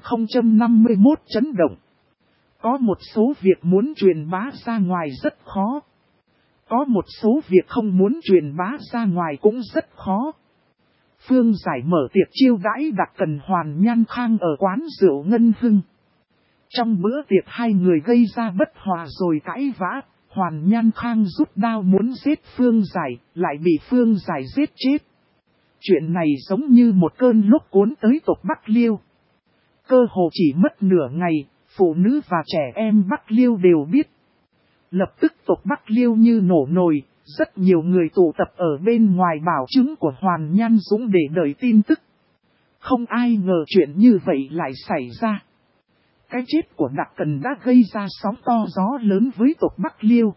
S1: 1051 chấn động. Có một số việc muốn truyền bá ra ngoài rất khó. Có một số việc không muốn truyền bá ra ngoài cũng rất khó. Phương Giải mở tiệc chiêu đãi Đặc Cần Hoàn Nhan Khang ở quán rượu Ngân Hưng. Trong bữa tiệc hai người gây ra bất hòa rồi cãi vã, Hoàn Nhan Khang rút đao muốn giết Phương Giải, lại bị Phương Giải giết chết. Chuyện này giống như một cơn lốc cuốn tới tộc Bắc Liêu. Cơ hồ chỉ mất nửa ngày, phụ nữ và trẻ em Bắc Liêu đều biết. Lập tức tộc Bắc Liêu như nổ nồi, rất nhiều người tụ tập ở bên ngoài bảo chứng của Hoàn Nhan Dũng để đợi tin tức. Không ai ngờ chuyện như vậy lại xảy ra. Cái chết của Đặc Cần đã gây ra sóng to gió lớn với tộc Bắc Liêu.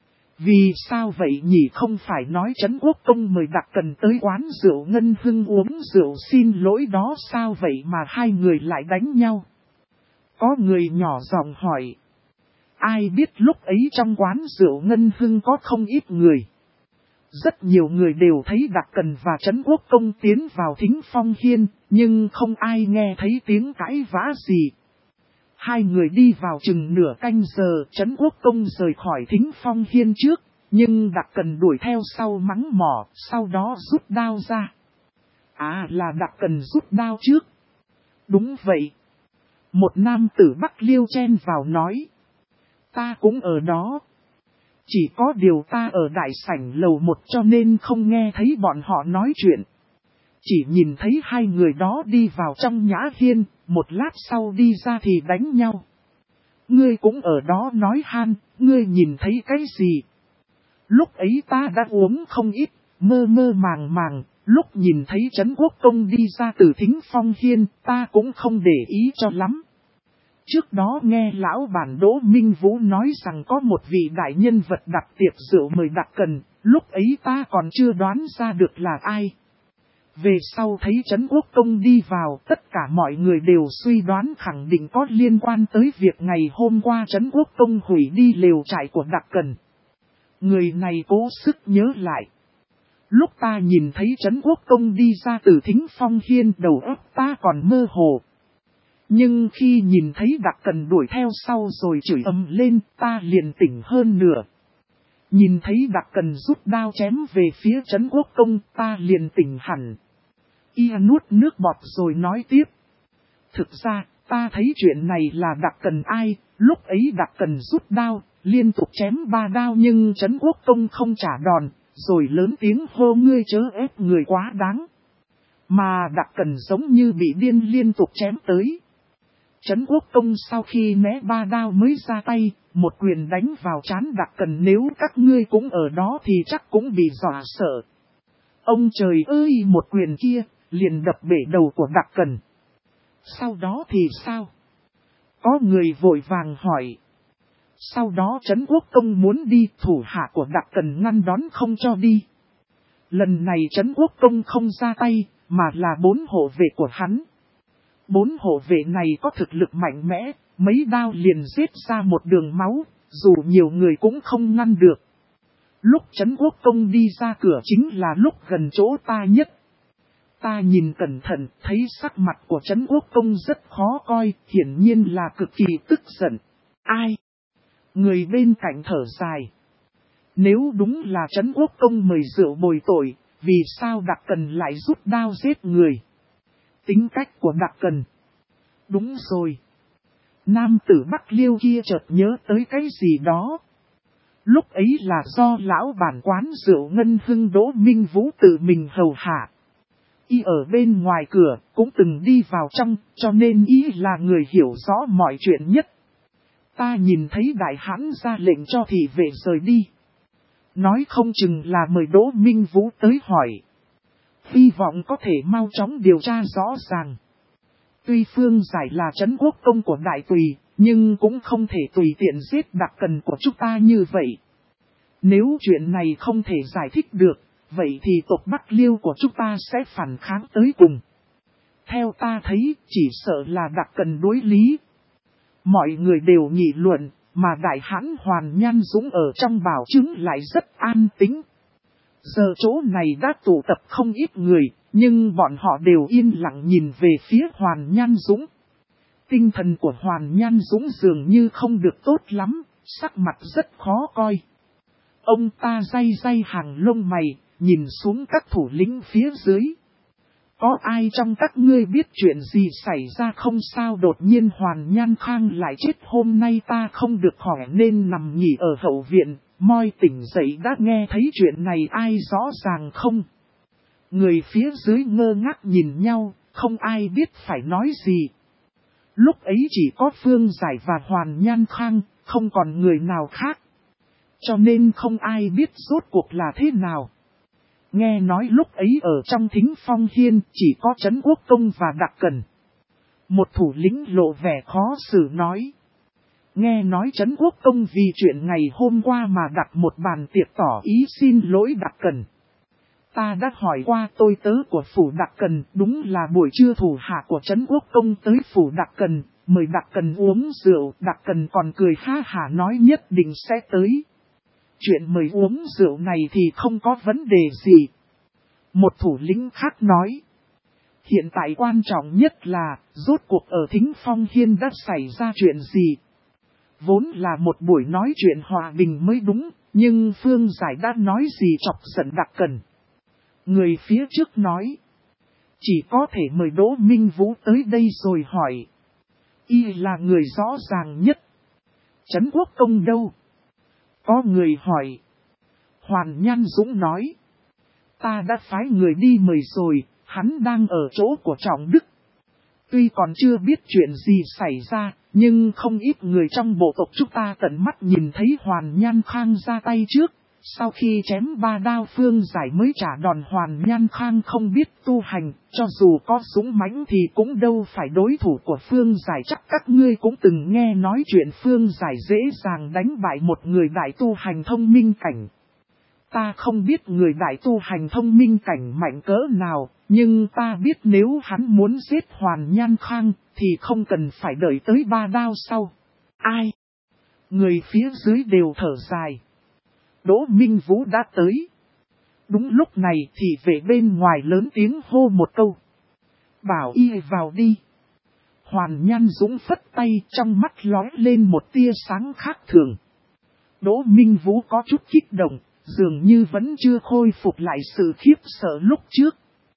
S1: Vì sao vậy nhỉ, không phải nói Trấn Quốc Công mời Đặc Cần tới quán rượu Ngân Hưng uống rượu xin lỗi đó sao vậy mà hai người lại đánh nhau? Có người nhỏ giọng hỏi. Ai biết lúc ấy trong quán rượu Ngân Hưng có không ít người. Rất nhiều người đều thấy Đặc Cần và Trấn Quốc Công tiến vào Thính Phong Hiên, nhưng không ai nghe thấy tiếng cãi vã gì. Hai người đi vào chừng nửa canh giờ, Trấn Quốc Công rời khỏi Thính Phong Hiên trước, nhưng Đặc Cần đuổi theo sau mắng mỏ, sau đó rút đao ra. À, là Đặc Cần rút đao trước. Đúng vậy. Một nam tử Bắc Liêu chen vào nói. Ta cũng ở đó. Chỉ có điều ta ở đại sảnh lầu 1 cho nên không nghe thấy bọn họ nói chuyện. Chỉ nhìn thấy hai người đó đi vào trong nhã hiên, một lát sau đi ra thì đánh nhau. Ngươi cũng ở đó nói han, ngươi nhìn thấy cái gì? Lúc ấy ta đã uống không ít, mơ mơ màng màng, lúc nhìn thấy Trấn Quốc Công đi ra từ Thính Phong Hiên, ta cũng không để ý cho lắm. Trước đó nghe lão bản Đỗ Minh Vũ nói rằng có một vị đại nhân vật đặt tiệc rượu mời Đặc Cần, lúc ấy ta còn chưa đoán ra được là ai. Về sau thấy Trấn Quốc Công đi vào, tất cả mọi người đều suy đoán khẳng định có liên quan tới việc ngày hôm qua Trấn Quốc Công hủy đi lều trại của Đặc Cần. Người này cố sức nhớ lại. Lúc ta nhìn thấy Trấn Quốc Công đi ra từ Thính Phong Hiên, đầu óc ta còn mơ hồ. Nhưng khi nhìn thấy Đặc Cần đuổi theo sau rồi chửi ầm lên, ta liền tỉnh hơn nửa. Nhìn thấy Đặc Cần rút đao chém về phía Trấn Quốc Công, ta liền tỉnh hẳn. Y nuốt nước bọt rồi nói tiếp. Thực ra, ta thấy chuyện này là Đặc Cần ai, lúc ấy Đặc Cần rút đao, liên tục chém 3 đao nhưng Trấn Quốc Công không trả đòn, rồi lớn tiếng hô ngươi chớ ép người quá đáng. Mà Đặc Cần giống như bị điên liên tục chém tới. Trấn Quốc Công sau khi né 3 đao mới ra tay, một quyền đánh vào trán Đặc Cần, nếu các ngươi cũng ở đó thì chắc cũng bị dọa sợ. Ông trời ơi, một quyền kia, liền đập bể đầu của Đặc Cần. Sau đó thì sao? Có người vội vàng hỏi. Sau đó Trấn Quốc Công muốn đi, thủ hạ của Đặc Cần ngăn đón không cho đi. Lần này Trấn Quốc Công không ra tay, mà là 4 hộ vệ của hắn. 4 hộ vệ này có thực lực mạnh mẽ, mấy đao liền giết ra một đường máu, dù nhiều người cũng không ngăn được. Lúc Trấn Quốc Công đi ra cửa chính là lúc gần chỗ ta nhất. Ta nhìn cẩn thận, thấy sắc mặt của Trấn Quốc Công rất khó coi, hiển nhiên là cực kỳ tức giận. Ai? Người bên cạnh thở dài. Nếu đúng là Trấn Quốc Công mời rượu bồi tội, vì sao Đặc Cần lại rút đao giết người? Tính cách của Đặc Cần. Đúng rồi. Nam tử Bắc Liêu kia chợt nhớ tới cái gì đó. Lúc ấy là do lão bản quán rượu Ngân Hưng Đỗ Minh Vũ tự mình hầu hạ. Y ở bên ngoài cửa, cũng từng đi vào trong, cho nên y là người hiểu rõ mọi chuyện nhất. Ta nhìn thấy đại hãn ra lệnh cho thị vệ rời đi. Nói không chừng là mời Đỗ Minh Vũ tới hỏi. Hy vọng có thể mau chóng điều tra rõ ràng. Tuy Phương Giải là Trấn Quốc Công của Đại Tùy, nhưng cũng không thể tùy tiện giết Đặc Cần của chúng ta như vậy. Nếu chuyện này không thể giải thích được, vậy thì tộc Bắc Liêu của chúng ta sẽ phản kháng tới cùng. Theo ta thấy, chỉ sợ là Đặc Cần đối lý. Mọi người đều nghị luận, mà đại hãn Hoàn Nhan Dũng ở trong bảo chứng lại rất an tĩnh. Giờ chỗ này đã tụ tập không ít người, nhưng bọn họ đều yên lặng nhìn về phía Hoàn Nhan Dũng. Tinh thần của Hoàn Nhan Dũng dường như không được tốt lắm, sắc mặt rất khó coi. Ông ta day hàng lông mày, nhìn xuống các thủ lĩnh phía dưới. Có ai trong các ngươi biết chuyện gì xảy ra không? Sao đột nhiên Hoàn Nhan Khang lại chết? Hôm nay ta không được khỏe nên nằm nghỉ ở hậu viện, moi tỉnh dậy đã nghe thấy chuyện này, ai rõ ràng không? Người phía dưới ngơ ngác nhìn nhau, không ai biết phải nói gì. Lúc ấy chỉ có Phương Giải và Hoàn Nhan Khang, không còn người nào khác. Cho nên không ai biết rốt cuộc là thế nào. Nghe nói lúc ấy ở trong Thính Phong Hiên chỉ có Trấn Quốc Công và Đặc Cần. Một thủ lĩnh lộ vẻ khó xử nói. Nghe nói Trấn Quốc Công vì chuyện ngày hôm qua mà đặt một bàn tiệc tỏ ý xin lỗi Đặc Cần. Ta đã hỏi qua tôi tớ của phủ Đặc Cần, đúng là buổi trưa thủ hạ của Trấn Quốc Công tới phủ Đặc Cần, mời Đặc Cần uống rượu, Đặc Cần còn cười ha hả nói nhất định sẽ tới. Chuyện mời uống rượu này thì không có vấn đề gì. Một thủ lĩnh khác nói. Hiện tại quan trọng nhất là, rốt cuộc ở Thính Phong Hiên đã xảy ra chuyện gì. Vốn là một buổi nói chuyện hòa bình mới đúng, nhưng Phương Giải đã nói gì chọc giận Đặc Cần. Người phía trước nói. Chỉ có thể mời Đỗ Minh Vũ tới đây rồi hỏi. Y là người rõ ràng nhất. Trấn Quốc Công đâu? Có người hỏi. Hoàn Nhan Dũng nói. Ta đã phái người đi mời rồi, hắn đang ở chỗ của Trọng Đức. Tuy còn chưa biết chuyện gì xảy ra, nhưng không ít người trong bộ tộc chúng ta tận mắt nhìn thấy Hoàn Nhan Khang ra tay trước. Sau khi chém 3 đao Phương Giải mới trả đòn. Hoàn Nhan Khang không biết tu hành, cho dù có dũng mãnh thì cũng đâu phải đối thủ của Phương Giải. Chắc các ngươi cũng từng nghe nói chuyện Phương Giải dễ dàng đánh bại một người đại tu hành thông minh cảnh. Ta không biết người đại tu hành thông minh cảnh mạnh cỡ nào, nhưng ta biết nếu hắn muốn giết Hoàn Nhan Khang, thì không cần phải đợi tới 3 đao sau. Ai? Người phía dưới đều thở dài. Đỗ Minh Vũ đã tới. Đúng lúc này thì về bên ngoài lớn tiếng hô một câu. Bảo y vào đi. Hoàn Nhan Dũng phất tay, trong mắt lóe lên một tia sáng khác thường. Đỗ Minh Vũ có chút kích động, dường như vẫn chưa khôi phục lại sự khiếp sợ lúc trước.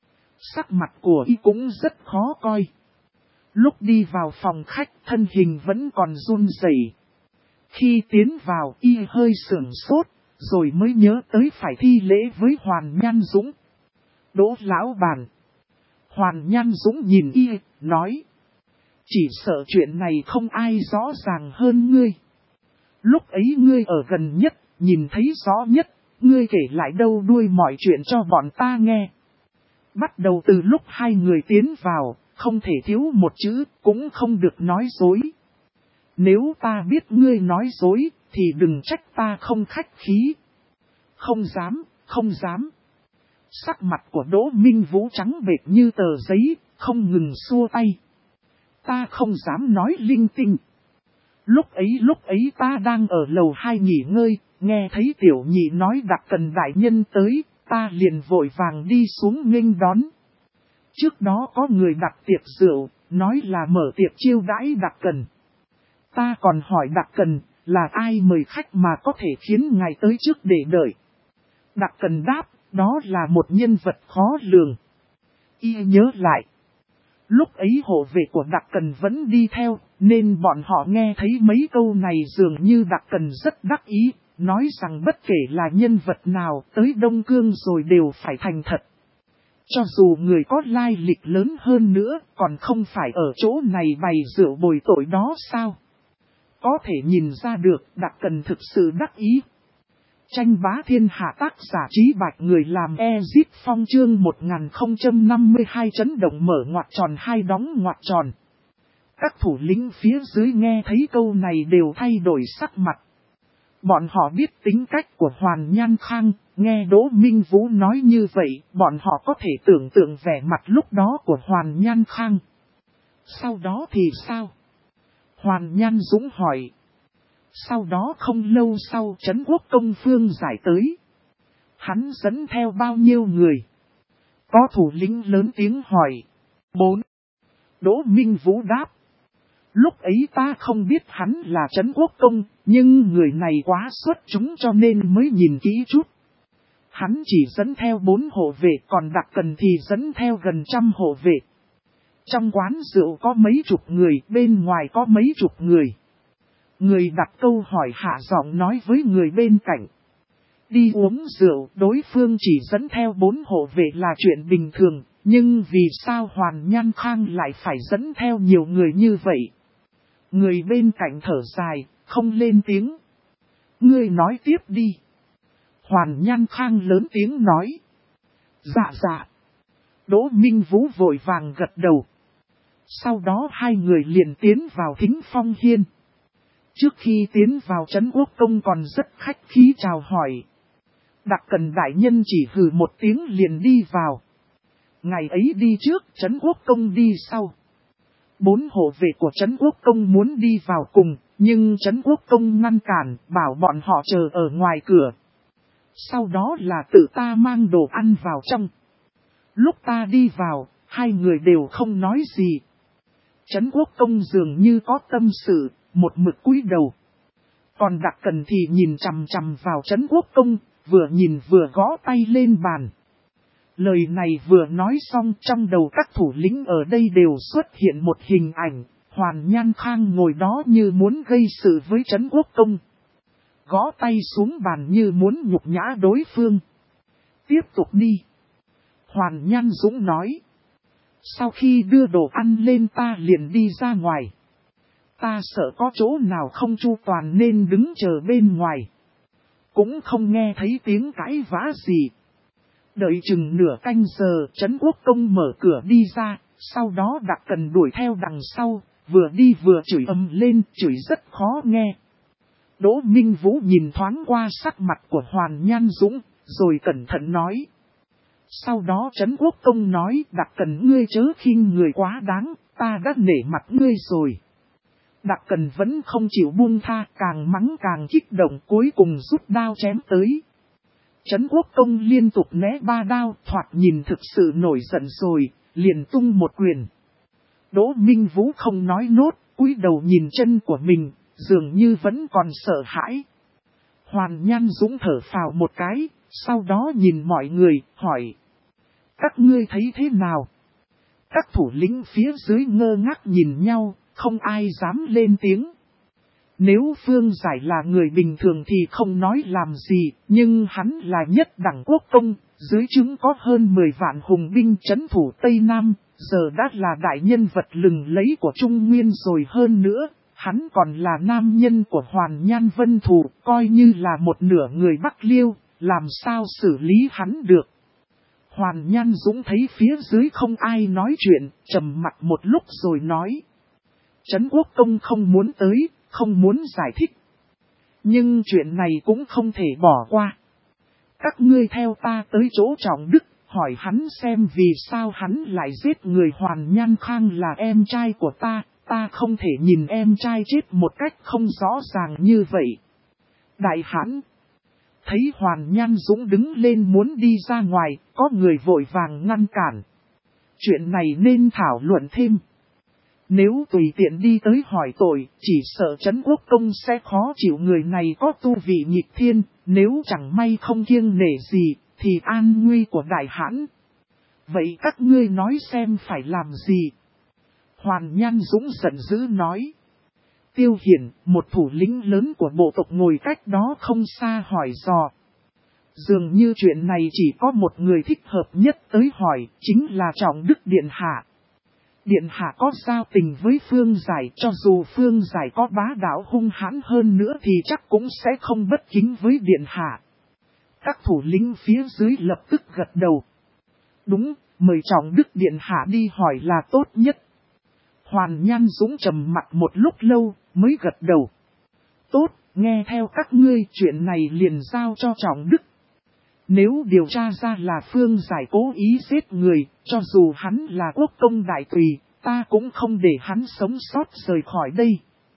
S1: Sắc mặt của y cũng rất khó coi. Lúc đi vào phòng khách, thân hình vẫn còn run rẩy. Khi tiến vào, y hơi sửng sốt, rồi mới nhớ tới phải thi lễ với Hoàn Nhan Dũng. Đỗ lão bản. Hoàn Nhan Dũng nhìn y, nói. Chỉ sợ chuyện này không ai rõ ràng hơn ngươi. Lúc ấy ngươi ở gần nhất, nhìn thấy rõ nhất, ngươi kể lại đâu đuôi mọi chuyện cho bọn ta nghe. Bắt đầu từ lúc hai người tiến vào, không thể thiếu một chữ, cũng không được nói dối. Nếu ta biết ngươi nói dối, thì đừng trách ta không khách khí. Không dám, không dám. Sắc mặt của Đỗ Minh Vũ trắng bệch như tờ giấy, không ngừng xua tay. Ta không dám nói linh tinh. Lúc ấy ta đang ở lầu 2 nghỉ ngơi, nghe thấy tiểu nhị nói Đặc Cần đại nhân tới, ta liền vội vàng đi xuống nghênh đón. Trước đó có người đặt tiệc rượu, nói là mở tiệc chiêu đãi Đặc Cần. Ta còn hỏi Đặc Cần, là ai mời khách mà có thể khiến ngài tới trước để đợi. Đặc Cần đáp, đó là một nhân vật khó lường. Y nhớ lại. Lúc ấy hộ vệ của Đặc Cần vẫn đi theo, nên bọn họ nghe thấy mấy câu này dường như Đặc Cần rất đắc ý, nói rằng bất kể là nhân vật nào tới Đông Cương rồi đều phải thành thật. Cho dù người có lai lịch lớn hơn nữa, còn không phải ở chỗ này bày rượu bồi tội đó sao? Có thể nhìn ra được Đặc Cần thực sự đắc ý. Tranh bá thiên hạ tác giả Trí Bạch người làm Ezit Phong chương 1052 chấn động mở ngoặc tròn hai đóng ngoặc tròn. Các thủ lĩnh phía dưới nghe thấy câu này đều thay đổi sắc mặt. Bọn họ biết tính cách của Hoàn Nhan Khang, nghe Đỗ Minh Vũ nói như vậy, bọn họ có thể tưởng tượng vẻ mặt lúc đó của Hoàn Nhan Khang. Sau đó thì sao? Hoàn Nhan Dũng hỏi. Sau đó không lâu sau Trấn Quốc Công Phương Giải tới. Hắn dẫn theo bao nhiêu người? Có thủ lĩnh lớn tiếng hỏi. 4. Đỗ Minh Vũ đáp. Lúc ấy ta không biết hắn là Trấn Quốc Công, nhưng người này quá xuất chúng cho nên mới nhìn kỹ chút. Hắn chỉ dẫn theo 4 hộ vệ, còn Đặc Cần thì dẫn theo gần 100 hộ vệ. Trong quán rượu có mấy chục người, bên ngoài có mấy chục người. Người đặt câu hỏi hạ giọng nói với người bên cạnh. Đi uống rượu, đối phương chỉ dẫn theo 4 hộ vệ là chuyện bình thường, nhưng vì sao Hoàn Nhan Khang lại phải dẫn theo nhiều người như vậy? Người bên cạnh thở dài, không lên tiếng. Ngươi nói tiếp đi. Hoàn Nhan Khang lớn tiếng nói. Dạ dạ. Đỗ Minh Vũ vội vàng gật đầu. Sau đó hai người liền tiến vào Thính Phong Hiên. Trước khi tiến vào Trấn Quốc Công còn rất khách khí chào hỏi. Đặc Cần đại nhân chỉ hừ một tiếng liền đi vào. Ngày ấy đi trước, Trấn Quốc Công đi sau. 4 hộ vệ của Trấn Quốc Công muốn đi vào cùng, nhưng Trấn Quốc Công ngăn cản, bảo bọn họ chờ ở ngoài cửa. Sau đó là tự ta mang đồ ăn vào trong. Lúc ta đi vào, hai người đều không nói gì. Trấn Quốc Công dường như có tâm sự, một mực cúi đầu. Còn Đặc Cần thì nhìn chằm chằm vào Trấn Quốc Công, vừa nhìn vừa gõ tay lên bàn. Lời này vừa nói xong, trong đầu các thủ lĩnh ở đây đều xuất hiện một hình ảnh, Hoàn Nhan Khang ngồi đó như muốn gây sự với Trấn Quốc Công. Gõ tay xuống bàn như muốn nhục nhã đối phương. Tiếp tục đi. Hoàn Nhan Dũng nói. Sau khi đưa đồ ăn lên ta liền đi ra ngoài. Ta sợ có chỗ nào không chu toàn nên đứng chờ bên ngoài. Cũng không nghe thấy tiếng cãi vã gì. Đợi chừng nửa canh giờ, Trấn Quốc Công mở cửa đi ra, sau đó Đặc Cần đuổi theo đằng sau, vừa đi vừa chửi ầm lên, chửi rất khó nghe. Đỗ Minh Vũ nhìn thoáng qua sắc mặt của Hoàn Nhan Dũng, rồi cẩn thận nói. Sau đó Trấn Quốc Công nói, Đặc Cần ngươi chớ khinh người quá đáng, ta đã nể mặt ngươi rồi. Đặc Cần vẫn không chịu buông tha, càng mắng càng kích động, cuối cùng rút đao chém tới. Trấn Quốc Công liên tục né 3 đao, thoạt nhìn thực sự nổi giận rồi, liền tung một quyền. Đỗ Minh Vũ không nói nốt, cúi đầu nhìn chân của mình, dường như vẫn còn sợ hãi. Hoàn Nhan Dũng thở phào một cái, sau đó nhìn mọi người, hỏi. Các ngươi thấy thế nào? Các thủ lĩnh phía dưới ngơ ngác nhìn nhau, không ai dám lên tiếng. Nếu Phương Giải là người bình thường thì không nói làm gì, nhưng hắn là nhất đẳng quốc công, dưới trướng có hơn 10 vạn hùng binh trấn thủ Tây Nam, giờ đã là đại nhân vật lừng lẫy của Trung Nguyên rồi, hơn nữa, hắn còn là nam nhân của Hoàn Nhan Vân Thù, coi như là một nửa người Bắc Liêu, làm sao xử lý hắn được. Hoàn Nhan Dũng thấy phía dưới không ai nói chuyện, trầm mặc một lúc rồi nói. Trấn quốc công không muốn tới, không muốn giải thích. Nhưng chuyện này cũng không thể bỏ qua. Các ngươi theo ta tới chỗ Trọng Đức, hỏi hắn xem vì sao hắn lại giết người. Hoàn Nhan Khang là em trai của ta không thể nhìn em trai chết một cách không rõ ràng như vậy. Đại hãn thấy Hoàn Nhan Dũng đứng lên muốn đi ra ngoài, có người vội vàng ngăn cản. Chuyện này nên thảo luận thêm. Nếu tùy tiện đi tới hỏi tội, chỉ sợ Trấn quốc công sẽ khó chịu. Người này có tu vị nghịch thiên, nếu chẳng may không kiêng nể gì, thì an nguy của đại hãn. Vậy các ngươi nói xem phải làm gì? Hoàn Nhan Dũng giận dữ nói. Tiêu Hiển, một thủ lĩnh lớn của bộ tộc ngồi cách đó không xa hỏi dò. Dường như chuyện này chỉ có một người thích hợp nhất tới hỏi, chính là Trọng Đức Điện Hạ. Điện Hạ có giao tình với Phương Giải, cho dù Phương Giải có bá đạo hung hãn hơn nữa thì chắc cũng sẽ không bất kính với Điện Hạ. Các thủ lĩnh phía dưới lập tức gật đầu. Đúng, mời Trọng Đức Điện Hạ đi hỏi là tốt nhất. Hoàn Nhan Dũng trầm mặt một lúc lâu, mới gật đầu. Tốt, nghe theo các ngươi, chuyện này liền giao cho Trọng Đức. Nếu điều tra ra là Phương Giải cố ý giết người, cho dù hắn là quốc công đại tùy, ta cũng không để hắn sống sót rời khỏi đây.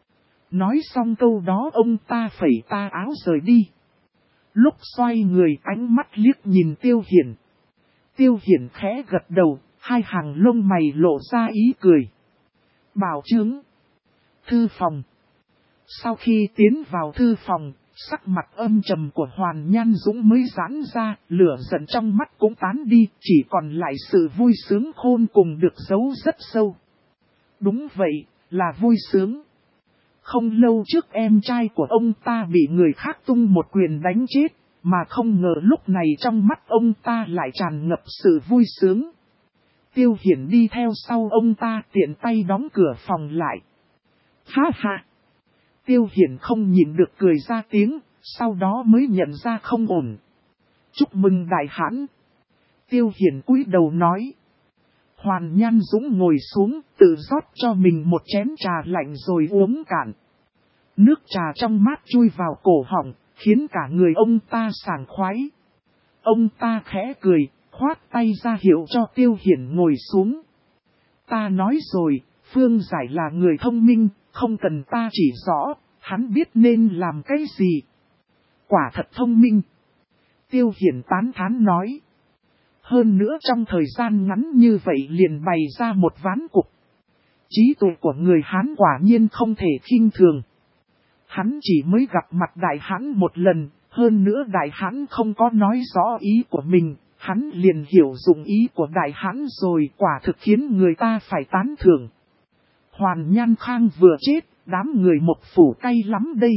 S1: Nói xong câu đó ông ta phẩy ta áo rời đi. Lúc xoay người ánh mắt liếc nhìn Tiêu Hiển. Tiêu Hiển khẽ gật đầu, hai hàng lông mày lộ ra ý cười. Bảo chướng. Thư phòng. Sau khi tiến vào thư phòng, sắc mặt âm trầm của Hoàn Nhan Dũng mới giãn ra, lửa giận trong mắt cũng tán đi, chỉ còn lại sự vui sướng khôn cùng được giấu rất sâu. Đúng vậy, là vui sướng. Không lâu trước em trai của ông ta bị người khác tung một quyền đánh chết, mà không ngờ lúc này trong mắt ông ta lại tràn ngập sự vui sướng. Tiêu Hiển đi theo sau ông ta tiện tay đóng cửa phòng lại. Ha ha! Tiêu Hiển không nhịn được cười ra tiếng, sau đó mới nhận ra không ổn. Chúc mừng đại hãn! Tiêu Hiển cúi đầu nói. Hoàn Nhan Dũng ngồi xuống, tự rót cho mình một chén trà lạnh rồi uống cạn. Nước trà trong mát chui vào cổ họng, khiến cả người ông ta sảng khoái. Ông ta khẽ cười, khoát tay ra hiệu cho Tiêu Hiển ngồi xuống. Ta nói rồi, Phương Giải là người thông minh, không cần ta chỉ rõ, hắn biết nên làm cái gì. Quả thật thông minh. Tiêu Hiển tán thán nói. Hơn nữa trong thời gian ngắn như vậy liền bày ra một ván cục. Trí tuệ của người Hán quả nhiên không thể khinh thường. Hắn chỉ mới gặp mặt đại hãn một lần, hơn nữa đại hãn không có nói rõ ý của mình, hắn liền hiểu dụng ý của đại hãn rồi, quả thực khiến người ta phải tán thưởng. Hoàn Nhan Khang vừa chết, đám người một phủ cay lắm đây.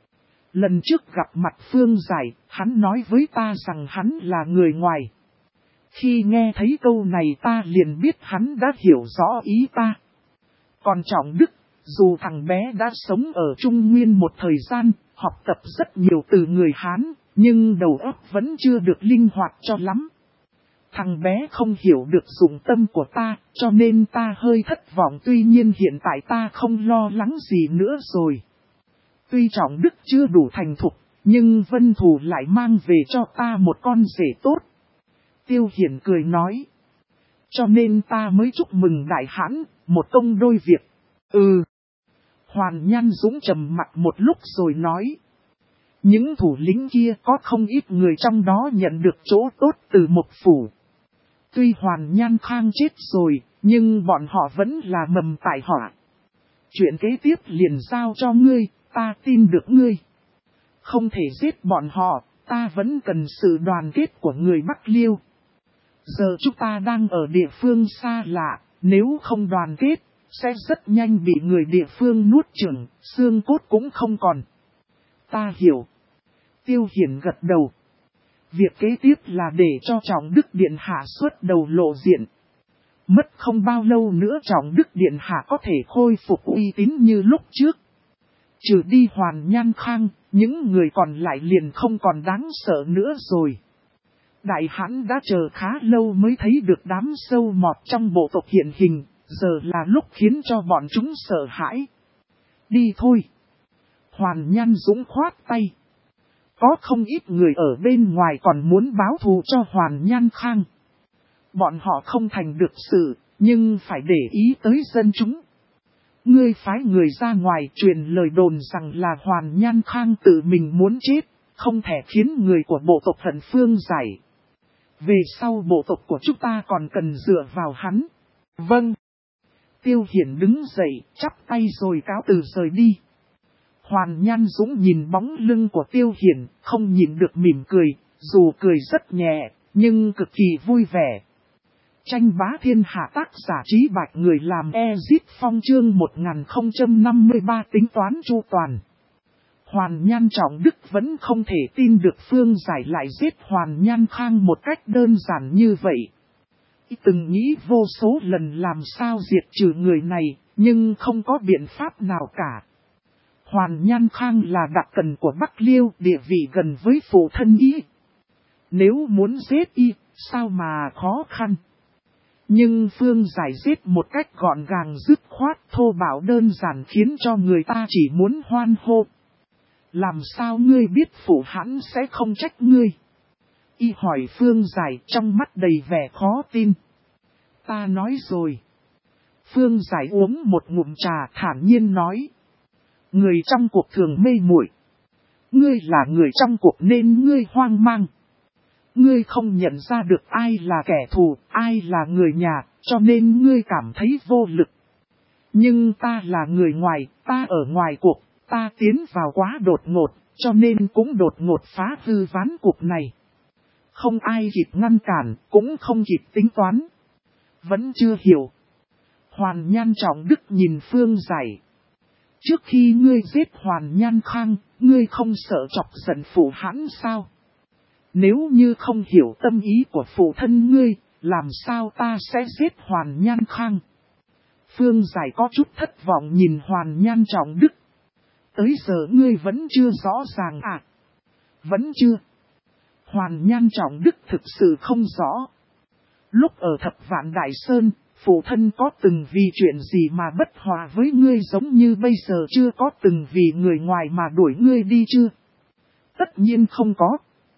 S1: Lần trước gặp mặt Phương Giải, hắn nói với ta rằng hắn là người ngoài. Khi nghe thấy câu này ta liền biết hắn đã hiểu rõ ý ta. Còn Trọng Đức, dù thằng bé đã sống ở Trung Nguyên một thời gian, học tập rất nhiều từ người Hán, nhưng đầu óc vẫn chưa được linh hoạt cho lắm. Thằng bé không hiểu được dụng tâm của ta, cho nên ta hơi thất vọng, tuy nhiên hiện tại ta không lo lắng gì nữa rồi. Tuy Trọng Đức chưa đủ thành thục, nhưng Vân Thù lại mang về cho ta một con rể tốt. Tiêu Hiển cười nói. Cho nên ta mới chúc mừng đại hãn, một công đôi việc. Hoàn Nhan Dũng trầm mặt một lúc rồi nói. Những thủ lĩnh kia có không ít người trong đó nhận được chỗ tốt từ một phủ. Tuy Hoàn Nhan Khang chết rồi, nhưng bọn họ vẫn là mầm tai họa. Chuyện kế tiếp liền giao cho ngươi, ta tin được ngươi. Không thể giết bọn họ, ta vẫn cần sự đoàn kết của người Bắc Liêu. Giờ chúng ta đang ở địa phương xa lạ, nếu không đoàn kết, sẽ rất nhanh bị người địa phương nuốt chửng, xương cốt cũng không còn. Ta hiểu. Tiêu Hiển gật đầu. Việc kế tiếp là để cho Trọng Đức Điện Hạ xuất đầu lộ diện. Mất không bao lâu nữa Trọng Đức Điện Hạ có thể khôi phục uy tín như lúc trước. Trừ đi Hoàn Nhan Khang, những người còn lại liền không còn đáng sợ nữa rồi. Đại hãn đã chờ khá lâu mới thấy được đám sâu mọt trong bộ tộc hiện hình, giờ là lúc khiến cho bọn chúng sợ hãi. Đi thôi. Hoàn Nhan Dũng khoát tay. Có không ít người ở bên ngoài còn muốn báo thù cho Hoàn Nhan Khang. Bọn họ không thành được sự, nhưng phải để ý tới dân chúng. Ngươi phái người ra ngoài truyền lời đồn rằng là Hoàn Nhan Khang tự mình muốn chết, không thể khiến người của bộ tộc Hận Phương giải. Về sau bộ tộc của chúng ta còn cần dựa vào hắn. Vâng. Tiêu Hiển đứng dậy, chắp tay rồi cáo từ rời đi. Hoàn Nhan Dũng nhìn bóng lưng của Tiêu Hiển, không nhìn được mỉm cười, dù cười rất nhẹ, nhưng cực kỳ vui vẻ. Tranh bá thiên hạ tác giả Trí Bạch người làm Ezit Phong chương 1053 tính toán chu toàn. Hoàn Nhan Trọng Đức vẫn không thể tin được Phương Giải lại giết Hoàn Nhan Khang một cách đơn giản như vậy. Từng nghĩ vô số lần làm sao diệt trừ người này, nhưng không có biện pháp nào cả. Hoàn Nhan Khang là đặc cần của Bắc Liêu, địa vị gần với phụ thân y. Nếu muốn giết y, sao mà khó khăn. Nhưng Phương Giải giết một cách gọn gàng dứt khoát thô bạo đơn giản khiến cho người ta chỉ muốn hoan hô. Làm sao ngươi biết phụ hãn sẽ không trách ngươi? Y hỏi Phương Giải trong mắt đầy vẻ khó tin. Ta nói rồi. Phương Giải uống một ngụm trà thản nhiên nói. Người trong cuộc thường mê muội. Ngươi là người trong cuộc nên ngươi hoang mang. Ngươi không nhận ra được ai là kẻ thù, ai là người nhà, cho nên ngươi cảm thấy vô lực. Nhưng ta là người ngoài, ta ở ngoài cuộc, ta tiến vào quá đột ngột, cho nên cũng đột ngột phá hư ván cuộc này. Không ai kịp ngăn cản, cũng không kịp tính toán. Vẫn chưa hiểu. Hoàn Nhan Trọng Đức nhìn Phương Giải. Trước khi ngươi giết Hoàn Nhan Khang, ngươi không sợ chọc giận phụ hãn sao? Nếu như không hiểu tâm ý của phụ thân ngươi, làm sao ta sẽ giết Hoàn Nhan Khang? Phương Giải có chút thất vọng nhìn Hoàn Nhan Trọng Đức. Tới giờ ngươi vẫn chưa rõ ràng à? Vẫn chưa. Hoàn Nhan Trọng Đức thực sự không rõ. Lúc ở Thập Vạn Đại Sơn, phụ thân có từng vì chuyện gì mà bất hòa với ngươi giống như bây giờ chưa có từng vì người ngoài mà đuổi ngươi đi chưa? Tất nhiên không có.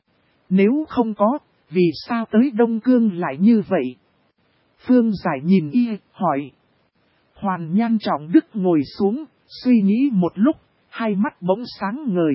S1: Nếu không có, vì sao tới Đông Cương lại như vậy? Phương Giải nhìn y, hỏi. Hoàn Nhan Trọng Đức ngồi xuống, suy nghĩ một lúc, hai mắt bỗng sáng ngời.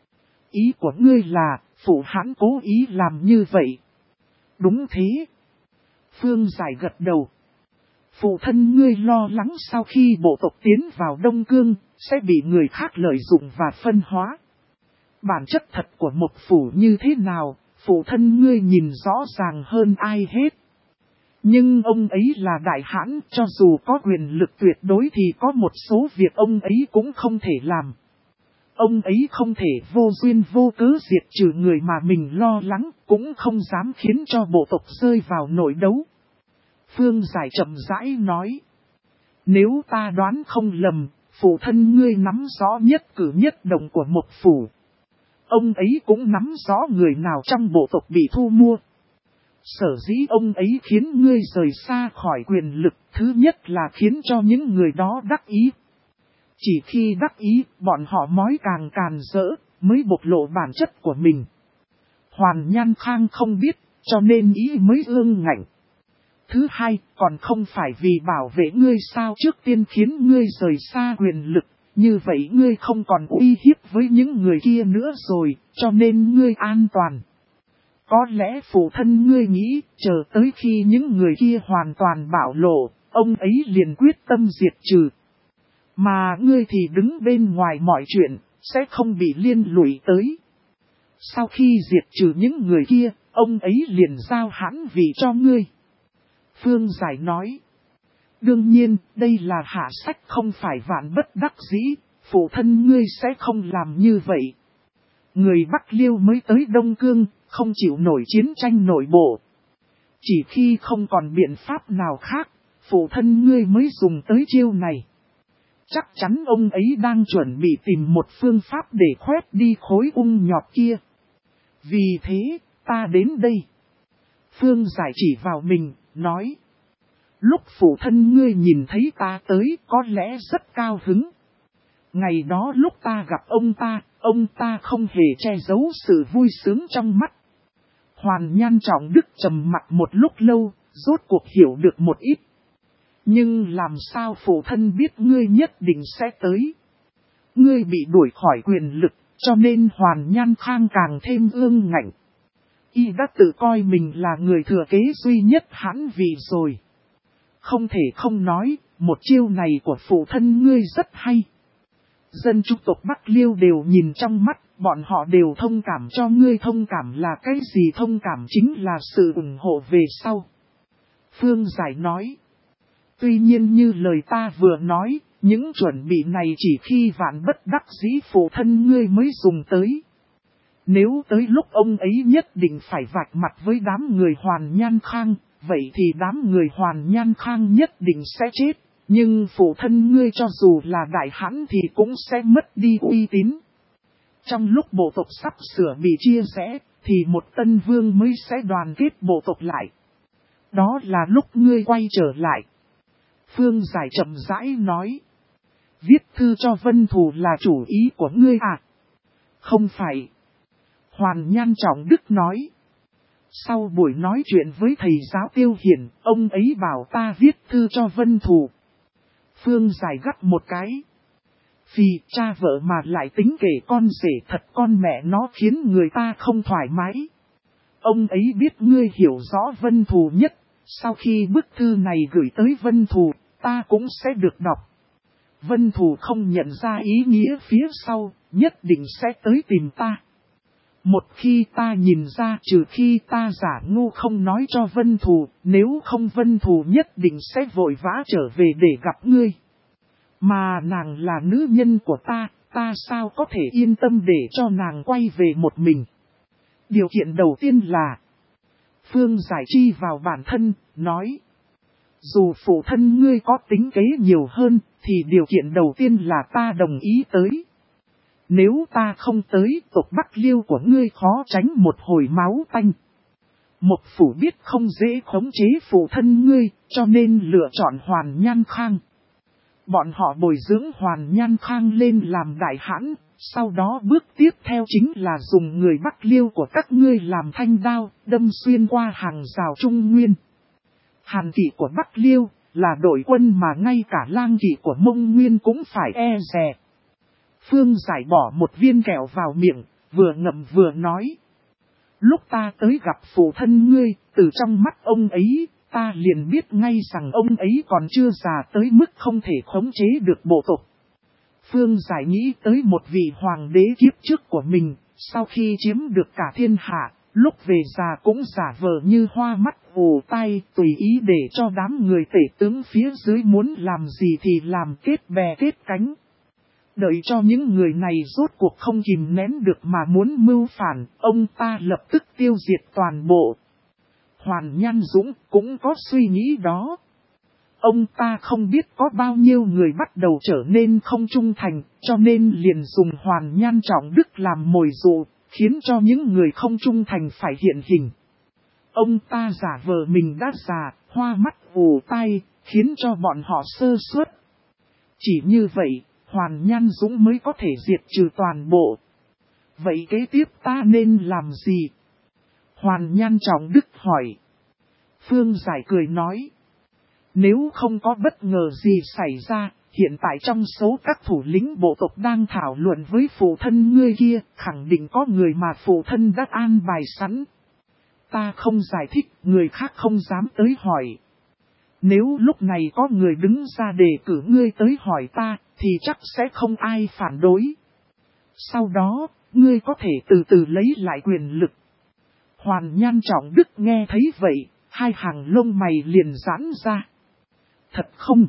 S1: Ý của ngươi là, phụ hãn cố ý làm như vậy. Đúng thế. Phương Giải gật đầu. Phụ thân ngươi lo lắng sau khi bộ tộc tiến vào Đông Cương, sẽ bị người khác lợi dụng và phân hóa. Bản chất thật của một phủ như thế nào, phụ thân ngươi nhìn rõ ràng hơn ai hết. Nhưng ông ấy là đại hãn, cho dù có quyền lực tuyệt đối thì có một số việc ông ấy cũng không thể làm. Ông ấy không thể vô duyên vô cớ diệt trừ người mà mình lo lắng, cũng không dám khiến cho bộ tộc rơi vào nội đấu. Phương Giải chậm rãi nói. Nếu ta đoán không lầm, phụ thân ngươi nắm rõ nhất cử nhất động của một phủ. Ông ấy cũng nắm rõ người nào trong bộ tộc bị thu mua. Sở dĩ ông ấy khiến ngươi rời xa khỏi quyền lực, thứ nhất là khiến cho những người đó đắc ý. Chỉ khi đắc ý, bọn họ mói càng càn rỡ, mới bộc lộ bản chất của mình. Hoàn Nhan Khang không biết, cho nên ý mới ương ngạnh. Thứ hai, còn không phải vì bảo vệ ngươi sao trước tiên khiến ngươi rời xa quyền lực, như vậy ngươi không còn uy hiếp với những người kia nữa rồi, cho nên ngươi an toàn. Có lẽ phụ thân ngươi nghĩ, chờ tới khi những người kia hoàn toàn bạo lộ, ông ấy liền quyết tâm diệt trừ. Mà ngươi thì đứng bên ngoài mọi chuyện, sẽ không bị liên lụy tới. Sau khi diệt trừ những người kia, ông ấy liền giao hãn vị cho ngươi. Phương Giải nói. Đương nhiên, đây là hạ sách không phải vạn bất đắc dĩ, phụ thân ngươi sẽ không làm như vậy. Người Bắc Liêu mới tới Đông Cương, không chịu nổi chiến tranh nội bộ. Chỉ khi không còn biện pháp nào khác, phụ thân ngươi mới dùng tới chiêu này. Chắc chắn ông ấy đang chuẩn bị tìm một phương pháp để khoét đi khối ung nhọt kia. Vì thế, ta đến đây. Phương Giải chỉ vào mình, nói. Lúc phụ thân ngươi nhìn thấy ta tới có lẽ rất cao hứng. Ngày đó lúc ta gặp ông ta không hề che giấu sự vui sướng trong mắt. Hoàn Nhan Trọng Đức trầm mặc một lúc lâu, rốt cuộc hiểu được một ít. Nhưng làm sao phụ thân biết ngươi nhất định sẽ tới? Ngươi bị đuổi khỏi quyền lực, cho nên Hoàn Nhan Khang càng thêm ương ngạnh. Y đã tự coi mình là người thừa kế duy nhất hãn vị rồi. Không thể không nói, một chiêu này của phụ thân ngươi rất hay. Dân chúng tộc Bắc Liêu đều nhìn trong mắt, bọn họ đều thông cảm cho ngươi. Thông cảm là cái gì? Thông cảm chính là sự ủng hộ về sau. Phương Giải nói. Tuy nhiên như lời ta vừa nói, những chuẩn bị này chỉ khi vạn bất đắc dĩ phụ thân ngươi mới dùng tới. Nếu tới lúc ông ấy nhất định phải vạch mặt với đám người Hoàn Nhan Khang, vậy thì đám người Hoàn Nhan Khang nhất định sẽ chết. Nhưng phụ thân ngươi cho dù là đại hãn thì cũng sẽ mất đi uy tín. Trong lúc bộ tộc sắp sửa bị chia rẽ, thì một tân vương mới sẽ đoàn kết bộ tộc lại. Đó là lúc ngươi quay trở lại. Phương Giải chậm rãi nói. Viết thư cho Vân Thù là chủ ý của ngươi à? Không phải. Hoàn Nhan Trọng Đức nói. Sau buổi nói chuyện với thầy giáo Tiêu Hiển, ông ấy bảo ta viết thư cho Vân Thù. Phương Giải gắt một cái. Vì cha vợ mà lại tính kể con rể thật con mẹ nó khiến người ta không thoải mái. Ông ấy biết ngươi hiểu rõ Vân Thù nhất. Sau khi bức thư này gửi tới Vân Thù, ta cũng sẽ được đọc. Vân Thù không nhận ra ý nghĩa phía sau, nhất định sẽ tới tìm ta. Một khi ta nhìn ra, trừ khi ta giả ngu không nói cho Vân Thù, nếu không Vân Thù nhất định sẽ vội vã trở về để gặp ngươi. Mà nàng là nữ nhân của ta sao có thể yên tâm để cho nàng quay về một mình. Điều kiện đầu tiên là, Phương Giải chi vào bản thân, nói. Dù phụ thân ngươi có tính kế nhiều hơn, thì điều kiện đầu tiên là ta đồng ý tới. Nếu ta không tới, tộc Bắc Liêu của ngươi khó tránh một hồi máu tanh. Một phủ biết không dễ khống chế phụ thân ngươi, cho nên lựa chọn Hoàn Nhan Khang. Bọn họ bồi dưỡng Hoàn Nhan Khang lên làm đại hãn, sau đó bước tiếp theo chính là dùng người Bắc Liêu của các ngươi làm thanh đao, đâm xuyên qua hàng rào Trung Nguyên. Hàn kỵ của Bắc Liêu là đội quân mà ngay cả lang kỵ của Mông Nguyên cũng phải e dè. Phương Giải bỏ một viên kẹo vào miệng, vừa ngậm vừa nói. Lúc ta tới gặp phụ thân ngươi, từ trong mắt ông ấy, ta liền biết ngay rằng ông ấy còn chưa già tới mức không thể khống chế được bộ tộc. Phương Giải nghĩ tới một vị hoàng đế kiếp trước của mình, sau khi chiếm được cả thiên hạ, lúc về già cũng giả vờ như hoa mắt ù tai, tùy ý để cho đám người tể tướng phía dưới muốn làm gì thì làm, kết bè kết cánh. Đợi cho những người này rốt cuộc không kìm nén được mà muốn mưu phản, ông ta lập tức tiêu diệt toàn bộ. Hoàn Nhan Dũng cũng có suy nghĩ đó. Ông ta không biết có bao nhiêu người bắt đầu trở nên không trung thành, cho nên liền dùng Hoàn Nhan Trọng Đức làm mồi dụ, khiến cho những người không trung thành phải hiện hình. Ông ta giả vờ mình đã già, hoa mắt ù tai, khiến cho bọn họ sơ suất. Chỉ như vậy, Hoàn Nhan Dũng mới có thể diệt trừ toàn bộ. Vậy kế tiếp ta nên làm gì? Hoàn Nhan Trọng Đức hỏi. Phương Giải cười nói. Nếu không có bất ngờ gì xảy ra, hiện tại trong số các thủ lĩnh bộ tộc đang thảo luận với phụ thân ngươi kia, khẳng định có người mà phụ thân đã an bài sẵn. Ta không giải thích, người khác không dám tới hỏi. Nếu lúc này có người đứng ra đề cử ngươi tới hỏi ta, thì chắc sẽ không ai phản đối. Sau đó, ngươi có thể từ từ lấy lại quyền lực. Hoàn Nhan Trọng Đức nghe thấy vậy, hai hàng lông mày liền giãn ra. Thật không?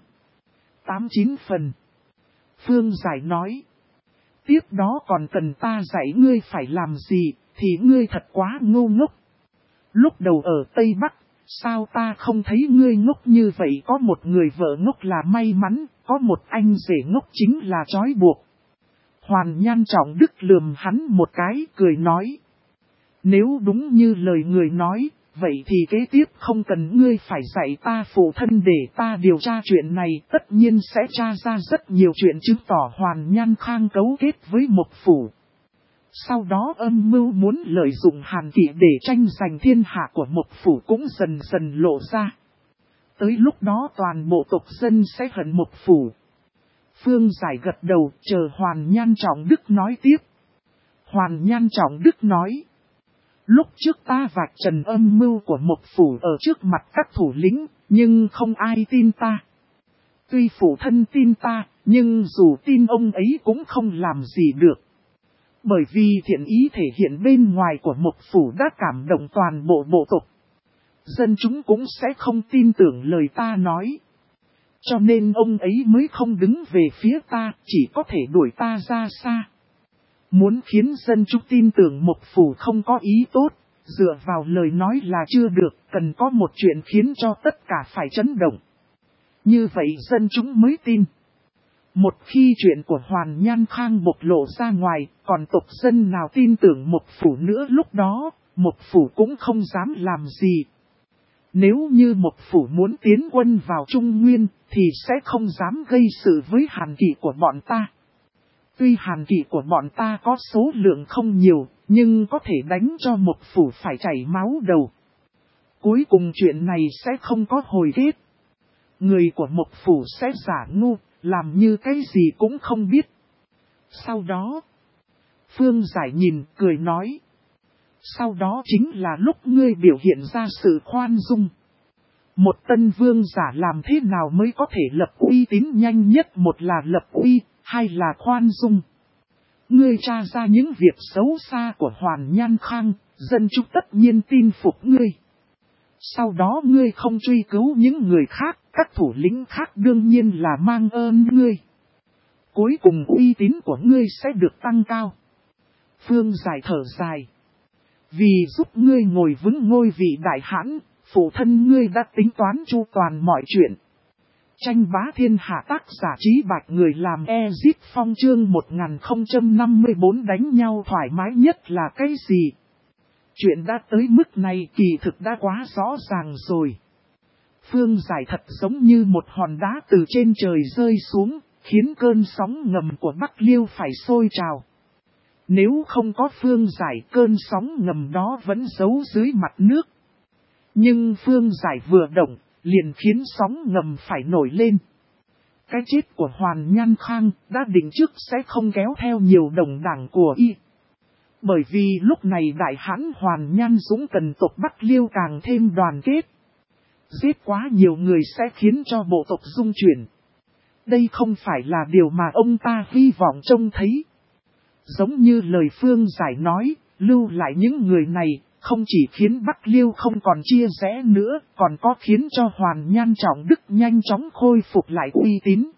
S1: 8-9 phần. Phương Giải nói. Tiếp đó còn cần ta dạy ngươi phải làm gì, thì ngươi thật quá ngu ngốc. Lúc đầu ở Tây Bắc, sao ta không thấy ngươi ngốc như vậy? Có một người vợ ngốc là may mắn, có một anh rể ngốc chính là trói buộc. Hoàn Nhan Trọng Đức lườm hắn một cái, cười nói. Nếu đúng như lời người nói, vậy thì kế tiếp không cần ngươi phải dạy ta phụ thân để ta điều tra chuyện này, tất nhiên sẽ tra ra rất nhiều chuyện chứng tỏ Hoàn Nhan Khang cấu kết với Mộc Phủ. Sau đó âm mưu muốn lợi dụng Hàn Kỵ để tranh giành thiên hạ của Mộc Phủ cũng dần dần lộ ra. Tới lúc đó toàn bộ tộc dân sẽ hận Mộc Phủ. Phương Giải gật đầu, chờ Hoàn Nhan Trọng Đức nói tiếp. Hoàn Nhan Trọng Đức nói. Lúc trước ta vạch trần âm mưu của Mộc Phủ ở trước mặt các thủ lĩnh, nhưng không ai tin ta. Tuy phụ thân tin ta, nhưng dù tin ông ấy cũng không làm gì được. Bởi vì thiện ý thể hiện bên ngoài của Mộc Phủ đã cảm động toàn bộ bộ tộc. Dân chúng cũng sẽ không tin tưởng lời ta nói. Cho nên ông ấy mới không đứng về phía ta, chỉ có thể đuổi ta ra xa. Muốn khiến dân chúng tin tưởng Mộc Phủ không có ý tốt, dựa vào lời nói là chưa được, cần có một chuyện khiến cho tất cả phải chấn động. Như vậy dân chúng mới tin. Một khi chuyện của Hoàn Nhan Khang bộc lộ ra ngoài, còn tộc dân nào tin tưởng Mộc Phủ nữa, lúc đó, Mộc Phủ cũng không dám làm gì. Nếu như Mộc Phủ muốn tiến quân vào Trung Nguyên, thì sẽ không dám gây sự với Hàn Kỵ của bọn ta. Tuy Hàn Kỵ của bọn ta có số lượng không nhiều, nhưng có thể đánh cho Mộc Phủ phải chảy máu đầu. Cuối cùng chuyện này sẽ không có hồi kết. Người của Mộc Phủ sẽ giả ngu, làm như cái gì cũng không biết. Sau đó, Phương Giải nhìn, cười nói. Sau đó chính là lúc ngươi biểu hiện ra sự khoan dung. Một tân vương giả làm thế nào mới có thể lập uy tín nhanh nhất? Một là lập uy, hai là khoan dung. Ngươi tra ra những việc xấu xa của Hoàn Nhan Khang, dân chúng tất nhiên tin phục ngươi. Sau đó ngươi không truy cứu những người khác, các thủ lĩnh khác đương nhiên là mang ơn ngươi. Cuối cùng uy tín của ngươi sẽ được tăng cao. Phương Giải thở dài. Vì giúp ngươi ngồi vững ngôi vị đại hãn, phụ thân ngươi đã tính toán chu toàn mọi chuyện. Tranh bá thiên hạ, tác giả Trí Bạch, người làm Ezip Phong, chương 1054. Đánh nhau thoải mái nhất là cái gì? Chuyện đã tới mức này kỳ thực đã quá rõ ràng rồi. Phương Giải thật giống như một hòn đá từ trên trời rơi xuống, khiến cơn sóng ngầm của Bắc Liêu phải sôi trào. Nếu không có Phương Giải, cơn sóng ngầm đó vẫn giấu dưới mặt nước. Nhưng Phương Giải vừa động, liền khiến sóng ngầm phải nổi lên. Cái chết của Hoàn Nhan Khang đã định trước sẽ không kéo theo nhiều đồng đảng của y. Bởi vì lúc này đại hãn Hoàn Nhan Dũng cần tộc Bắc Liêu càng thêm đoàn kết. Giết quá nhiều người sẽ khiến cho bộ tộc rung chuyển. Đây không phải là điều mà ông ta hy vọng trông thấy. Giống như lời Phương Giải nói, lưu lại những người này, không chỉ khiến Bắc Liêu không còn chia rẽ nữa, còn có khiến cho Hoàn Nhan Trọng Đức nhanh chóng khôi phục lại uy tín.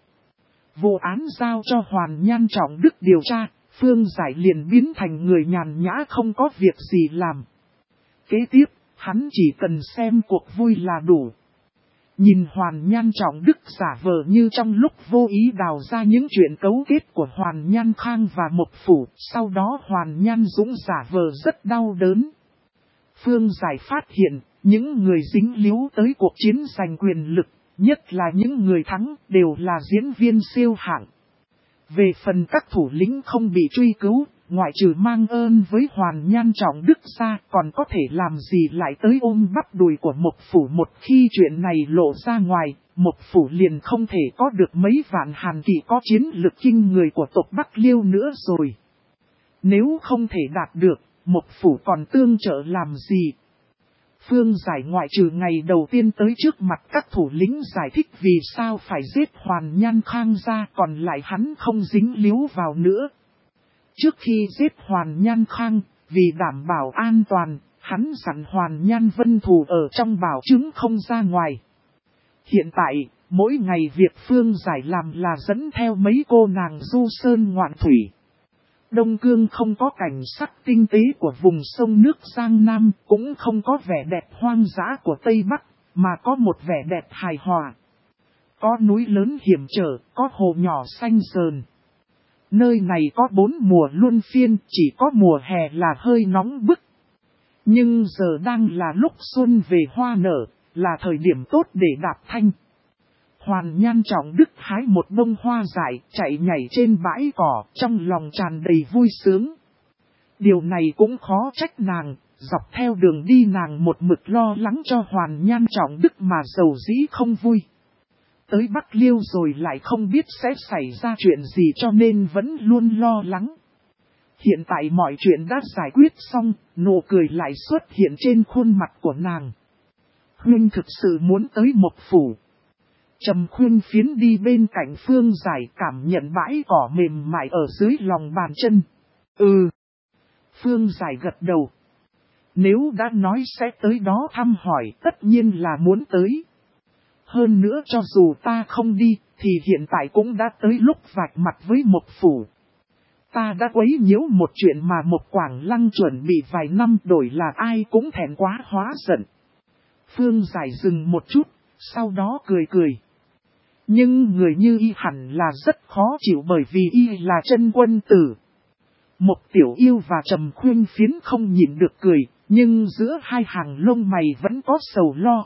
S1: Vụ án giao cho Hoàn Nhan Trọng Đức điều tra, Phương Giải liền biến thành người nhàn nhã không có việc gì làm. Kế tiếp, hắn chỉ cần xem cuộc vui là đủ. Nhìn Hoàn Nhan Trọng Đức giả vờ như trong lúc vô ý đào ra những chuyện cấu kết của Hoàn Nhan Khang và Mộc Phủ, sau đó Hoàn Nhan Dũng giả vờ rất đau đớn. Phương Giải phát hiện, những người dính líu tới cuộc chiến giành quyền lực, nhất là những người thắng, đều là diễn viên siêu hạng. Về phần các thủ lĩnh không bị truy cứu, ngoại trừ mang ơn với Hoàn Nhan Trọng Đức ra, còn có thể làm gì lại tới ôm bắp đùi của Mộc Phủ. Một khi chuyện này lộ ra ngoài, Mộc Phủ liền không thể có được mấy vạn Hàn Kỵ có chiến lực kinh người của tộc Bắc Liêu nữa rồi. Nếu không thể đạt được, Mộc Phủ còn tương trợ làm gì? Phương Giải ngoại trừ ngày đầu tiên tới trước mặt các thủ lĩnh giải thích vì sao phải giết Hoàn Nhan Khang ra, còn lại hắn không dính líu vào nữa. Trước khi giết Hoàn Nhan Khang, vì đảm bảo an toàn, Hắn dặn Hoàn Nhan Vân Thù ở trong bảo chứng không ra ngoài. Hiện tại, mỗi ngày việc Phương Giải làm là dẫn theo mấy cô nàng du sơn ngoạn thủy. Đông Cương không có cảnh sắc tinh tế của vùng sông nước Giang Nam, cũng không có vẻ đẹp hoang dã của Tây Bắc, mà có một vẻ đẹp hài hòa. Có núi lớn hiểm trở, có hồ nhỏ xanh sờn. Nơi này có 4 mùa luân phiên, chỉ có mùa hè là hơi nóng bức. Nhưng giờ đang là lúc xuân về hoa nở, là thời điểm tốt để đạp thanh. Hoàn Nhan Trọng Đức hái một bông hoa dại, chạy nhảy trên bãi cỏ, trong lòng tràn đầy vui sướng. Điều này cũng khó trách nàng, dọc theo đường đi nàng một mực lo lắng cho Hoàn Nhan Trọng Đức mà dầu dĩ không vui. Tới Bắc Liêu rồi lại không biết sẽ xảy ra chuyện gì cho nên vẫn luôn lo lắng. Hiện tại mọi chuyện đã giải quyết xong, nụ cười lại xuất hiện trên khuôn mặt của nàng. Huynh thực sự muốn tới Mộc Phủ. Trầm Khuyên Phiến đi bên cạnh Phương Giải cảm nhận bãi cỏ mềm mại ở dưới lòng bàn chân. Phương Giải gật đầu. Nếu đã nói sẽ tới đó thăm hỏi tất nhiên là muốn tới. Hơn nữa cho dù ta không đi thì hiện tại cũng đã tới lúc vạch mặt với Mộc Phủ. Ta đã quấy nhiễu một chuyện mà Mộc Quảng Lăng chuẩn bị vài năm đổi là ai cũng thẹn quá hóa giận. Phương Giải dừng một chút, sau đó cười cười. Nhưng người như y hẳn là rất khó chịu bởi vì y là chân quân tử. Mộc Tiểu Yêu và Trầm Khuyên Phiến không nhịn được cười, nhưng giữa hai hàng lông mày vẫn có sầu lo.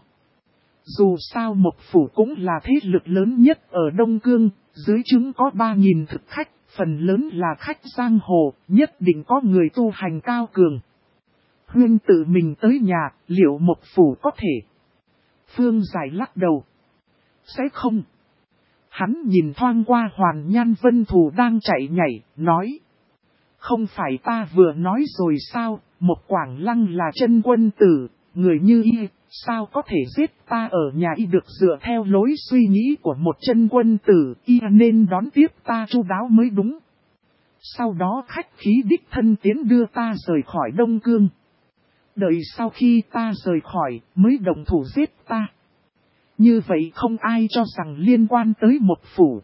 S1: Dù sao Mộc Phủ cũng là thế lực lớn nhất ở Đông Cương, dưới trướng có 3.000 thực khách, phần lớn là khách giang hồ, nhất định có người tu hành cao cường. Huynh tự mình tới nhà, liệu Mộc Phủ có thể? Phương Giải lắc đầu. Sẽ không. Hắn nhìn thoáng qua Hoàn Nhan Vân Thù đang chạy nhảy, nói. Không phải ta vừa nói rồi sao, Mộc Quảng Lăng là chân quân tử, người như y, sao có thể giết ta ở nhà y được dựa theo lối suy nghĩ của một chân quân tử, y nên đón tiếp ta chu đáo mới đúng. Sau đó khách khí đích thân tiến đưa ta rời khỏi Đông Cương. Đợi sau khi ta rời khỏi mới động thủ giết ta. Như vậy không ai cho rằng liên quan tới Mộc Phủ.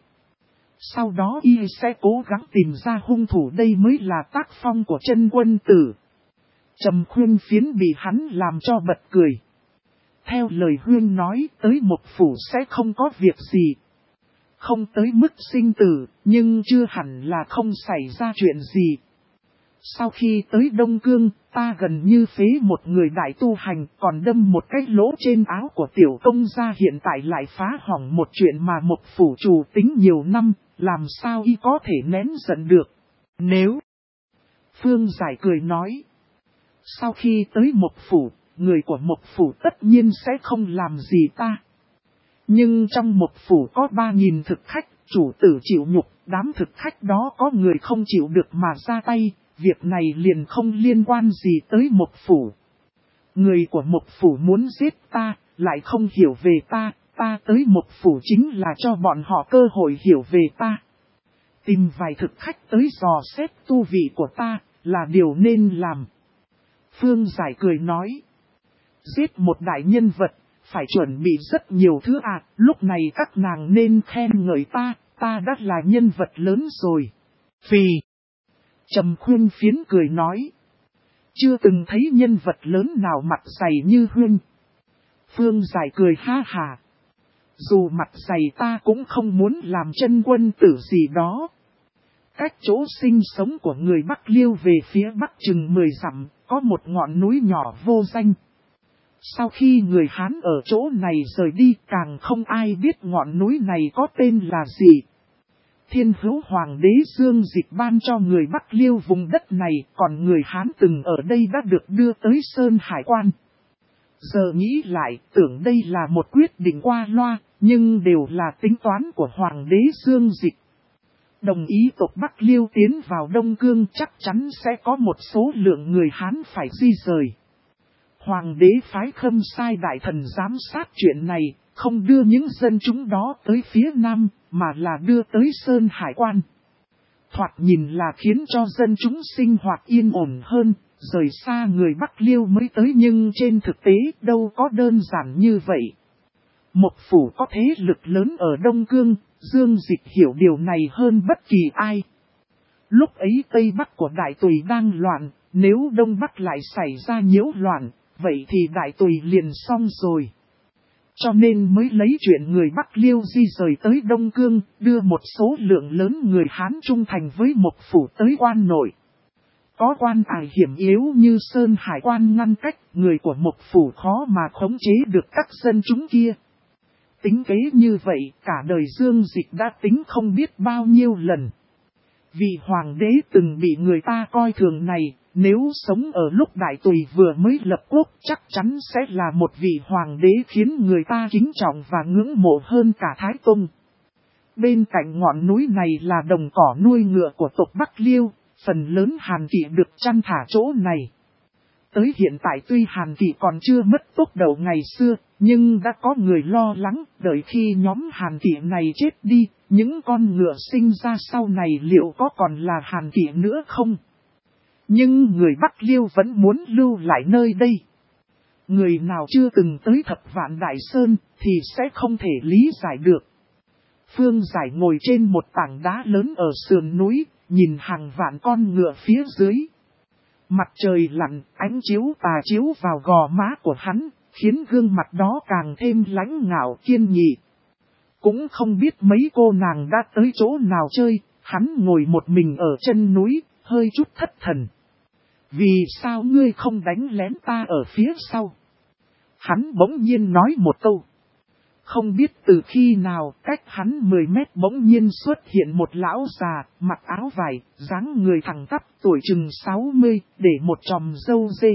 S1: Sau đó y sẽ cố gắng tìm ra hung thủ, đây mới là tác phong của chân quân tử. Trầm Khuyên Phiến bị hắn làm cho bật cười. Theo lời Huyên nói tới Mộc Phủ sẽ không có việc gì. Không tới mức sinh tử, nhưng chưa hẳn là không xảy ra chuyện gì. Sau khi tới Đông Cương, ta gần như phế một người đại tu hành, còn đâm một cái lỗ trên áo của tiểu công gia, hiện tại lại phá hỏng một chuyện mà Mộc Phủ chủ tính nhiều năm, làm sao y có thể nén giận được. Nếu Phương Giải cười nói, sau khi tới Mộc Phủ, người của Mộc Phủ tất nhiên sẽ không làm gì ta. Nhưng trong Mộc Phủ có 3.000 thực khách, chủ tử chịu nhục, đám thực khách đó có người không chịu được mà ra tay, việc này liền không liên quan gì tới Mộc Phủ. Người của Mộc Phủ muốn giết ta, lại không hiểu về ta, ta tới Mộc Phủ chính là cho bọn họ cơ hội hiểu về ta. Tìm vài thực khách tới dò xét tu vị của ta, là điều nên làm. Phương Giải cười nói, giết một đại nhân vật, phải chuẩn bị rất nhiều thứ à, lúc này các nàng nên khen ngợi ta đã là nhân vật lớn rồi. Phì. Trầm Khuyên Phiến cười nói, chưa từng thấy nhân vật lớn nào mặt dày như Huynh. Phương Giải cười ha hà. Dù mặt dày ta cũng không muốn làm chân quân tử gì đó. Cách chỗ sinh sống của người Bắc Liêu về phía Bắc chừng 10 dặm, có một ngọn núi nhỏ vô danh. Sau khi người Hán ở chỗ này rời đi, càng không ai biết ngọn núi này có tên là gì. Thiên Hữu Hoàng đế Dương Dịch ban cho người Bắc Liêu vùng đất này, còn người Hán từng ở đây đã được đưa tới Sơn Hải Quan. Giờ nghĩ lại, tưởng đây là một quyết định qua loa, nhưng đều là tính toán của Hoàng đế Dương Dịch. Đồng ý tộc Bắc Liêu tiến vào Đông Cương, chắc chắn sẽ có một số lượng người Hán phải di rời. Hoàng đế phái Khâm sai đại thần giám sát chuyện này, không đưa những dân chúng đó tới phía Nam, mà là đưa tới Sơn Hải Quan. Thoạt nhìn là khiến cho dân chúng sinh hoạt yên ổn hơn, rời xa người Bắc Liêu mới tới nhưng trên thực tế đâu có đơn giản như vậy. Mộc phủ có thế lực lớn ở Đông Cương, Dương Dịch hiểu điều này hơn bất kỳ ai. Lúc ấy Tây Bắc của Đại Tùy đang loạn, nếu Đông Bắc lại xảy ra nhiễu loạn, vậy thì Đại Tùy liền xong rồi. Cho nên mới lấy chuyện người Bắc Liêu di rời tới Đông Cương, đưa một số lượng lớn người Hán trung thành với Mộc phủ tới quan nội. Có quan ải hiểm yếu như Sơn Hải quan ngăn cách, người của Mộc phủ khó mà khống chế được các dân chúng kia. Tính kế như vậy, cả đời Dương Dịch đã tính không biết bao nhiêu lần. Vị hoàng đế từng bị người ta coi thường này, nếu sống ở lúc Đại Tùy vừa mới lập quốc chắc chắn sẽ là một vị hoàng đế khiến người ta kính trọng và ngưỡng mộ hơn cả Thái Tông. Bên cạnh ngọn núi này là đồng cỏ nuôi ngựa của tộc Bắc Liêu, phần lớn Hàn Kỵ được chăn thả chỗ này. Tới hiện tại tuy Hàn Kỵ còn chưa mất tốc đầu ngày xưa, nhưng đã có người lo lắng, đợi khi nhóm Hàn Kỵ này chết đi, những con ngựa sinh ra sau này liệu có còn là Hàn Kỵ nữa không? Nhưng người Bắc Liêu vẫn muốn lưu lại nơi đây. Người nào chưa từng tới Thập Vạn Đại Sơn thì sẽ không thể lý giải được. Phương Giải ngồi trên một tảng đá lớn ở sườn núi, nhìn hàng vạn con ngựa phía dưới. Mặt trời lặn, ánh chiếu tà chiếu vào gò má của hắn, khiến gương mặt đó càng thêm lãnh ngạo kiên nghị. Cũng không biết mấy cô nàng đã tới chỗ nào chơi, hắn ngồi một mình ở chân núi, hơi chút thất thần. Vì sao ngươi không đánh lén ta ở phía sau? Hắn bỗng nhiên nói một câu. Không biết từ khi nào, cách hắn 10 mét bỗng nhiên xuất hiện một lão già, mặc áo vải, dáng người thẳng tắp, tuổi chừng 60, để một chòm râu dê.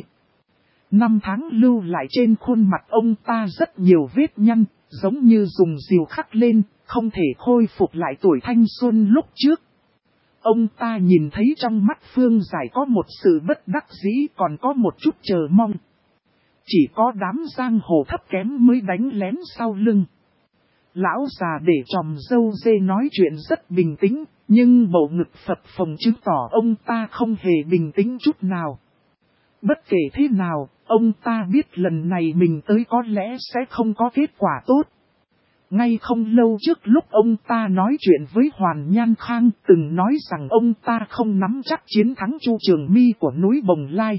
S1: 5 tháng lưu lại trên khuôn mặt ông ta rất nhiều vết nhăn, giống như dùng diều khắc lên, không thể khôi phục lại tuổi thanh xuân lúc trước. Ông ta nhìn thấy trong mắt Phương Giải có một sự bất đắc dĩ còn có một chút chờ mong. Chỉ có đám giang hồ thấp kém mới đánh lén sau lưng. Lão già để chòm râu dê nói chuyện rất bình tĩnh, nhưng bầu ngực phập phồng chứng tỏ ông ta không hề bình tĩnh chút nào. Bất kể thế nào, ông ta biết lần này mình tới có lẽ sẽ không có kết quả tốt. Ngay không lâu trước lúc ông ta nói chuyện với Hoàn Nhan Khang từng nói rằng ông ta không nắm chắc chiến thắng Chu Trường My của núi Bồng Lai.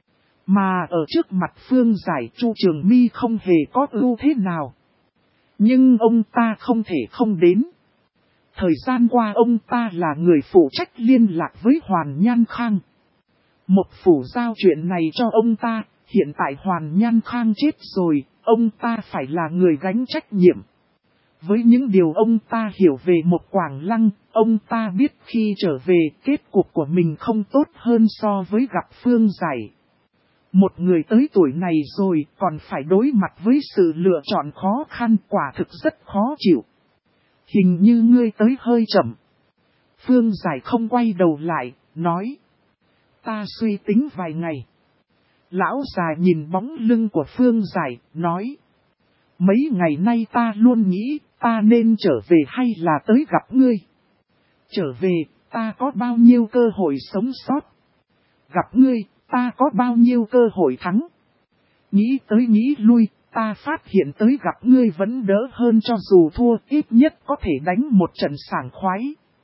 S1: Mà ở trước mặt Phương Giải Chu Trường My không hề có ưu thế nào. Nhưng ông ta không thể không đến. Thời gian qua ông ta là người phụ trách liên lạc với Hoàn Nhan Khang. Một phủ giao chuyện này cho ông ta, hiện tại Hoàn Nhan Khang chết rồi, ông ta phải là người gánh trách nhiệm. Với những điều ông ta hiểu về một Quảng Lăng, ông ta biết khi trở về kết cục của mình không tốt hơn so với gặp Phương Giải. Một người tới tuổi này rồi còn phải đối mặt với sự lựa chọn khó khăn quả thực rất khó chịu. Hình như ngươi tới hơi chậm. Phương Giải không quay đầu lại, nói. Ta suy tính vài ngày. Lão già nhìn bóng lưng của Phương Giải, nói. Mấy ngày nay ta luôn nghĩ ta nên trở về hay là tới gặp ngươi. Trở về, ta có bao nhiêu cơ hội sống sót. Gặp ngươi, ta có bao nhiêu cơ hội thắng. Nghĩ tới nghĩ lui, ta phát hiện tới gặp ngươi vẫn đỡ hơn cho dù thua ít nhất có thể đánh một trận sảng khoái.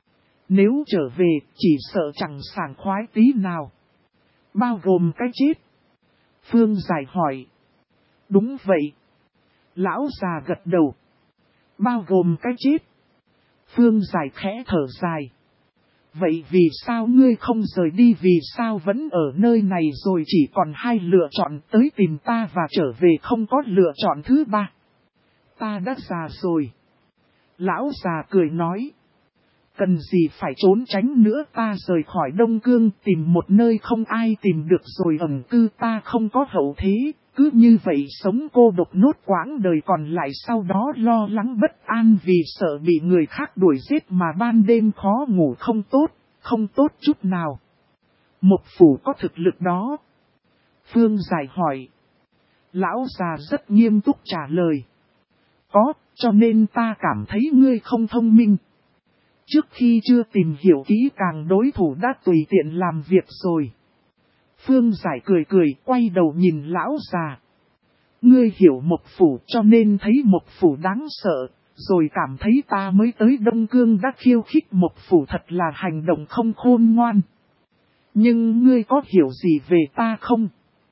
S1: Nếu trở về, chỉ sợ chẳng sảng khoái tí nào. Bao gồm cái chết. Phương Giải hỏi. Đúng vậy. Lão già gật đầu. Bao gồm cái chết. Phương Giải khẽ thở dài. Vậy vì sao ngươi không rời đi, vì sao vẫn ở nơi này rồi chỉ còn hai lựa chọn, tới tìm ta và trở về không có lựa chọn thứ ba. Ta đã già rồi. Lão già cười nói. Cần gì phải trốn tránh nữa, ta rời khỏi Đông Cương tìm một nơi không ai tìm được rồi ẩn cư, ta không có hậu thế. Cứ như vậy sống cô độc nốt quãng đời còn lại, sau đó lo lắng bất an vì sợ bị người khác đuổi giết mà ban đêm khó ngủ không tốt chút nào. Mộc phủ có thực lực đó. Phương Giải hỏi. Lão già rất nghiêm túc trả lời. Có, cho nên ta cảm thấy ngươi không thông minh. Trước khi chưa tìm hiểu kỹ càng đối thủ đã tùy tiện làm việc rồi. Phương Giải cười cười quay đầu nhìn lão già. Ngươi hiểu Mộc Phủ cho nên thấy Mộc Phủ đáng sợ, rồi cảm thấy ta mới tới Đông Cương đã khiêu khích Mộc Phủ thật là hành động không khôn ngoan. Nhưng ngươi có hiểu gì về ta không?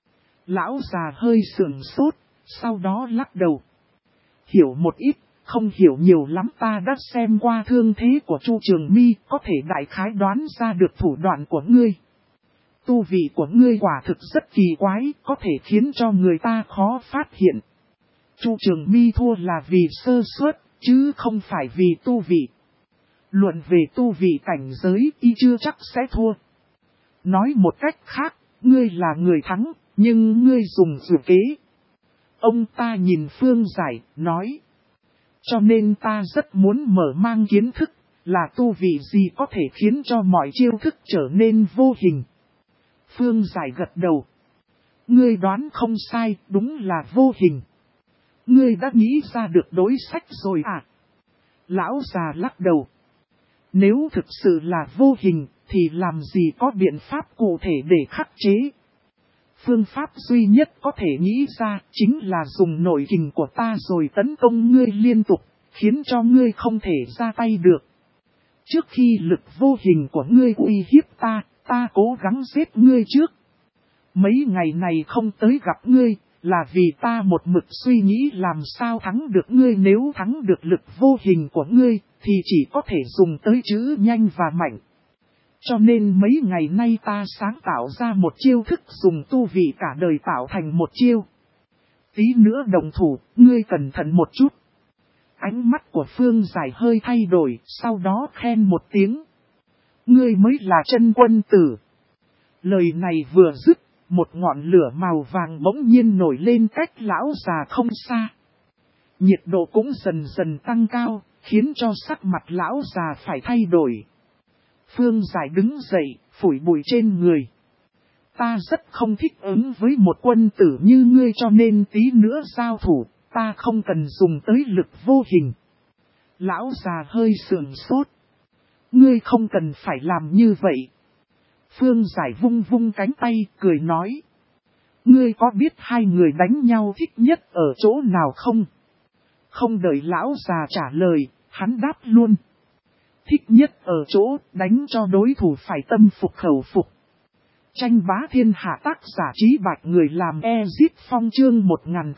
S1: Lão già hơi sườn sốt, sau đó lắc đầu. Hiểu một ít, không hiểu nhiều lắm, ta đã xem qua thương thế của Chu Trường Mi, có thể đại khái đoán ra được thủ đoạn của ngươi. Tu vị của ngươi quả thực rất kỳ quái, có thể khiến cho người ta khó phát hiện. Chu Trường Mi thua là vì sơ suất, chứ không phải vì tu vị. Luận về tu vị cảnh giới y chưa chắc sẽ thua. Nói một cách khác, ngươi là người thắng, nhưng ngươi dùng dụ kế. Ông ta nhìn Phương Giải, nói. Cho nên ta rất muốn mở mang kiến thức, là tu vị gì có thể khiến cho mọi chiêu thức trở nên vô hình. Phương Giải gật đầu. Ngươi đoán không sai, đúng là vô hình. Ngươi đã nghĩ ra được đối sách rồi à? Lão già lắc đầu. Nếu thực sự là vô hình, thì làm gì có biện pháp cụ thể để khắc chế? Phương pháp duy nhất có thể nghĩ ra chính là dùng nội kình của ta rồi tấn công ngươi liên tục, khiến cho ngươi không thể ra tay được. Trước khi lực vô hình của ngươi uy hiếp ta cố gắng giết ngươi trước. Mấy ngày này không tới gặp ngươi, là vì ta một mực suy nghĩ làm sao thắng được ngươi. Nếu thắng được lực vô hình của ngươi, thì chỉ có thể dùng tới chữ nhanh và mạnh. Cho nên mấy ngày nay ta sáng tạo ra một chiêu thức dùng tu vị cả đời tạo thành một chiêu. Tí nữa đồng thủ, ngươi cẩn thận một chút. Ánh mắt của Phương Giải hơi thay đổi, sau đó khen một tiếng. Ngươi mới là chân quân tử. Lời này vừa dứt, một ngọn lửa màu vàng bỗng nhiên nổi lên cách lão già không xa. Nhiệt độ cũng dần dần tăng cao, khiến cho sắc mặt lão già phải thay đổi. Phương Giải đứng dậy, phủi bụi trên người. Ta rất không thích ứng với một quân tử như ngươi, cho nên tí nữa giao thủ, ta không cần dùng tới lực vô hình. Lão già hơi sườn sốt. Ngươi không cần phải làm như vậy. Phương Giải vung vung cánh tay, cười nói. Ngươi có biết hai người đánh nhau thích nhất ở chỗ nào không? Không đợi lão già trả lời, hắn đáp luôn. Thích nhất ở chỗ đánh cho đối thủ phải tâm phục khẩu phục. Tranh bá thiên hạ, tác giả Trí Bạch, người làm Ezip Phong, chương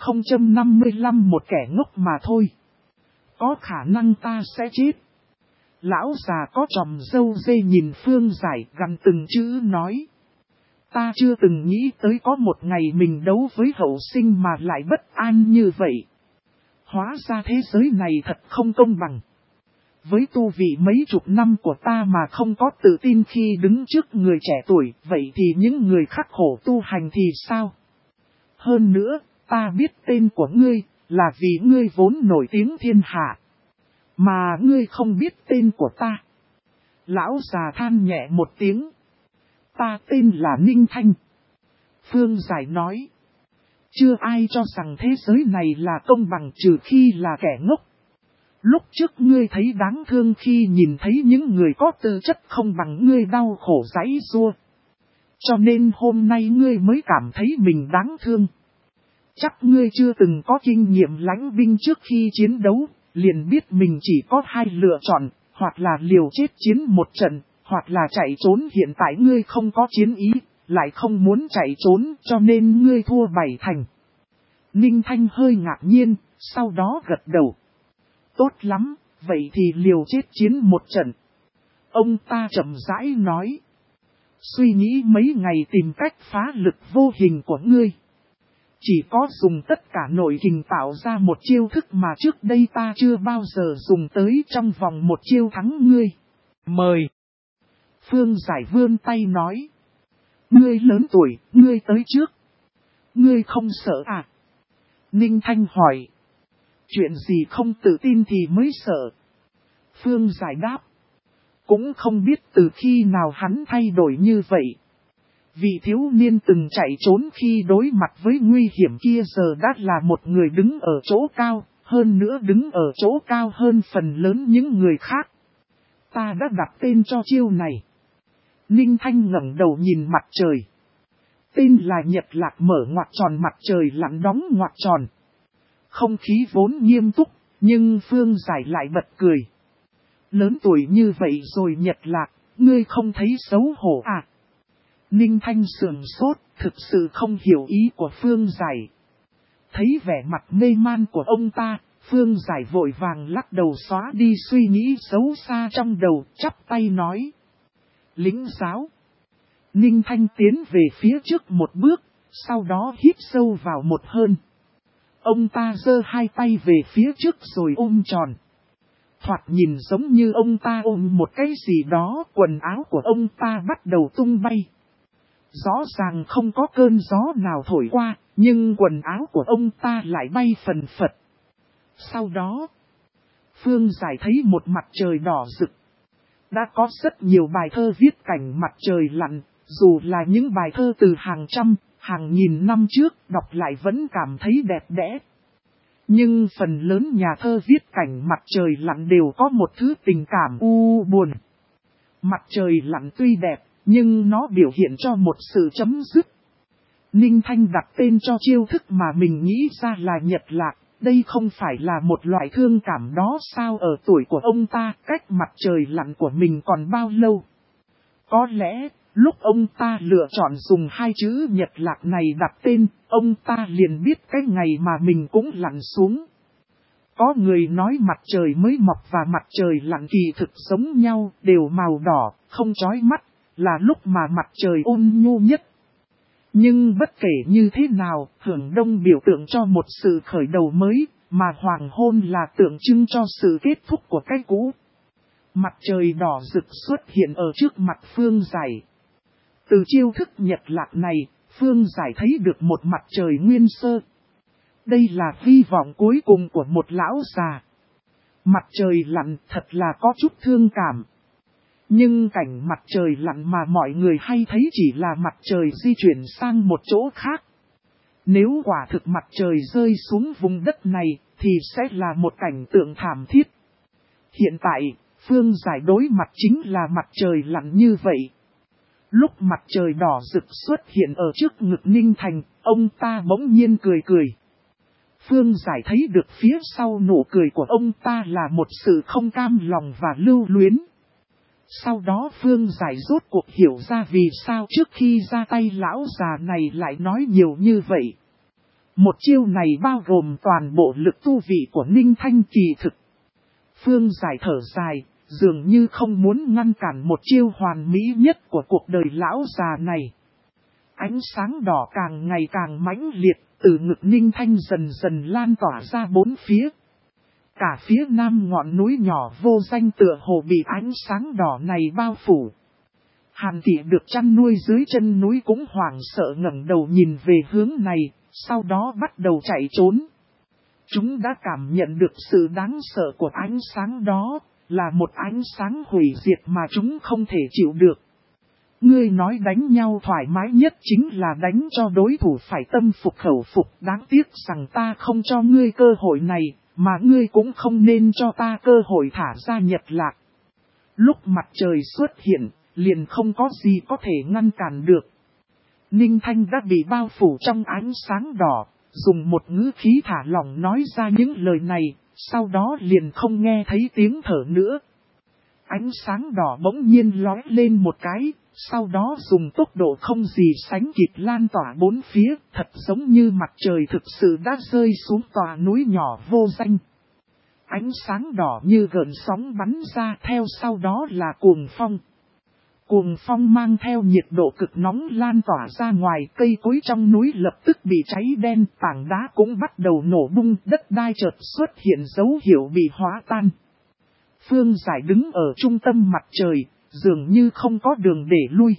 S1: 1055, một kẻ ngốc mà thôi. Có khả năng ta sẽ chết. Lão già có tròm râu dê nhìn Phương Giải gằn từng chữ nói. Ta chưa từng nghĩ tới có một ngày mình đấu với hậu sinh mà lại bất an như vậy. Hóa ra thế giới này thật không công bằng. Với tu vị mấy chục năm của ta mà không có tự tin khi đứng trước người trẻ tuổi, vậy thì những người khắc khổ tu hành thì sao? Hơn nữa, ta biết tên của ngươi, là vì ngươi vốn nổi tiếng thiên hạ. Mà ngươi không biết tên của ta. Lão già than nhẹ một tiếng. Ta tên là Ninh Thanh. Phương Giải nói. Chưa ai cho rằng thế giới này là công bằng trừ khi là kẻ ngốc. Lúc trước ngươi thấy đáng thương khi nhìn thấy những người có tư chất không bằng ngươi đau khổ giãy giụa. Cho nên hôm nay ngươi mới cảm thấy mình đáng thương. Chắc ngươi chưa từng có kinh nghiệm lãnh binh trước khi chiến đấu, liền biết mình chỉ có hai lựa chọn, hoặc là liều chết chiến một trận, hoặc là chạy trốn. Hiện tại ngươi không có chiến ý, lại không muốn chạy trốn, cho nên ngươi thua 7 thành. Ninh Thanh hơi ngạc nhiên, sau đó gật đầu. Tốt lắm, vậy thì liều chết chiến một trận. Ông ta chậm rãi nói. Suy nghĩ mấy ngày tìm cách phá lực vô hình của ngươi. Chỉ có dùng tất cả nội kình tạo ra một chiêu thức mà trước đây ta chưa bao giờ dùng tới, trong vòng một chiêu thắng ngươi. Mời. Phương Giải vươn tay nói. Ngươi lớn tuổi, ngươi tới trước. Ngươi không sợ à? Ninh Thanh hỏi. Chuyện gì không tự tin thì mới sợ. Phương Giải đáp. Cũng không biết từ khi nào hắn thay đổi như vậy. Vị thiếu niên từng chạy trốn khi đối mặt với nguy hiểm kia giờ đã là một người đứng ở chỗ cao, hơn nữa đứng ở chỗ cao hơn phần lớn những người khác. Ta đã đặt tên cho chiêu này. Ninh Thanh ngẩng đầu nhìn mặt trời. Tên là Nhật Lạc mở ngoặc tròn mặt trời lặn đóng ngoặc tròn. Không khí vốn nghiêm túc, nhưng Phương Giải lại bật cười. Lớn tuổi như vậy rồi Nhật Lạc, ngươi không thấy xấu hổ à? Ninh Thanh sườn sốt, thực sự không hiểu ý của Phương Giải. Thấy vẻ mặt mê man của ông ta, Phương Giải vội vàng lắc đầu xóa đi suy nghĩ xấu xa trong đầu, chắp tay nói. Lĩnh giáo. Ninh Thanh tiến về phía trước một bước, sau đó hít sâu vào một hơi. Ông ta giơ hai tay về phía trước rồi ôm tròn. Thoạt nhìn giống như ông ta ôm một cái gì đó, quần áo của ông ta bắt đầu tung bay. Rõ ràng không có cơn gió nào thổi qua, nhưng quần áo của ông ta lại bay phần phật. Sau đó, Phương Giải thấy một mặt trời đỏ rực. Đã có rất nhiều bài thơ viết cảnh mặt trời lặn, dù là những bài thơ từ hàng trăm, hàng nghìn năm trước, đọc lại vẫn cảm thấy đẹp đẽ. Nhưng phần lớn nhà thơ viết cảnh mặt trời lặn đều có một thứ tình cảm u buồn. Mặt trời lặn tuy đẹp, nhưng nó biểu hiện cho một sự chấm dứt. Ninh Thanh đặt tên cho chiêu thức mà mình nghĩ ra là Nhật Lạc. Đây không phải là một loại thương cảm đó sao? Ở tuổi của ông ta, cách mặt trời lặn của mình còn bao lâu? Có lẽ, lúc ông ta lựa chọn dùng hai chữ Nhật Lạc này đặt tên, ông ta liền biết cái ngày mà mình cũng lặn xuống. Có người nói mặt trời mới mọc và mặt trời lặn kỳ thực giống nhau, đều màu đỏ, không chói mắt, là lúc mà mặt trời ôn nhu nhất. Nhưng bất kể như thế nào, hưởng đông biểu tượng cho một sự khởi đầu mới, mà hoàng hôn là tượng trưng cho sự kết thúc của cái cũ. Mặt trời đỏ rực xuất hiện ở trước mặt Phương Giải. Từ chiêu thức Nhật Lạc này, Phương Giải thấy được một mặt trời nguyên sơ. Đây là hy vọng cuối cùng của một lão già. Mặt trời lặn thật là có chút thương cảm. Nhưng cảnh mặt trời lặn mà mọi người hay thấy chỉ là mặt trời di chuyển sang một chỗ khác. Nếu quả thực mặt trời rơi xuống vùng đất này, thì sẽ là một cảnh tượng thảm thiết. Hiện tại, Phương Giải đối mặt chính là mặt trời lặn như vậy. Lúc mặt trời đỏ rực xuất hiện ở trước ngực Ninh Thành, ông ta bỗng nhiên cười cười. Phương Giải thấy được phía sau nụ cười của ông ta là một sự không cam lòng và lưu luyến. Sau đó Phương Giải rốt cuộc hiểu ra vì sao trước khi ra tay lão già này lại nói nhiều như vậy. Một chiêu này bao gồm toàn bộ lực tu vị của Ninh Thanh kỳ thực. Phương Giải thở dài, dường như không muốn ngăn cản một chiêu hoàn mỹ nhất của cuộc đời lão già này. Ánh sáng đỏ càng ngày càng mãnh liệt, từ ngực Ninh Thanh dần dần lan tỏa ra bốn phía. Cả phía nam ngọn núi nhỏ vô danh tựa hồ bị ánh sáng đỏ này bao phủ. Hàn Thị được chăn nuôi dưới chân núi cũng hoảng sợ ngẩng đầu nhìn về hướng này, sau đó bắt đầu chạy trốn. Chúng đã cảm nhận được sự đáng sợ của ánh sáng đó, là một ánh sáng hủy diệt mà chúng không thể chịu được. Ngươi nói đánh nhau thoải mái nhất chính là đánh cho đối thủ phải tâm phục khẩu phục, đáng tiếc rằng ta không cho ngươi cơ hội này. Mà ngươi cũng không nên cho ta cơ hội thả ra Nhật Lạc. Lúc mặt trời xuất hiện, liền không có gì có thể ngăn cản được. Ninh Thanh đã bị bao phủ trong ánh sáng đỏ, dùng một ngữ khí thả lỏng nói ra những lời này, sau đó liền không nghe thấy tiếng thở nữa. Ánh sáng đỏ bỗng nhiên lóe lên một cái, sau đó dùng tốc độ không gì sánh kịp lan tỏa bốn phía, thật giống như mặt trời thực sự đã rơi xuống tòa núi nhỏ vô danh. Ánh sáng đỏ như gợn sóng bắn ra, theo sau đó là cuồng phong. Cuồng phong mang theo nhiệt độ cực nóng lan tỏa ra ngoài, cây cối trong núi lập tức bị cháy đen, tảng đá cũng bắt đầu nổ bung, đất đai chợt xuất hiện dấu hiệu bị hóa tan. Phương Giải đứng ở trung tâm mặt trời, dường như không có đường để lui.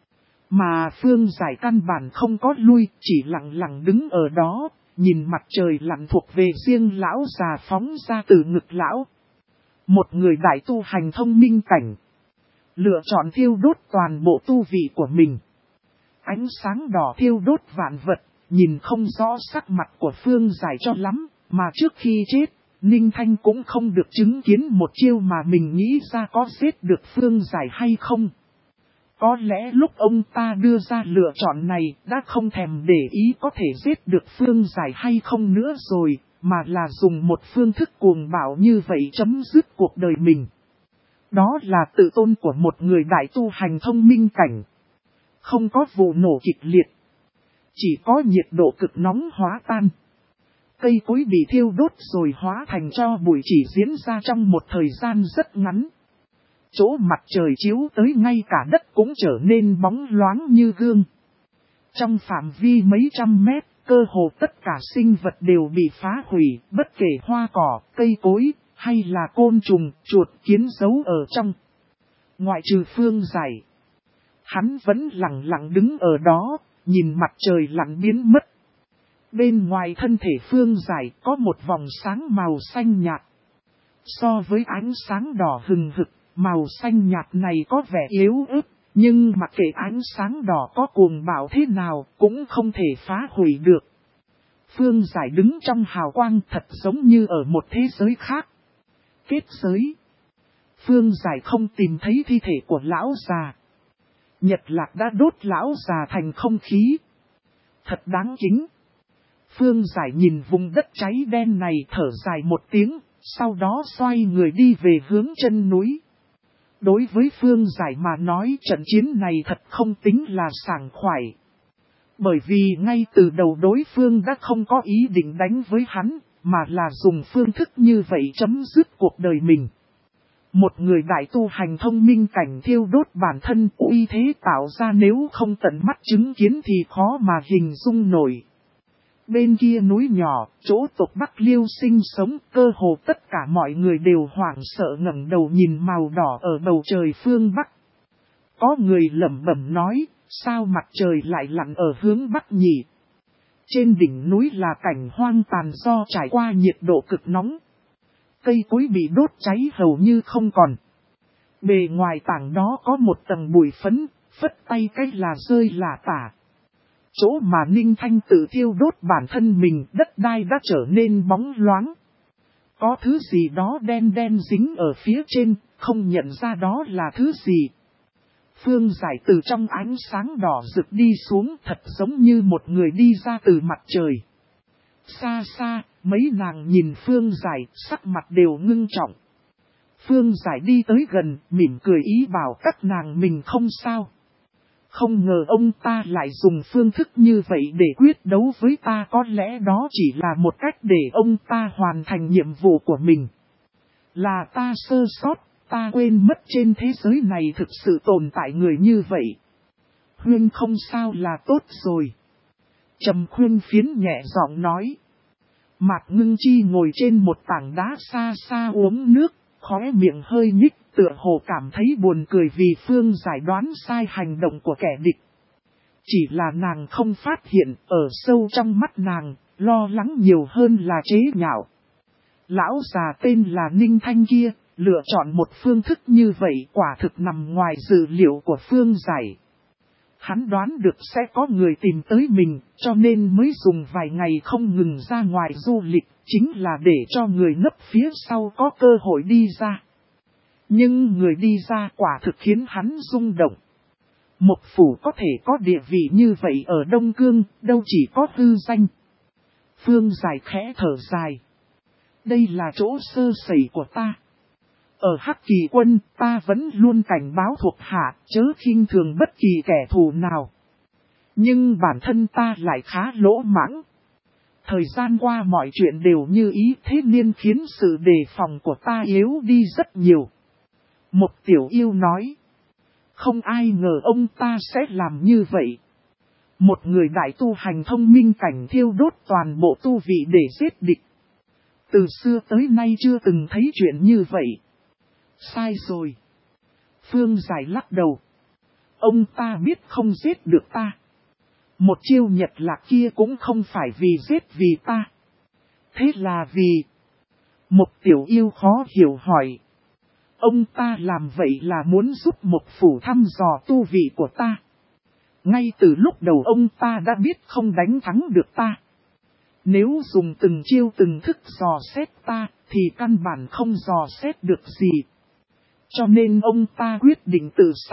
S1: Mà Phương Giải căn bản không có lui, chỉ lặng lặng đứng ở đó, nhìn mặt trời lặn thuộc về riêng lão già phóng ra từ ngực lão. Một người đại tu hành thông minh cảnh. Lựa chọn thiêu đốt toàn bộ tu vị của mình. Ánh sáng đỏ thiêu đốt vạn vật, nhìn không rõ sắc mặt của Phương Giải cho lắm, mà trước khi chết, Ninh Thanh cũng không được chứng kiến một chiêu mà mình nghĩ ra có giết được Phương Giải hay không. Có lẽ lúc ông ta đưa ra lựa chọn này đã không thèm để ý có thể giết được Phương Giải hay không nữa rồi, mà là dùng một phương thức cuồng bạo như vậy chấm dứt cuộc đời mình. Đó là tự tôn của một người đại tu hành thông minh cảnh. Không có vụ nổ kịch liệt. Chỉ có nhiệt độ cực nóng hóa tan. Cây cối bị thiêu đốt rồi hóa thành tro bụi chỉ diễn ra trong một thời gian rất ngắn. Chỗ mặt trời chiếu tới ngay cả đất cũng trở nên bóng loáng như gương. Trong phạm vi mấy trăm mét, cơ hồ tất cả sinh vật đều bị phá hủy, bất kể hoa cỏ, cây cối, hay là côn trùng, chuột, kiến giấu ở trong. Ngoại trừ Phương Giải, hắn vẫn lặng lặng đứng ở đó, nhìn mặt trời lặn biến mất. Bên ngoài thân thể Phương Giải có một vòng sáng màu xanh nhạt. So với ánh sáng đỏ hừng hực, màu xanh nhạt này có vẻ yếu ớt, nhưng mặc kệ ánh sáng đỏ có cuồng bạo thế nào cũng không thể phá hủy được. Phương Giải đứng trong hào quang thật giống như ở một thế giới khác. Kết giới. Phương Giải không tìm thấy thi thể của lão già. Nhật Lạc đã đốt lão già thành không khí. Thật đáng kính. Phương Giải nhìn vùng đất cháy đen này thở dài một tiếng, sau đó xoay người đi về hướng chân núi. Đối với Phương Giải mà nói trận chiến này thật không tính là sảng khoái. Bởi vì ngay từ đầu đối phương đã không có ý định đánh với hắn, mà là dùng phương thức như vậy chấm dứt cuộc đời mình. Một người đại tu hành thông minh cảnh thiêu đốt bản thân uy thế tạo ra nếu không tận mắt chứng kiến thì khó mà hình dung nổi. Bên kia núi nhỏ, chỗ tộc Bắc Liêu sinh sống, cơ hồ tất cả mọi người đều hoảng sợ ngẩng đầu nhìn màu đỏ ở bầu trời phương Bắc. Có người lẩm bẩm nói, sao mặt trời lại lặn ở hướng Bắc nhỉ? Trên đỉnh núi là cảnh hoang tàn do trải qua nhiệt độ cực nóng. Cây cối bị đốt cháy hầu như không còn. Bề ngoài tảng đó có một tầng bụi phấn, phất tay cách là rơi lả tả. Chỗ mà Ninh Thanh tự thiêu đốt bản thân mình, đất đai đã trở nên bóng loáng. Có thứ gì đó đen đen dính ở phía trên, không nhận ra đó là thứ gì. Phương Giải từ trong ánh sáng đỏ rực đi xuống thật giống như một người đi ra từ mặt trời. Xa xa, mấy nàng nhìn Phương Giải, sắc mặt đều ngưng trọng. Phương Giải đi tới gần, mỉm cười ý bảo các nàng mình không sao. Không ngờ ông ta lại dùng phương thức như vậy để quyết đấu với ta, có lẽ đó chỉ là một cách để ông ta hoàn thành nhiệm vụ của mình. Là ta sơ sót, ta quên mất trên thế giới này thực sự tồn tại người như vậy. Huyên không sao là tốt rồi. Trầm Khuyên phiến nhẹ giọng nói. Mạc Ngưng Chi ngồi trên một tảng đá xa xa uống nước, khóe miệng hơi nhích, tựa hồ cảm thấy buồn cười vì Phương Giải đoán sai hành động của kẻ địch. Chỉ là nàng không phát hiện, ở sâu trong mắt nàng, lo lắng nhiều hơn là chế nhạo. Lão già tên là Ninh Thanh kia, lựa chọn một phương thức như vậy quả thực nằm ngoài dự liệu của Phương Giải. Hắn đoán được sẽ có người tìm tới mình, cho nên mới dùng vài ngày không ngừng ra ngoài du lịch, chính là để cho người nấp phía sau có cơ hội đi ra. Nhưng người đi ra quả thực khiến hắn rung động. Một phủ có thể có địa vị như vậy ở Đông Cương, đâu chỉ có hư danh. Phương Giải khẽ thở dài. Đây là chỗ sơ sẩy của ta. Ở Hắc Kỳ Quân, ta vẫn luôn cảnh báo thuộc hạ, chớ khinh thường bất kỳ kẻ thù nào. Nhưng bản thân ta lại khá lỗ mãng. Thời gian qua mọi chuyện đều như ý, thế nên khiến sự đề phòng của ta yếu đi rất nhiều. Một tiểu yêu nói. Không ai ngờ ông ta sẽ làm như vậy. Một người đại tu hành thông minh cảnh thiêu đốt toàn bộ tu vị để giết địch. Từ xưa tới nay chưa từng thấy chuyện như vậy. Sai rồi. Phương Giải lắc đầu. Ông ta biết không giết được ta. Một chiêu Nhật Lạc kia cũng không phải vì giết vì ta. Thế là vì... Một tiểu yêu khó hiểu hỏi. Ông ta làm vậy là muốn giúp một phủ thăm dò tu vị của ta. Ngay từ lúc đầu ông ta đã biết không đánh thắng được ta. Nếu dùng từng chiêu từng thức dò xét ta, thì căn bản không dò xét được gì. Cho nên ông ta quyết định tự sát,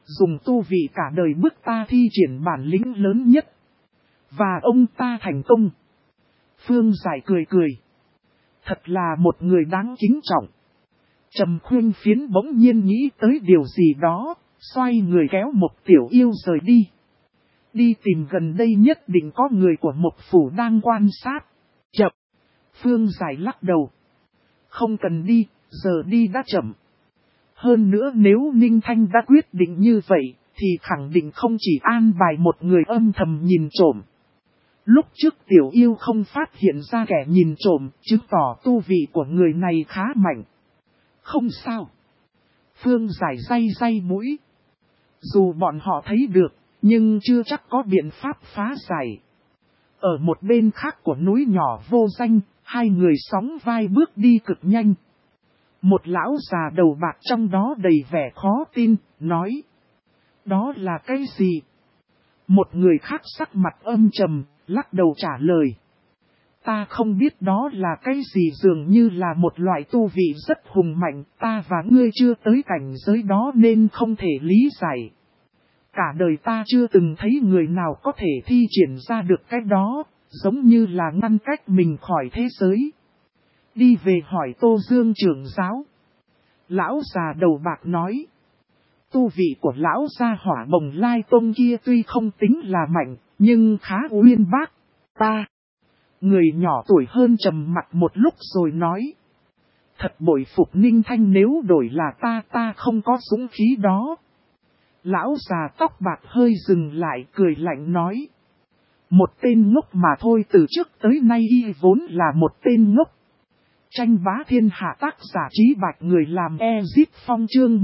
S1: dùng tu vị cả đời bức ta thi triển bản lĩnh lớn nhất. Và ông ta thành công. Phương Giải cười cười. Thật là một người đáng kính trọng. Trầm Khuyên Phiến bỗng nhiên nghĩ tới điều gì đó, xoay người kéo Mộc Tiểu Yêu rời đi. Đi tìm gần đây nhất định có người của Mộc Phủ đang quan sát. Chậm. Phương Giải lắc đầu. Không cần đi, giờ đi đã chậm. Hơn nữa nếu Ninh Thanh đã quyết định như vậy, thì khẳng định không chỉ an bài một người âm thầm nhìn trộm. Lúc trước Tiểu Yêu không phát hiện ra kẻ nhìn trộm, chứng tỏ tu vị của người này khá mạnh. Không sao. Phương Giải day mũi. Dù bọn họ thấy được, nhưng chưa chắc có biện pháp phá giải. Ở một bên khác của núi nhỏ vô danh, hai người sóng vai bước đi cực nhanh. Một lão già đầu bạc trong đó đầy vẻ khó tin, nói. Đó là cái gì? Một người khác sắc mặt âm trầm, lắc đầu trả lời. Ta không biết đó là cái gì, dường như là một loại tu vị rất hùng mạnh, ta và ngươi chưa tới cảnh giới đó nên không thể lý giải. Cả đời ta chưa từng thấy người nào có thể thi triển ra được cái đó, giống như là ngăn cách mình khỏi thế giới. Đi về hỏi Tô Dương trưởng giáo. Lão già đầu bạc nói. Tu vị của lão gia Hỏa Bồng Lai Tông kia tuy không tính là mạnh, nhưng khá uyên bác. Ta. Người nhỏ tuổi hơn trầm mặt một lúc rồi nói. Thật bội phục Ninh Thanh, nếu đổi là ta không có dũng khí đó. Lão già tóc bạc hơi dừng lại cười lạnh nói. Một tên ngốc mà thôi, từ trước tới nay y vốn là một tên ngốc. Tranh bá thiên hạ, tác giả Trí Bạch, người làm Ezip Phong, chương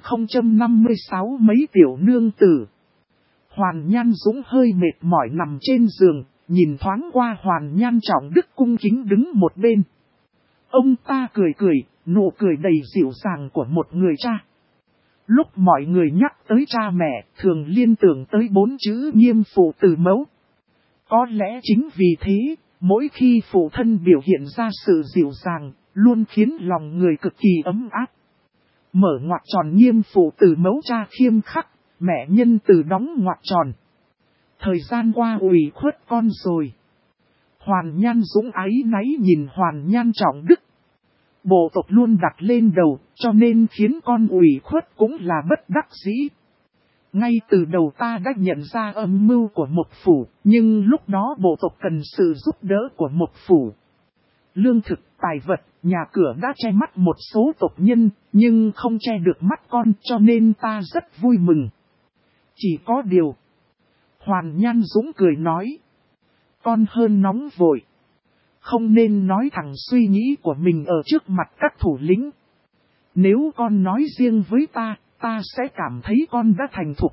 S1: 1056. Mấy tiểu nương tử. Hoàn Nhan Dũng hơi mệt mỏi nằm trên giường, nhìn thoáng qua Hoàn Nhan Trọng Đức cung kính đứng một bên. Ông ta cười cười, nụ cười đầy dịu dàng của một người cha. Lúc mọi người nhắc tới cha mẹ, thường liên tưởng tới 4 chữ Nghiêm phụ tử mẫu. Có lẽ chính vì thế, mỗi khi phụ thân biểu hiện ra sự dịu dàng, luôn khiến lòng người cực kỳ ấm áp. Mở ngoặc tròn Nghiêm phụ tử mẫu cha khiêm khắc, mẹ nhân từ đóng ngoặc tròn. Thời gian qua ủy khuất con rồi. Hoàn Nhan Dũng áy náy nhìn Hoàn Nhan Trọng Đức. Bộ tộc luôn đặt lên đầu, cho nên khiến con ủy khuất cũng là bất đắc dĩ. Ngay từ đầu ta đã nhận ra âm mưu của Mộc Phủ, nhưng lúc đó bộ tộc cần sự giúp đỡ của Mộc Phủ. Lương thực, tài vật, nhà cửa đã che mắt một số tộc nhân, nhưng không che được mắt con, cho nên ta rất vui mừng. Chỉ có điều. Hoàn Nhan Dũng cười nói. Con hơn nóng vội. Không nên nói thẳng suy nghĩ của mình ở trước mặt các thủ lĩnh. Nếu con nói riêng với ta sẽ cảm thấy con đã thành thục.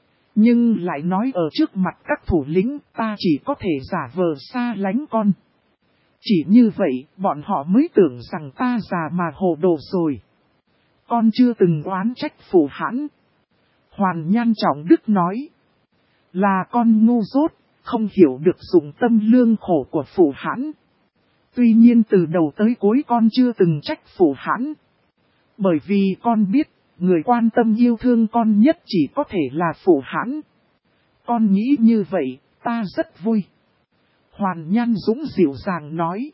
S1: Nhưng lại nói ở trước mặt các thủ lĩnh, ta chỉ có thể giả vờ xa lánh con. Chỉ như vậy, bọn họ mới tưởng rằng ta già mà hồ đồ rồi. Con chưa từng oán trách Phủ Hãn. Hoàn Nhan Trọng Đức nói. Là con ngu dốt, không hiểu được dụng tâm lương khổ của Phủ Hãn. Tuy nhiên từ đầu tới cuối con chưa từng trách Phủ Hãn. Bởi vì con biết, người quan tâm yêu thương con nhất chỉ có thể là Phủ Hãn. Con nghĩ như vậy, ta rất vui. Hoàn Nhan Dũng dịu dàng nói.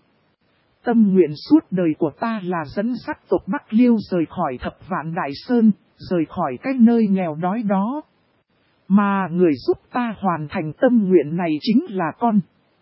S1: Tâm nguyện suốt đời của ta là dẫn dắt tộc Bắc Liêu rời khỏi Thập Vạn Đại Sơn, rời khỏi cái nơi nghèo đói đó. Mà người giúp ta hoàn thành tâm nguyện này chính là con.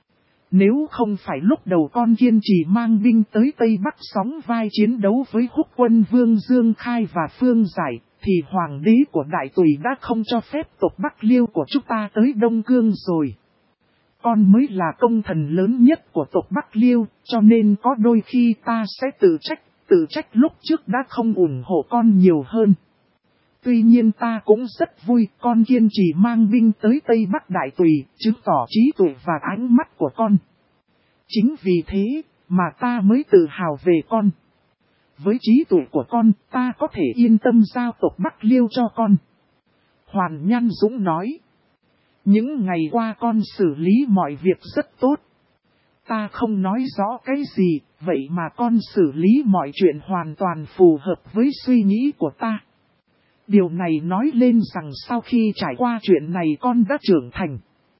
S1: Nếu không phải lúc đầu con kiên trì mang binh tới Tây Bắc sóng vai chiến đấu với Húc quân Vương Dương Khai và Phương Giải, thì hoàng đế của Đại Tùy đã không cho phép tộc Bắc Liêu của chúng ta tới Đông Cương rồi. Con mới là công thần lớn nhất của tộc Bắc Liêu, cho nên có đôi khi ta sẽ tự trách lúc trước đã không ủng hộ con nhiều hơn. Tuy nhiên ta cũng rất vui con kiên trì mang binh tới Tây Bắc Đại Tùy, chứng tỏ trí tuệ và ánh mắt của con. Chính vì thế mà ta mới tự hào về con. Với trí tuệ của con, ta có thể yên tâm giao tộc Bắc Liêu cho con. Hoàn Nhan Dũng nói. Những ngày qua con xử lý mọi việc rất tốt. Ta không nói rõ cái gì, vậy mà con xử lý mọi chuyện hoàn toàn phù hợp với suy nghĩ của ta. Điều này nói lên rằng sau khi trải qua chuyện này con đã trưởng thành.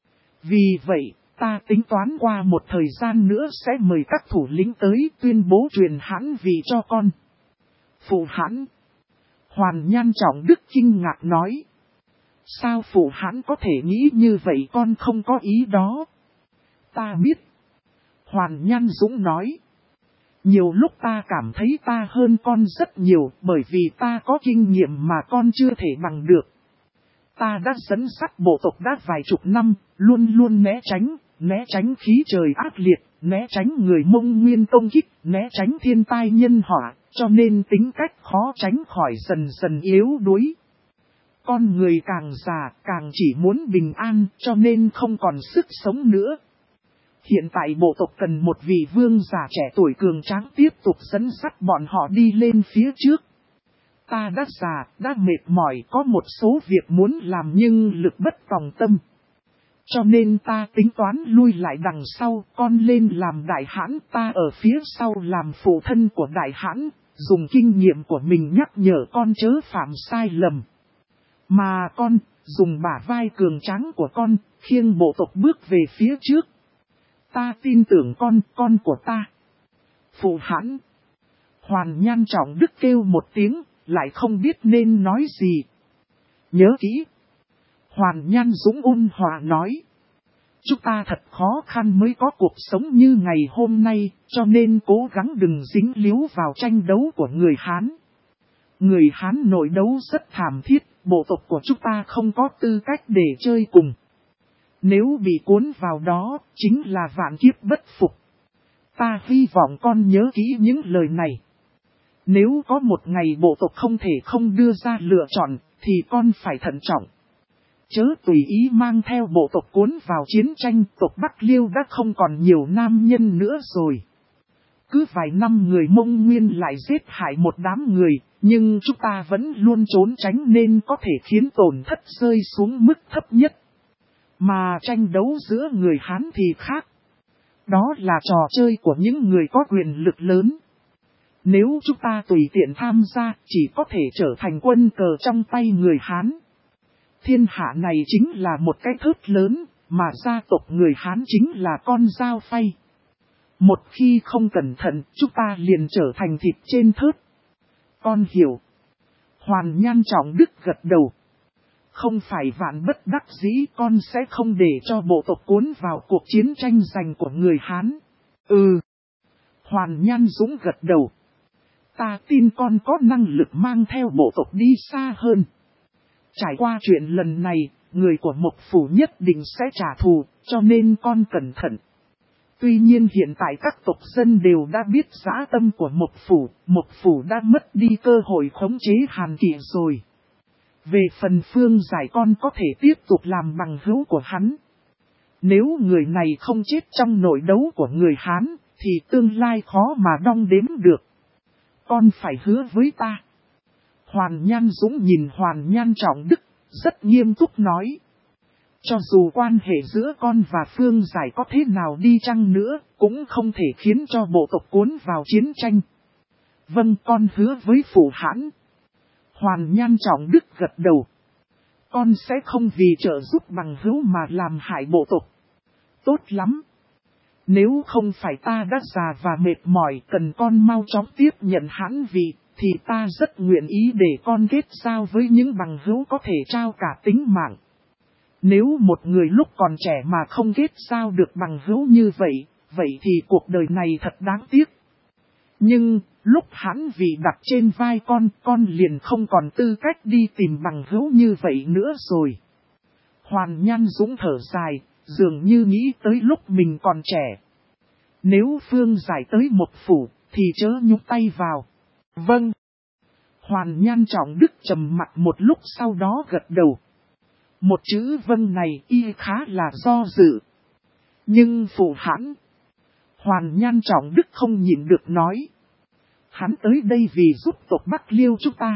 S1: Vì vậy, ta tính toán qua một thời gian nữa sẽ mời các thủ lĩnh tới tuyên bố truyền hãn vị cho con. Phụ hãn. Hoàn Nhan Trọng Đức kinh ngạc nói. Sao phụ hãn có thể nghĩ như vậy, con không có ý đó. Ta biết. Hoàn Nhan Dũng nói. Nhiều lúc ta cảm thấy ta hơn con rất nhiều bởi vì ta có kinh nghiệm mà con chưa thể bằng được. Ta đã dẫn dắt bộ tộc đã vài chục năm, luôn luôn né tránh khí trời ác liệt, né tránh người Mông Nguyên công kích, né tránh thiên tai nhân họa, cho nên tính cách khó tránh khỏi dần dần yếu đuối. Con người càng già càng chỉ muốn bình an cho nên không còn sức sống nữa. Hiện tại bộ tộc cần một vị vương giả trẻ tuổi cường tráng tiếp tục dẫn dắt bọn họ đi lên phía trước. Ta đã già, đã mệt mỏi, có một số việc muốn làm nhưng lực bất tòng tâm. Cho nên ta tính toán lui lại đằng sau, con lên làm đại hãn, ta ở phía sau làm phụ thân của đại hãn, dùng kinh nghiệm của mình nhắc nhở con chớ phạm sai lầm. Mà con, dùng bả vai cường tráng của con, khiêng bộ tộc bước về phía trước. Ta tin tưởng con của ta. Phụ hãn. Hoàn Nhan Trọng Đức kêu một tiếng, lại không biết nên nói gì. Nhớ kỹ. Hoàn Nhan Dũng ôn hòa nói. Chúng ta thật khó khăn mới có cuộc sống như ngày hôm nay, cho nên cố gắng đừng dính líu vào tranh đấu của người Hán. Người Hán nội đấu rất thảm thiết, bộ tộc của chúng ta không có tư cách để chơi cùng. Nếu bị cuốn vào đó, chính là vạn kiếp bất phục. Ta hy vọng con nhớ kỹ những lời này. Nếu có một ngày bộ tộc không thể không đưa ra lựa chọn, thì con phải thận trọng. Chớ tùy ý mang theo bộ tộc cuốn vào chiến tranh, tộc Bắc Liêu đã không còn nhiều nam nhân nữa rồi. Cứ vài năm người Mông Nguyên lại giết hại một đám người, nhưng chúng ta vẫn luôn trốn tránh nên có thể khiến tổn thất rơi xuống mức thấp nhất. Mà tranh đấu giữa người Hán thì khác. Đó là trò chơi của những người có quyền lực lớn. Nếu chúng ta tùy tiện tham gia, chỉ có thể trở thành quân cờ trong tay người Hán. Thiên hạ này chính là một cái thớt lớn, mà gia tộc người Hán chính là con dao phay. Một khi không cẩn thận, chúng ta liền trở thành thịt trên thớt. Con hiểu. Hoàn Nhan Trọng Đức gật đầu. Không phải vạn bất đắc dĩ, con sẽ không để cho bộ tộc cuốn vào cuộc chiến tranh giành của người Hán. Ừ. Hoàn Nhan Dũng gật đầu. Ta tin con có năng lực mang theo bộ tộc đi xa hơn. Trải qua chuyện lần này, người của Mộc Phủ nhất định sẽ trả thù, cho nên con cẩn thận. Tuy nhiên hiện tại các tộc dân đều đã biết dã tâm của Mộc Phủ đã mất đi cơ hội khống chế Hàn Kỵ rồi. Về phần Phương Giải con có thể tiếp tục làm bằng hữu của hắn. Nếu người này không chết trong nội đấu của người Hán, thì tương lai khó mà đong đếm được. Con phải hứa với ta. Hoàn Nhan Dũng nhìn Hoàn Nhan Trọng Đức, rất nghiêm túc nói. Cho dù quan hệ giữa con và Phương Giải có thế nào đi chăng nữa, cũng không thể khiến cho bộ tộc cuốn vào chiến tranh. Vâng, con hứa với phụ hãn. Hoàn Nhan Trọng Đức gật đầu. Con sẽ không vì trợ giúp bằng hữu mà làm hại bộ tộc. Tốt lắm. Nếu không phải ta đã già và mệt mỏi cần con mau chóng tiếp nhận hãn vị, thì ta rất nguyện ý để con kết giao với những bằng hữu có thể trao cả tính mạng. Nếu một người lúc còn trẻ mà không kết giao được bằng hữu như vậy, vậy thì cuộc đời này thật đáng tiếc. Nhưng, lúc hãn vị đặt trên vai con liền không còn tư cách đi tìm bằng hữu như vậy nữa rồi. Hoàn Nhan Dũng thở dài, dường như nghĩ tới lúc mình còn trẻ. Nếu Phương Giải tới Mộc Phủ, thì chớ nhúc tay vào. Vâng. Hoàn Nhan Trọng Đức trầm mặt một lúc sau đó gật đầu. Một chữ vâng này y khá là do dự. Nhưng phụ hãn. Hoàn Nhan Trọng Đức không nhịn được nói. Hắn tới đây vì giúp tộc Bắc Liêu chúng ta.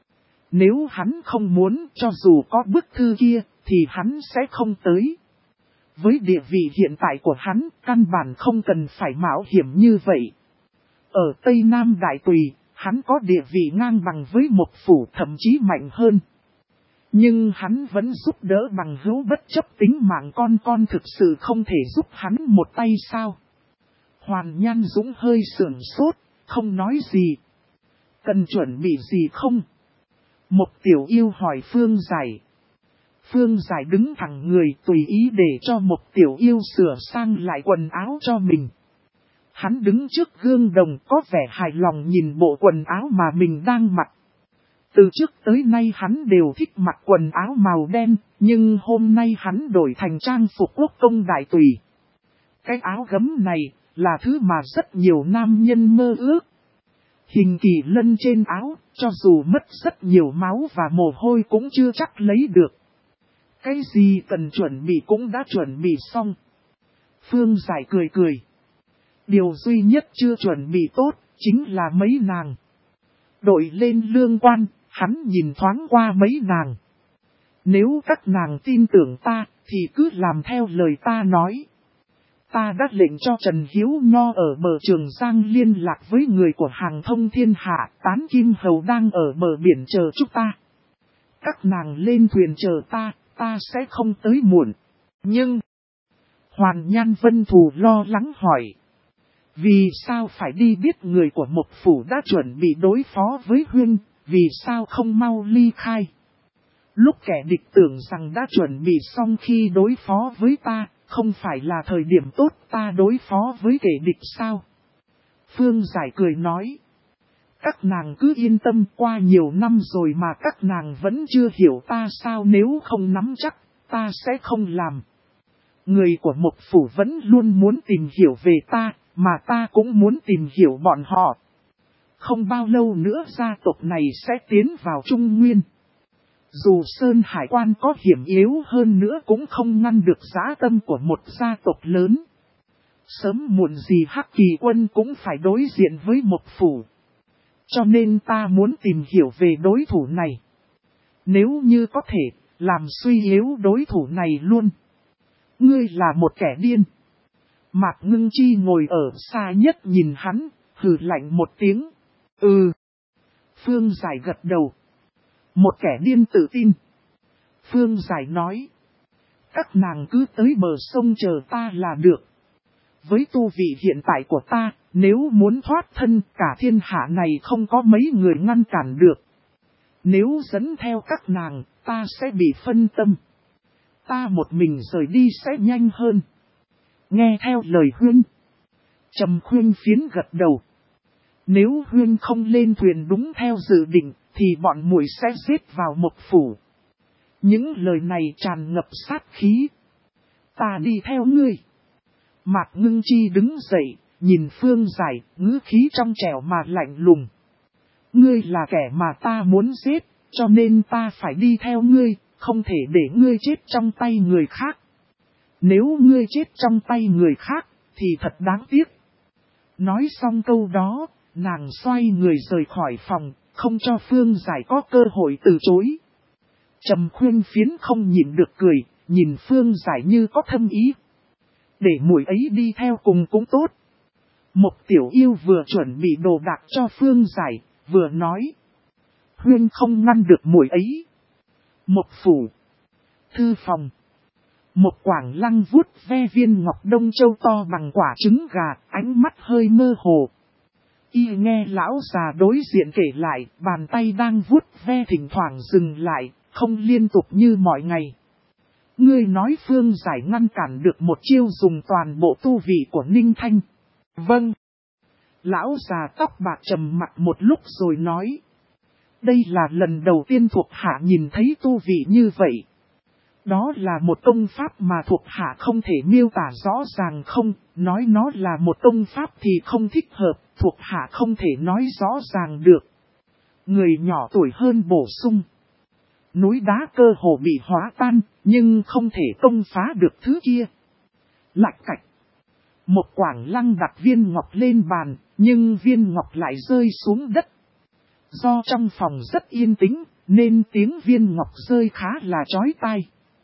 S1: Nếu hắn không muốn, cho dù có bức thư kia, thì hắn sẽ không tới. Với địa vị hiện tại của hắn, căn bản không cần phải mạo hiểm như vậy. Ở Tây Nam Đại Tùy, hắn có địa vị ngang bằng với Mộc Phủ, thậm chí mạnh hơn. Nhưng hắn vẫn giúp đỡ bằng hữu bất chấp tính mạng con thực sự không thể giúp hắn một tay sao? Hoàn Nhan Dũng hơi sửng sốt, không nói gì. Cần chuẩn bị gì không? Mộc Tiểu Yêu hỏi Phương Giải. Phương Giải đứng thẳng người tùy ý để cho Mộc Tiểu Yêu sửa sang lại quần áo cho mình. Hắn đứng trước gương đồng có vẻ hài lòng nhìn bộ quần áo mà mình đang mặc. Từ trước tới nay hắn đều thích mặc quần áo màu đen, nhưng hôm nay hắn đổi thành trang phục quốc công đại tùy. Cái áo gấm này là thứ mà rất nhiều nam nhân mơ ước. Hình kỳ lân trên áo, cho dù mất rất nhiều máu và mồ hôi cũng chưa chắc lấy được. Cái gì cần chuẩn bị cũng đã chuẩn bị xong. Phương Giải cười cười. Điều duy nhất chưa chuẩn bị tốt, chính là mấy nàng. Đội lên lương quan, hắn nhìn thoáng qua mấy nàng. Nếu các nàng tin tưởng ta, thì cứ làm theo lời ta nói. Ta đã lệnh cho Trần Hiếu Nho ở bờ Trường Giang liên lạc với người của hàng thông thiên hạ, Tán Kim Hầu đang ở bờ biển chờ chúng ta. Các nàng lên thuyền chờ ta sẽ không tới muộn. Nhưng, Hoàn Nhan Vân Thù lo lắng hỏi. Vì sao phải đi biết người của Mộc Phủ đã chuẩn bị đối phó với Huynh, vì sao không mau ly khai? Lúc kẻ địch tưởng rằng đã chuẩn bị xong khi đối phó với ta, không phải là thời điểm tốt ta đối phó với kẻ địch sao? Phương Giải cười nói. Các nàng cứ yên tâm, qua nhiều năm rồi mà các nàng vẫn chưa hiểu ta sao, nếu không nắm chắc, ta sẽ không làm. Người của Mộc Phủ vẫn luôn muốn tìm hiểu về ta, mà ta cũng muốn tìm hiểu bọn họ. Không bao lâu nữa gia tộc này sẽ tiến vào Trung Nguyên. Dù Sơn Hải Quan có hiểm yếu hơn nữa cũng không ngăn được dã tâm của một gia tộc lớn. Sớm muộn gì Hắc Kỳ Quân cũng phải đối diện với Mộc Phủ. Cho nên ta muốn tìm hiểu về đối thủ này. Nếu như có thể, làm suy yếu đối thủ này luôn. Ngươi là một kẻ điên. Mạc Ngưng Chi ngồi ở xa nhất nhìn hắn, hừ lạnh một tiếng. Ừ. Phương Giải gật đầu. Một kẻ điên tự tin. Phương Giải nói. Các nàng cứ tới bờ sông chờ ta là được. Với tu vị hiện tại của ta, nếu muốn thoát thân cả thiên hạ này không có mấy người ngăn cản được. Nếu dẫn theo các nàng, ta sẽ bị phân tâm. Ta một mình rời đi sẽ nhanh hơn. Nghe theo lời Huynh. Trầm Khuyên Phiến gật đầu. Nếu Huynh không lên thuyền đúng theo dự định, thì bọn muội sẽ giết vào Mộc Phủ. Những lời này tràn ngập sát khí. Ta đi theo ngươi. Mạc Ngưng Chi đứng dậy, nhìn Phương Giải, ngữ khí trong trẻo mà lạnh lùng. Ngươi là kẻ mà ta muốn giết, cho nên ta phải đi theo ngươi, không thể để ngươi chết trong tay người khác. Nếu ngươi chết trong tay người khác, thì thật đáng tiếc. Nói xong câu đó, nàng xoay người rời khỏi phòng, không cho Phương Giải có cơ hội từ chối. Trầm Khuyên Phiến không nhịn được cười, nhìn Phương Giải như có thâm ý. Để muội ấy đi theo cùng cũng tốt. Mộc Tiểu Yêu vừa chuẩn bị đồ đạc cho Phương Giải, vừa nói. Huyên không ngăn được muội ấy. Mộc Phủ. Thư phòng. Một Quảng Lăng vuốt ve viên ngọc đông châu to bằng quả trứng gà, ánh mắt hơi mơ hồ. Y nghe lão già đối diện kể lại, bàn tay đang vuốt ve thỉnh thoảng dừng lại, không liên tục như mọi ngày. Ngươi nói Phương Giải ngăn cản được một chiêu dùng toàn bộ tu vị của Ninh Thanh. Vâng. Lão già tóc bạc trầm mặt một lúc rồi nói. Đây là lần đầu tiên thuộc hạ nhìn thấy tu vị như vậy. Đó là một công pháp mà thuộc hạ không thể miêu tả rõ ràng, không, nói nó là một công pháp thì không thích hợp, thuộc hạ không thể nói rõ ràng được. Người nhỏ tuổi hơn bổ sung. Núi đá cơ hồ bị hóa tan, nhưng không thể công phá được thứ kia. Lạch cạch. Một Quảng Lăng đặt viên ngọc lên bàn, nhưng viên ngọc lại rơi xuống đất. Do trong phòng rất yên tĩnh, nên tiếng viên ngọc rơi khá là chói tai.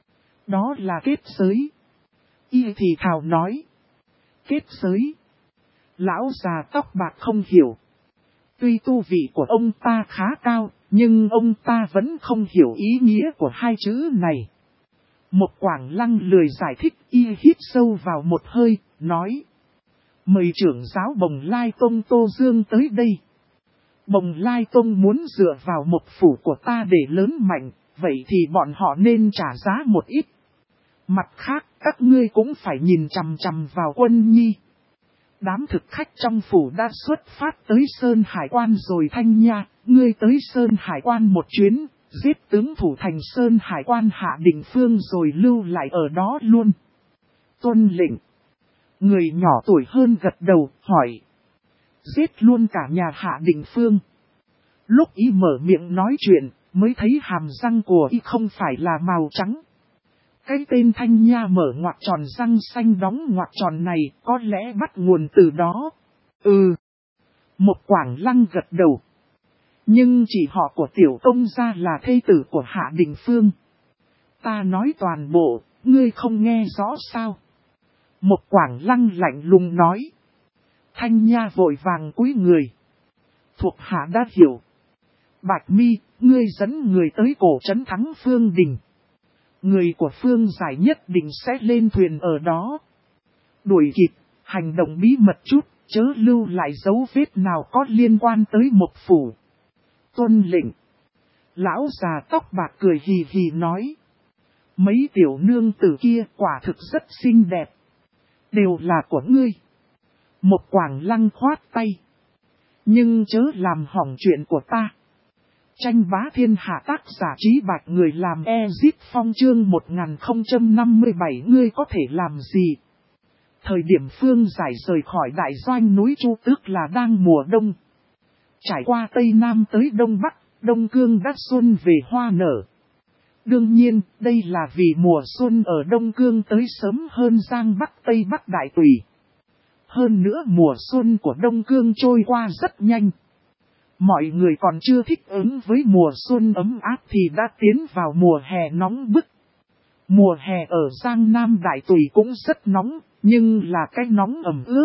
S1: Đó là kết giới. Y thì thào nói. Kết giới. Lão già tóc bạc không hiểu. Tuy tu vị của ông ta khá cao, nhưng ông ta vẫn không hiểu ý nghĩa của hai chữ này. Một Quảng Lăng lười giải thích, y hít sâu vào một hơi, nói. Mời trưởng giáo Bồng Lai Tông Tô Dương tới đây. Bồng Lai Tông muốn dựa vào Mộc Phủ của ta để lớn mạnh, vậy thì bọn họ nên trả giá một ít. Mặt khác, các ngươi cũng phải nhìn chằm chằm vào Quân Nhi. Đám thực khách trong phủ đã xuất phát tới Sơn Hải Quan rồi Thanh Nha, ngươi tới Sơn Hải Quan một chuyến, giết tướng thủ thành Sơn Hải Quan Hạ Định Phương rồi lưu lại ở đó luôn. Tuân lệnh. Người nhỏ tuổi hơn gật đầu, hỏi. Giết luôn cả nhà Hạ Định Phương. Lúc y mở miệng nói chuyện, mới thấy hàm răng của y không phải là màu trắng. Cái tên Thanh Nha mở ngoặc tròn răng xanh đóng ngoặc tròn này có lẽ bắt nguồn từ đó. Một Quảng Lăng gật đầu. Nhưng chỉ họ của tiểu công gia là thê tử của Hạ Định Phương. Ta nói toàn bộ, ngươi không nghe rõ sao? Một Quảng Lăng lạnh lùng nói. Thanh Nha vội vàng cúi người. Thuộc hạ đã hiểu. Bạch Mi, ngươi dẫn người tới cổ trấn Thắng Phương Đình. Người của Phương Giải nhất định sẽ lên thuyền ở đó. Đuổi kịp, hành động bí mật chút, chớ lưu lại dấu vết nào có liên quan tới Mộc Phủ. Tuân lệnh. Lão già tóc bạc cười hì hì nói. Mấy tiểu nương tử kia quả thực rất xinh đẹp. Đều là của ngươi. Một Quảng Lăng khoát tay. Nhưng chớ làm hỏng chuyện của ta. Tranh bá thiên hạ tác giả Trí Bạch người làm Ezit Phong chương 1057 ngươi có thể làm gì? Thời điểm Phương Giải rời khỏi đại doanh núi Chu Tước là đang mùa đông. Trải qua Tây Nam tới Đông Bắc, Đông Cương đã xuân về hoa nở. Đương nhiên, đây là vì mùa xuân ở Đông Cương tới sớm hơn Giang Bắc Tây Bắc Đại Tùy. Hơn nữa mùa xuân của Đông Cương trôi qua rất nhanh. Mọi người còn chưa thích ứng với mùa xuân ấm áp thì đã tiến vào mùa hè nóng bức. Mùa hè ở Giang Nam Đại Tùy cũng rất nóng, nhưng là cái nóng ẩm ướt.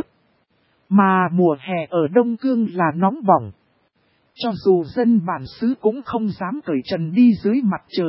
S1: Mà mùa hè ở Đông Cương là nóng bỏng. Cho dù dân bản xứ cũng không dám cởi trần đi dưới mặt trời.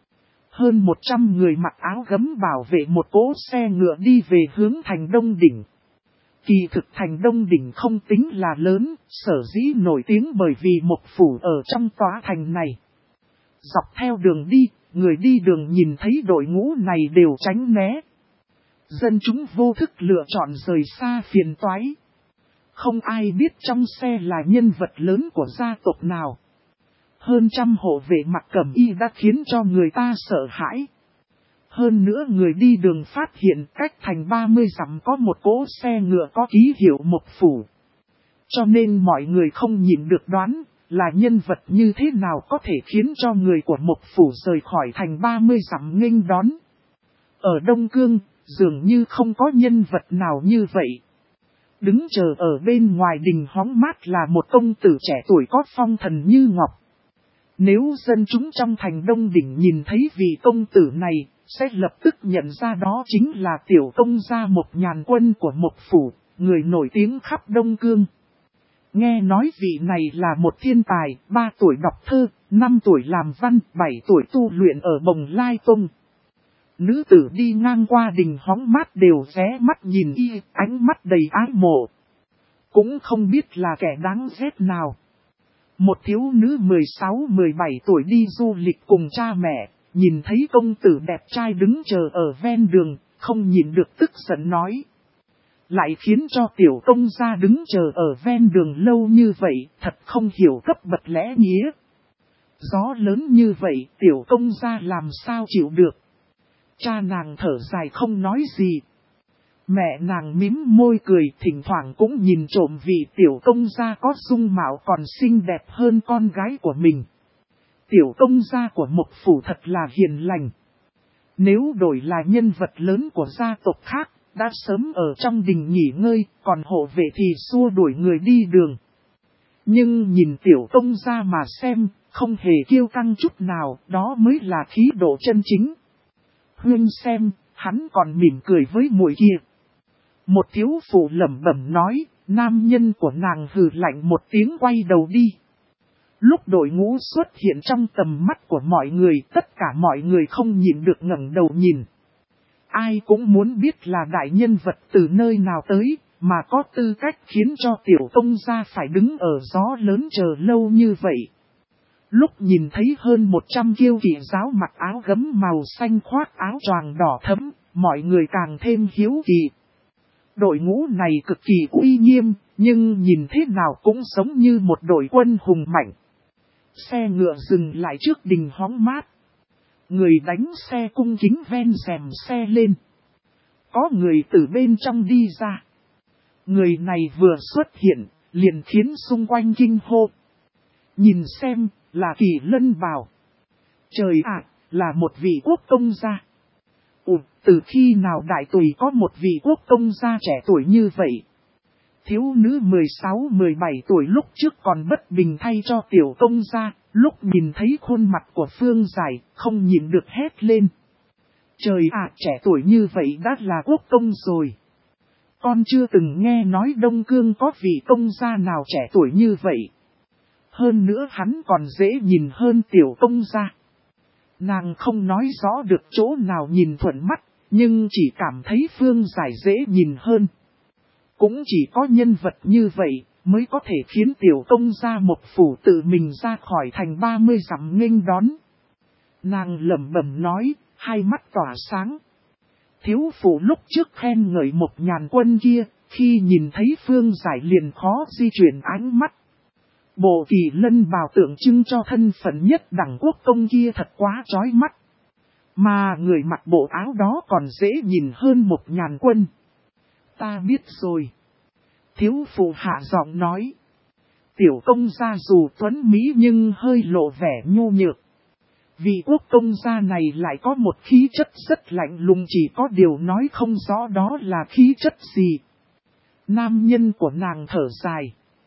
S1: Hơn 100 người mặc áo gấm bảo vệ một cỗ xe ngựa đi về hướng thành Đông Đỉnh. Kỳ thực thành Đông Đỉnh không tính là lớn, sở dĩ nổi tiếng bởi vì Mộc Phủ ở trong tòa thành này. Dọc theo đường đi, người đi đường nhìn thấy đội ngũ này đều tránh né. Dân chúng vô thức lựa chọn rời xa phiền toái. Không ai biết trong xe là nhân vật lớn của gia tộc nào. Hơn trăm hộ vệ mặc cẩm y đã khiến cho người ta sợ hãi. Hơn nữa người đi đường phát hiện cách thành 30 dặm có một cỗ xe ngựa có ký hiệu Mộc Phủ. Cho nên mọi người không nhịn được đoán là nhân vật như thế nào có thể khiến cho người của Mộc Phủ rời khỏi thành 30 dặm nghênh đón. Ở Đông Cương, dường như không có nhân vật nào như vậy. Đứng chờ ở bên ngoài đình hóng mát là một công tử trẻ tuổi có phong thần như ngọc. Nếu dân chúng trong thành Đông Đỉnh nhìn thấy vị công tử này, sẽ lập tức nhận ra đó chính là tiểu công gia Mộc Nhàn Quân của Mộc Phủ, người nổi tiếng khắp Đông Cương. Nghe nói vị này là một thiên tài, 3 tuổi đọc thơ, 5 tuổi làm văn, 7 tuổi tu luyện ở Bồng Lai Tông. Nữ tử đi ngang qua đình hóng mát đều ghé mắt nhìn y, ánh mắt đầy ái mộ. Cũng không biết là kẻ đáng ghét nào. Một thiếu nữ 16-17 tuổi đi du lịch cùng cha mẹ, nhìn thấy công tử đẹp trai đứng chờ ở ven đường, không nhìn được tức giận nói. Lại khiến cho tiểu công gia đứng chờ ở ven đường lâu như vậy, thật không hiểu cấp bậc lẽ nghĩa. Gió lớn như vậy, tiểu công gia làm sao chịu được. Cha nàng thở dài không nói gì. Mẹ nàng mím môi cười, thỉnh thoảng cũng nhìn trộm vị tiểu công gia có dung mạo còn xinh đẹp hơn con gái của mình. Tiểu công gia của Mộc Phủ thật là hiền lành. Nếu đổi là nhân vật lớn của gia tộc khác, đã sớm ở trong đình nghỉ ngơi, còn hộ vệ thì xua đuổi người đi đường. Nhưng nhìn tiểu công gia mà xem, không hề kiêu căng chút nào, đó mới là khí độ chân chính. Huynh xem, hắn còn mỉm cười với muội kia. Một thiếu phụ lẩm bẩm nói, Nam nhân của nàng hừ lạnh một tiếng quay đầu đi. Lúc đội ngũ xuất hiện trong tầm mắt của mọi người, tất cả mọi người không nhịn được ngẩng đầu nhìn. Ai cũng muốn biết là đại nhân vật từ nơi nào tới, mà có tư cách khiến cho tiểu công gia phải đứng ở gió lớn chờ lâu như vậy. Lúc nhìn thấy hơn 100 kiêu kỵ giáo mặc áo gấm màu xanh khoác áo choàng đỏ thẫm, mọi người càng thêm hiếu kỳ. Đội ngũ này cực kỳ uy nghiêm, nhưng nhìn thế nào cũng giống như một đội quân hùng mạnh. Xe ngựa dừng lại trước đình hóng mát. Người đánh xe cung kính ven rèm xe lên. Có người từ bên trong đi ra. Người này vừa xuất hiện, liền khiến xung quanh kinh hô. Nhìn xem, là Kỳ Lân Bảo. Trời ạ, là một vị quốc công gia. Từ khi nào Đại Tùy có một vị quốc công gia trẻ tuổi như vậy? Thiếu nữ 16-17 tuổi lúc trước còn bất bình thay cho tiểu công gia, lúc nhìn thấy khuôn mặt của Phương Giải, không nhìn được hét lên. Trời ạ, trẻ tuổi như vậy đã là quốc công rồi. Con chưa từng nghe nói Đông Cương có vị công gia nào trẻ tuổi như vậy. Hơn nữa hắn còn dễ nhìn hơn tiểu công gia. Nàng không nói rõ được chỗ nào nhìn thuận mắt, nhưng chỉ cảm thấy Phương Giải dễ nhìn hơn. Cũng chỉ có nhân vật như vậy mới có thể khiến tiểu công gia một phủ tự mình ra khỏi thành 30 dặm nghênh đón. Nàng lẩm bẩm nói, hai mắt tỏa sáng. Thiếu phụ lúc trước khen ngợi một nhàn quân kia, khi nhìn thấy Phương Giải liền khó di chuyển ánh mắt. Bộ Kỳ Lân bào tượng trưng cho thân phận nhất đẳng quốc công kia thật quá chói mắt. Mà người mặc bộ áo đó còn dễ nhìn hơn một nhàn quân. Ta biết rồi. Thiếu phụ hạ giọng nói. Tiểu công gia dù tuấn mỹ nhưng hơi lộ vẻ nhu nhược. Vị quốc công gia này lại có một khí chất rất lạnh lùng, chỉ có điều nói không rõ đó là khí chất gì. Nam nhân của nàng thở dài.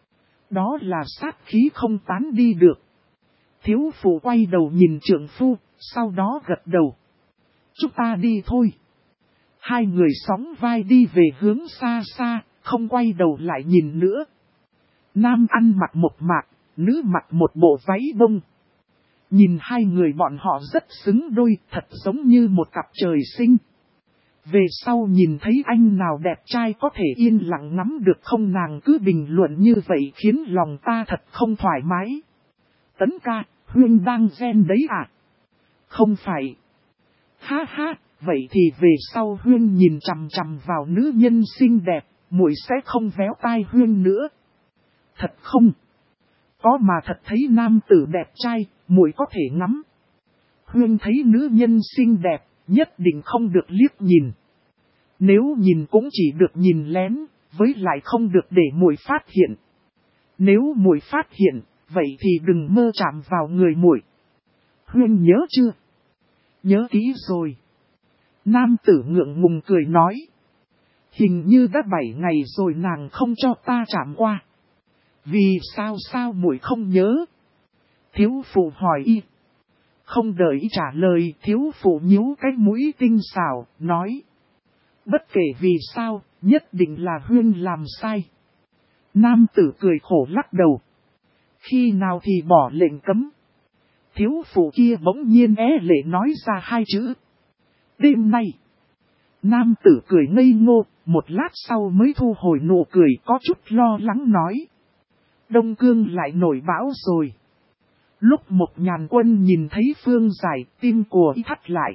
S1: Đó là sát khí không tán đi được. Thiếu phụ quay đầu nhìn trượng phu, sau đó gật đầu. Chúng ta đi thôi. Hai người sóng vai đi về hướng xa xa, không quay đầu lại nhìn nữa. Nam ăn mặc một mạc, nữ mặc một bộ váy bông. Nhìn hai người bọn họ rất xứng đôi, thật giống như một cặp trời sinh. Về sau nhìn thấy anh nào đẹp trai có thể yên lặng ngắm được không, nàng cứ bình luận như vậy khiến lòng ta thật không thoải mái. Tấn ca, Huyên đang ghen đấy à? Không phải. Ha ha, vậy thì về sau Huyên nhìn chằm chằm vào nữ nhân xinh đẹp, muội sẽ không véo tai Huyên nữa. Thật không? Có mà thật thấy nam tử đẹp trai, muội có thể ngắm. Huyên thấy nữ nhân xinh đẹp, nhất định không được liếc nhìn. Nếu nhìn cũng chỉ được nhìn lén, với lại không được để muội phát hiện. Nếu muội phát hiện, vậy thì đừng mơ chạm vào người muội. Huyên nhớ chưa? Nhớ kỹ rồi. Nam tử ngượng ngùng cười nói. Hình như đã 7 ngày rồi nàng không cho ta chạm qua. Vì sao muội không nhớ? Thiếu phụ hỏi y. Không đợi y trả lời, thiếu phụ nhíu cái mũi tinh xảo, nói. Bất kể vì sao, nhất định là Huyên làm sai. Nam tử cười khổ lắc đầu. Khi nào thì bỏ lệnh cấm? Thiếu phụ kia bỗng nhiên lệ nói ra hai chữ. Đêm nay. Nam tử cười ngây ngô, một lát sau mới thu hồi nụ cười có chút lo lắng nói. Đông Cương lại nổi bão rồi. Lúc một nhàn quân nhìn thấy Phương Giải, tim của y thắt lại.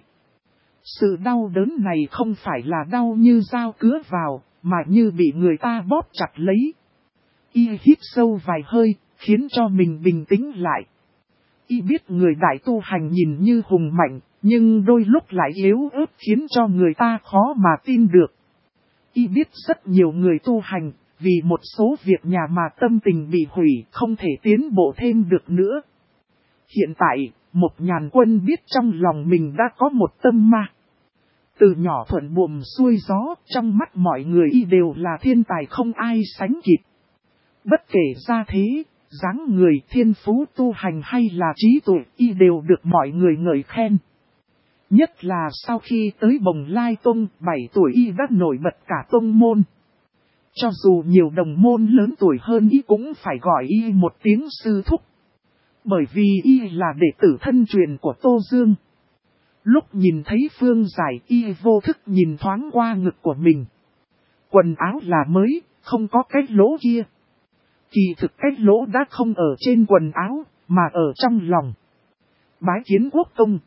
S1: Sự đau đớn này không phải là đau như dao cứa vào, mà như bị người ta bóp chặt lấy. Y hít sâu vài hơi, khiến cho mình bình tĩnh lại. Y biết người đại tu hành nhìn như hùng mạnh, nhưng đôi lúc lại yếu ớt khiến cho người ta khó mà tin được. Y biết rất nhiều người tu hành, vì một số việc nhà mà tâm tình bị hủy, không thể tiến bộ thêm được nữa. Hiện tại, một nhàn quân biết trong lòng mình đã có một tâm ma. Từ nhỏ thuận buồm xuôi gió, trong mắt mọi người y đều là thiên tài không ai sánh kịp. Bất kể ra thế, dáng người, thiên phú tu hành hay là trí tuệ, y đều được mọi người ngợi khen. Nhất là sau khi tới Bồng Lai Tông, 7 tuổi y đã nổi bật cả tông môn. Cho dù nhiều đồng môn lớn tuổi hơn y cũng phải gọi y một tiếng sư thúc. Bởi vì y là đệ tử thân truyền của Tô Dương. Lúc nhìn thấy Phương Giải y vô thức nhìn thoáng qua ngực của mình. Quần áo là mới, không có cái lỗ kia. Kỳ thực cái lỗ đã không ở trên quần áo, mà ở trong lòng. Bái kiến quốc công.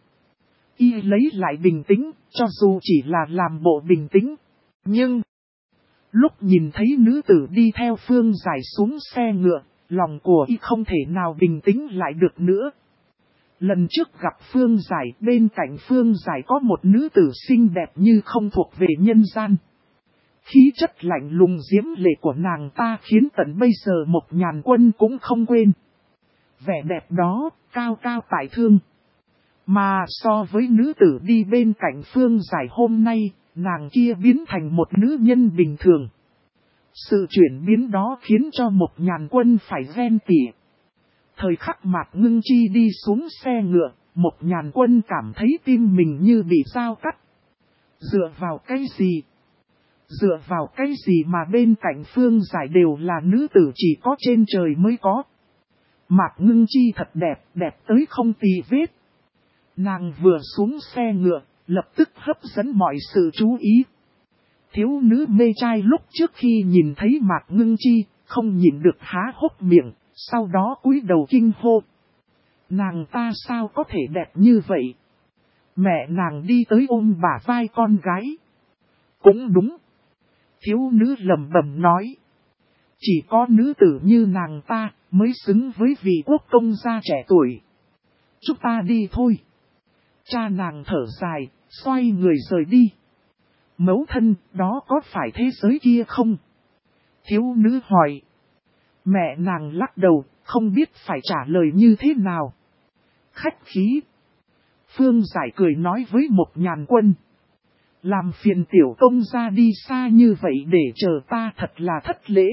S1: Y lấy lại bình tĩnh, cho dù chỉ là làm bộ bình tĩnh. Nhưng, lúc nhìn thấy nữ tử đi theo Phương Giải xuống xe ngựa, lòng của y không thể nào bình tĩnh lại được nữa. Lần trước gặp Phương Giải, bên cạnh Phương Giải có một nữ tử xinh đẹp như không thuộc về nhân gian. Khí chất lạnh lùng diễm lệ của nàng ta khiến tận bây giờ Mộc Nhàn Quân cũng không quên. Vẻ đẹp đó, cao cao tại thương. Mà so với nữ tử đi bên cạnh Phương Giải hôm nay, nàng kia biến thành một nữ nhân bình thường. Sự chuyển biến đó khiến cho Mộc Nhàn Quân phải ghen tị. Thời khắc Mạc Ngưng Chi đi xuống xe ngựa, Mộc Nhàn Quân cảm thấy tim mình như bị dao cắt. Dựa vào cái gì? Dựa vào cái gì mà bên cạnh Phương Giải đều là nữ tử chỉ có trên trời mới có? Mạc Ngưng Chi thật đẹp, đẹp tới không tì vết. Nàng vừa xuống xe ngựa, lập tức hấp dẫn mọi sự chú ý. Thiếu nữ mê trai lúc trước khi nhìn thấy Mạc Ngưng Chi, không nhìn được há hốc miệng, sau đó cúi đầu kinh hô. Nàng ta sao có thể đẹp như vậy? Mẹ nàng đi tới ôm bả vai con gái. Cũng đúng. Thiếu nữ lẩm bẩm nói. Chỉ có nữ tử như nàng ta mới xứng với vị quốc công gia trẻ tuổi. Chúng ta đi thôi. Cha nàng thở dài, xoay người rời đi. Mẫu thân, đó có phải thế giới kia không? Thiếu nữ hỏi. Mẹ nàng lắc đầu, không biết phải trả lời như thế nào. Khách khí. Phương Giải cười nói với Mộc Nhàn Quân. Làm phiền tiểu công gia đi xa như vậy để chờ ta thật là thất lễ.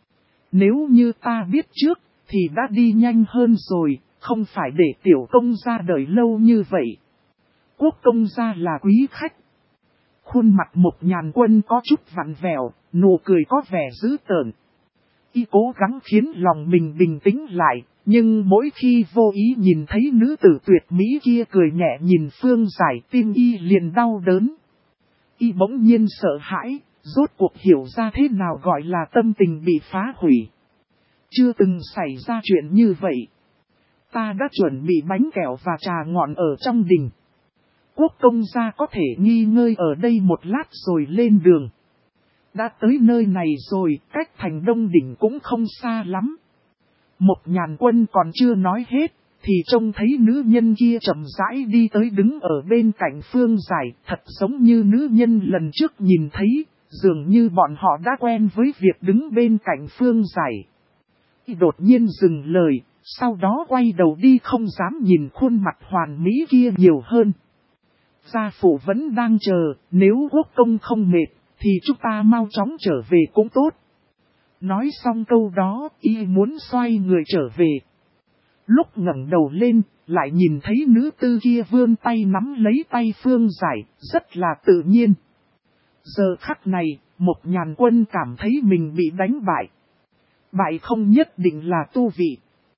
S1: Nếu như ta biết trước, thì đã đi nhanh hơn rồi, không phải để tiểu công gia đợi lâu như vậy. Quốc công gia là quý khách. Khuôn mặt Mộc Nhàn Quân có chút vặn vẹo, nụ cười có vẻ dữ tợn. Y cố gắng khiến lòng mình bình tĩnh lại, nhưng mỗi khi vô ý nhìn thấy nữ tử tuyệt mỹ kia cười nhẹ nhìn Phương Giải, tim y liền đau đớn. Y bỗng nhiên sợ hãi, rốt cuộc hiểu ra thế nào gọi là tâm tình bị phá hủy. Chưa từng xảy ra chuyện như vậy. Ta đã chuẩn bị bánh kẹo và trà ngọn ở trong đình. Quốc công gia có thể nghỉ ngơi ở đây một lát rồi lên đường. Đã tới nơi này rồi, cách thành Đông Đỉnh cũng không xa lắm. Mộc Nhàn Quân còn chưa nói hết, thì trông thấy nữ nhân kia chậm rãi đi tới đứng ở bên cạnh Phương Giải, thật giống như nữ nhân lần trước nhìn thấy, dường như bọn họ đã quen với việc đứng bên cạnh Phương Giải. Đột nhiên dừng lời, sau đó quay đầu đi không dám nhìn khuôn mặt hoàn mỹ kia nhiều hơn. Gia phụ vẫn đang chờ, nếu quốc công không mệt, thì chúng ta mau chóng trở về cũng tốt. Nói xong câu đó, y muốn xoay người trở về. Lúc ngẩng đầu lên, lại nhìn thấy nữ tư kia vươn tay nắm lấy tay Phương Giải, rất là tự nhiên. Giờ khắc này, Mộc Nhàn Quân cảm thấy mình bị đánh bại. Bại không nhất định là tu vị,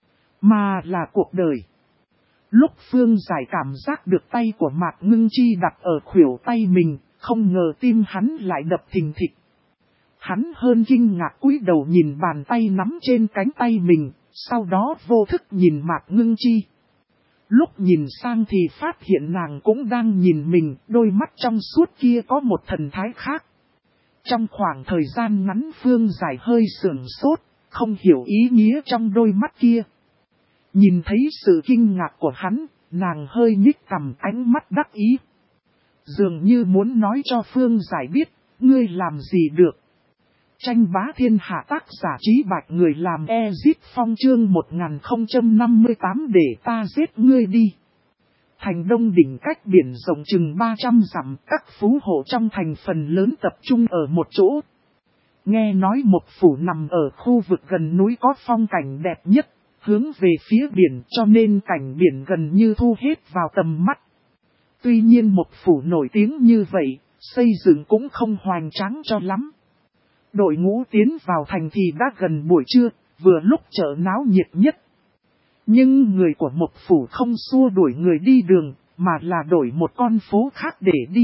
S1: mà là cuộc đời. Lúc Phương Giải cảm giác được tay của Mạc Ngưng Chi đặt ở khuỷu tay mình, không ngờ tim hắn lại đập thình thịch. Hắn hơn kinh ngạc cúi đầu nhìn bàn tay nắm trên cánh tay mình, sau đó vô thức nhìn Mạc Ngưng Chi. Lúc nhìn sang thì phát hiện nàng cũng đang nhìn mình, đôi mắt trong suốt kia có một thần thái khác. Trong khoảng thời gian ngắn Phương Giải hơi sửng sốt, không hiểu ý nghĩa trong đôi mắt kia. Nhìn thấy sự kinh ngạc của hắn, nàng hơi nhích cằm, ánh mắt đắc ý. Dường như muốn nói cho Phương Giải biết, ngươi làm gì được. Tranh bá thiên hạ tác giả Trí Bạch người làm Ezit Phong chương 1058 để ta giết ngươi đi. Thành Đông Đỉnh cách biển rộng chừng 300 dặm, các phú hộ trong thành phần lớn tập trung ở một chỗ. Nghe nói một phủ nằm ở khu vực gần núi có phong cảnh đẹp nhất, hướng về phía biển cho nên cảnh biển gần như thu hết vào tầm mắt. Tuy nhiên một phủ nổi tiếng như vậy, xây dựng cũng không hoành tráng cho lắm. đội ngũ tiến vào thành thì đã gần buổi trưa, vừa lúc chợ náo nhiệt nhất. Nhưng người của Mộc Phủ không xua đuổi người đi đường, mà là đổi một con phố khác để đi.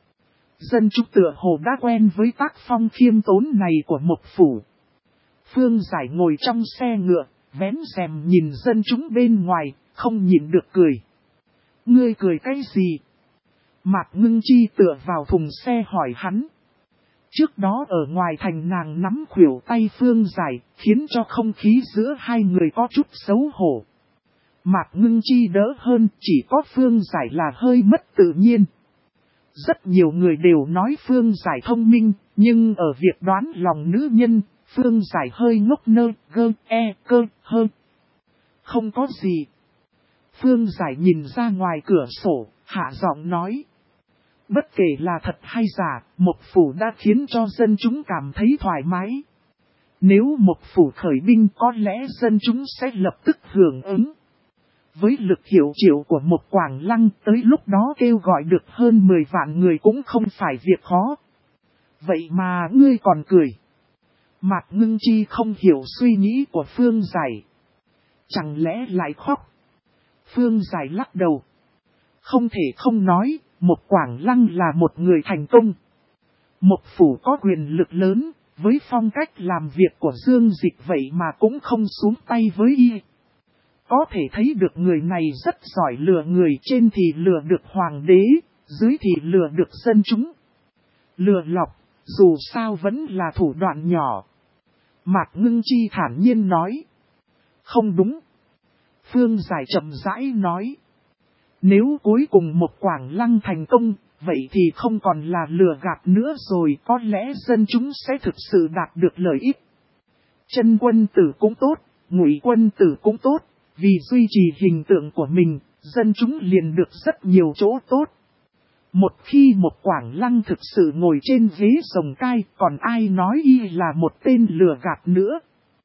S1: Dân chúng tựa hồ đã quen với tác phong khiêm tốn này của Mộc Phủ. Phương Giải ngồi trong xe ngựa, vén rèm nhìn dân chúng bên ngoài, không nhịn được cười. Ngươi cười cái gì? Mạc Ngưng Chi tựa vào thùng xe hỏi hắn. Trước đó ở ngoài thành nàng nắm khuỷu tay Phương Giải, khiến cho không khí giữa hai người có chút xấu hổ. Mạc Ngưng Chi đỡ hơn, chỉ có Phương Giải là hơi mất tự nhiên. Rất nhiều người đều nói Phương Giải thông minh, nhưng ở việc đoán lòng nữ nhân, Phương Giải hơi ngốc nơ, cơ, hơn. Không có gì. Phương Giải nhìn ra ngoài cửa sổ, hạ giọng nói. Bất kể là thật hay giả, Mộc Phủ đã khiến cho dân chúng cảm thấy thoải mái. Nếu Mộc Phủ khởi binh có lẽ dân chúng sẽ lập tức hưởng ứng. Với lực hiệu triệu của một Quảng Lăng tới lúc đó kêu gọi được hơn 10 vạn người cũng không phải việc khó. Vậy mà ngươi còn cười. Mạc Ngưng Chi không hiểu suy nghĩ của Phương Giải. Chẳng lẽ lại khóc? Phương Giải lắc đầu. Không thể không nói, một Quảng Lăng là một người thành công. Mộc Phủ có quyền lực lớn, với phong cách làm việc của Dương Dịch vậy mà cũng không xuống tay với y. Có thể thấy được người này rất giỏi lừa người, trên thì lừa được hoàng đế, dưới thì lừa được dân chúng. Lừa lọc, dù sao vẫn là thủ đoạn nhỏ. Mạc Ngưng Chi thản nhiên nói. Không đúng. Phương Giải chậm rãi nói. Nếu cuối cùng một Quảng Lăng thành công, vậy thì không còn là lừa gạt nữa rồi, có lẽ dân chúng sẽ thực sự đạt được lợi ích. Chân quân tử cũng tốt, Ngụy quân tử cũng tốt, vì duy trì hình tượng của mình, dân chúng liền được rất nhiều chỗ tốt. Một khi một Quảng Lăng thực sự ngồi trên ghế rồng cai, còn ai nói y là một tên lừa gạt nữa.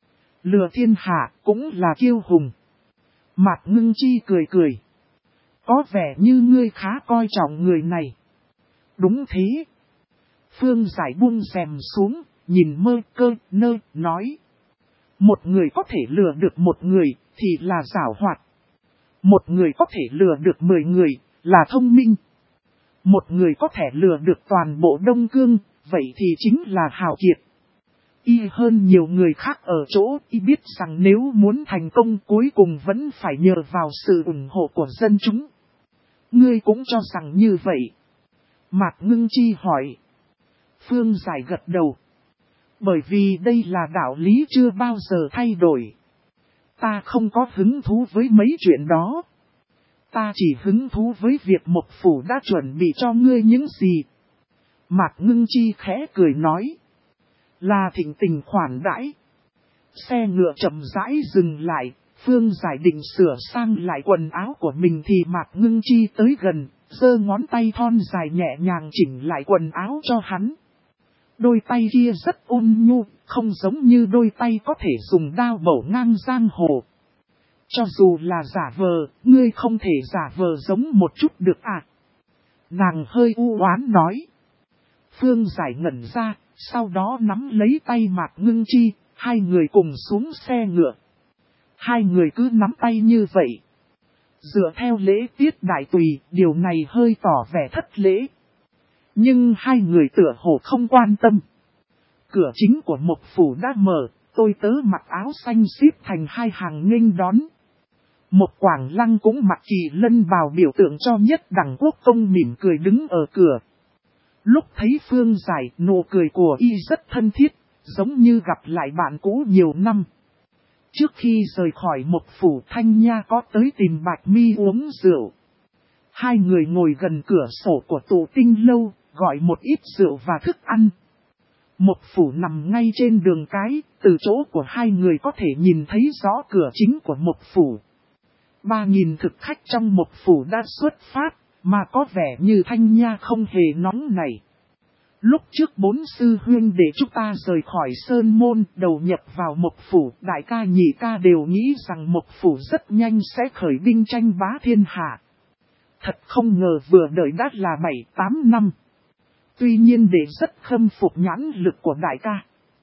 S1: Lừa thiên hạ cũng là kiêu hùng. Mạc Ngưng Chi cười cười. Có vẻ như ngươi khá coi trọng người này. Đúng thế. Phương Giải buông rèm xuống, nhìn cơ, nói. Một người có thể lừa được một người, thì là giảo hoạt. Một người có thể lừa được 10 người, là thông minh. Một người có thể lừa được toàn bộ Đông Cương, vậy thì chính là hào kiệt. Y hơn nhiều người khác ở chỗ, y biết rằng nếu muốn thành công cuối cùng vẫn phải nhờ vào sự ủng hộ của dân chúng. Ngươi cũng cho rằng như vậy. Mạc Ngưng Chi hỏi. Phương Giải gật đầu. Bởi vì đây là đạo lý chưa bao giờ thay đổi. Ta không có hứng thú với mấy chuyện đó. Ta chỉ hứng thú với việc Mộc Phủ đã chuẩn bị cho ngươi những gì. Mạc Ngưng Chi khẽ cười nói. Là thịnh tình khoản đãi. Xe ngựa chậm rãi dừng lại. Phương Giải định sửa sang lại quần áo của mình thì Mạc Ngưng Chi tới gần, giơ ngón tay thon dài nhẹ nhàng chỉnh lại quần áo cho hắn. Đôi tay kia rất ôn nhu, không giống như đôi tay có thể dùng đao bổ ngang giang hồ. Cho dù là giả vờ, ngươi không thể giả vờ giống một chút được à? Nàng hơi u oán nói. Phương Giải ngẩn ra, sau đó nắm lấy tay Mạc Ngưng Chi, hai người cùng xuống xe ngựa. Hai người cứ nắm tay như vậy. Dựa theo lễ tiết đại tùy, điều này hơi tỏ vẻ thất lễ. Nhưng hai người tựa hồ không quan tâm. Cửa chính của Mộc Phủ đã mở, tôi tớ mặc áo xanh xếp thành hai hàng nghênh đón. Một Quảng Lăng cũng mặc kỳ lân bào biểu tượng cho nhất đẳng quốc công mỉm cười đứng ở cửa. Lúc thấy Phương Giải, nụ cười của y rất thân thiết, giống như gặp lại bạn cũ nhiều năm. Trước khi rời khỏi Mộc Phủ, Thanh Nha có tới tìm Bạch Mi uống rượu. Hai người ngồi gần cửa sổ của Tụ Tinh lâu, gọi một ít rượu và thức ăn. Mộc Phủ nằm ngay trên đường cái, từ chỗ của hai người có thể nhìn thấy rõ cửa chính của Mộc Phủ. 3.000 thực khách trong Mộc Phủ đã xuất phát, mà có vẻ như Thanh Nha không hề nóng nảy. Lúc trước 4 sư huynh để chúng ta rời khỏi Sơn Môn, đầu nhập vào Mộc Phủ, đại ca nhị ca đều nghĩ rằng Mộc Phủ rất nhanh sẽ khởi binh tranh bá thiên hạ. Thật không ngờ vừa đợi đã là 7-8 năm. Tuy nhiên để rất khâm phục nhãn lực của đại ca.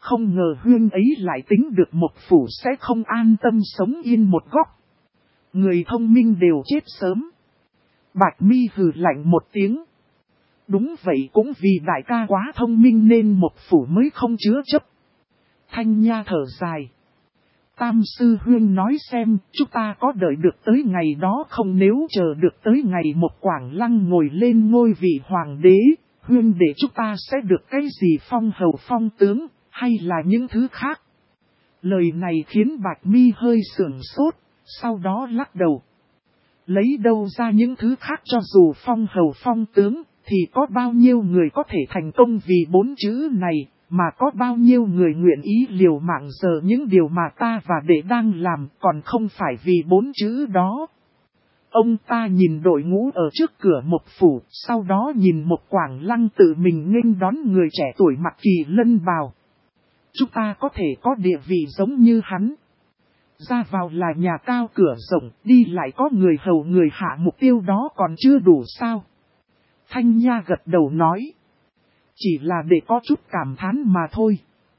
S1: Không ngờ Huyên ấy lại tính được một phủ sẽ không an tâm sống yên một góc. Người thông minh đều chết sớm. Bạch Mi hừ lạnh một tiếng. Đúng vậy, cũng vì đại ca quá thông minh nên một phủ mới không chứa chấp. Thanh Nha thở dài. Tam sư Huyên nói xem, chúng ta có đợi được tới ngày đó không? Nếu chờ được tới ngày một Quảng Lăng ngồi lên ngôi vị hoàng đế, Huyên để chúng ta sẽ được cái gì, phong hầu phong tướng, hay là những thứ khác? Lời này khiến Bạch Mi hơi sửng sốt, sau đó lắc đầu. Lấy đâu ra những thứ khác? Cho dù phong hầu phong tướng, thì có bao nhiêu người có thể thành công vì 4 chữ này, mà có bao nhiêu người nguyện ý liều mạng giờ những điều mà ta và đệ đang làm còn không phải vì 4 chữ đó. Ông ta nhìn đội ngũ ở trước cửa một phủ, sau đó nhìn một Quảng Lăng tự mình nghênh đón người trẻ tuổi mặc kỳ lân bào. Chúng ta có thể có địa vị giống như hắn. Ra vào là nhà cao cửa rộng, đi lại có người hầu người hạ, mục tiêu đó còn chưa đủ sao? Thanh Nha gật đầu nói. Chỉ là để có chút cảm thán mà thôi.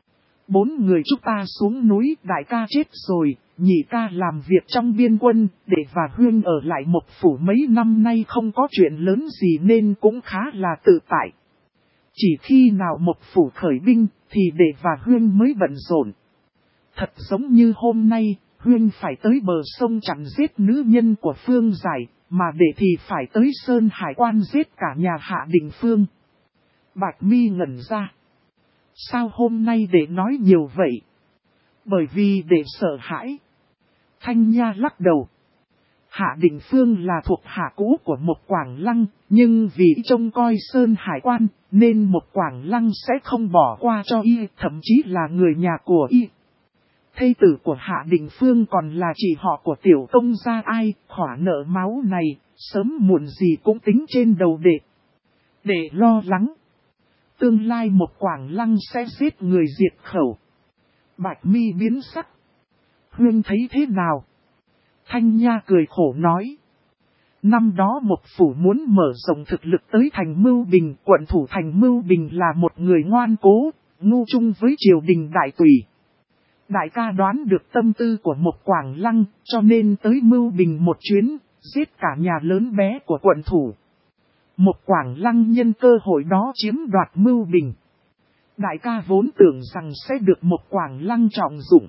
S1: 4 người chúng ta xuống núi, đại ca chết rồi, nhị ca làm việc trong biên quân, đệ và Huyên ở lại một phủ mấy năm nay không có chuyện lớn gì nên cũng khá là tự tại. Chỉ khi nào một phủ khởi binh, thì đệ và Huyên mới bận rộn. Thật giống như hôm nay, Huyên phải tới bờ sông chặn giết nữ nhân của Phương Giải, mà đệ thì phải tới Sơn Hải Quan giết cả nhà Hạ Đình Phương. Bạch Mi ngẩn ra. Sao hôm nay đệ nói nhiều vậy? Bởi vì đệ sợ hãi. Thanh Nha lắc đầu. Hạ Đình Phương là thuộc hạ cũ của một Quảng Lăng, nhưng vì trông coi Sơn Hải Quan, nên một Quảng Lăng sẽ không bỏ qua cho y, thậm chí là người nhà của y. Thê tử của Hạ Đình Phương còn là chị họ của tiểu công gia ai, khỏa nợ máu này, sớm muộn gì cũng tính trên đầu đệ. Đệ lo lắng. Tương lai một Quảng Lăng sẽ giết người diệt khẩu. Bạch Mi biến sắc. Huyên thấy thế nào? Thanh Nha cười khổ nói. Năm đó một phủ muốn mở rộng thực lực tới thành Mưu Bình, quận thủ thành Mưu Bình là một người ngoan cố, ngu chung với triều đình đại tùy. Đại ca đoán được tâm tư của một Quảng Lăng, cho nên tới Mưu Bình một chuyến, giết cả nhà lớn bé của quận thủ. Một Quảng Lăng nhân cơ hội đó chiếm đoạt Mưu Bình. Đại ca vốn tưởng rằng sẽ được một Quảng Lăng trọng dụng.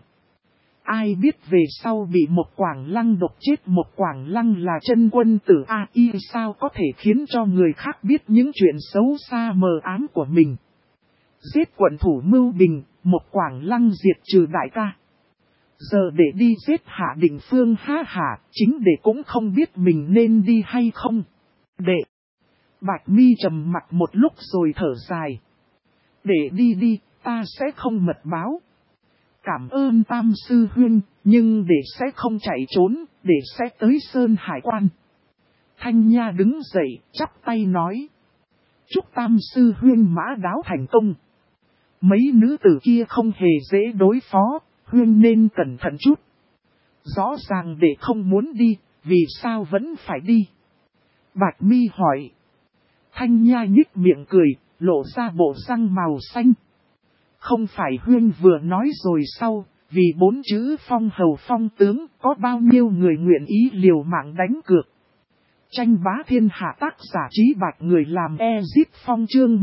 S1: Ai biết về sau bị một Quảng Lăng độc chết. Một Quảng Lăng là chân quân tử A.I. sao có thể khiến cho người khác biết những chuyện xấu xa mờ ám của mình. Giết quận thủ Mưu Bình, một Quảng Lăng diệt trừ đại ca. Giờ để đi giết Hạ Đình Phương ha hả, chính để cũng không biết mình nên đi hay không. Đệ. Bạch Mi trầm mặt một lúc rồi thở dài. Để đi đi, ta sẽ không mật báo. Cảm ơn Tam Sư Huyên, nhưng để sẽ không chạy trốn, để sẽ tới Sơn Hải Quan. Thanh Nha đứng dậy, chắp tay nói. Chúc Tam Sư Huyên mã đáo thành công. Mấy nữ tử kia không hề dễ đối phó, Huyên nên cẩn thận chút. Rõ ràng để không muốn đi, vì sao vẫn phải đi? Bạch Mi hỏi. Thanh Nha nhích miệng cười, lộ ra bộ răng màu xanh. Không phải Huyên vừa nói rồi sao, vì 4 chữ phong hầu phong tướng, có bao nhiêu người nguyện ý liều mạng đánh cược. Tranh bá thiên hạ, tác giả Trí Bạch, người làm Ezip Phong, chương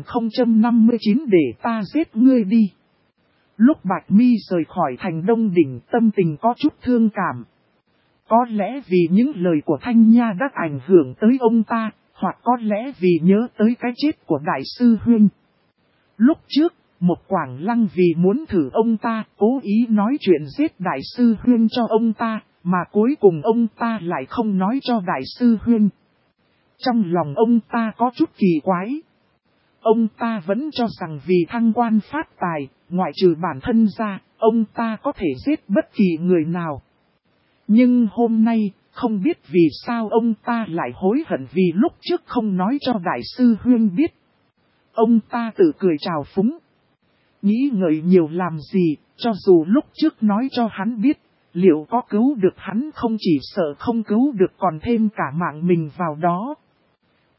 S1: 1059, để ta giết ngươi đi. Lúc Bạch Mi rời khỏi thành Đông Đỉnh, tâm tình có chút thương cảm. Có lẽ vì những lời của Thanh Nha đã ảnh hưởng tới ông ta, hoặc có lẽ vì nhớ tới cái chết của Đại sư Huyên. Lúc trước, một Quảng Lăng vì muốn thử ông ta, cố ý nói chuyện giết Đại sư Huyên cho ông ta, mà cuối cùng ông ta lại không nói cho Đại sư Huyên. Trong lòng ông ta có chút kỳ quái. Ông ta vẫn cho rằng vì thăng quan phát tài, ngoại trừ bản thân ra, ông ta có thể giết bất kỳ người nào. Nhưng hôm nay, không biết vì sao ông ta lại hối hận vì lúc trước không nói cho Đại sư Huyên biết. Ông ta tự cười trào phúng. Nghĩ ngợi nhiều làm gì, cho dù lúc trước nói cho hắn biết, liệu có cứu được hắn không, chỉ sợ không cứu được còn thêm cả mạng mình vào đó.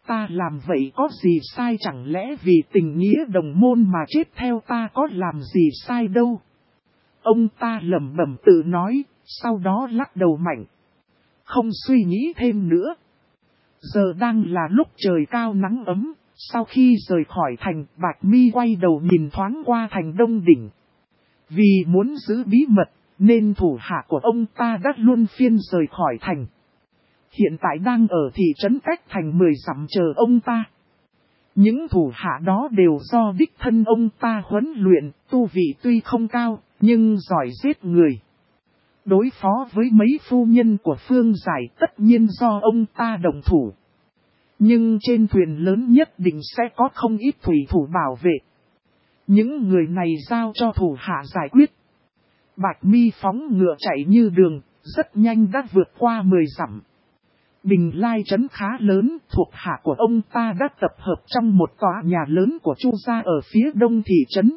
S1: ta làm vậy có gì sai, chẳng lẽ vì tình nghĩa đồng môn mà chết theo ta có làm gì sai đâu. Ông ta lẩm bẩm tự nói, sau đó lắc đầu mạnh. Không suy nghĩ thêm nữa. Giờ đang là lúc trời cao nắng ấm, sau khi rời khỏi thành, Bạch Mi quay đầu nhìn thoáng qua thành Đông Đỉnh. Vì muốn giữ bí mật, nên thủ hạ của ông ta đã luôn phiên rời khỏi thành. Hiện tại đang ở thị trấn cách thành 10 dặm chờ ông ta. Những thủ hạ đó đều do đích thân ông ta huấn luyện, tu vị tuy không cao, nhưng giỏi giết người. Đối phó với mấy phu nhân của Phương Giải tất nhiên do ông ta đồng thủ. Nhưng trên thuyền lớn nhất định sẽ có không ít thủy thủ bảo vệ. Những người này giao cho thủ hạ giải quyết. Bạch Mi phóng ngựa chạy như đường, rất nhanh đã vượt qua 10 dặm. Bình Lai trấn khá lớn, thuộc hạ của ông ta đã tập hợp trong một tòa nhà lớn của Chu gia ở phía đông thị trấn.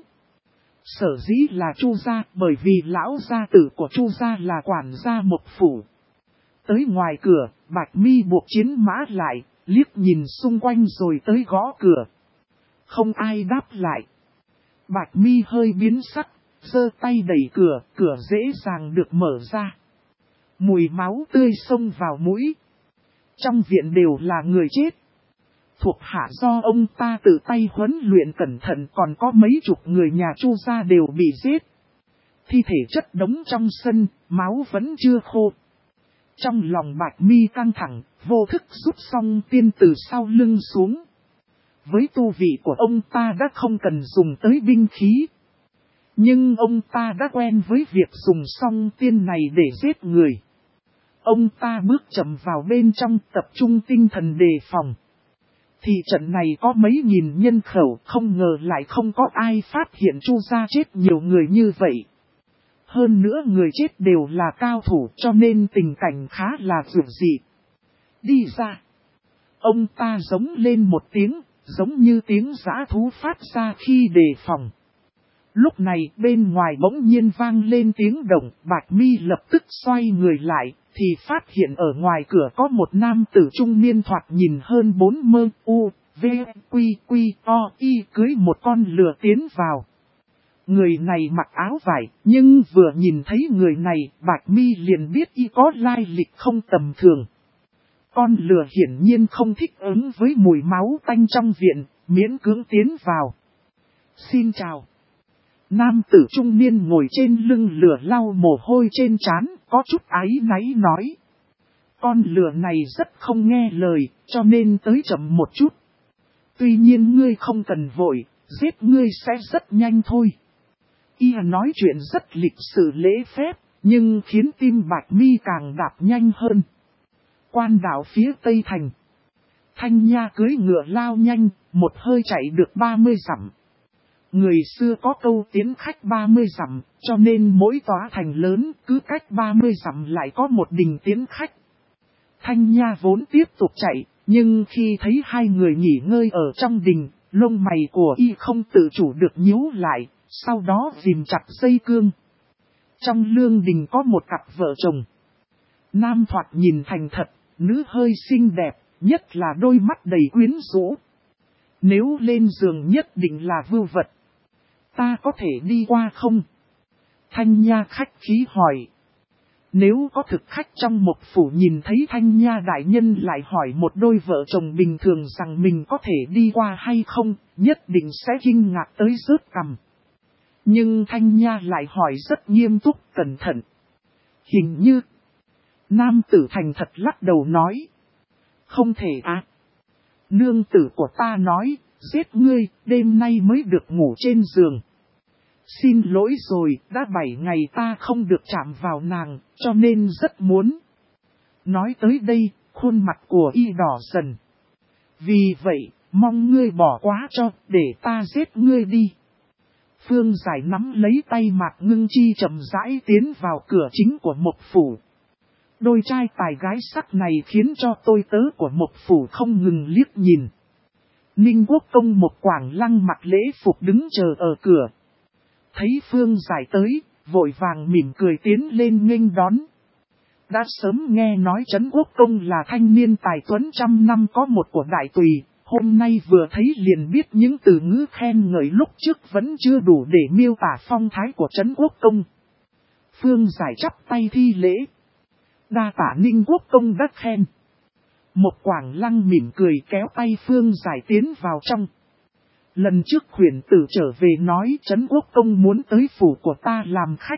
S1: Sở dĩ là Chu gia bởi vì lão gia tử của Chu gia là quản gia một phủ. Tới ngoài cửa, Bạch Mi buộc chiến mã lại, liếc nhìn xung quanh rồi tới gõ cửa. Không ai đáp lại. Bạch Mi hơi biến sắc, giơ tay đẩy cửa, cửa dễ dàng được mở ra. Mùi máu tươi xông vào mũi. Trong viện đều là người chết. Thuộc hạ do ông ta tự tay huấn luyện cẩn thận, còn có mấy chục người nhà Chu gia đều bị giết. Thi thể chất đống trong sân, máu vẫn chưa khô. Trong lòng Bạch Mi căng thẳng, vô thức rút song tiên từ sau lưng xuống. Với tu vị của ông ta đã không cần dùng tới binh khí. Nhưng ông ta đã quen với việc dùng song tiên này để giết người. Ông ta bước chậm vào bên trong, tập trung tinh thần đề phòng. Thị trận này có mấy nghìn nhân khẩu, không ngờ lại không có ai phát hiện Chu gia chết nhiều người như vậy. Hơn nữa người chết đều là cao thủ, cho nên tình cảnh khá là dữ dị. Đi ra. Ông ta giống lên một tiếng, giống như tiếng dã thú phát ra khi đề phòng. Lúc này bên ngoài bỗng nhiên vang lên tiếng động, Bạch Mi lập tức xoay người lại, thì phát hiện ở ngoài cửa có một nam tử trung niên thoạt nhìn hơn 40 v quy o y cưới một con lừa tiến vào. Người này mặc áo vải, nhưng vừa nhìn thấy người này, Bạch Mi liền biết y có lai lịch không tầm thường. Con lừa hiển nhiên không thích ứng với mùi máu tanh trong viện, miễn cưỡng tiến vào. Xin chào. Nam tử trung niên ngồi trên lưng lừa lau mồ hôi trên trán, có chút áy náy nói. Con lừa này rất không nghe lời, cho nên tới chậm một chút. Tuy nhiên ngươi không cần vội, giết ngươi sẽ rất nhanh thôi. Y nói chuyện rất lịch sự lễ phép, nhưng khiến tim Bạch Mi càng đạp nhanh hơn. Quan đảo phía Tây Thành. Thanh Nha cưỡi ngựa lao nhanh, một hơi chạy được 30 dặm. Người xưa có câu tiến khách 30 dặm, cho nên mỗi tòa thành lớn cứ cách 30 dặm lại có một đình tiến khách. Thanh Nha vốn tiếp tục chạy, nhưng khi thấy hai người nghỉ ngơi ở trong đình, lông mày của y không tự chủ được nhíu lại, sau đó ghim chặt dây cương. Trong lương đình có một cặp vợ chồng. Nam thoạt nhìn thành thật, nữ hơi xinh đẹp, nhất là đôi mắt đầy quyến rũ. Nếu lên giường nhất định là vưu vật. Ta có thể đi qua không? Thanh Nha khách khí hỏi. Nếu có thực khách trong một phủ nhìn thấy Thanh Nha đại nhân lại hỏi một đôi vợ chồng bình thường rằng mình có thể đi qua hay không, nhất định sẽ kinh ngạc tới rớt cằm. Nhưng Thanh Nha lại hỏi rất nghiêm túc, cẩn thận. Hình như... Nam tử thành thật lắc đầu nói. Không thể à. Nương tử của ta nói, giết ngươi, đêm nay mới được ngủ trên giường. Xin lỗi rồi, đã 7 ngày ta không được chạm vào nàng, cho nên rất muốn. Nói tới đây, khuôn mặt của y đỏ dần. Vì vậy, mong ngươi bỏ qua cho, để ta giết ngươi đi. Phương Giải nắm lấy tay Mạc Ngưng Chi chậm rãi tiến vào cửa chính của một phủ. Đôi trai tài gái sắc này khiến cho tôi tớ của một phủ không ngừng liếc nhìn. Ninh Quốc công một Quảng Lăng mặc lễ phục đứng chờ ở cửa. Thấy Phương Giải tới, vội vàng mỉm cười tiến lên nghênh đón. đã sớm nghe nói Trấn Quốc Công là thanh niên tài tuấn trăm năm có một của đại tùy, hôm nay vừa thấy liền biết những từ ngữ khen ngợi lúc trước vẫn chưa đủ để miêu tả phong thái của Trấn Quốc Công. Phương Giải chắp tay thi lễ. Đa tạ Ninh Quốc Công đã khen. Một Quảng Lăng mỉm cười kéo tay Phương Giải tiến vào trong. Lần trước khuyển tử trở về nói Trấn Quốc Công muốn tới phủ của ta làm khách.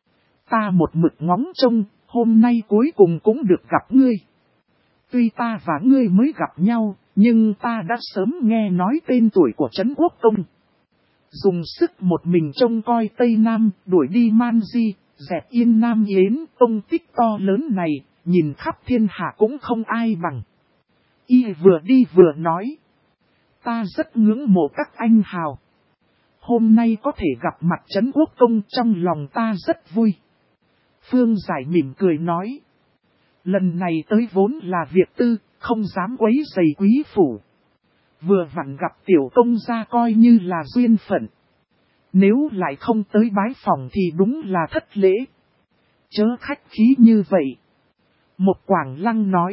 S1: Ta một mực ngóng trông, hôm nay cuối cùng cũng được gặp ngươi. Tuy ta và ngươi mới gặp nhau, nhưng ta đã sớm nghe nói tên tuổi của Trấn Quốc Công. Dùng sức một mình trông coi Tây Nam, đuổi đi Man Di, dẹp yên Nam Yến, công tích to lớn này, nhìn khắp thiên hạ cũng không ai bằng. Y vừa đi vừa nói. Ta rất ngưỡng mộ các anh hào. Hôm nay có thể gặp mặt Trấn Quốc Công trong lòng ta rất vui. Phương Giải mỉm cười nói. Lần này tới vốn là việc tư, không dám quấy rầy quý phủ. Vừa vặn gặp tiểu công gia coi như là duyên phận. Nếu lại không tới bái phòng thì đúng là thất lễ. Chớ khách khí như vậy. Một Quảng Lăng nói.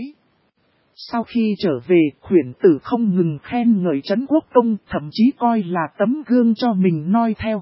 S1: Sau khi trở về, khuyển tử không ngừng khen ngợi Trấn Quốc Công, thậm chí coi là tấm gương cho mình noi theo.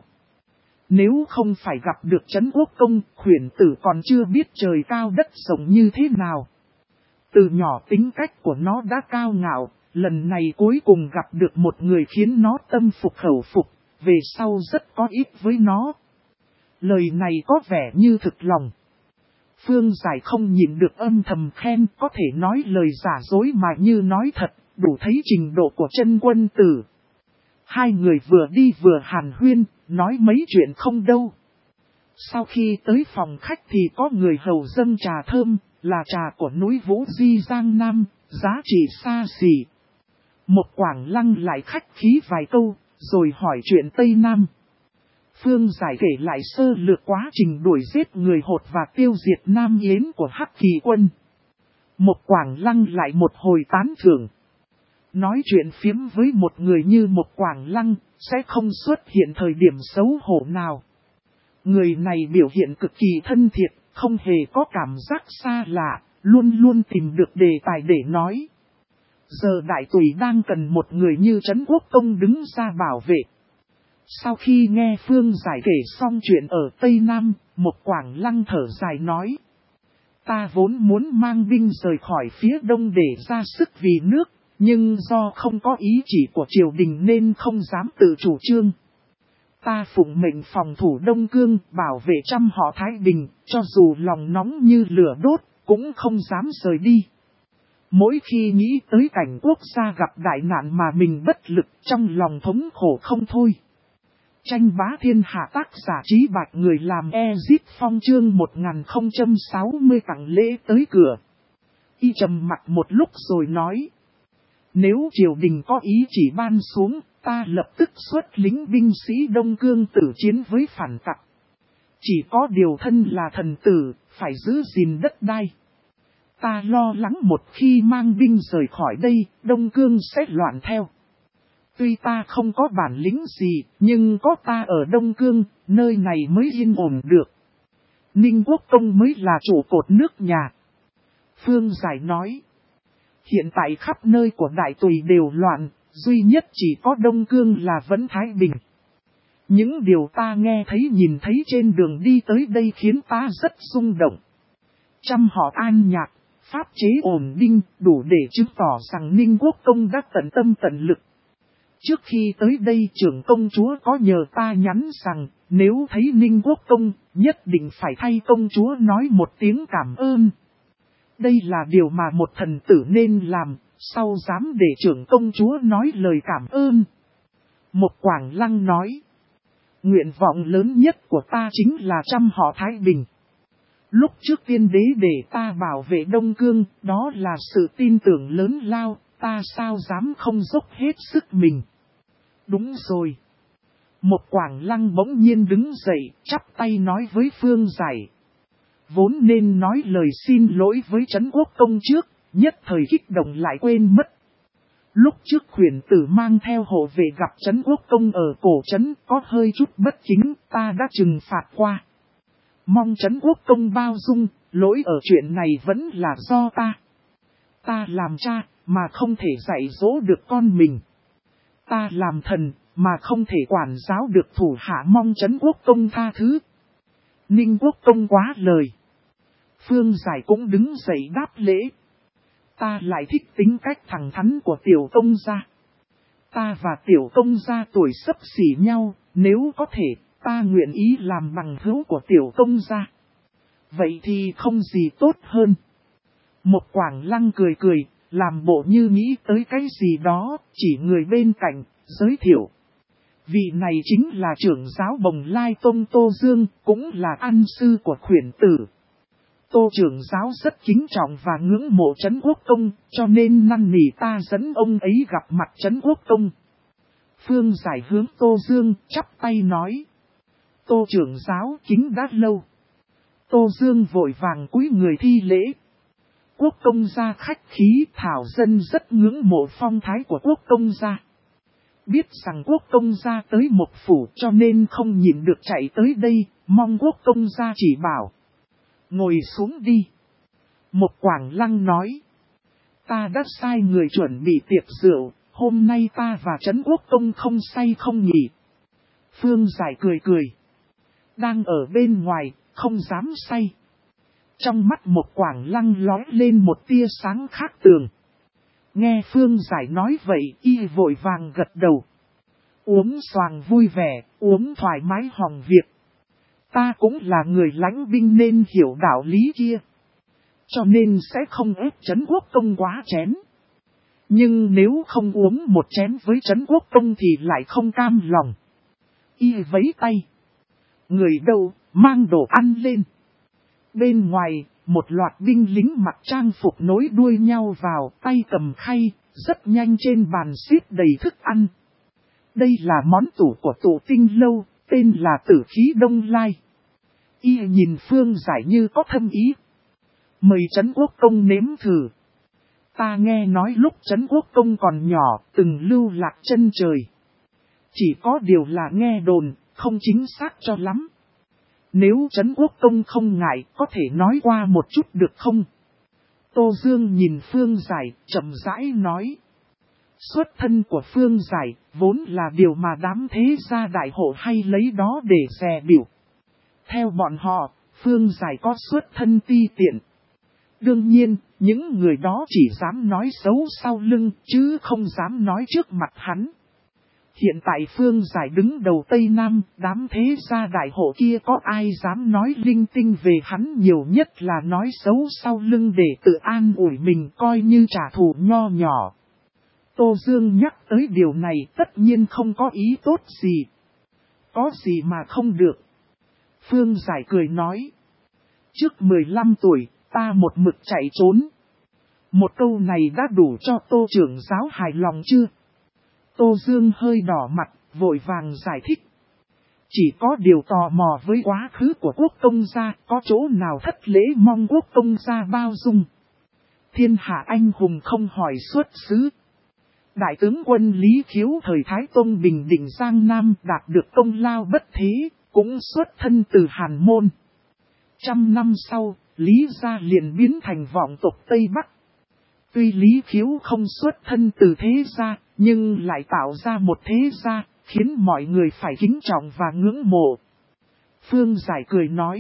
S1: Nếu không phải gặp được Trấn Quốc Công, khuyển tử còn chưa biết trời cao đất rộng như thế nào. Từ nhỏ tính cách của nó đã cao ngạo, lần này cuối cùng gặp được một người khiến nó tâm phục khẩu phục, về sau rất có ích với nó. Lời này có vẻ như thực lòng. Phương Giải không nhìn được âm thầm khen, có thể nói lời giả dối mà như nói thật, đủ thấy trình độ của chân quân tử. Hai người vừa đi vừa hàn huyên, nói mấy chuyện không đâu. Sau khi tới phòng khách thì có người hầu dâng trà thơm, là trà của núi Vũ Di Giang Nam, giá trị xa xỉ. Một Quảng Lăng lại khách khí vài câu, rồi hỏi chuyện Tây Nam. Phương Giải kể lại sơ lược quá trình đuổi giết người Hột và tiêu diệt Nam Yến của Hắc Kỳ quân. Một Quảng Lăng lại một hồi tán thưởng. Nói chuyện phiếm với một người như một Quảng Lăng, sẽ không xuất hiện thời điểm xấu hổ nào. Người này biểu hiện cực kỳ thân thiện, không hề có cảm giác xa lạ, luôn luôn tìm được đề tài để nói. Giờ đại tùy đang cần một người như Trấn Quốc Công đứng ra bảo vệ. Sau khi nghe Phương Giải kể xong chuyện ở Tây Nam, một Quảng Lăng thở dài nói. Ta vốn muốn mang binh rời khỏi phía đông để ra sức vì nước, nhưng do không có ý chỉ của triều đình nên không dám tự chủ trương. Ta phụng mệnh phòng thủ Đông Cương, bảo vệ trăm họ Thái Bình, cho dù lòng nóng như lửa đốt, cũng không dám rời đi. Mỗi khi nghĩ tới cảnh quốc gia gặp đại nạn mà mình bất lực, trong lòng thống khổ không thôi. Tranh bá thiên hạ tác giả Trí Bạch người làm Ezit Phong chương 1060 tặng lễ tới cửa. Y trầm mặt một lúc rồi nói. Nếu triều đình có ý chỉ ban xuống, ta lập tức xuất lính binh sĩ Đông Cương tử chiến với phản tặc. Chỉ có điều thân là thần tử, phải giữ gìn đất đai. Ta lo lắng một khi mang binh rời khỏi đây, Đông Cương sẽ loạn theo. Tuy ta không có bản lĩnh gì, nhưng có ta ở Đông Cương, nơi này mới yên ổn được. Ninh Quốc Công mới là trụ cột nước nhà. Phương Giải nói. Hiện tại khắp nơi của đại tùy đều loạn, duy nhất chỉ có Đông Cương là vẫn thái bình. Những điều ta nghe thấy nhìn thấy trên đường đi tới đây khiến ta rất rung động. Trăm họ an nhạc, pháp chế ổn định, đủ để chứng tỏ rằng Ninh Quốc Công đã tận tâm tận lực. Trước khi tới đây trưởng công chúa có nhờ ta nhắn rằng, nếu thấy Ninh Quốc Công, nhất định phải thay công chúa nói một tiếng cảm ơn. Đây là điều mà một thần tử nên làm, sau dám để trưởng công chúa nói lời cảm ơn. Một Quảng Lăng nói, nguyện vọng lớn nhất của ta chính là trăm họ Thái Bình. Lúc trước tiên đế để ta bảo vệ Đông Cương, đó là sự tin tưởng lớn lao, ta sao dám không dốc hết sức mình. Đúng rồi. Một Quảng Lăng bỗng nhiên đứng dậy, chắp tay nói với Phương Giải. Vốn nên nói lời xin lỗi với Trấn Quốc Công trước, nhất thời kích động lại quên mất. Lúc trước khuyển tử mang theo hộ vệ gặp Trấn Quốc Công ở cổ trấn có hơi chút bất chính, ta đã trừng phạt qua. Mong Trấn Quốc Công bao dung, lỗi ở chuyện này vẫn là do ta. Ta làm cha, mà không thể dạy dỗ được con mình. Ta làm thần, mà không thể quản giáo được thủ hạ, mong Trấn Quốc công tha thứ. Ninh Quốc công quá lời. Phương Giải cũng đứng dậy đáp lễ. Ta lại thích tính cách thẳng thắn của tiểu công gia. Ta và tiểu công gia tuổi xấp xỉ nhau, nếu có thể, ta nguyện ý làm bằng hữu của tiểu công gia. Vậy thì không gì tốt hơn. Một Quảng Lăng cười cười, làm bộ như nghĩ tới cái gì đó, chỉ người bên cạnh, giới thiệu. Vị này chính là trưởng giáo Bồng Lai Tông Tô Dương, cũng là ăn sư của khuyển tử. Tô trưởng giáo rất kính trọng và ngưỡng mộ Trấn Quốc công, cho nên năn nỉ ta dẫn ông ấy gặp mặt Trấn Quốc công. Phương Giải hướng Tô Dương, chắp tay nói. Tô trưởng giáo kính đã lâu. Tô Dương vội vàng cúi người thi lễ. Quốc công gia khách khí, thảo dân rất ngưỡng mộ phong thái của quốc công gia. Biết rằng quốc công gia tới một phủ cho nên không nhịn được chạy tới đây, mong quốc công gia chỉ bảo. Ngồi xuống đi. Một Quảng Lăng nói. Ta đã sai người chuẩn bị tiệc rượu, hôm nay ta và Trấn Quốc công không say không nhỉ. Phương Giải cười cười. Đang ở bên ngoài, không dám say. Trong mắt một Quảng Lăng lóe lên một tia sáng khác thường. Nghe Phương Giải nói vậy, y vội vàng gật đầu. Uống xoàng vui vẻ, uống thoải mái hòng việc. Ta cũng là người lãnh binh nên hiểu đạo lý kia. Cho nên sẽ không ép Trấn Quốc công quá chén. Nhưng nếu không uống một chén với Trấn Quốc công thì lại không cam lòng. Y vẫy tay. Người đâu, mang đồ ăn lên. Bên ngoài, một loạt binh lính mặc trang phục nối đuôi nhau vào, tay cầm khay, rất nhanh trên bàn xếp đầy thức ăn. Đây là món tủ của tổ tinh lâu, tên là Tử Khí Đông Lai. Y nhìn Phương Giải như có thâm ý. Mời Trấn Quốc công nếm thử. Ta nghe nói lúc Trấn Quốc công còn nhỏ, từng lưu lạc chân trời. Chỉ có điều là nghe đồn, không chính xác cho lắm. Nếu Trấn Quốc công không ngại, có thể nói qua một chút được không? Tô Dương nhìn Phương Giải, chậm rãi nói. Xuất thân của Phương Giải, vốn là điều mà đám thế gia đại hộ hay lấy đó để dè biểu. Theo bọn họ, Phương Giải có xuất thân ti tiện. Đương nhiên, những người đó chỉ dám nói xấu sau lưng, chứ không dám nói trước mặt hắn. Hiện tại Phương Giải đứng đầu Tây Nam, đám thế gia đại hộ kia có ai dám nói linh tinh về hắn, nhiều nhất là nói xấu sau lưng để tự an ủi mình, coi như trả thù nho nhỏ. Tô Dương nhắc tới điều này tất nhiên không có ý tốt gì. Có gì mà không được. Phương Giải cười nói. Trước 15 tuổi, ta một mực chạy trốn. Một câu này đã đủ cho Tô trưởng giáo hài lòng chưa? Tô Dương hơi đỏ mặt, vội vàng giải thích. Chỉ có điều tò mò với quá khứ của quốc công gia, có chỗ nào thất lễ mong quốc công gia bao dung. Thiên hạ anh hùng không hỏi xuất xứ. Đại tướng quân Lý Khiếu thời Thái Tông bình định Giang Nam đạt được công lao bất thế, cũng xuất thân từ Hàn Môn. 100 năm sau, Lý gia liền biến thành vọng tộc Tây Bắc. Tuy Lý Khiếu không xuất thân từ thế gia, nhưng lại tạo ra một thế gia, khiến mọi người phải kính trọng và ngưỡng mộ. Phương Giải cười nói.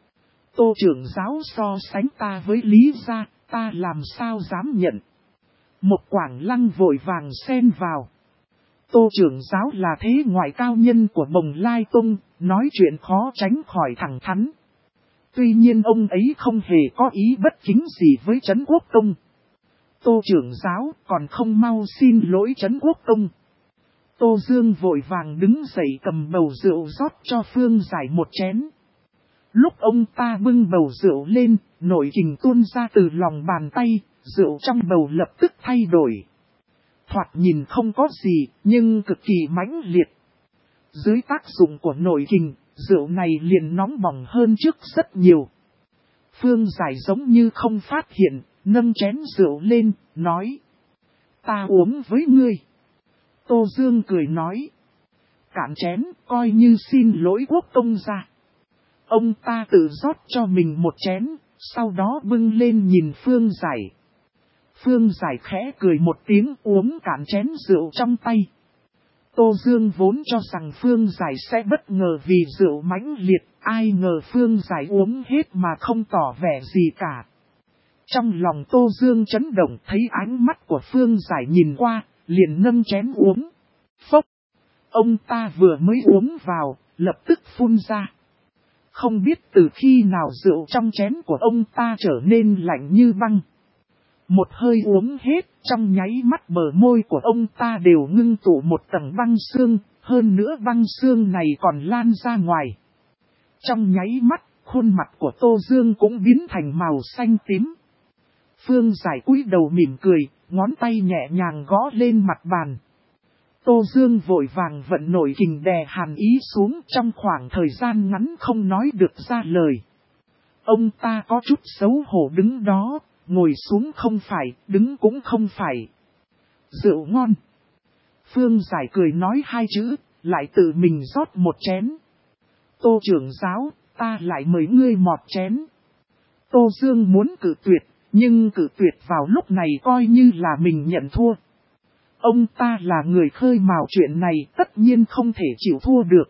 S1: Tô trưởng giáo so sánh ta với Lý gia, ta làm sao dám nhận. Một Quảng Lăng vội vàng xen vào. Tô trưởng giáo là thế ngoại cao nhân của Bồng Lai Tông, nói chuyện khó tránh khỏi thẳng thắn. Tuy nhiên ông ấy không hề có ý bất kính gì với Trấn Quốc công. Tô trưởng giáo còn không mau xin lỗi Trấn Quốc công. Tô Dương vội vàng đứng dậy cầm bầu rượu rót cho Phương Giải một chén. Lúc ông ta bưng bầu rượu lên, nội kình tuôn ra từ lòng bàn tay, rượu trong bầu lập tức thay đổi. Thoạt nhìn không có gì, nhưng cực kỳ mãnh liệt. Dưới tác dụng của nội kình, rượu này liền nóng bỏng hơn trước rất nhiều. Phương Giải giống như không phát hiện, nâng chén rượu lên, nói. Ta uống với ngươi. Tô Dương cười nói. Cạn chén, coi như xin lỗi quốc công gia. Ông ta tự rót cho mình một chén, Sau đó bưng lên nhìn Phương Giải. Phương Giải khẽ cười một tiếng uống cạn chén rượu trong tay. Tô Dương vốn cho rằng Phương Giải sẽ bất ngờ vì rượu mãnh liệt, ai ngờ Phương Giải uống hết mà không tỏ vẻ gì cả. Trong lòng Tô Dương chấn động thấy ánh mắt của Phương Giải nhìn qua, liền nâng chén uống. Phốc! Ông ta vừa mới uống vào, lập tức phun ra. Không biết từ khi nào rượu trong chén của ông ta trở nên lạnh như băng. Một hơi uống hết, trong nháy mắt bờ môi của ông ta đều ngưng tụ một tầng băng xương, hơn nữa băng xương này còn lan ra ngoài. Trong nháy mắt, khuôn mặt của Tô Dương cũng biến thành màu xanh tím. Phương Giải cúi đầu mỉm cười, ngón tay nhẹ nhàng gõ lên mặt bàn. Tô Dương vội vàng vận nội kình đè hàn ý xuống trong khoảng thời gian ngắn không nói được ra lời. Ông ta có chút xấu hổ đứng đó, ngồi xuống không phải, đứng cũng không phải. Rượu ngon. Phương Giải cười nói hai chữ, lại tự mình rót một chén. Tô trưởng giáo, ta lại mời ngươi mọt chén. Tô Dương muốn cự tuyệt, nhưng cự tuyệt vào lúc này coi như là mình nhận thua. Ông ta là người khơi mào chuyện này tất nhiên không thể chịu thua được.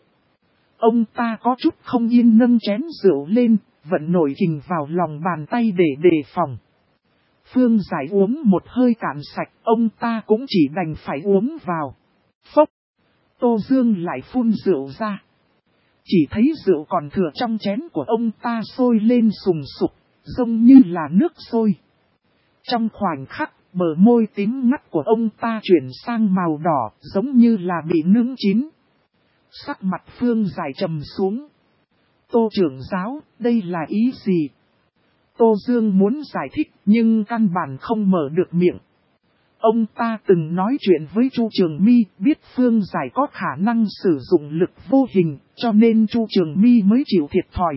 S1: Ông ta có chút không yên nâng chén rượu lên, vận nổi kình vào lòng bàn tay để đề phòng. Phương Giải uống một hơi cạn sạch, ông ta cũng chỉ đành phải uống vào. Phốc! Tô Dương lại phun rượu ra. Chỉ thấy rượu còn thừa trong chén của ông ta sôi lên sùng sục, giống như là nước sôi. Trong khoảnh khắc, bờ môi tím ngắt của ông ta chuyển sang màu đỏ, giống như là bị nướng chín. Sắc mặt Phương Giải trầm xuống. Tô trưởng giáo, đây là ý gì? Tô Dương muốn giải thích nhưng căn bản không mở được miệng. Ông ta từng nói chuyện với Chu Trường My, biết Phương Giải có khả năng sử dụng lực vô hình, cho nên Chu Trường My mới chịu thiệt thòi.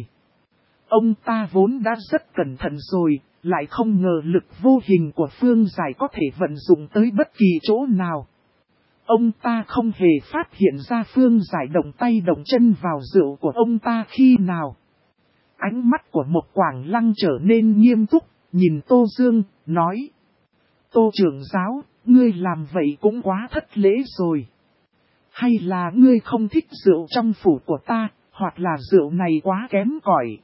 S1: Ông ta vốn đã rất cẩn thận rồi, lại không ngờ lực vô hình của Phương Giải có thể vận dụng tới bất kỳ chỗ nào. Ông ta không hề phát hiện ra Phương Giải động tay động chân vào rượu của ông ta khi nào. Ánh mắt của một Quảng Lăng trở nên nghiêm túc, nhìn Tô Dương, nói. Tô trưởng giáo, ngươi làm vậy cũng quá thất lễ rồi. Hay là ngươi không thích rượu trong phủ của ta, hoặc là rượu này quá kém cỏi.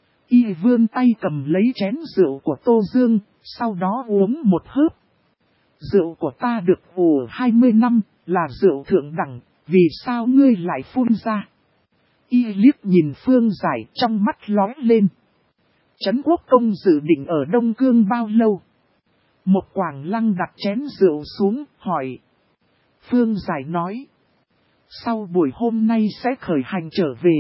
S1: Y vươn tay cầm lấy chén rượu của Tô Dương, sau đó uống một hớp. Rượu của ta được ủ 20 năm, là rượu thượng đẳng, vì sao ngươi lại phun ra? Y liếc nhìn Phương Giải trong mắt lóe lên. Trấn Quốc Công dự định ở Đông Cương bao lâu? Một Quảng Lăng đặt chén rượu xuống, hỏi. Phương Giải nói. Sau buổi hôm nay sẽ khởi hành trở về.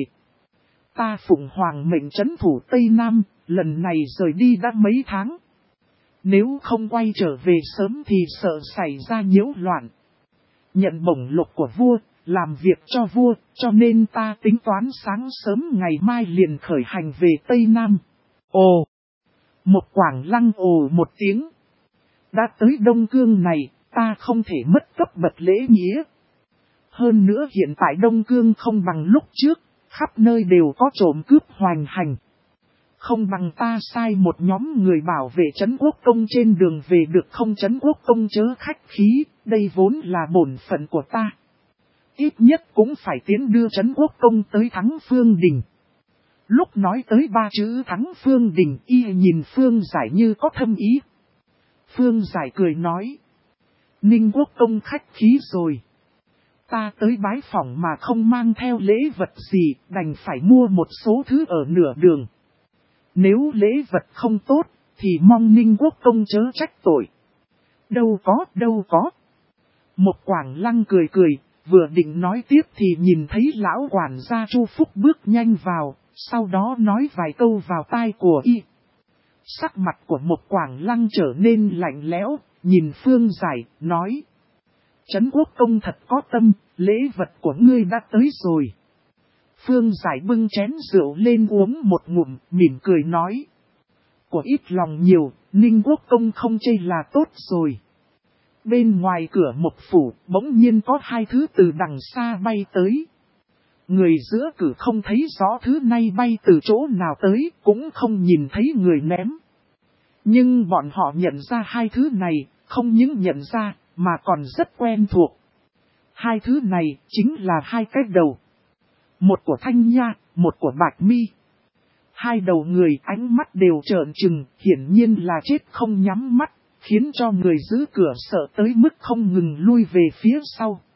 S1: Ta phụng hoàng mệnh trấn thủ Tây Nam, lần này rời đi đã mấy tháng. Nếu không quay trở về sớm thì sợ xảy ra nhiễu loạn. Nhận bổng lộc của vua, làm việc cho vua, cho nên ta tính toán sáng sớm ngày mai liền khởi hành về Tây Nam. Ồ! Một Quảng Lăng ồ một tiếng. Đã tới Đông Cương này, ta không thể mất cấp bậc lễ nghĩa. Hơn nữa hiện tại Đông Cương không bằng lúc trước, khắp nơi đều có trộm cướp hoành hành. Không bằng ta sai một nhóm người bảo vệ Trấn Quốc Công trên đường về được không? Trấn Quốc Công chớ khách khí, đây vốn là bổn phận của ta. Ít nhất cũng phải tiến đưa Trấn Quốc Công tới Thắng Phương Đình. Lúc nói tới ba chữ Thắng Phương Đình, y nhìn Phương Giải như có thâm ý. Phương Giải cười nói. Ninh Quốc Công khách khí rồi. Ta tới bái phỏng mà không mang theo lễ vật gì, đành phải mua một số thứ ở nửa đường. Nếu lễ vật không tốt, thì mong Ninh Quốc Công chớ trách tội. Đâu có. Một Quảng Lăng cười cười, vừa định nói tiếp thì nhìn thấy lão quản gia Chu Phúc bước nhanh vào, sau đó nói vài câu vào tai của y. Sắc mặt của một Quảng Lăng trở nên lạnh lẽo, nhìn Phương Giải, nói. Trấn Quốc Công thật có tâm, lễ vật của ngươi đã tới rồi. Phương Giải bưng chén rượu lên uống một ngụm, mỉm cười nói. Của ít lòng nhiều, Ninh Quốc Công không chê là tốt rồi. Bên ngoài cửa một phủ, bỗng nhiên có hai thứ từ đằng xa bay tới. Người giữa cử không thấy rõ thứ này bay từ chỗ nào tới, cũng không nhìn thấy người ném. Nhưng bọn họ nhận ra hai thứ này, không những nhận ra, mà còn rất quen thuộc. Hai thứ này chính là hai cái đầu. Một của Thanh Nha, một của Bạch Mi. Hai đầu người ánh mắt đều trợn trừng, hiển nhiên là chết không nhắm mắt, khiến cho người giữ cửa sợ tới mức không ngừng lui về phía sau.